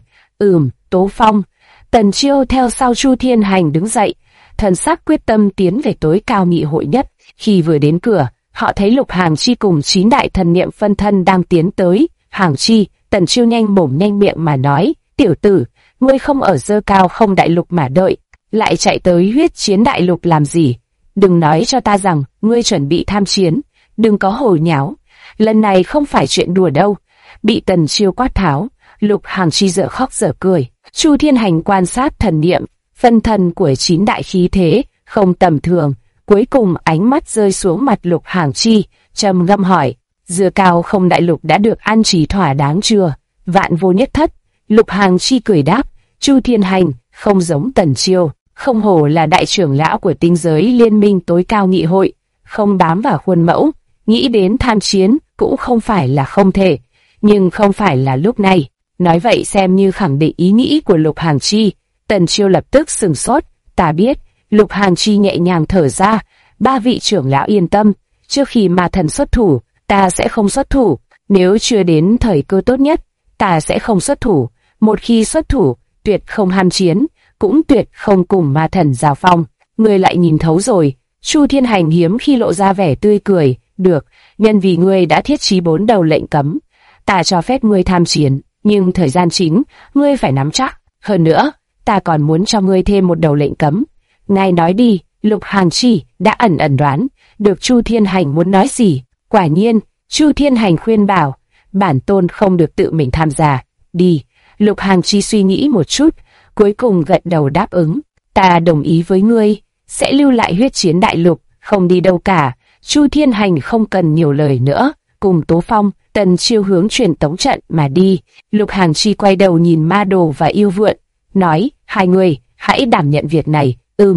Tố Phong, Tần Chiêu theo sau Chu Thiên Hành đứng dậy, thần sắc quyết tâm tiến về tối cao nghị hội nhất. Khi vừa đến cửa, họ thấy Lục Hàng Chi cùng 9 đại thần niệm phân thân đang tiến tới. Hàng Chi, Tần Chiêu nhanh mồm nhanh miệng mà nói, tiểu tử, ngươi không ở dơ cao không đại lục mà đợi, lại chạy tới huyết chiến đại lục làm gì? Đừng nói cho ta rằng ngươi chuẩn bị tham chiến, đừng có hồ nháo, lần này không phải chuyện đùa đâu. Bị Tần Chiêu quát tháo, Lục Hàng Chi dở khóc dở cười. Chu Thiên Hành quan sát thần niệm phân thân của 9 đại khí thế không tầm thường, cuối cùng ánh mắt rơi xuống mặt Lục Hàng Chi, trầm ngâm hỏi, dưa cao không đại lục đã được an trí thỏa đáng chưa? Vạn vô nhất thất. Lục Hàng Chi cười đáp, Chu Thiên Hành không giống Tần Chiêu, không hổ là đại trưởng lão của tinh giới liên minh tối cao nghị hội, không bám vào khuôn mẫu, nghĩ đến tham chiến cũng không phải là không thể, nhưng không phải là lúc này. Nói vậy xem như khẳng định ý nghĩ của Lục Hàng Chi. Tần Chiêu lập tức sừng sốt, ta biết. Lục Hàng Chi nhẹ nhàng thở ra, ba vị trưởng lão yên tâm, trước khi ma thần xuất thủ, ta sẽ không xuất thủ, nếu chưa đến thời cơ tốt nhất, ta sẽ không xuất thủ, một khi xuất thủ, tuyệt không ham chiến, cũng tuyệt không cùng ma thần giao phong. Ngươi lại nhìn thấu rồi. Chu Thiên Hành hiếm khi lộ ra vẻ tươi cười, được, nhân vì ngươi đã thiết trí 4 đầu lệnh cấm, ta cho phép ngươi tham chiến, nhưng thời gian chính, ngươi phải nắm chắc. Hơn nữa, ta còn muốn cho ngươi thêm một đầu lệnh cấm. Ngài nói đi. Lục Hàng Chi đã ẩn đoán được Chu Thiên Hành muốn nói gì. Quả nhiên, Chu Thiên Hành khuyên bảo, bản tôn không được tự mình tham gia. Đi. Lục Hàng Chi suy nghĩ một chút, cuối cùng gật đầu đáp ứng. Ta đồng ý với ngươi, sẽ lưu lại huyết chiến đại lục, không đi đâu cả. Chu Thiên Hành không cần nhiều lời nữa, cùng Tố Phong, Tần Chiêu hướng truyền tống trận mà đi. Lục Hàng Chi quay đầu nhìn Ma Đồ và Yêu Vượn, nói, hai người, hãy đảm nhận việc này.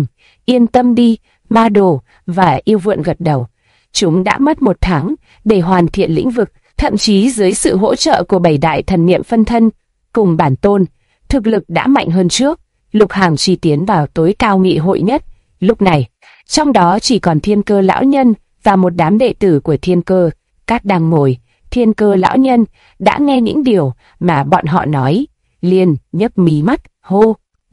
Yên tâm đi. Ma Đồ và Yêu Vượn gật đầu. Chúng đã mất 1 tháng để hoàn thiện lĩnh vực, thậm chí dưới sự hỗ trợ của 7 đại thần niệm phân thân cùng bản tôn, thực lực đã mạnh hơn trước. Lục Hàng Chi tiến vào tối cao nghị hội nhất. Lúc này, trong đó chỉ còn Thiên Cơ lão nhân và một đám đệ tử của Thiên Cơ các đang ngồi. Thiên Cơ lão nhân đã nghe những điều mà bọn họ nói, liền nhấc mí mắt, hô,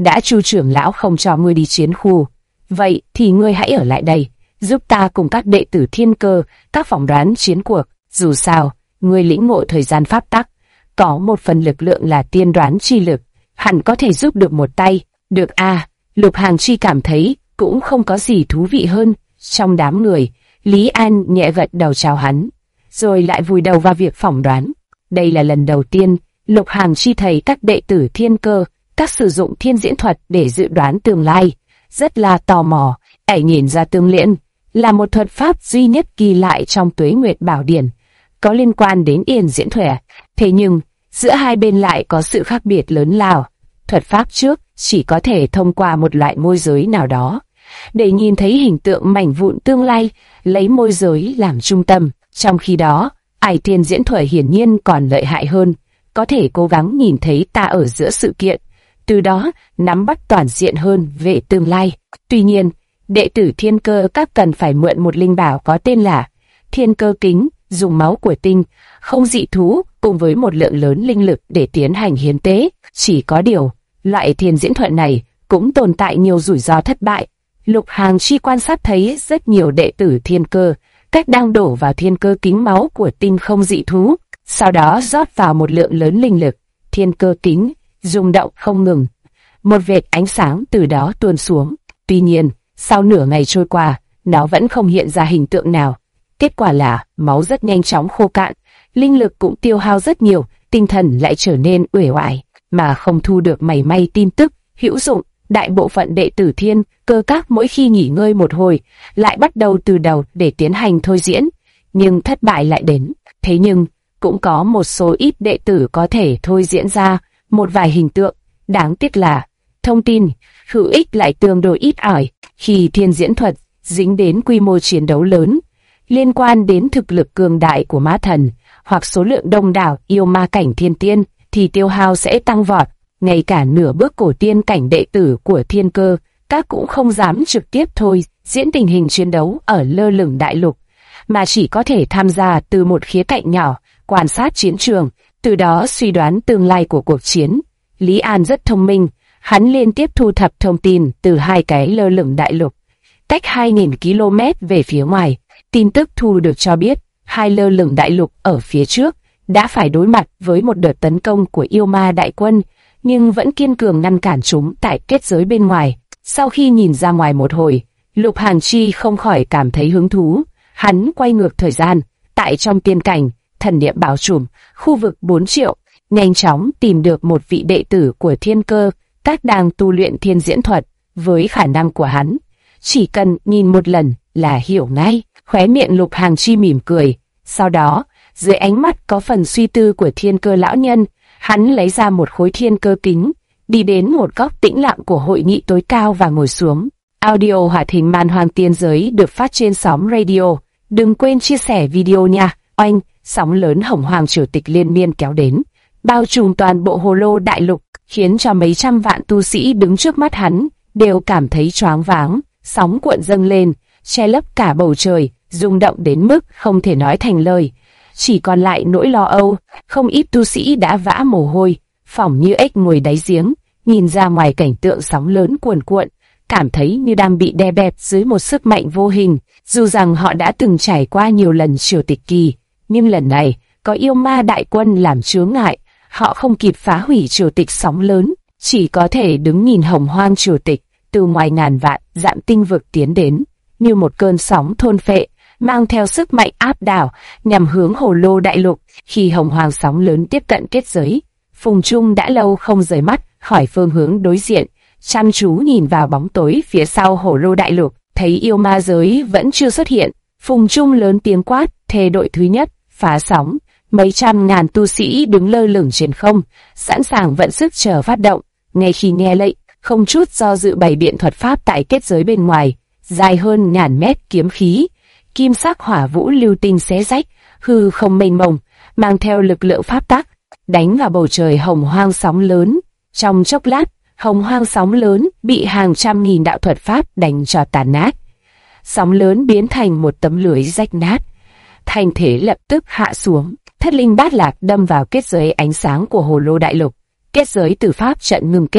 đã Chu trưởng lão không cho ngươi đi chiến khu, vậy thì ngươi hãy ở lại đây, giúp ta cùng các đệ tử thiên cơ, các phỏng đoán chiến cuộc. Dù sao, ngươi lĩnh ngộ thời gian pháp tắc, có một phần lực lượng là tiên đoán chi lực, hẳn có thể giúp được một tay. Được a, Lục Hàng Chi cảm thấy cũng không có gì thú vị hơn. Trong đám người, Lý An nhẹ gật đầu chào hắn, rồi lại vùi đầu vào việc phỏng đoán. Đây là lần đầu tiên Lục Hàng Chi thấy các đệ tử thiên cơ, các sử dụng thiên diễn thuật để dự đoán tương lai. Rất là tò mò, nhìn ra tương liễn là một thuật pháp duy nhất ghi lại trong Tuế Nguyệt Bảo Điển, có liên quan đến yên diễn thuật. Thế nhưng, giữa hai bên lại có sự khác biệt lớn lao. Thuật pháp trước chỉ có thể thông qua một loại môi giới nào đó, để nhìn thấy hình tượng mảnh vụn tương lai, lấy môi giới làm trung tâm. Trong khi đó, thiên diễn thuật hiển nhiên còn lợi hại hơn, có thể cố gắng nhìn thấy ta ở giữa sự kiện, từ đó nắm bắt toàn diện hơn về tương lai. Tuy nhiên, đệ tử thiên cơ các cần phải mượn một linh bảo có tên là Thiên Cơ Kính, dùng máu của tinh, không dị thú, cùng với một lượng lớn linh lực để tiến hành hiến tế. Chỉ có điều, loại thiên diễn thuật này cũng tồn tại nhiều rủi ro thất bại. Lục Hàng Chi quan sát thấy rất nhiều đệ tử thiên cơ, cách đang đổ vào thiên cơ kính máu của tinh không dị thú, sau đó rót vào một lượng lớn linh lực. Thiên cơ kính rung động không ngừng, một vệt ánh sáng từ đó tuôn xuống. Tuy nhiên, sau nửa ngày trôi qua, nó vẫn không hiện ra hình tượng nào. Kết quả là máu rất nhanh chóng khô cạn, linh lực cũng tiêu hao rất nhiều, tinh thần lại trở nên uể oải, mà không thu được mảy may tin tức hữu dụng. Đại bộ phận đệ tử thiên cơ các mỗi khi nghỉ ngơi một hồi, lại bắt đầu từ đầu để tiến hành thôi diễn, nhưng thất bại lại đến. Thế nhưng, cũng có một số ít đệ tử có thể thôi diễn ra một vài hình tượng. Đáng tiếc là, thông tin hữu ích lại tương đối ít ỏi. Khi thiên diễn thuật dính đến quy mô chiến đấu lớn, liên quan đến thực lực cường đại của ma thần, hoặc số lượng đông đảo yêu ma cảnh thiên tiên, thì tiêu hao sẽ tăng vọt. Ngay cả nửa bước cổ tiên cảnh đệ tử của thiên cơ, các cũng không dám trực tiếp thôi diễn tình hình chiến đấu ở lơ lửng đại lục, mà chỉ có thể tham gia từ một khía cạnh nhỏ, quan sát chiến trường, từ đó suy đoán tương lai của cuộc chiến. Lý An rất thông minh, hắn liên tiếp thu thập thông tin từ hai cái lơ lửng đại lục, cách 2.000 km về phía ngoài. Tin tức thu được cho biết, hai lơ lửng đại lục ở phía trước đã phải đối mặt với một đợt tấn công của yêu ma đại quân, nhưng vẫn kiên cường ngăn cản chúng tại kết giới bên ngoài. Sau khi nhìn ra ngoài một hồi, Lục Hàng Chi không khỏi cảm thấy hứng thú. Hắn quay ngược thời gian, tại trong tiên cảnh, thần niệm bao trùm khu vực 4 triệu, nhanh chóng tìm được một vị đệ tử của thiên cơ, các đang tu luyện thiên diễn thuật. Với khả năng của hắn, chỉ cần nhìn một lần là hiểu ngay. Khóe miệng Lục Hàng Chi mỉm cười. Sau đó, dưới ánh mắt có phần suy tư của thiên cơ lão nhân, hắn lấy ra một khối thiên cơ kính, đi đến một góc tĩnh lặng của hội nghị tối cao và ngồi xuống. Audio hoạt hình Man Hoang Tiên Giới được phát trên sóng radio. Đừng quên chia sẻ video nha. Oanh, sóng lớn Hồng Hoàng triều tịch liên miên kéo đến, bao trùm toàn bộ Hồ Lô đại lục, khiến cho mấy trăm vạn tu sĩ đứng trước mắt hắn đều cảm thấy choáng váng. Sóng cuộn dâng lên, che lấp cả bầu trời, rung động đến mức không thể nói thành lời. Chỉ còn lại nỗi lo âu. Không ít tu sĩ đã vã mồ hôi, phỏng như ếch ngồi đáy giếng, nhìn ra ngoài cảnh tượng sóng lớn cuồn cuộn, cảm thấy như đang bị đè bẹp dưới một sức mạnh vô hình. Dù rằng họ đã từng trải qua nhiều lần triều tịch kỳ, nhưng lần này có yêu ma đại quân làm chướng ngại, họ không kịp phá hủy triều tịch sóng lớn, chỉ có thể đứng nhìn hồng hoang triều tịch từ ngoài ngàn vạn dặm tinh vực tiến đến, như một cơn sóng thôn phệ, mang theo sức mạnh áp đảo nhằm hướng Hồ Lô đại lục. Khi hồng hoang sóng lớn tiếp cận kết giới, Phùng Trung đã lâu không rời mắt khỏi phương hướng đối diện, chăm chú nhìn vào bóng tối phía sau Hồ Lô đại lục. Thấy yêu ma giới vẫn chưa xuất hiện, Phùng Trung lớn tiếng quát, thề đội thứ nhất, phá sóng. Mấy trăm ngàn tu sĩ đứng lơ lửng trên không, sẵn sàng vận sức chờ phát động. Ngay khi nghe lệnh, không chút do dự bày biện thuật pháp tại kết giới bên ngoài, dài hơn ngàn mét kiếm khí, kim sắc hỏa vũ lưu tinh xé rách, hư không mênh mông, mang theo lực lượng pháp tắc, đánh vào bầu trời hồng hoang sóng lớn. Trong chốc lát, hồng hoang sóng lớn bị hàng trăm nghìn đạo thuật pháp đánh cho tàn nát. Sóng lớn biến thành một tấm lưới rách nát. Thành thế lập tức hạ xuống, thất linh bát lạc đâm vào kết giới ánh sáng của Hồ Lô đại lục. Kết giới từ pháp trận ngưng kết,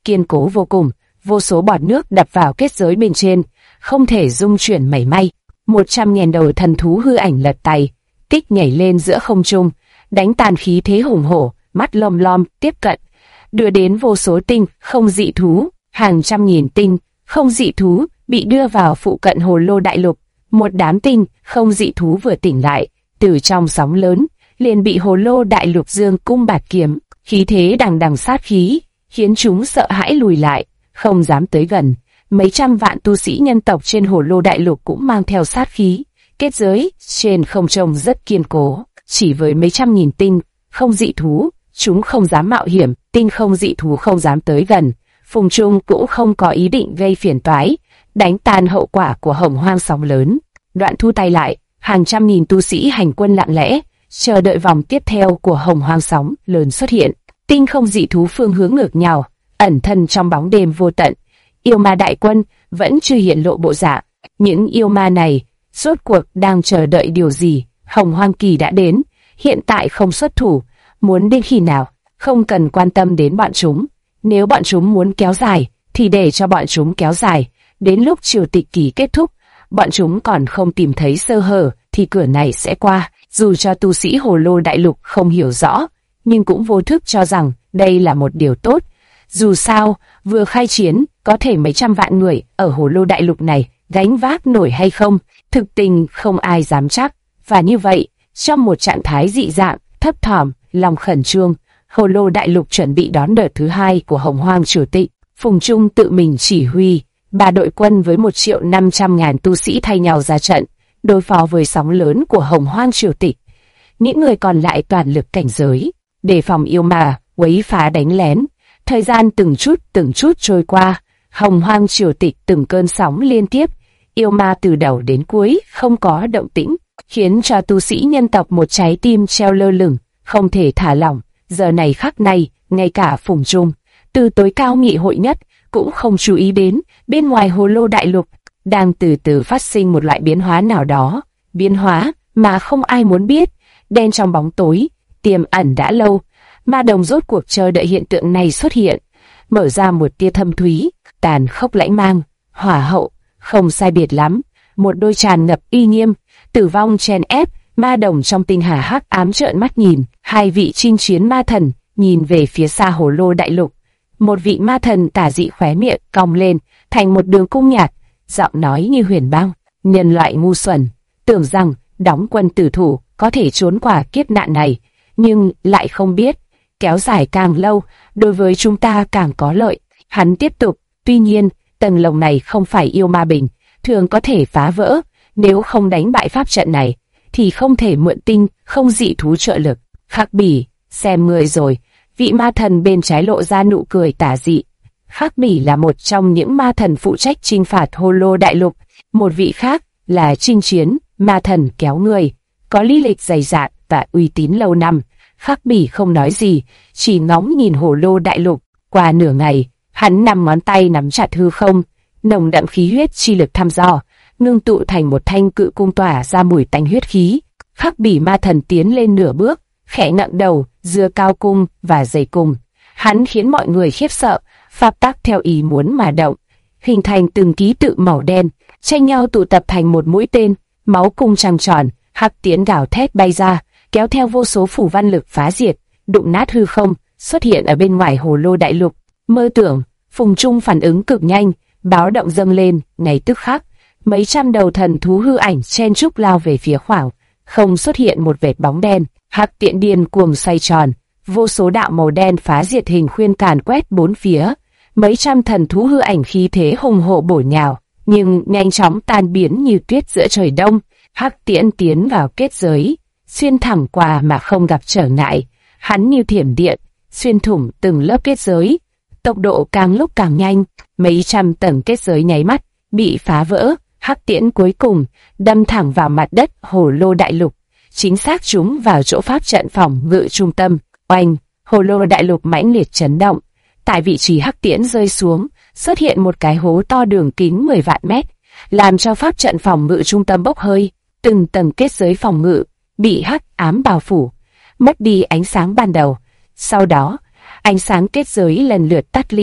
kiên cố vô cùng, vô số bọt nước đập vào kết giới bên trên, không thể rung chuyển mảy may. 100.000 đầu thần thú hư ảnh lật tay, kích nhảy lên giữa không trung, đánh tàn khí thế hùng hổ, mắt lom lom tiếp cận, đưa đến vô số tinh không dị thú, hàng trăm nghìn tinh không dị thú bị đưa vào phụ cận hồ lô đại lục. Một đám tinh không dị thú vừa tỉnh lại, từ trong sóng lớn, liền bị hồ lô đại lục dương cung bạt kiếm, khí thế đằng đằng sát khí, khiến chúng sợ hãi lùi lại, không dám tới gần. Mấy trăm vạn tu sĩ nhân tộc trên hồ lô đại lục cũng mang theo sát khí, kết giới trên không trông rất kiên cố, chỉ với mấy trăm nghìn tinh không dị thú, chúng không dám mạo hiểm, tinh không dị thú không dám tới gần. Phùng Trung cũng không có ý định gây phiền toái, đánh tan hậu quả của hồng hoang sóng lớn. Đoạn thu tay lại, hàng trăm nghìn tu sĩ hành quân lặng lẽ, chờ đợi vòng tiếp theo của hồng hoang sóng lớn xuất hiện. Tinh không dị thú phương hướng ngược nhau, ẩn thân trong bóng đêm vô tận. Yêu ma đại quân vẫn chưa hiện lộ bộ dạng. Những yêu ma này rốt cuộc đang chờ đợi điều gì? Hồng hoang kỳ đã đến, hiện tại không xuất thủ, muốn đến khi nào? Không cần quan tâm đến bọn chúng. Nếu bọn chúng muốn kéo dài, thì để cho bọn chúng kéo dài. Đến lúc triều tịch kỳ kết thúc, bọn chúng còn không tìm thấy sơ hở, thì cửa này sẽ qua. Dù cho tu sĩ hồ lô đại lục không hiểu rõ, nhưng cũng vô thức cho rằng đây là một điều tốt. Dù sao, vừa khai chiến, có thể mấy trăm vạn người ở hồ lô đại lục này gánh vác nổi hay không, thực tình không ai dám chắc. Và như vậy, trong một trạng thái dị dạng, thấp thỏm, lòng khẩn trương, hồ lô đại lục chuẩn bị đón đợt thứ hai của hồng hoang triều tịch. Phùng Trung tự mình chỉ huy 3 đội quân với 1.500.000 tu sĩ thay nhau ra trận, đối phó với sóng lớn của hồng hoang triều tịch. Những người còn lại toàn lực cảnh giới, đề phòng yêu ma quấy phá đánh lén. Thời gian từng chút trôi qua, hồng hoang triều tịch từng cơn sóng liên tiếp, yêu ma từ đầu đến cuối không có động tĩnh, khiến cho tu sĩ nhân tộc một trái tim treo lơ lửng, không thể thả lỏng. Giờ này khắc này, ngay cả Phùng Trung, từ tối cao nghị hội nhất, cũng không chú ý đến, bên ngoài hồ lô đại lục, đang từ từ phát sinh một loại biến hóa nào đó. Biến hóa mà không ai muốn biết, đen trong bóng tối, tiềm ẩn đã lâu. Ma đồng rốt cuộc chờ đợi hiện tượng này xuất hiện, mở ra một tia thâm thúy, tàn khốc lãnh mang, hỏa hậu, không sai biệt lắm, một đôi tràn ngập uy nghiêm, tử vong chen ép. Ma đồng trong tinh hà hắc ám trợn mắt nhìn, hai vị chinh chiến ma thần nhìn về phía xa hồ lô đại lục. Một vị ma thần tà dị khóe miệng cong lên thành một đường cung nhạt, giọng nói như huyền băng. Nhân loại ngu xuẩn, tưởng rằng đóng quân tử thủ có thể trốn qua kiếp nạn này, nhưng lại không biết kéo dài càng lâu đối với chúng ta càng có lợi. Hắn tiếp tục, tuy nhiên tầng lồng này không phải yêu ma bình thường có thể phá vỡ, nếu không đánh bại pháp trận này thì không thể mượn tinh không dị thú trợ lực. Khắc Bỉ, xem người rồi. Vị ma thần bên trái lộ ra nụ cười tà dị. Khắc Bỉ là một trong những ma thần phụ trách chinh phạt hồ lô đại lục. Một vị khác là Chinh Chiến, ma thần kéo người, có lý lịch dày dạn và uy tín lâu năm. Khắc Bỉ không nói gì, chỉ ngóng nhìn hồ lô đại lục. Qua nửa ngày, hắn 5 ngón tay nắm chặt hư không, nồng đậm khí huyết chi lực thăm dò, ngưng tụ thành một thanh cự cung tỏa ra mùi tanh huyết khí. Khắc Bỉ ma thần tiến lên nửa bước, khẽ ngẩng đầu, dưa cao cung và dày cung. Hắn khiến mọi người khiếp sợ, pháp tắc theo ý muốn mà động, hình thành từng ký tự màu đen, tranh nhau tụ tập thành một mũi tên, máu cung trăng tròn, hắc tiễn gào thét bay ra, kéo theo vô số phủ văn lực phá diệt, đụng nát hư không, xuất hiện ở bên ngoài hồ lô đại lục. Mơ tưởng, Phùng Trung phản ứng cực nhanh, báo động dâng lên, ngay tức khắc, mấy trăm đầu thần thú hư ảnh chen chúc lao về phía khoảng không, xuất hiện một vệt bóng đen, hắc tiễn điên cuồng xoay tròn, vô số đạo màu đen phá diệt hình khuyên càn quét bốn phía, mấy trăm thần thú hư ảnh khí thế hùng hổ bổ nhào, nhưng nhanh chóng tan biến như tuyết giữa trời đông. Hắc tiễn tiến vào kết giới, xuyên thẳng qua mà không gặp trở ngại, hắn như thiểm điện, xuyên thủng từng lớp kết giới, tốc độ càng lúc càng nhanh, mấy trăm tầng kết giới nháy mắt bị phá vỡ. Hắc tiễn cuối cùng đâm thẳng vào mặt đất hồ lô đại lục, chính xác trúng vào chỗ pháp trận phòng ngự trung tâm. Oanh! Hồ lô đại lục mãnh liệt chấn động. Tại vị trí hắc tiễn rơi xuống, xuất hiện một cái hố to đường kính 10 vạn mét, làm cho pháp trận phòng ngự trung tâm bốc hơi. Từng tầng kết giới phòng ngự bị hắc ám bao phủ, mất đi ánh sáng ban đầu. Sau đó, ánh sáng kết giới lần lượt tắt lịm,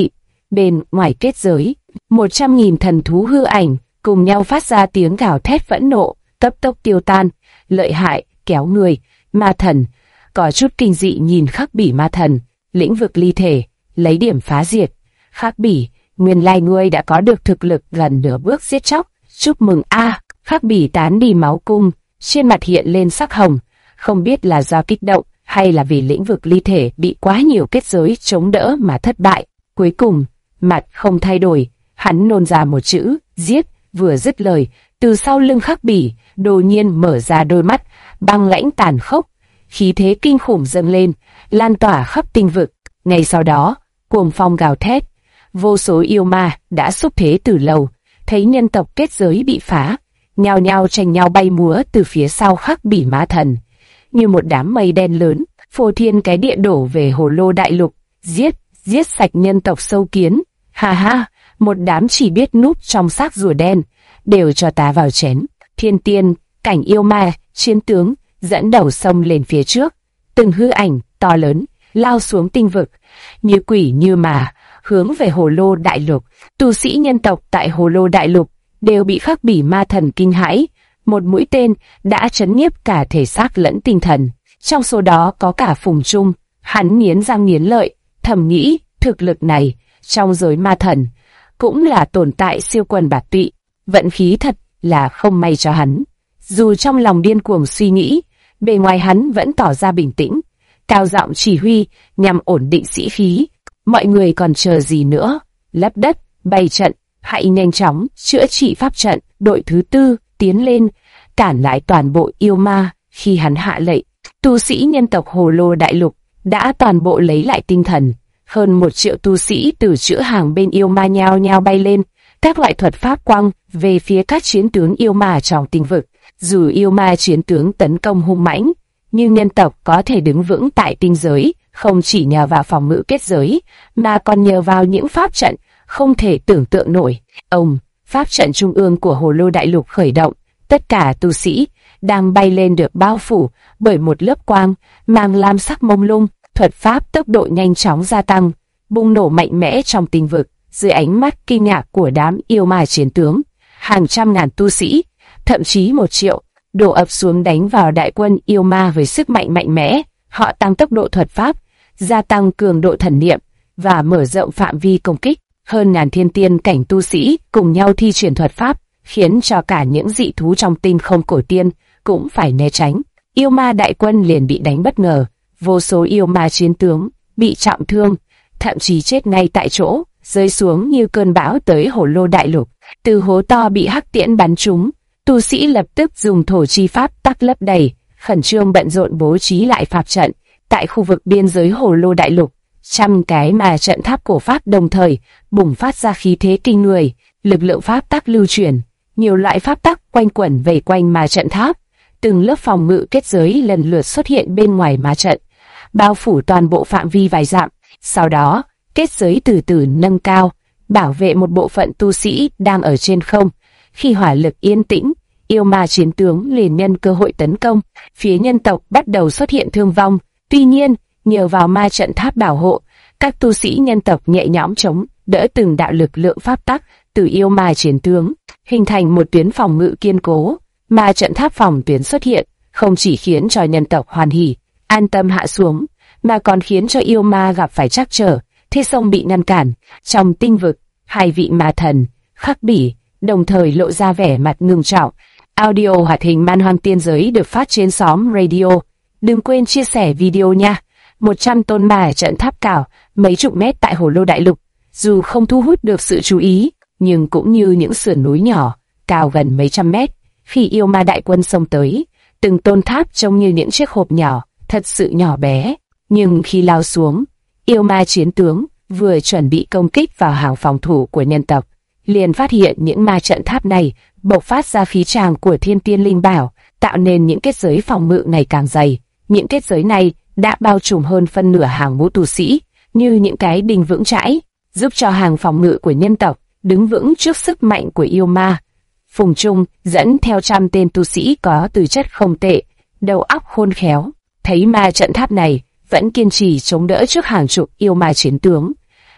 Bên ngoài kết giới, 100.000 thần thú hư ảnh cùng nhau phát ra tiếng gào thét phẫn nộ, cấp tốc tiêu tan. Lợi hại, kéo người, ma thần. Có chút kinh dị nhìn Khắc Bỉ ma thần, lĩnh vực ly thể, lấy điểm phá diệt. Khắc Bỉ, nguyên lai ngươi đã có được thực lực gần nửa bước giết chóc. Chúc mừng a! Khắc Bỉ tán đi máu cung, trên mặt hiện lên sắc hồng, không biết là do kích động hay là vì lĩnh vực ly thể bị quá nhiều kết giới chống đỡ mà thất bại. Cuối cùng, mặt không thay đổi, hắn nôn ra một chữ, giết, vừa dứt lời, từ sau lưng Khắc Bỉ, đột nhiên mở ra đôi mắt, băng lãnh tàn khốc, khí thế kinh khủng dâng lên, lan tỏa khắp tinh vực. Ngay sau đó, cuồng phong gào thét, vô số yêu ma đã xúc thế từ lâu, thấy nhân tộc kết giới bị phá, nhao nhao tranh nhau bay múa từ phía sau Khắc Bỉ ma thần, như một đám mây đen lớn, phô thiên cái địa đổ về Hồ Lô đại lục, giết sạch nhân tộc sâu kiến. Ha ha, một đám chỉ biết núp trong xác rùa đen, đều cho ta vào chén. Thiên tiên, cảnh yêu ma, chiến tướng dẫn đầu xông lên phía trước, từng hư ảnh to lớn lao xuống tinh vực, như quỷ như mà hướng về Hồ Lô đại lục. Tu sĩ nhân tộc tại Hồ Lô đại lục đều bị Khắc Bỉ ma thần kinh hãi, một mũi tên đã chấn nhiếp cả thể xác lẫn tinh thần. Trong số đó có cả Phùng Trung, hắn nghiến răng nghiến lợi, thầm nghĩ thực lực này trong giới ma thần cũng là tồn tại siêu quần bạt tụy, vận khí thật là không may cho hắn. Dù trong lòng điên cuồng suy nghĩ, bề ngoài hắn vẫn tỏ ra bình tĩnh, cao giọng chỉ huy nhằm ổn định sĩ khí. Mọi người còn chờ gì nữa? Lấp đất, bày trận, hãy nhanh chóng chữa trị pháp trận. Đội thứ tư tiến lên, cản lại toàn bộ yêu ma. Khi hắn hạ lệnh, tu sĩ nhân tộc Hồ Lô đại lục đã toàn bộ lấy lại tinh thần. Hơn 1 triệu tu sĩ từ chữ hàng bên yêu ma nhao nhao bay lên, các loại thuật pháp quăng về phía các chiến tướng yêu ma trong tinh vực. Dù yêu ma chiến tướng tấn công hung mãnh, nhưng nhân tộc có thể đứng vững tại tinh giới, không chỉ nhờ vào phòng ngự kết giới, mà còn nhờ vào những pháp trận không thể tưởng tượng nổi. Pháp trận trung ương của Hồ Lô đại lục khởi động, tất cả tu sĩ đang bay lên được bao phủ bởi một lớp quang mang lam sắc mông lung. Thuật pháp tốc độ nhanh chóng gia tăng, bùng nổ mạnh mẽ trong tinh vực. Dưới ánh mắt kinh ngạc của đám yêu ma chiến tướng, hàng trăm ngàn tu sĩ, thậm chí 1 triệu, đổ ập xuống đánh vào đại quân yêu ma với sức mạnh mạnh mẽ. Họ tăng tốc độ thuật pháp, gia tăng cường độ thần niệm và mở rộng phạm vi công kích. Hơn ngàn thiên tiên cảnh tu sĩ cùng nhau thi triển thuật pháp, khiến cho cả những dị thú trong tinh không cổ tiên cũng phải né tránh. Yêu ma đại quân liền bị đánh bất ngờ, vô số yêu ma chiến tướng bị trọng thương, thậm chí chết ngay tại chỗ, rơi xuống như cơn bão tới Hồ Lô đại lục. Từ hố to bị hắc tiễn bắn trúng, tu sĩ lập tức dùng thổ chi pháp tắc lấp đầy, khẩn trương bận rộn bố trí lại pháp trận. Tại khu vực biên giới Hồ Lô đại lục, trăm cái mà trận tháp cổ pháp đồng thời bùng phát ra khí thế kinh người, lực lượng pháp tắc lưu chuyển, nhiều loại pháp tắc quanh quẩn vây quanh mà trận tháp. Từng lớp phòng ngự kết giới lần lượt xuất hiện bên ngoài ma trận, bao phủ toàn bộ phạm vi vài dặm. Sau đó, kết giới từ từ nâng cao, bảo vệ một bộ phận tu sĩ đang ở trên không. Khi hỏa lực yên tĩnh, yêu ma chiến tướng liền nhân cơ hội tấn công. Phía nhân tộc bắt đầu xuất hiện thương vong. Tuy nhiên, nhờ vào ma trận tháp bảo hộ, các tu sĩ nhân tộc nhẹ nhõm chống đỡ từng đạo lực lượng pháp tắc từ yêu ma chiến tướng, hình thành một tuyến phòng ngự kiên cố. Ma trận tháp phòng tuyến xuất hiện, không chỉ khiến cho nhân tộc hoan hỉ, an tâm hạ xuống, mà còn khiến cho yêu ma gặp phải trắc trở, thế sông bị ngăn cản. Trong tinh vực, 2 vị ma thần, Khắc Bỉ, đồng thời lộ ra vẻ mặt ngưng trọng. Audio hoạt hình Man Hoang Tiên Giới được phát trên xóm radio. Đừng quên chia sẻ video nha. 100 tôn ma trận tháp cao, mấy chục mét tại Hồ Lô đại lục, dù không thu hút được sự chú ý, nhưng cũng như những sườn núi nhỏ, cao gần mấy trăm mét. Khi yêu ma đại quân xông tới, từng tôn tháp trông như những chiếc hộp nhỏ, thật sự nhỏ bé. Nhưng khi lao xuống, yêu ma chiến tướng vừa chuẩn bị công kích vào hàng phòng thủ của nhân tộc, liền phát hiện những ma trận tháp này bộc phát ra khí tràng của thiên tiên linh bảo, tạo nên những kết giới phòng ngự ngày càng dày. Những kết giới này đã bao trùm hơn phân nửa hàng ngũ tu sĩ, như những cái đinh vững chãi, giúp cho hàng phòng ngự của nhân tộc đứng vững trước sức mạnh của yêu ma. Phùng Trung dẫn theo trăm tên tu sĩ có tư chất không tệ, đầu óc khôn khéo, thấy ma trận tháp này vẫn kiên trì chống đỡ trước hàng chục yêu ma chiến tướng,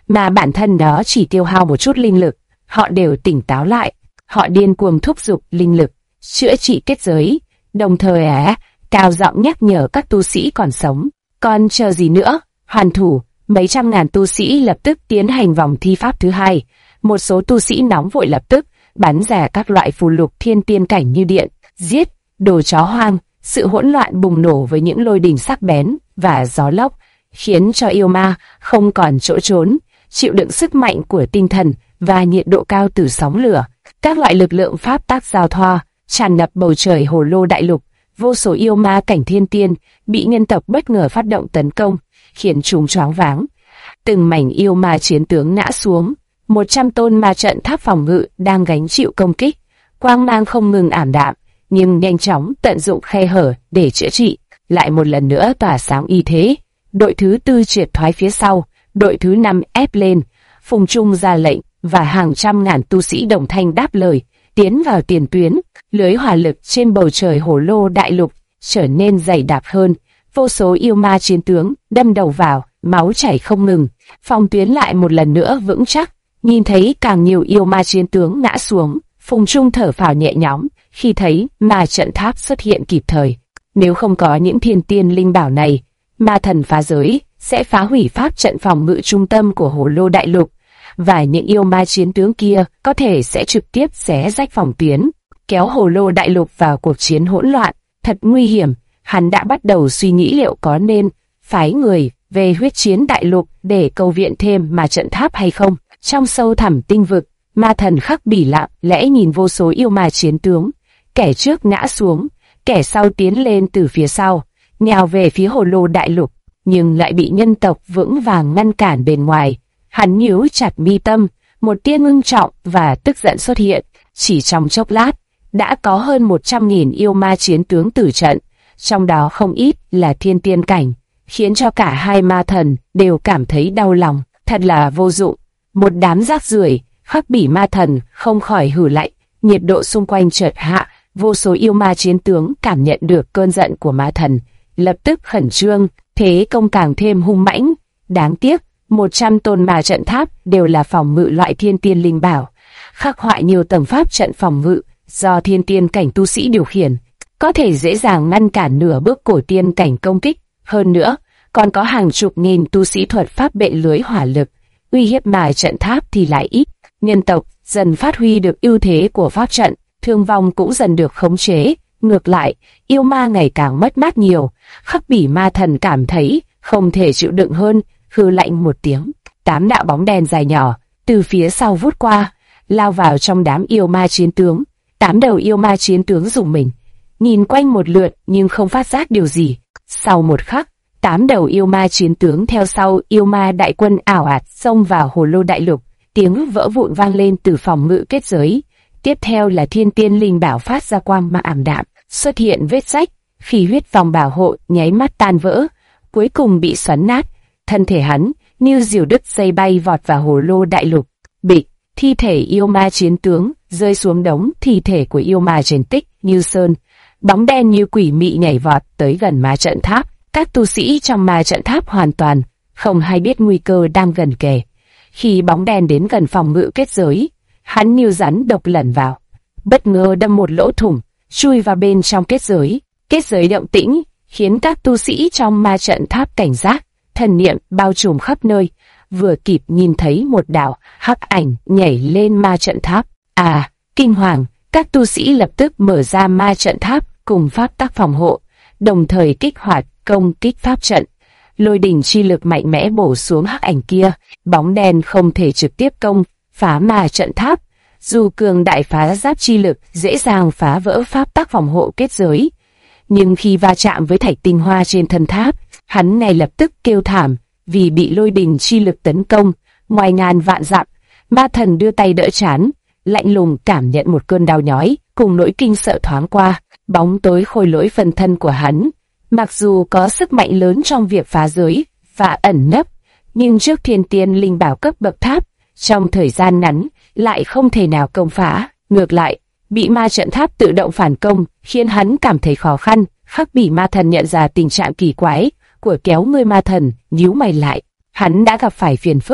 mà bản thân nó chỉ tiêu hao một chút linh lực. Họ đều tỉnh táo lại, họ điên cuồng thúc giục linh lực, chữa trị kết giới, đồng thời cao giọng nhắc nhở các tu sĩ còn sống. Còn chờ gì nữa, hoàn thủ. Mấy trăm ngàn tu sĩ lập tức tiến hành vòng thi pháp thứ hai. Một số tu sĩ nóng vội lập tức bắn ra các loại phù lục thiên tiên cảnh như điện, giết, đồ chó hoang. Sự hỗn loạn bùng nổ với những lôi đình sắc bén và gió lốc, khiến cho yêu ma không còn chỗ trốn, chịu đựng sức mạnh của tinh thần và nhiệt độ cao từ sóng lửa. Các loại lực lượng pháp tác giao thoa tràn ngập bầu trời hồ lô đại lục. Vô số yêu ma cảnh thiên tiên bị nhân tộc bất ngờ phát động tấn công, khiến chúng choáng váng. Từng mảnh yêu ma chiến tướng ngã xuống, 100 tôn ma trận tháp phòng ngự đang gánh chịu công kích, quang mang không ngừng ảm đạm, nhưng nhanh chóng tận dụng khe hở để chữa trị, lại một lần nữa tỏa sáng y thế. Đội thứ tư triệt thoái phía sau, đội thứ 5 ép lên. Phùng Trung ra lệnh và hàng trăm ngàn tu sĩ đồng thanh đáp lời, tiến vào tiền tuyến. Lưới hỏa lực trên bầu trời hồ lô đại lục trở nên dày đặc hơn. Vô số yêu ma chiến tướng đâm đầu vào, máu chảy không ngừng. Phòng tuyến lại một lần nữa vững chắc. Nhìn thấy càng nhiều yêu ma chiến tướng ngã xuống, Phùng Trung thở phào nhẹ nhõm khi thấy ma trận tháp xuất hiện kịp thời. Nếu không có những thiên tiên linh bảo này, ma thần phá giới sẽ phá hủy pháp trận phòng ngự trung tâm của hồ lô đại lục, và những yêu ma chiến tướng kia có thể sẽ trực tiếp xé rách phòng tuyến, kéo hồ lô đại lục vào cuộc chiến hỗn loạn. Thật nguy hiểm. Hắn đã bắt đầu suy nghĩ liệu có nên phái người về huyết chiến đại lục để cầu viện thêm ma trận tháp hay không. Trong sâu thẳm tinh vực, ma thần Khắc Bỉ lặng lẽ nhìn vô số yêu ma chiến tướng, kẻ trước ngã xuống, kẻ sau tiến lên từ phía sau, nhào về phía hồ lô đại lục, nhưng lại bị nhân tộc vững vàng ngăn cản bên ngoài. Hắn nhíu chặt mi tâm, một tia ngưng trọng và tức giận xuất hiện. Chỉ trong chốc lát, đã có hơn 100.000 yêu ma chiến tướng tử trận, trong đó không ít là thiên tiên cảnh, khiến cho cả hai ma thần đều cảm thấy đau lòng. Thật là vô dụng, một đám rác rưởi. Khắc Bỉ ma thần không khỏi hử lạnh. Nhiệt độ xung quanh chợt hạ, vô số yêu ma chiến tướng cảm nhận được cơn giận của ma thần, lập tức khẩn trương, thế công càng thêm hung mãnh. Đáng tiếc, 100 tôn ma trận tháp đều là phòng ngự loại thiên tiên linh bảo, khắc họa nhiều tầng pháp trận phòng ngự do thiên tiên cảnh tu sĩ điều khiển, có thể dễ dàng ngăn cản nửa bước cổ tiên cảnh công kích. Hơn nữa, còn có hàng chục nghìn tu sĩ thuật pháp bệ lưới hỏa lực, uy hiếp mà trận tháp thì lại ít. Nhân tộc dần phát huy được ưu thế của pháp trận, thương vong cũng dần được khống chế. Ngược lại, yêu ma ngày càng mất mát nhiều. Khắc Bỉ ma thần cảm thấy không thể chịu đựng hơn, hừ lạnh một tiếng. 8 đạo bóng đèn dài nhỏ từ phía sau vút qua, lao vào trong đám yêu ma chiến tướng. 8 đầu yêu ma chiến tướng rùng mình, nhìn quanh một lượt nhưng không phát giác điều gì. Sau một khắc, 8 đầu yêu ma chiến tướng theo sau yêu ma đại quân ảo ạt xông vào hồ lô đại lục. Tiếng vỡ vụn vang lên từ phòng ngự kết giới. Tiếp theo là thiên tiên linh bảo phát ra quang mang ảm đạm, xuất hiện vết rách, khí huyết vòng bảo hộ nháy mắt tan vỡ, cuối cùng bị xoắn nát. Thân thể hắn như diều đứt dây bay vọt vào hồ lô đại lục. Bịch, thi thể yêu ma chiến tướng rơi xuống đống thi thể của yêu ma trên tích như sơn. Bóng đen như quỷ mị nhảy vọt tới gần ma trận tháp. Các tu sĩ trong ma trận tháp hoàn toàn không hay biết nguy cơ đang gần kề. Khi bóng đen đến gần phòng ngự kết giới, hắn như rắn độc lẩn vào, bất ngờ đâm một lỗ thủng, chui vào bên trong kết giới. Kết giới động tĩnh khiến các tu sĩ trong ma trận tháp cảnh giác, thần niệm bao trùm khắp nơi, vừa kịp nhìn thấy một đạo hắc ảnh nhảy lên ma trận tháp. Kinh hoàng, các tu sĩ lập tức mở ra ma trận tháp cùng pháp tắc phòng hộ, đồng thời kích hoạt công kích pháp trận. Lôi đỉnh chi lực mạnh mẽ bổ xuống hắc ảnh kia. Bóng đen không thể trực tiếp công phá ma trận tháp, dù cường đại phá giáp chi lực dễ dàng phá vỡ pháp tắc phòng hộ kết giới, nhưng khi va chạm với thạch tinh hoa trên thân tháp, hắn ngay lập tức kêu thảm vì bị lôi đỉnh chi lực tấn công. Ngoài ngàn vạn dặm, ma thần đưa tay đỡ trán, lạnh lùng cảm nhận một cơn đau nhói cùng nỗi kinh sợ thoáng qua. Bóng tối khôi lỗi phần thân của hắn, mặc dù có sức mạnh lớn trong việc phá giới và ẩn nấp, nhưng trước thiên tiên linh bảo cấp bậc tháp, trong thời gian ngắn lại không thể nào công phá. Ngược lại, bị ma trận tháp tự động phản công khiến hắn cảm thấy khó khăn. Khắc Bỉ ma thần nhận ra tình trạng kỳ quái của kéo người ma thần, nhíu mày lại. Hắn đã gặp phải phiền phức,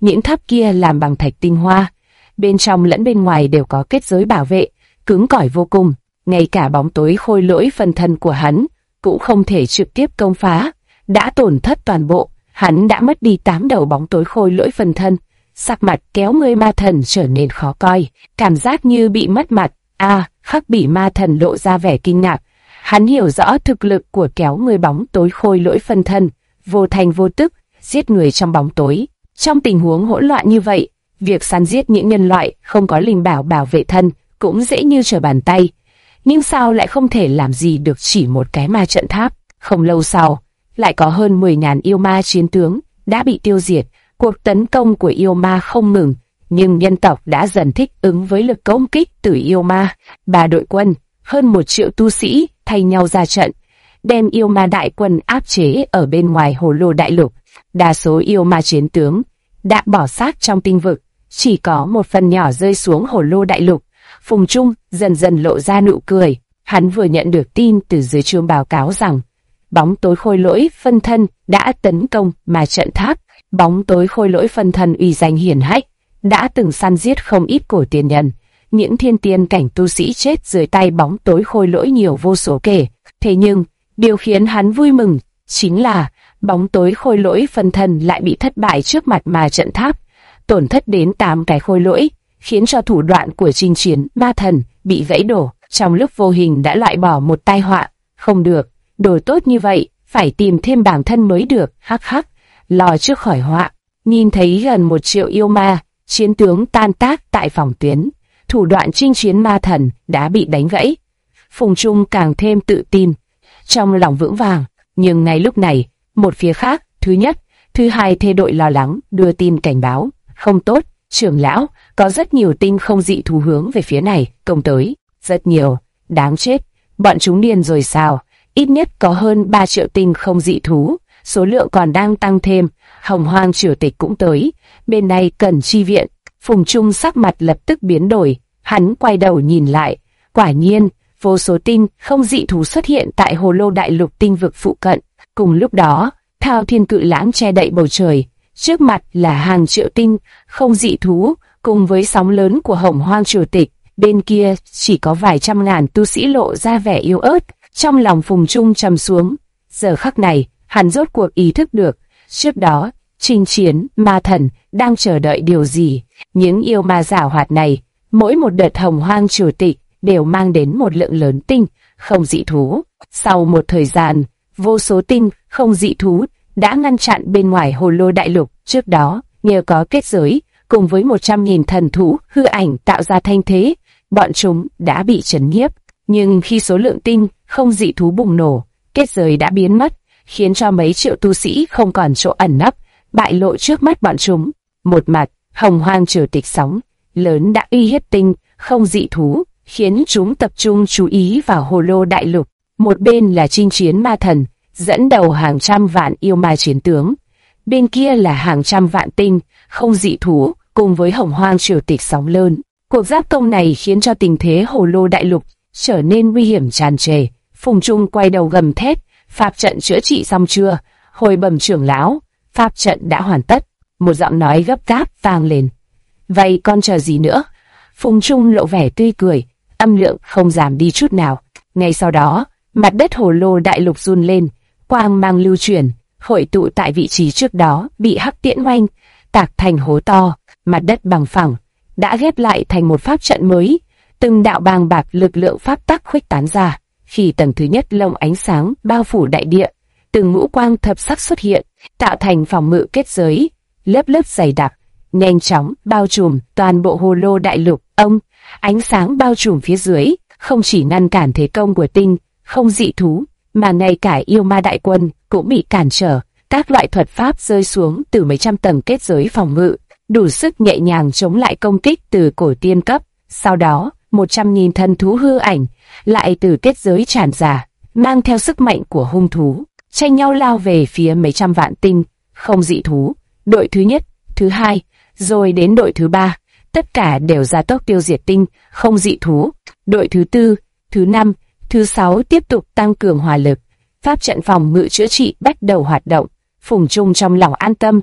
Những tháp kia làm bằng thạch tinh hoa, bên trong lẫn bên ngoài đều có kết giới bảo vệ, cứng cỏi vô cùng. Ngay cả bóng tối khôi lỗi phân thân của hắn cũng không thể trực tiếp công phá. Đã tổn thất toàn bộ, hắn đã mất đi 8 đầu bóng tối khôi lỗi phân thân. Sắc mặt kéo người ma thần trở nên khó coi, cảm giác như bị mất mặt. Khắc Bỉ ma thần lộ ra vẻ kinh ngạc. Hắn hiểu rõ thực lực của kéo người bóng tối khôi lỗi phân thân, vô thành vô tức, giết người trong bóng tối. Trong tình huống hỗn loạn như vậy, việc săn giết những nhân loại không có linh bảo bảo vệ thân cũng dễ như trở bàn tay. Nhưng sao lại không thể làm gì được chỉ một cái ma trận tháp? Không lâu sau, lại có hơn 10.000 yêu ma chiến tướng đã bị tiêu diệt. Cuộc tấn công của yêu ma không ngừng, nhưng nhân tộc đã dần thích ứng với lực công kích từ yêu ma. 3 đội quân, hơn 1 triệu tu sĩ thay nhau ra trận, đem yêu ma đại quân áp chế ở bên ngoài Hồ Lô Đại Lục. Đa số yêu ma chiến tướng đã bỏ xác trong tinh vực, chỉ có một phần nhỏ rơi xuống Hồ Lô Đại Lục. Phùng Trung dần dần lộ ra nụ cười. Hắn vừa nhận được tin từ dưới trướng báo cáo rằng bóng tối khôi lỗi phân thân đã tấn công ma trận tháp. Bóng tối khôi lỗi phân thân uy danh hiển hách, đã từng săn giết không ít cổ tiên nhân. Những thiên tiên cảnh tu sĩ chết dưới tay bóng tối khôi lỗi nhiều vô số kể. Thế nhưng, điều khiến hắn vui mừng chính là bóng tối khôi lỗi phân thân lại bị thất bại trước mặt ma trận tháp, tổn thất đến 8 cái khôi lỗi, khiến cho thủ đoạn của chinh chiến ma thần bị gãy đổ. Trong lúc vô hình đã loại bỏ một tai họa. Không được, đồ tốt như vậy phải tìm thêm bản thân mới được. Hắc hắc, lo trước khỏi họa. Nhìn thấy gần 1 triệu yêu ma chiến tướng tan tác tại phòng tuyến, thủ đoạn chinh chiến ma thần đã bị đánh gãy. Phùng Trung càng thêm tự tin, trong lòng vững vàng. Nhưng ngay lúc này, một phía khác, thứ nhất, thứ hai thê đội lo lắng đưa tin cảnh báo. Không tốt, trưởng lão, có rất nhiều tinh không dị thú hướng về phía này công tới. Rất nhiều, đáng chết, bọn chúng điên rồi sao? Ít nhất có hơn 3 triệu tinh không dị thú, số lượng còn đang tăng thêm. Hồng Hoang Triều Tịch cũng tới, bên này cần chi viện. Phùng Trung sắc mặt lập tức biến đổi, hắn quay đầu nhìn lại. Quả nhiên, vô số tinh không dị thú xuất hiện tại Hồ Lô Đại Lục tinh vực phụ cận. Cùng lúc đó, Thao Thiên Cự Lãng che đậy bầu trời, trước mặt là hàng triệu tinh không dị thú, cùng với sóng lớn của Hồng Hoang Triều Tịch. Bên kia chỉ có vài trăm ngàn tu sĩ lộ ra vẻ yếu ớt. Trong lòng Phùng Trung trầm xuống. Giờ khắc này, hắn rốt cuộc ý thức được, trước đó chinh chiến ma thần đang chờ đợi điều gì. Những yêu ma giảo hoạt này, mỗi một đợt Hồng Hoang Triều Tịch đều mang đến một lượng lớn tinh không dị thú. Sau một thời gian, vô số tinh không dị thú đã ngăn chặn bên ngoài Hồ Lô Đại Lục. Trước đó, nhờ có kết giới cùng với 100.000 thần thú hư ảnh tạo ra thanh thế, bọn chúng đã bị trấn nhiếp. Nhưng khi số lượng tinh không dị thú bùng nổ, kết giới đã biến mất, khiến cho mấy triệu tu sĩ không còn chỗ ẩn nấp, bại lộ trước mắt bọn chúng. Một mặt, Hồng Hoang Triều Tịch sóng lớn đã uy hiếp tinh không dị thú, khiến chúng tập trung chú ý vào Hồ Lô Đại Lục. Một bên là chinh chiến ma thần, dẫn đầu hàng trăm vạn yêu ma chiến tướng. Bên kia là hàng trăm vạn tinh không dị thú, cùng với Hồng Hoang Triều Tịch sóng lớn. Cuộc giáp công này khiến cho tình thế Hồ Lô Đại Lục trở nên nguy hiểm tràn trề. Phùng Trung quay đầu gầm thét, pháp trận chữa trị xong chưa? Hồi bẩm trưởng lão, pháp trận đã hoàn tất. Một giọng nói gấp gáp vang lên. Vậy con chờ gì nữa? Phùng Trung lộ vẻ tươi cười, âm lượng không giảm đi chút nào. Ngay sau đó, mặt đất Hồ Lô Đại Lục run lên, quang mang lưu chuyển, hội tụ tại vị trí trước đó bị hắc tiễn oanh tạc thành hố to. Mặt đất bằng phẳng đã ghép lại thành một pháp trận mới. Từng đạo bàng bạc lực lượng pháp tắc khuếch tán ra. Khi tầng thứ nhất lồng ánh sáng bao phủ đại địa, từng ngũ quang thập sắc xuất hiện, tạo thành phòng ngự kết giới, lớp lớp dày đặc, nhanh chóng bao trùm toàn bộ Hồ Lô Đại Lục. Ánh sáng bao trùm phía dưới, không chỉ ngăn cản thế công của tinh không dị thú, mà ngay cả yêu ma đại quân cũng bị cản trở. Các loại thuật pháp rơi xuống từ mấy trăm tầng kết giới phòng ngự, đủ sức nhẹ nhàng chống lại công kích từ cổ tiên cấp. Sau đó, 100.000 thần thú hư ảnh lại từ kết giới tràn ra, mang theo sức mạnh của hung thú, tranh nhau lao về phía mấy trăm vạn tinh không dị thú. Đội thứ nhất, thứ hai, rồi đến đội thứ ba, tất cả đều ra tốc tiêu diệt tinh không dị thú. Đội thứ tư, thứ năm, thứ sáu tiếp tục tăng cường hỏa lực. Pháp trận phòng ngự chữa trị bắt đầu hoạt động. Phùng Trung trong lòng an tâm,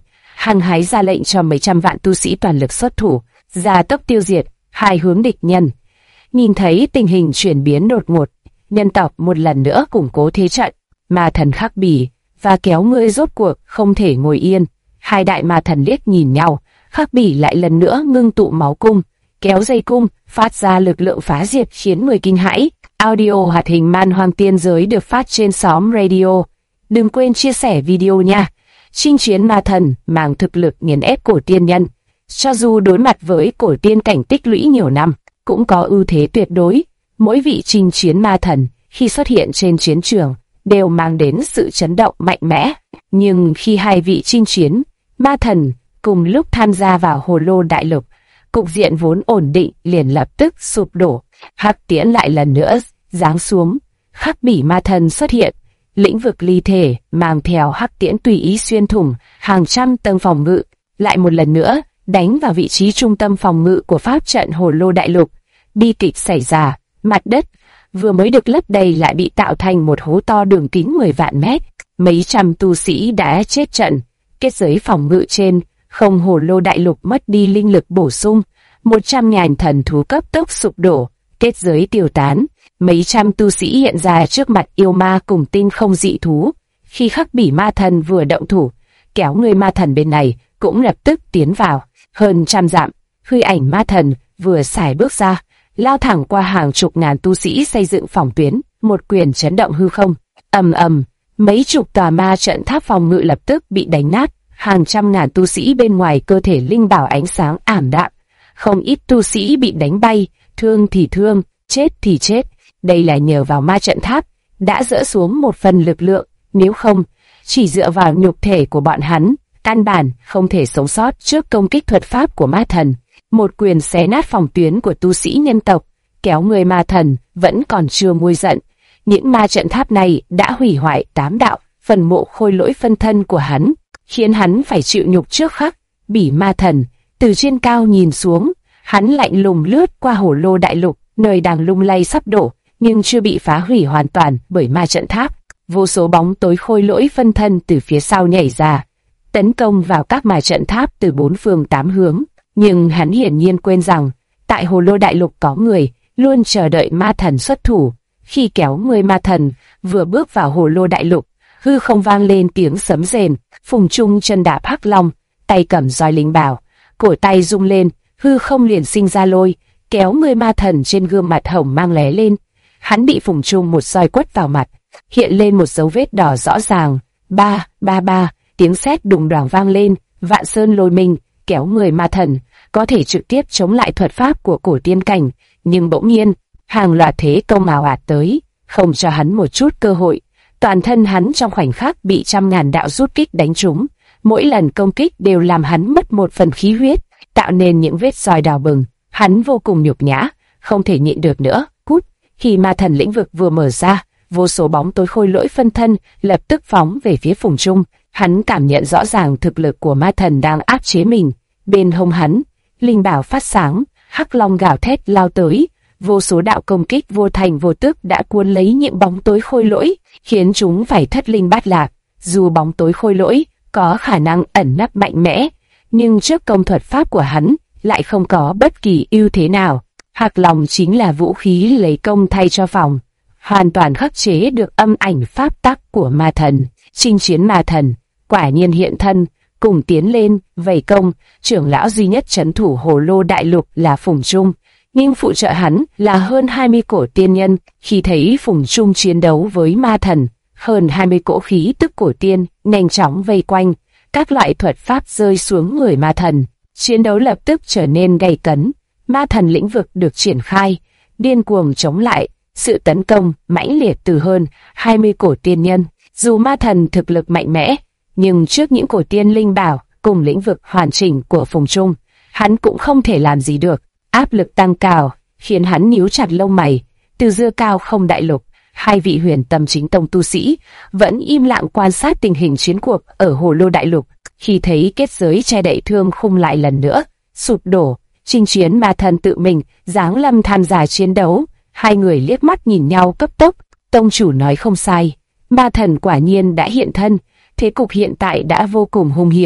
hăng hái ra lệnh cho mấy trăm vạn tu sĩ toàn lực xuất thủ, ra tốc tiêu diệt hai hướng địch nhân. Nhìn thấy tình hình chuyển biến đột ngột, nhân tộc một lần nữa củng cố thế trận. Ma thần Khắc Bỉ và Kéo Ngươi rốt cuộc không thể ngồi yên. Hai đại ma thần liếc nhìn nhau, Khắc Bỉ lại lần nữa ngưng tụ máu cung, kéo dây cung, phát ra lực lượng phá diệt khiến người kinh hãi. Audio hoạt hình Man Hoang Tiên Giới được phát trên xóm radio. Đừng quên chia sẻ video nha. Chinh chiến ma thần mang thực lực nghiền ép cổ tiên nhân. Cho dù đối mặt với cổ tiên cảnh tích lũy nhiều năm, cũng có ưu thế tuyệt đối. Mỗi vị chinh chiến ma thần khi xuất hiện trên chiến trường đều mang đến sự chấn động mạnh mẽ. Nhưng khi hai vị chinh chiến ma thần cùng lúc tham gia vào Hồ Lô Đại Lục, cục diện vốn ổn định liền lập tức sụp đổ. Hắc Tiễn lại lần nữa giáng xuống. Khắc Bỉ ma thần xuất hiện, lĩnh vực ly thể mang theo Hắc Tiễn tùy ý xuyên thủng hàng trăm tầng phòng ngự, lại một lần nữa đánh vào vị trí trung tâm phòng ngự của pháp trận Hồ Lô Đại Lục. Bi kịch xảy ra, mặt đất vừa mới được lấp đầy lại bị tạo thành một hố to đường kính 10 vạn mét. Mấy trăm tu sĩ đã chết trận. Kết giới phòng ngự trên không Hồ Lô Đại Lục mất đi linh lực bổ sung, 100.000 thần thú cấp tốc sụp đổ, kết giới tiêu tán. Mấy trăm tu sĩ hiện ra trước mặt yêu ma cùng tinh không dị thú. Khi Khắc Bỉ ma thần vừa động thủ, Kéo Ngươi ma thần bên này cũng lập tức tiến vào. Hơn trăm dặm, Hư Ảnh ma thần vừa xài bước ra, lao thẳng qua hàng chục ngàn tu sĩ xây dựng phòng tuyến, một quyền chấn động hư không. Ầm ầm, mấy chục tòa ma trận tháp phòng ngự lập tức bị đánh nát, hàng trăm ngàn tu sĩ bên ngoài cơ thể linh bảo ánh sáng ảm đạm. Không ít tu sĩ bị đánh bay, thương thì thương, chết thì chết. Đây là nhờ vào ma trận tháp đã dỡ xuống một phần lực lượng, nếu không, chỉ dựa vào nhục thể của bọn hắn, căn bản không thể sống sót trước công kích thuật pháp của ma thần. Một quyền xé nát phòng tuyến của tu sĩ nhân tộc. Kéo Ngươi ma thần vẫn còn chưa nguôi giận. Những ma trận tháp này đã hủy hoại 8 đạo phần mộ khôi lỗi phân thân của hắn, khiến hắn phải chịu nhục trước Khắc Bỉ ma thần. Từ trên cao nhìn xuống, hắn lạnh lùng lướt qua Hồ Lô Đại Lục, nơi đang lung lay sắp đổ, nhưng chưa bị phá hủy hoàn toàn bởi ma trận tháp. Vô số bóng tối khôi lỗi phân thân từ phía sau nhảy ra, tấn công vào các ma trận tháp từ 4 phương 8 hướng. Nhưng hắn hiển nhiên quên rằng, tại Hồ Lô Đại Lục có người luôn chờ đợi ma thần xuất thủ. Khi Kéo Ngươi ma thần vừa bước vào Hồ Lô Đại Lục, hư không vang lên tiếng sấm rền. Phùng Trung chân đạp hắc long, tay cầm roi linh bảo, cổ tay rung lên, hư không liền sinh ra lôi. Kéo Ngươi ma thần trên gương mặt hồng mang lóe lên, hắn bị Phùng Trung một roi quất vào mặt, hiện lên một dấu vết đỏ rõ ràng. Ba, ba ba, tiếng sét đùng đoàng vang lên, vạn sơn lôi minh. Kéo Ngươi ma thần có thể trực tiếp chống lại thuật pháp của cổ tiên cảnh, nhưng bỗng nhiên hàng loạt thế công ào ạt tới, không cho hắn một chút cơ hội. Toàn thân hắn trong khoảnh khắc bị trăm ngàn đạo rút kích đánh trúng, mỗi lần công kích đều làm hắn mất một phần khí huyết, tạo nên những vết roi đỏ bừng. Hắn vô cùng nhục nhã, không thể nhịn được nữa, cút. Khi ma thần lĩnh vực vừa mở ra, vô số bóng tối khôi lỗi phân thân lập tức phóng về phía Phùng Trung. Hắn cảm nhận rõ ràng thực lực của ma thần đang áp chế mình. Bên hông hắn, linh bảo phát sáng, hắc long gào thét lao tới. Vô số đạo công kích vô thành vô tức đã cuốn lấy những bóng tối khôi lỗi, khiến chúng phải thất linh bát lạc. Dù bóng tối khôi lỗi có khả năng ẩn nấp mạnh mẽ, nhưng trước công thuật pháp của hắn lại không có bất kỳ ưu thế nào. Hắc long chính là vũ khí lấy công thay cho phòng, hoàn toàn khắc chế được âm ảnh pháp tắc của ma thần. Chinh chiến ma thần quả nhiên hiện thân, cùng tiến lên vây công. Trưởng lão duy nhất trấn thủ Hồ Lô Đại Lục là Phùng Trung, nhưng phụ trợ hắn là hơn 20 cổ tiên nhân. Khi thấy Phùng Trung chiến đấu với ma thần, hơn 20 cỗ khí tức cổ tiên nhanh chóng vây quanh, các loại thuật pháp rơi xuống người ma thần. Chiến đấu lập tức trở nên gay cấn. Ma thần lĩnh vực được triển khai, điên cuồng chống lại sự tấn công mãnh liệt từ hơn 20 cổ tiên nhân. Dù ma thần thực lực mạnh mẽ, nhưng trước những cổ tiên linh bảo cùng lĩnh vực hoàn chỉnh của Phùng Trung, hắn cũng không thể làm gì được. Áp lực tăng cao khiến hắn nhíu chặt lông mày. Từ Dưa Cao Không Đại Lục, hai vị Huyền Tâm Chính Tông tu sĩ vẫn im lặng quan sát tình hình chiến cuộc ở Hồ Lô Đại Lục. Khi thấy kết giới che đậy thương khung lại lần nữa sụp đổ, chinh chiến ma thần tự mình giáng lâm tham gia chiến đấu, hai người liếc mắt nhìn nhau cấp tốc. Tông chủ nói không sai, ma thần quả nhiên đã hiện thân. Thế cục hiện tại đã vô cùng hung hiểm.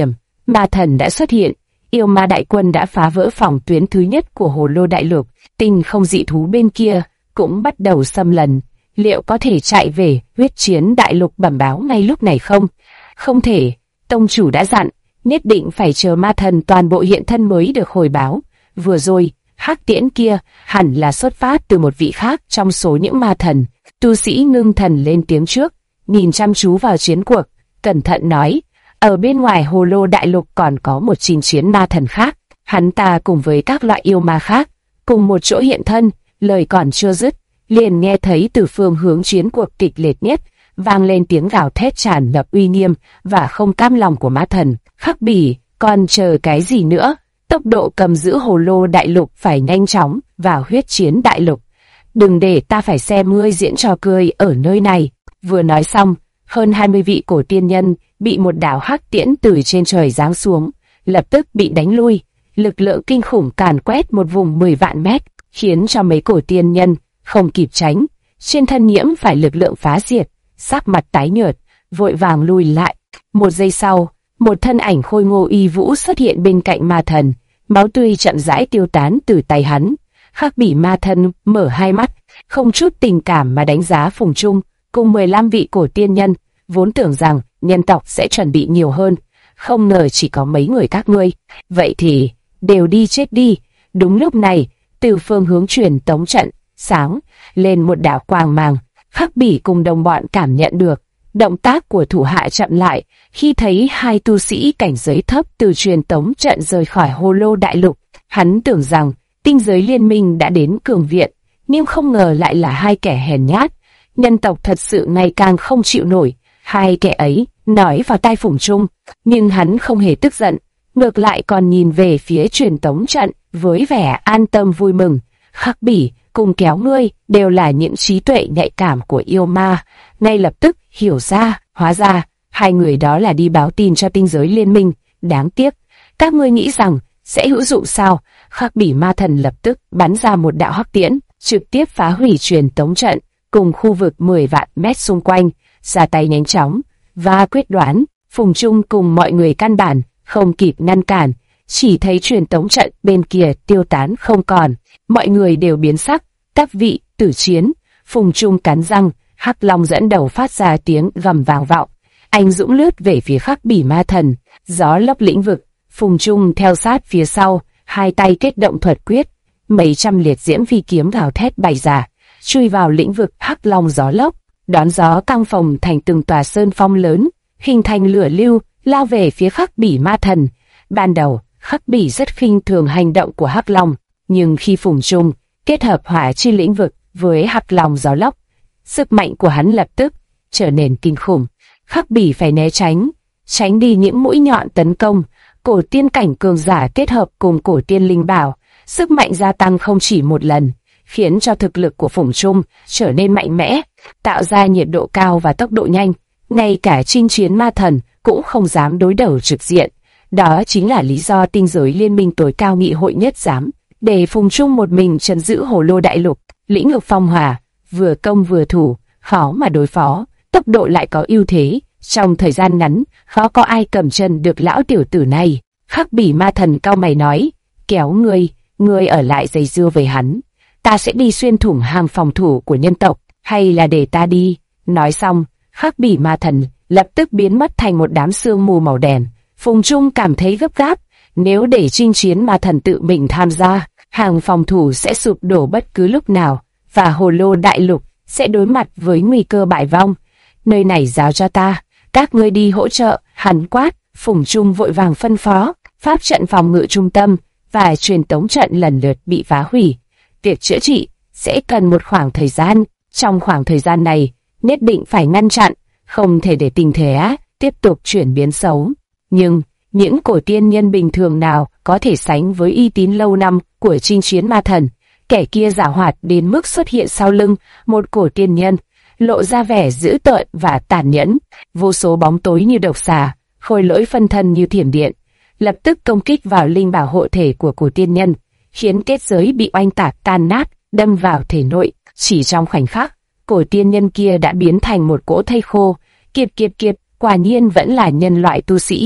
ma thần đã xuất hiện. Yêu ma đại quân đã phá vỡ phòng tuyến thứ nhất của Hồ Lô Đại Lục. Tinh không dị thú bên kia cũng bắt đầu xâm lấn. Liệu có thể chạy về huyết chiến đại lục bẩm báo ngay lúc này không? Không thể. Tông chủ đã dặn, nhất định phải chờ ma thần toàn bộ hiện thân mới được hồi báo. Vừa rồi, hắc tiễn kia hẳn là xuất phát từ một vị khác trong số những ma thần. Tu sĩ Ngưng Thần lên tiếng trước, nhìn chăm chú vào chiến cuộc, cẩn thận nói, ở bên ngoài Hồ Lô Đại Lục còn có một chinh chiến ma thần khác. Hắn ta cùng với các loại yêu ma khác, cùng một chỗ hiện thân. Lời còn chưa dứt, liền nghe thấy từ phương hướng chiến cuộc kịch liệt nhất vang lên tiếng gào thét tràn ngập uy nghiêm và không cam lòng của ma thần. Khắc Bỉ, còn chờ cái gì nữa? Tốc độ cầm giữ Hồ Lô Đại Lục phải nhanh chóng vào huyết chiến đại lục. Đừng để ta phải xem ngươi diễn trò cười ở nơi này. Vừa nói xong, hơn 20 vị cổ tiên nhân bị một đạo hắc tiễn từ trên trời giáng xuống, lập tức bị đánh lui. Lực lượng kinh khủng càn quét một vùng 10 vạn mét, khiến cho mấy cổ tiên nhân không kịp tránh, trên thân nhiễm phải lực lượng phá diệt, sắc mặt tái nhợt, vội vàng lùi lại. Một giây sau, một thân ảnh khôi ngô uy vũ xuất hiện bên cạnh ma thần, máu tươi chậm rãi tiêu tán từ tay hắn. Khắc Bỉ ma thần mở hai mắt, không chút tình cảm mà đánh giá Phùng Trung cùng 15 vị cổ tiên nhân, vốn tưởng rằng nhân tộc sẽ chuẩn bị nhiều hơn, không ngờ chỉ có mấy người các ngươi. Vậy thì đều đi chết đi. Đúng lúc này, từ phương hướng truyền tống trận sáng lên một đạo quang mang. Khắc Bỉ cùng đồng bọn cảm nhận được động tác của thủ hạ chậm lại khi thấy hai tu sĩ cảnh giới thấp từ truyền tống trận rời khỏi Hồ Lô Đại Lục. Hắn tưởng rằng tinh giới liên minh đã đến cường viện, nhưng không ngờ lại là hai kẻ hèn nhát. Nhân tộc thật sự ngày càng không chịu nổi. Hai kẻ ấy nói vào tai Phùng Trung, nhưng hắn không hề tức giận, ngược lại còn nhìn về phía truyền tống trận với vẻ an tâm vui mừng. Khắc Bỉ cùng Kéo ngươi đều là những trí tuệ nhạy cảm của yêu ma, ngay lập tức hiểu ra, hóa ra hai người đó là đi báo tin cho tinh giới liên minh. Đáng tiếc, các ngươi nghĩ rằng sẽ hữu dụng sao? Khắc Bỉ ma thần lập tức bắn ra một đạo hắc tiễn, trực tiếp phá hủy truyền tống trận cùng khu vực 10 vạn mét xung quanh. Ra tay nhanh chóng và quyết đoán, Phùng Trung cùng mọi người căn bản không kịp ngăn cản, chỉ thấy truyền tống trận bên kia tiêu tán không còn. Mọi người đều biến sắc. Các vị tử chiến. Phùng Trung cắn răng, Hắc Long dẫn đầu phát ra tiếng gầm vang vọng. Anh dũng lướt về phía Khắc Bỉ ma thần, gió lốc lĩnh vực. Phùng Trung theo sát phía sau, hai tay kết động thuật quyết, mấy trăm liệt diễm phi kiếm gào thét bay ra, chui vào lĩnh vực Hắc Long gió lốc, đón gió căng phồng thành từng tòa sơn phong lớn, hình thành lửa lưu, lao về phía Khắc Bỉ ma thần. Ban đầu, Khắc Bỉ rất khinh thường hành động của Hắc Long, nhưng khi Phùng Trung kết hợp hỏa chi lĩnh vực với Hắc Long gió lốc, sức mạnh của hắn lập tức trở nên kinh khủng. Khắc Bỉ phải né tránh đi những mũi nhọn tấn công. Cổ tiên cảnh cường giả kết hợp cùng cổ tiên linh bảo, sức mạnh gia tăng không chỉ một lần, khiến cho thực lực của Phùng Trung trở nên mạnh mẽ, tạo ra nhiệt độ cao và tốc độ nhanh. Ngay cả chinh chiến ma thần cũng không dám đối đầu trực diện. Đó chính là lý do tinh giới liên minh tối cao nghị hội nhất dám để Phùng Trung một mình trấn giữ Hồ Lô Đại Lục. Lĩnh vực phong hỏa, vừa công vừa thủ, khó mà đối phó, tốc độ lại có ưu thế. Trong thời gian ngắn, khó có ai cầm chân được lão tiểu tử này. Khắc Bỉ ma thần cau mày nói, Kéo ngươi ở lại dây dưa với hắn. Ta sẽ đi xuyên thủng hàng phòng thủ của nhân tộc, hay là để ta đi? Nói xong, Khắc Bỉ ma thần lập tức biến mất thành một đám sương mù màu đen. Phùng Trung cảm thấy gấp gáp, nếu để chinh chiến ma thần tự mình tham gia, hàng phòng thủ sẽ sụp đổ bất cứ lúc nào, và Hồ Lô Đại Lục sẽ đối mặt với nguy cơ bại vong. Nơi này giao cho ta, các ngươi đi hỗ trợ. Hắn quát. Phùng Trung vội vàng phân phó, pháp trận phòng ngự trung tâm và truyền tống trận lần lượt bị phá hủy. Việc chữa trị sẽ cần một khoảng thời gian. Trong khoảng thời gian này, nhất định phải ngăn chặn, không thể để tình thế tiếp tục chuyển biến xấu. Nhưng những cổ tiên nhân bình thường nào có thể sánh với uy tín lâu năm của chinh chiến ma thần? Kẻ kia giảo hoạt đến mức xuất hiện sau lưng một cổ tiên nhân, lộ ra vẻ dữ tợn và tàn nhẫn. Vô số bóng tối như độc xà, khôi lỗi phân thân như thiểm điện, lập tức công kích vào linh bảo hộ thể của cổ tiên nhân, khiến kết giới bị oanh tạc tan nát, đâm vào thể nội. Chỉ trong khoảnh khắc, cổ tiên nhân kia đã biến thành một cỗ thây khô. Kiệt, quả nhiên vẫn là nhân loại tu sĩ.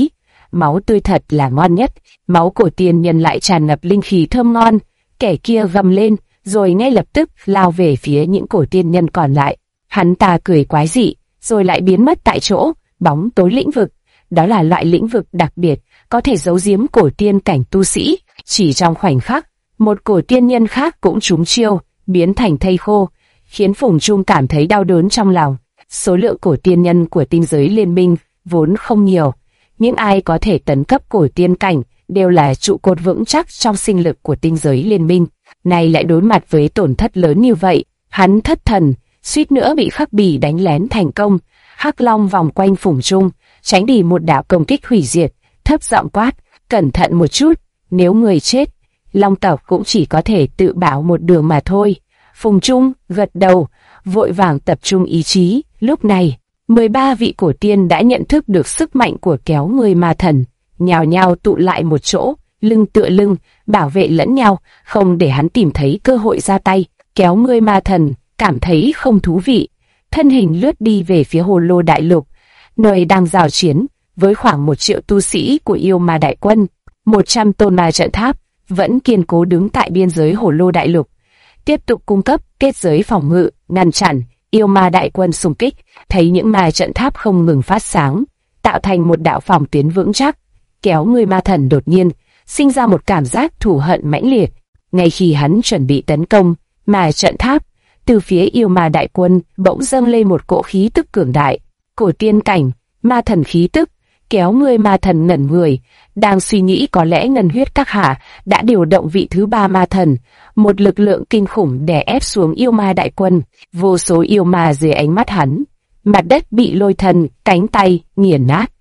máu tươi thật là ngon nhất. Máu của tiên nhân lại tràn ngập linh khí thơm ngon. Kẻ kia gầm lên, rồi ngay lập tức lao về phía những cổ tiên nhân còn lại. Hắn ta cười quái dị, rồi lại biến mất tại chỗ. Bóng tối lĩnh vực, đó là loại lĩnh vực đặc biệt, có thể giấu giếm cổ tiên cảnh tu sĩ. Chỉ trong khoảnh khắc, một cổ tiên nhân khác cũng trúng chiêu, biến thành thây khô, khiến Phùng Trung cảm thấy đau đớn trong lòng. Số lượng cổ tiên nhân của tinh giới liên minh vốn không nhiều, những ai có thể tấn cấp cổ tiên cảnh đều là trụ cột vững chắc trong sinh lực của tinh giới liên minh. Nay lại đối mặt với tổn thất lớn như vậy, hắn thất thần, suýt nữa bị Khắc Bỉ đánh lén thành công. Hắc Long vòng quanh Phùng Trung, tránh đi một đạo công kích hủy diệt, thấp giọng quát, cẩn thận một chút, nếu người chết, Long tộc cũng chỉ có thể tự bảo một đường mà thôi. Phùng Trung gật đầu, vội vàng tập trung ý chí. Lúc này, 13 vị cổ tiên đã nhận thức được sức mạnh của kéo người ma thần, nhào nhào tụ lại một chỗ, lưng tựa lưng, bảo vệ lẫn nhau, không để hắn tìm thấy cơ hội ra tay. Kéo người ma thần cảm thấy không thú vị, thân hình lướt đi về phía Hồ Lô Đại Lục, nơi đang giao chiến với khoảng 1 triệu tu sĩ của yêu ma đại quân. 100 tôn ma trận tháp vẫn kiên cố đứng tại biên giới Hồ Lô Đại Lục, tiếp tục cung cấp kết giới phòng ngự, ngăn chặn yêu ma đại quân xung kích. Thấy những ma trận tháp không ngừng phát sáng, tạo thành một đạo phòng tuyến vững chắc, kéo người ma thần đột nhiên sinh ra một cảm giác thù hận mãnh liệt. Ngay khi hắn chuẩn bị tấn công ma trận tháp, từ phía yêu ma đại quân bỗng dâng lên một cỗ khí tức cường đại, cổ tiên cảnh, ma thần khí tức. Kéo người ma thần ngẩn người, đang suy nghĩ có lẽ Ngân Huyết Các Hạ đã điều động vị thứ 3 ma thần, một lực lượng kinh khủng đè ép xuống yêu ma đại quân. Vô số yêu ma dưới ánh mắt hắn, mặt đất bị lôi thần, cánh tay nghiền nát.